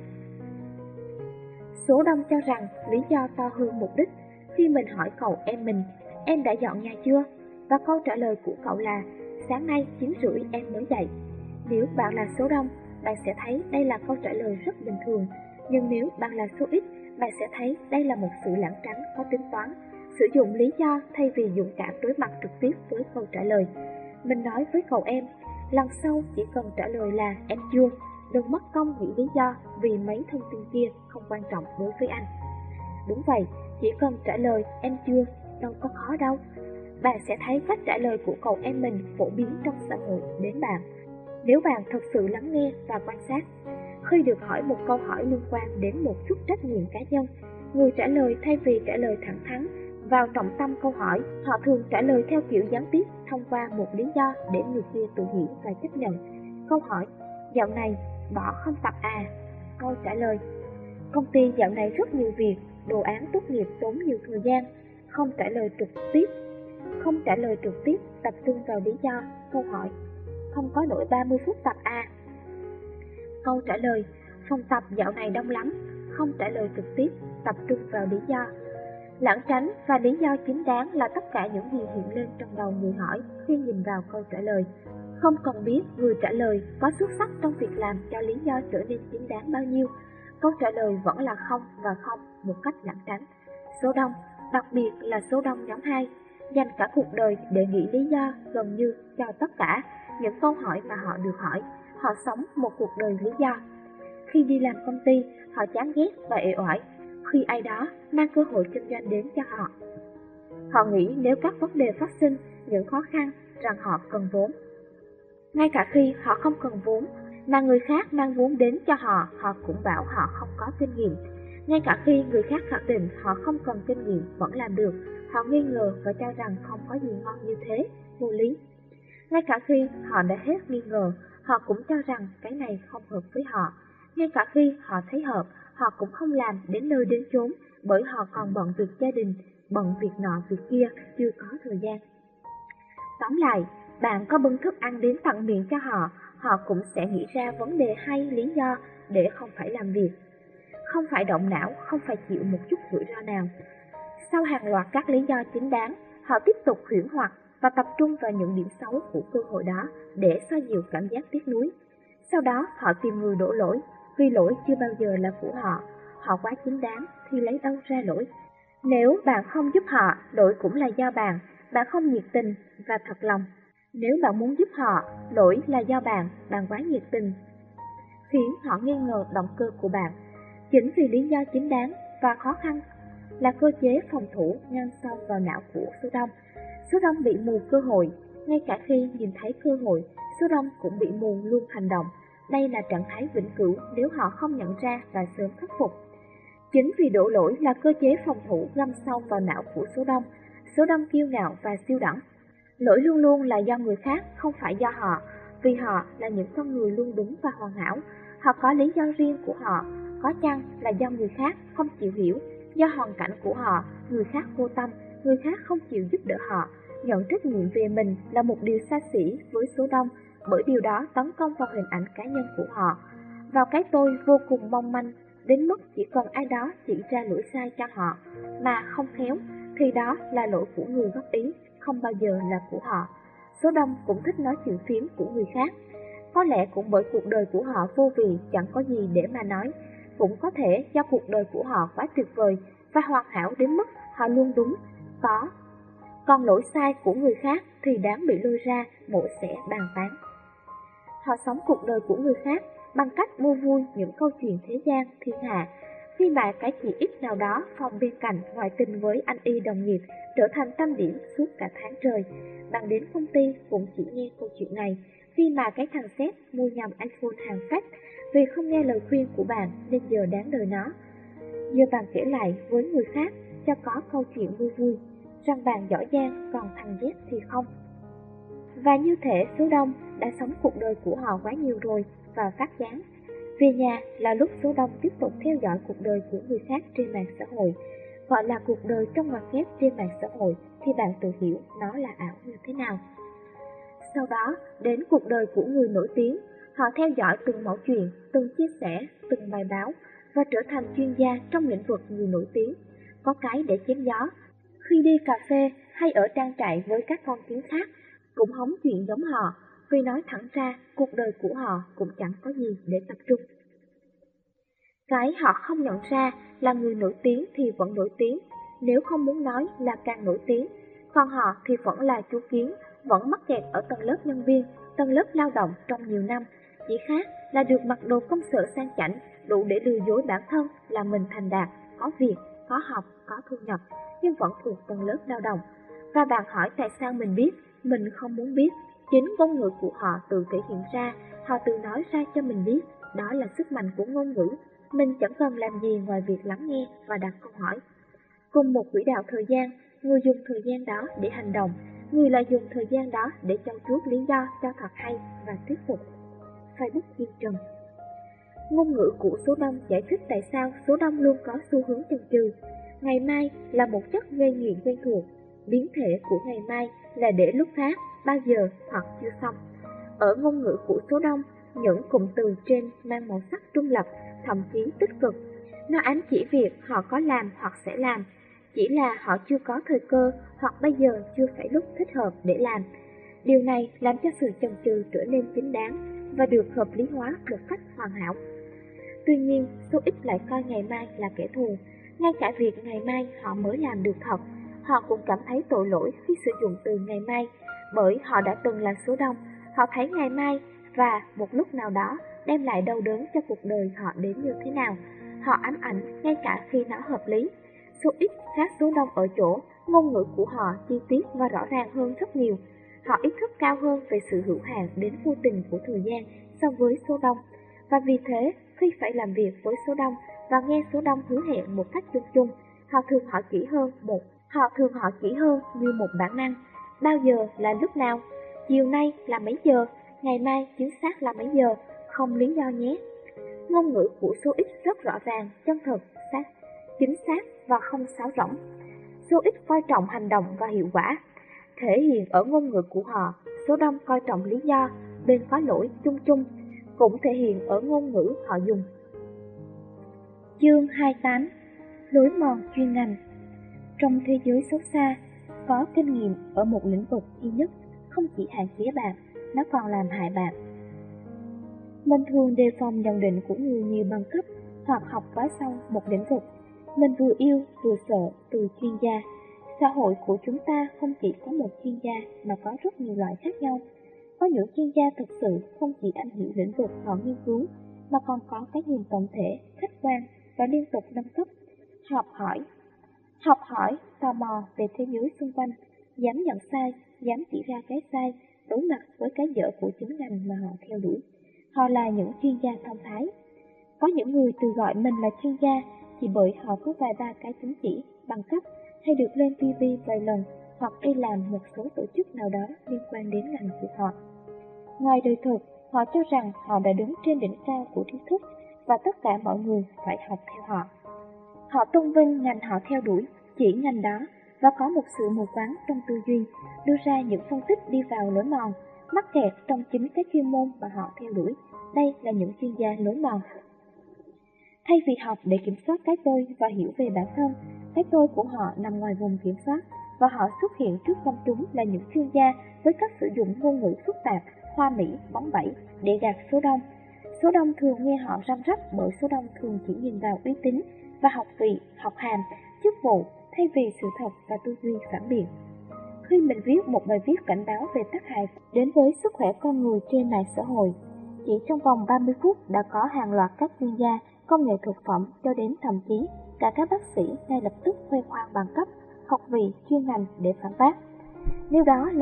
C: Số đông cho rằng lý do to hơn mục đích. Khi mình hỏi cậu em mình, em đã dọn nhà chưa? Và câu trả lời của cậu là, sáng nay 9:30 em mới dậy. Nếu bạn là số đông, bạn sẽ thấy đây là câu trả lời rất bình thường. Nhưng nếu bạn là số ít, bạn sẽ thấy đây là một sự lảng tránh có tính toán, sử dụng lý do thay vì dũng cảm đối mặt trực tiếp với câu trả lời. Mình nói với cậu em, lần sau chỉ cần trả lời là em chưa, đừng mất công nghĩ lý do vì mấy thông tin kia không quan trọng đối với anh. Đúng vậy, chỉ cần trả lời em chưa, đâu có khó đâu. Bạn sẽ thấy cách trả lời của cậu em mình phổ biến trong xã hội đến bạn. Nếu bạn thật sự lắng nghe và quan sát, khi được hỏi một câu hỏi liên quan đến một chút trách nhiệm cá nhân, người trả lời thay vì trả lời thẳng thắn vào trọng tâm câu hỏi, họ thường trả lời theo kiểu gián tiếp thông qua một lý do để người kia tự hiểu và chấp nhận. Câu hỏi, dạo này bỏ không tập à? Câu trả lời, công ty dạo này rất nhiều việc, đồ án tốt nghiệp tốn nhiều thời gian. Không trả lời trực tiếp, tập trung vào lý do. Câu hỏi, không có nổi 30 phút tập à? Câu trả lời, phòng tập dạo này đông lắm. Không trả lời trực tiếp, tập trung vào lý do. Lảng tránh và lý do chính đáng là tất cả những gì hiện lên trong đầu người hỏi khi nhìn vào câu trả lời. Không cần biết người trả lời có xuất sắc trong việc làm cho lý do trở nên chính đáng bao nhiêu, câu trả lời vẫn là không và không một cách lảng tránh. Số đông, đặc biệt là số đông nhóm 2, dành cả cuộc đời để nghĩ lý do gần như cho tất cả những câu hỏi mà họ được hỏi. Họ sống một cuộc đời lý do. Khi đi làm công ty, họ chán ghét và ệ oải khi ai đó mang cơ hội kinh doanh đến cho họ. Họ nghĩ nếu các vấn đề phát sinh, những khó khăn, rằng họ cần vốn. Ngay cả khi họ không cần vốn, mà người khác mang vốn đến cho họ, họ cũng bảo họ không có kinh nghiệm. Ngay cả khi người khác khẳng định họ không cần kinh nghiệm vẫn làm được, họ nghi ngờ và cho rằng không có gì ngon như thế, vô lý. Ngay cả khi họ đã hết nghi ngờ, họ cũng cho rằng cái này không hợp với họ. Ngay cả khi họ thấy hợp, họ cũng không làm đến nơi đến chốn, bởi họ còn bận việc gia đình, bận việc nọ việc kia, chưa có thời gian. Tóm lại, bạn có bưng thức ăn đến tận miệng cho họ, họ cũng sẽ nghĩ ra vấn đề hay lý do để không phải làm việc. Không phải động não, không phải chịu một chút rủi ro nào. Sau hàng loạt các lý do chính đáng, họ tiếp tục huyễn hoặc và tập trung vào những điểm xấu của cơ hội đó để xoa dịu cảm giác tiếc nuối. Sau đó họ tìm người đổ lỗi, vì lỗi chưa bao giờ là của họ. Họ quá chính đáng thì lấy đâu ra lỗi. Nếu bạn không giúp họ, lỗi cũng là do bạn không nhiệt tình và thật lòng. Nếu bạn muốn giúp họ, lỗi là do bạn quá nhiệt tình, khiến họ nghi ngờ động cơ của bạn. Chính vì lý do chính đáng và khó khăn là cơ chế phòng thủ ngăn sâu vào não của số đông. Số đông bị mù cơ hội, ngay cả khi nhìn thấy cơ hội, số đông cũng bị mù luôn hành động. Đây là trạng thái vĩnh cửu nếu họ không nhận ra và sớm khắc phục. Chính vì đổ lỗi là cơ chế phòng thủ ngâm sâu vào não của số đông kiêu ngạo và siêu đẳng. Lỗi luôn luôn là do người khác, không phải do họ, vì họ là những con người luôn đúng và hoàn hảo. Họ có lý do riêng của họ, có chăng là do người khác không chịu hiểu, do hoàn cảnh của họ, người khác vô tâm, người khác không chịu giúp đỡ họ. Nhận trách nhiệm về mình là một điều xa xỉ với số đông, bởi điều đó tấn công vào hình ảnh cá nhân của họ, vào cái tôi vô cùng mong manh, đến mức chỉ cần ai đó chỉ ra lỗi sai cho họ mà không khéo, thì đó là lỗi của người góp ý, không bao giờ là của họ. Số đông cũng thích nói chuyện phiếm của người khác. Có lẽ cũng bởi cuộc đời của họ vô vị, chẳng có gì để mà nói, cũng có thể do cuộc đời của họ quá tuyệt vời và hoàn hảo đến mức họ luôn đúng, có. Còn lỗi sai của người khác thì đáng bị lôi ra mổ xẻ bàn tán. Họ sống cuộc đời của người khác bằng cách mua vui những câu chuyện thế gian, thiên hạ. Khi mà cái chỉ ít nào đó phòng bên cạnh ngoại tình với anh y đồng nghiệp trở thành tâm điểm suốt cả tháng trời, bạn đến công ty cũng chỉ nghe câu chuyện này. Khi mà cái thằng sếp mua nhầm iPhone hàng fake vì không nghe lời khuyên của bạn nên giờ đáng đời nó. Giờ bạn kể lại với người khác cho có câu chuyện vui vui, rằng bạn giỏi giang còn thằng Z thì không. Và như thể số đông đã sống cuộc đời của họ quá nhiều rồi và phát chán. Về nhà là lúc số đông tiếp tục theo dõi cuộc đời của người khác trên mạng xã hội. Gọi là cuộc đời trong ngoặc kép trên mạng xã hội thì bạn tự hiểu nó là ảo như thế nào. Sau đó đến cuộc đời của người nổi tiếng, họ theo dõi từng mẩu chuyện, từng chia sẻ, từng bài báo và trở thành chuyên gia trong lĩnh vực người nổi tiếng, có cái để chém gió. Khi đi cà phê hay ở trang trại với các con kiến khác, cũng hóng chuyện giống họ, vì nói thẳng ra cuộc đời của họ cũng chẳng có gì để tập trung. Cái họ không nhận ra là người nổi tiếng thì vẫn nổi tiếng, nếu không muốn nói là càng nổi tiếng, còn họ thì vẫn là chú kiến, vẫn mắc kẹt ở tầng lớp nhân viên, tầng lớp lao động trong nhiều năm, chỉ khác là được mặc đồ công sở sang chảnh, đủ để lừa dối bản thân là mình thành đạt, có việc, có học, có thu nhập, nhưng vẫn thuộc tầng lớp lao động. Và bạn hỏi tại sao mình biết, mình không muốn biết, chính ngôn ngữ của họ tự thể hiện ra, họ tự nói ra cho mình biết, đó là sức mạnh của ngôn ngữ, mình chẳng cần làm gì ngoài việc lắng nghe và đặt câu hỏi. Cùng một quỹ đạo thời gian, người dùng thời gian đó để hành động, người lại dùng thời gian đó để trau chuốt lý do cho thật hay và thuyết phục. Facebook Kiên Trần. Ngôn ngữ của số đông giải thích tại sao số đông luôn có xu hướng chần chừ. Ngày mai là một chất gây nghiện quen thuộc, biến thể của ngày mai là để lúc khác, bao giờ hoặc chưa xong. Ở ngôn ngữ của số đông, những cụm từ trên mang màu sắc trung lập, thậm chí tích cực. Nó ám chỉ việc họ có làm hoặc sẽ làm, chỉ là họ chưa có thời cơ hoặc bây giờ chưa phải lúc thích hợp để làm. Điều này làm cho sự chần chừ trở nên chính đáng và được hợp lý hóa một cách hoàn hảo. Tuy nhiên, số ít lại coi ngày mai là kẻ thù. Ngay cả việc ngày mai họ mới làm được thật, họ cũng cảm thấy tội lỗi khi sử dụng từ ngày mai, bởi họ đã từng là số đông. Họ thấy ngày mai và một lúc nào đó đem lại đau đớn cho cuộc đời họ đến như thế nào. Họ ám ảnh ngay cả khi nó hợp lý. Số ít khác số đông ở chỗ, ngôn ngữ của họ chi tiết và rõ ràng hơn rất nhiều. Họ ý thức cao hơn về sự hữu hạn đến vô tình của thời gian so với số đông. Và vì thế, khi phải làm việc với số đông và nghe số đông hứa hẹn một cách chung chung, họ thường hỏi kỹ hơn như một bản năng. Bao giờ là lúc nào? Chiều nay là mấy giờ? Ngày mai chính xác là mấy giờ? Không lý do nhé. Ngôn ngữ của số ít rất rõ ràng, chân thực, chính xác và không sáo rỗng. Số ít coi trọng hành động và hiệu quả, thể hiện ở ngôn ngữ của họ. Số đông coi trọng lý do, bên có lỗi chung chung, cũng thể hiện ở ngôn ngữ họ dùng. Chương 28. Lối mòn chuyên ngành. Trong thế giới xấu xa, có kinh nghiệm ở một lĩnh vực duy nhất không chỉ hạn chế bạn, nó còn làm hại bạn. Mình thường đề phòng nhận định của người nhiều bằng cấp hoặc học quá sâu một lĩnh vực. Mình vừa yêu vừa sợ từ chuyên gia. Xã hội của chúng ta không chỉ có một chuyên gia mà có rất nhiều loại khác nhau. Có những chuyên gia thực sự không chỉ am hiểu lĩnh vực họ nghiên cứu mà còn có cái nhìn tổng thể, khách quan và liên tục nâng cấp. Học hỏi, tò mò về thế giới xung quanh, dám nhận sai, dám chỉ ra cái sai, đối mặt với cái dở của chính ngành mà họ theo đuổi. Họ là những chuyên gia thông thái. Có những người tự gọi mình là chuyên gia chỉ bởi họ có vài ba cái chứng chỉ, bằng cấp hay được lên TV vài lần hoặc đi làm một số tổ chức nào đó liên quan đến ngành của họ. Ngoài đời thực, họ cho rằng họ đã đứng trên đỉnh cao của tri thức và tất cả mọi người phải học theo họ. Họ tôn vinh ngành họ theo đuổi, chỉ ngành đó và có một sự mù quáng trong tư duy, đưa ra những phân tích đi vào lối mòn, mắc kẹt trong chính cái chuyên môn mà họ theo đuổi. Đây là những chuyên gia lối mòn. Thay vì học để kiểm soát cái tôi và hiểu về bản thân, cái tôi của họ nằm ngoài vùng kiểm soát và họ xuất hiện trước công chúng là những chuyên gia với cách sử dụng ngôn ngữ phức tạp, hoa mỹ, bóng bẩy để gạt số đông. Số đông thường nghe họ răm rắp bởi số đông thường chỉ nhìn vào uy tín và học vị, học hàm, chức vụ thay vì sự thật và tư duy phản biện. Khi mình viết một bài viết cảnh báo về tác hại đến với sức khỏe con người trên mạng xã hội, chỉ trong vòng 30 phút đã có hàng loạt các chuyên gia, công nghệ thực phẩm cho đến thậm chí cả các bác sĩ ngay lập tức khoe khoang bằng cấp, học vị, chuyên ngành để phản bác. Nếu đó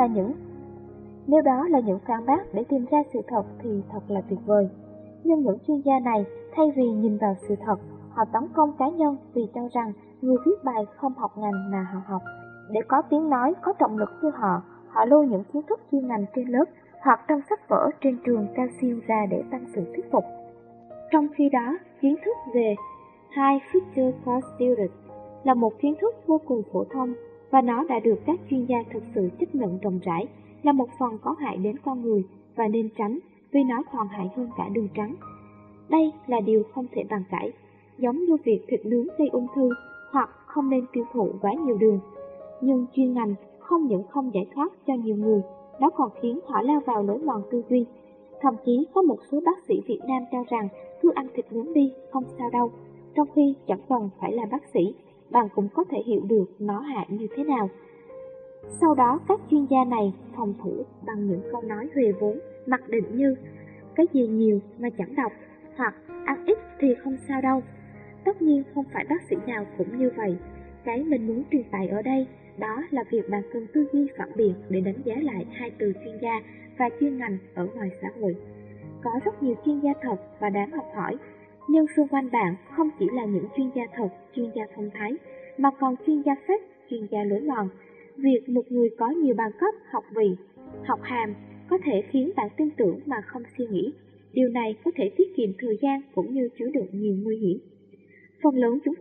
C: là những phản bác để tìm ra sự thật thì thật là tuyệt vời. Nhưng những chuyên gia này thay vì nhìn vào sự thật, họ tấn công cá nhân vì cho rằng người viết bài không học ngành mà họ học. Để có tiếng nói, có động lực như họ lôi những kiến thức chuyên ngành trên lớp hoặc trong sách vở trên trường cao siêu ra để tăng sự thuyết phục. Trong khi đó, kiến thức về High Future for Students là một kiến thức vô cùng phổ thông và nó đã được các chuyên gia thực sự chấp nhận rộng rãi là một phần có hại đến con người và nên tránh vì nó còn hại hơn cả đường trắng. Đây là điều không thể bàn cãi, giống như việc thịt nướng gây ung thư hoặc không nên tiêu thụ quá nhiều đường. Nhưng chuyên ngành không những không giải thoát cho nhiều người, nó còn khiến họ lao vào lối mòn tư duy. Thậm chí có một số bác sĩ Việt Nam cho rằng cứ ăn thịt nướng đi, không sao đâu, trong khi chẳng cần phải là bác sĩ, bạn cũng có thể hiểu được nó hại như thế nào. Sau đó các chuyên gia này phòng thủ bằng những câu nói huề vốn, mặc định như cái gì nhiều mà chẳng độc, hoặc ăn ít thì không sao đâu. Tất nhiên không phải bác sĩ nào cũng như vậy. Cái mình muốn truyền tải ở đây đó là việc bạn cần tư duy phản biện để đánh giá lại hai từ chuyên gia và chuyên ngành ở ngoài xã hội. Có rất nhiều chuyên gia thật và đáng học hỏi, nhưng xung quanh bạn không chỉ là những chuyên gia thật, chuyên gia thông thái, mà còn chuyên gia fake, chuyên gia lối mòn. Việc một người có nhiều bằng cấp, học vị, học hàm có thể khiến bạn tin tưởng mà không suy nghĩ. Điều này có thể tiết kiệm thời gian cũng như chứa đựng nhiều nguy hiểm. Phần lớn chúng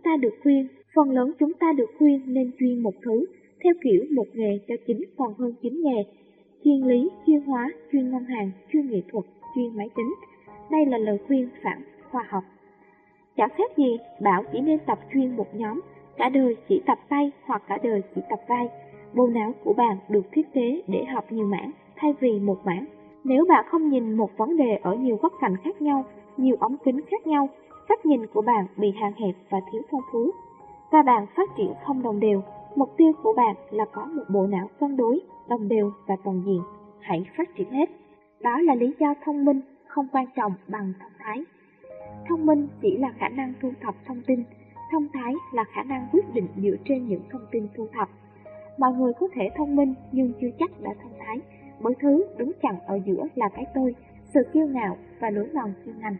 C: ta được khuyên nên chuyên một thứ, theo kiểu một nghề cho chính còn hơn 9 nghề. Chuyên lý, chuyên hóa, chuyên ngân hàng, chuyên nghệ thuật, chuyên máy tính. Đây là lời khuyên phản khoa học. Chẳng khác gì bảo chỉ nên tập chuyên một nhóm, cả đời chỉ tập tay hoặc cả đời chỉ tập vai. Bộ não của bạn được thiết kế để học nhiều mảng thay vì một mảng. Nếu bạn không nhìn một vấn đề ở nhiều góc cạnh khác nhau, nhiều ống kính khác nhau, cách nhìn của bạn bị hạn hẹp và thiếu phong phú, và bạn phát triển không đồng đều. Mục tiêu của bạn là có một bộ não cân đối, đồng đều và toàn diện. Hãy phát triển hết. Đó là lý do thông minh không quan trọng bằng thông thái. Thông minh chỉ là khả năng thu thập thông tin, thông thái là khả năng quyết định dựa trên những thông tin thu thập. Mọi người có thể thông minh nhưng chưa chắc đã thông thái, bởi thứ đứng chặn ở giữa là cái tôi, sự kiêu ngạo và lối mòn chuyên ngành.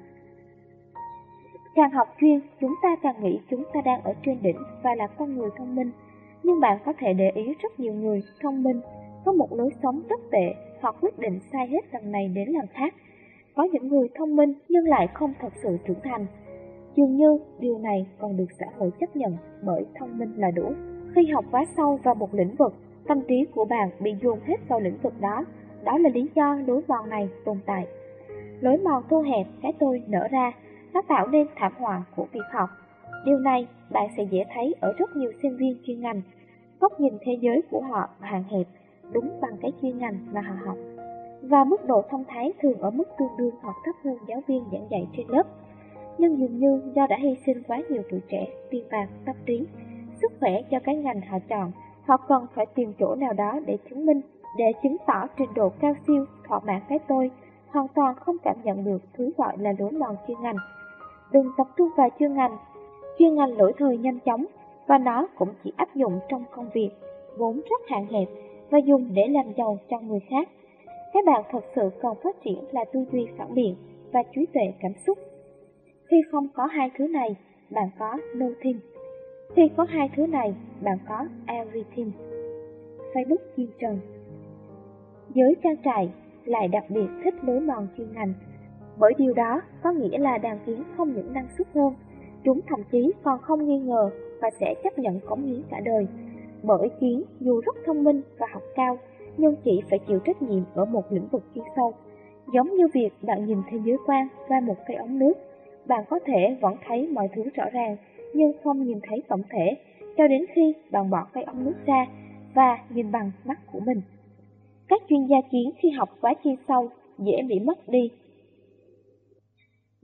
C: Càng học chuyên, chúng ta càng nghĩ chúng ta đang ở trên đỉnh và là con người thông minh. Nhưng bạn có thể để ý rất nhiều người thông minh có một lối sống rất tệ hoặc quyết định sai hết lần này đến lần khác. Có những người thông minh nhưng lại không thật sự trưởng thành. Dường như điều này còn được xã hội chấp nhận bởi thông minh là đủ. Khi học quá sâu vào một lĩnh vực, tâm trí của bạn bị dồn hết vào lĩnh vực đó. Đó là lý do lối mòn này tồn tại. Lối mòn thu hẹp cái tôi nở ra, nó tạo nên thảm họa của việc học. Điều này bạn sẽ dễ thấy ở rất nhiều sinh viên chuyên ngành. Góc nhìn thế giới của họ hạn hẹp, đúng bằng cái chuyên ngành mà họ học. Và mức độ thông thái thường ở mức tương đương hoặc thấp hơn giáo viên giảng dạy trên lớp. Nhưng dường như do đã hy sinh quá nhiều tuổi trẻ, tiền bạc, tâm trí, sức khỏe cho cái ngành họ chọn, họ cần phải tìm chỗ nào đó để chứng tỏ trình độ cao siêu, thỏa mãn cái tôi, hoàn toàn không cảm nhận được thứ gọi là lối mòn chuyên ngành. Đừng tập trung vào chuyên ngành lỗi thời nhanh chóng, và nó cũng chỉ áp dụng trong công việc vốn rất hạn hẹp và dùng để làm giàu cho người khác. Các bạn thật sự cần phát triển là tư duy phản biện và trí tuệ cảm xúc. Khi không có hai thứ này, bạn có nothing. Khi có hai thứ này, bạn có everything. Facebook Kim Trần. Giới trang trại lại đặc biệt thích lối mòn chuyên ngành, bởi điều đó có nghĩa là đàn kiến không những năng suất hơn, chúng thậm chí còn không nghi ngờ và sẽ chấp nhận cống hiến cả đời. Bởi kiến dù rất thông minh và học cao, nhưng chỉ phải chịu trách nhiệm ở một lĩnh vực chuyên sâu. Giống như việc bạn nhìn thế giới quan qua một cái ống nước, bạn có thể vẫn thấy mọi thứ rõ ràng, nhưng không nhìn thấy tổng thể, cho đến khi bạn bỏ cái ống nước ra và nhìn bằng mắt của mình. Các chuyên gia kiến khi học quá chuyên sâu dễ bị mất đi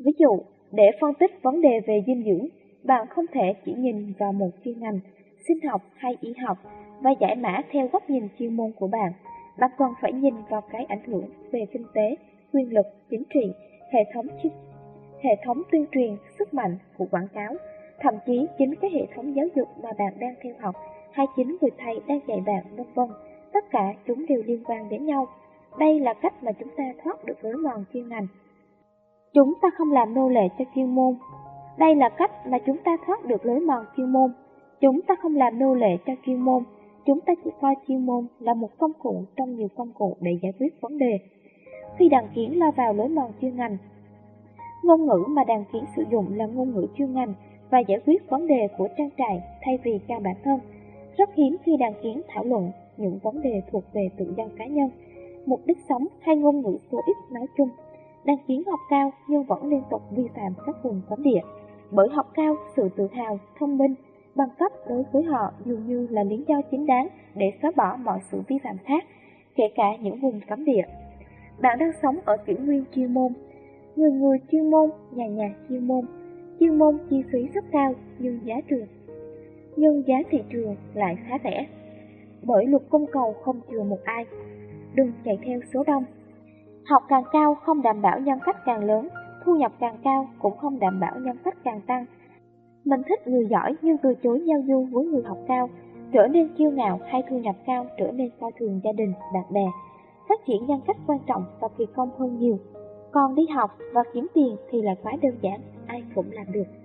C: Ví dụ, để phân tích vấn đề về dinh dưỡng, bạn không thể chỉ nhìn vào một chuyên ngành, sinh học hay y học, và giải mã theo góc nhìn chuyên môn của bạn. Bạn còn phải nhìn vào cái ảnh hưởng về kinh tế, quyền lực, chính trị, hệ thống tuyên truyền, sức mạnh của quảng cáo, thậm chí chính cái hệ thống giáo dục mà bạn đang theo học hay chính người thầy đang dạy bạn, vân vân. Tất cả chúng đều liên quan đến nhau. Đây là cách mà chúng ta thoát được lối mòn chuyên ngành. Chúng ta không làm nô lệ cho chuyên môn. Đây là cách mà chúng ta thoát được lối mòn chuyên môn. Chúng ta không làm nô lệ cho chuyên môn. Chúng ta chỉ coi chuyên môn là một công cụ trong nhiều công cụ để giải quyết vấn đề. Khi đàn kiến lao vào lối mòn chuyên ngành, ngôn ngữ mà đàn kiến sử dụng là ngôn ngữ chuyên ngành và giải quyết vấn đề của trang trại thay vì cho bản thân. Rất hiếm khi đàn kiến thảo luận những vấn đề thuộc về tự do cá nhân, mục đích sống hay ngôn ngữ số ít nói chung. Đàn kiến học cao nhưng vẫn liên tục vi phạm các vùng cấm địa, bởi học cao, sự tự hào, thông minh, bằng cấp đối với họ dường như là lý do chính đáng để xóa bỏ mọi sự vi phạm khác, kể cả những vùng cấm địa. Bạn đang sống ở kỷ nguyên chuyên môn, người chuyên môn, nhà chuyên môn chi phí rất cao nhưng giá thị trường lại khá rẻ. Bởi luật cung cầu không chừa một ai, đừng chạy theo số đông. Học càng cao không đảm bảo nhân cách càng lớn, thu nhập càng cao cũng không đảm bảo nhân cách càng tăng. Mình thích người giỏi nhưng từ chối giao du với người học cao, trở nên kiêu ngạo hay thu nhập cao trở nên coi thường gia đình, bạn bè. Phát triển nhân cách quan trọng và kỳ công hơn nhiều. Còn đi học và kiếm tiền thì là quá đơn giản, ai cũng làm được.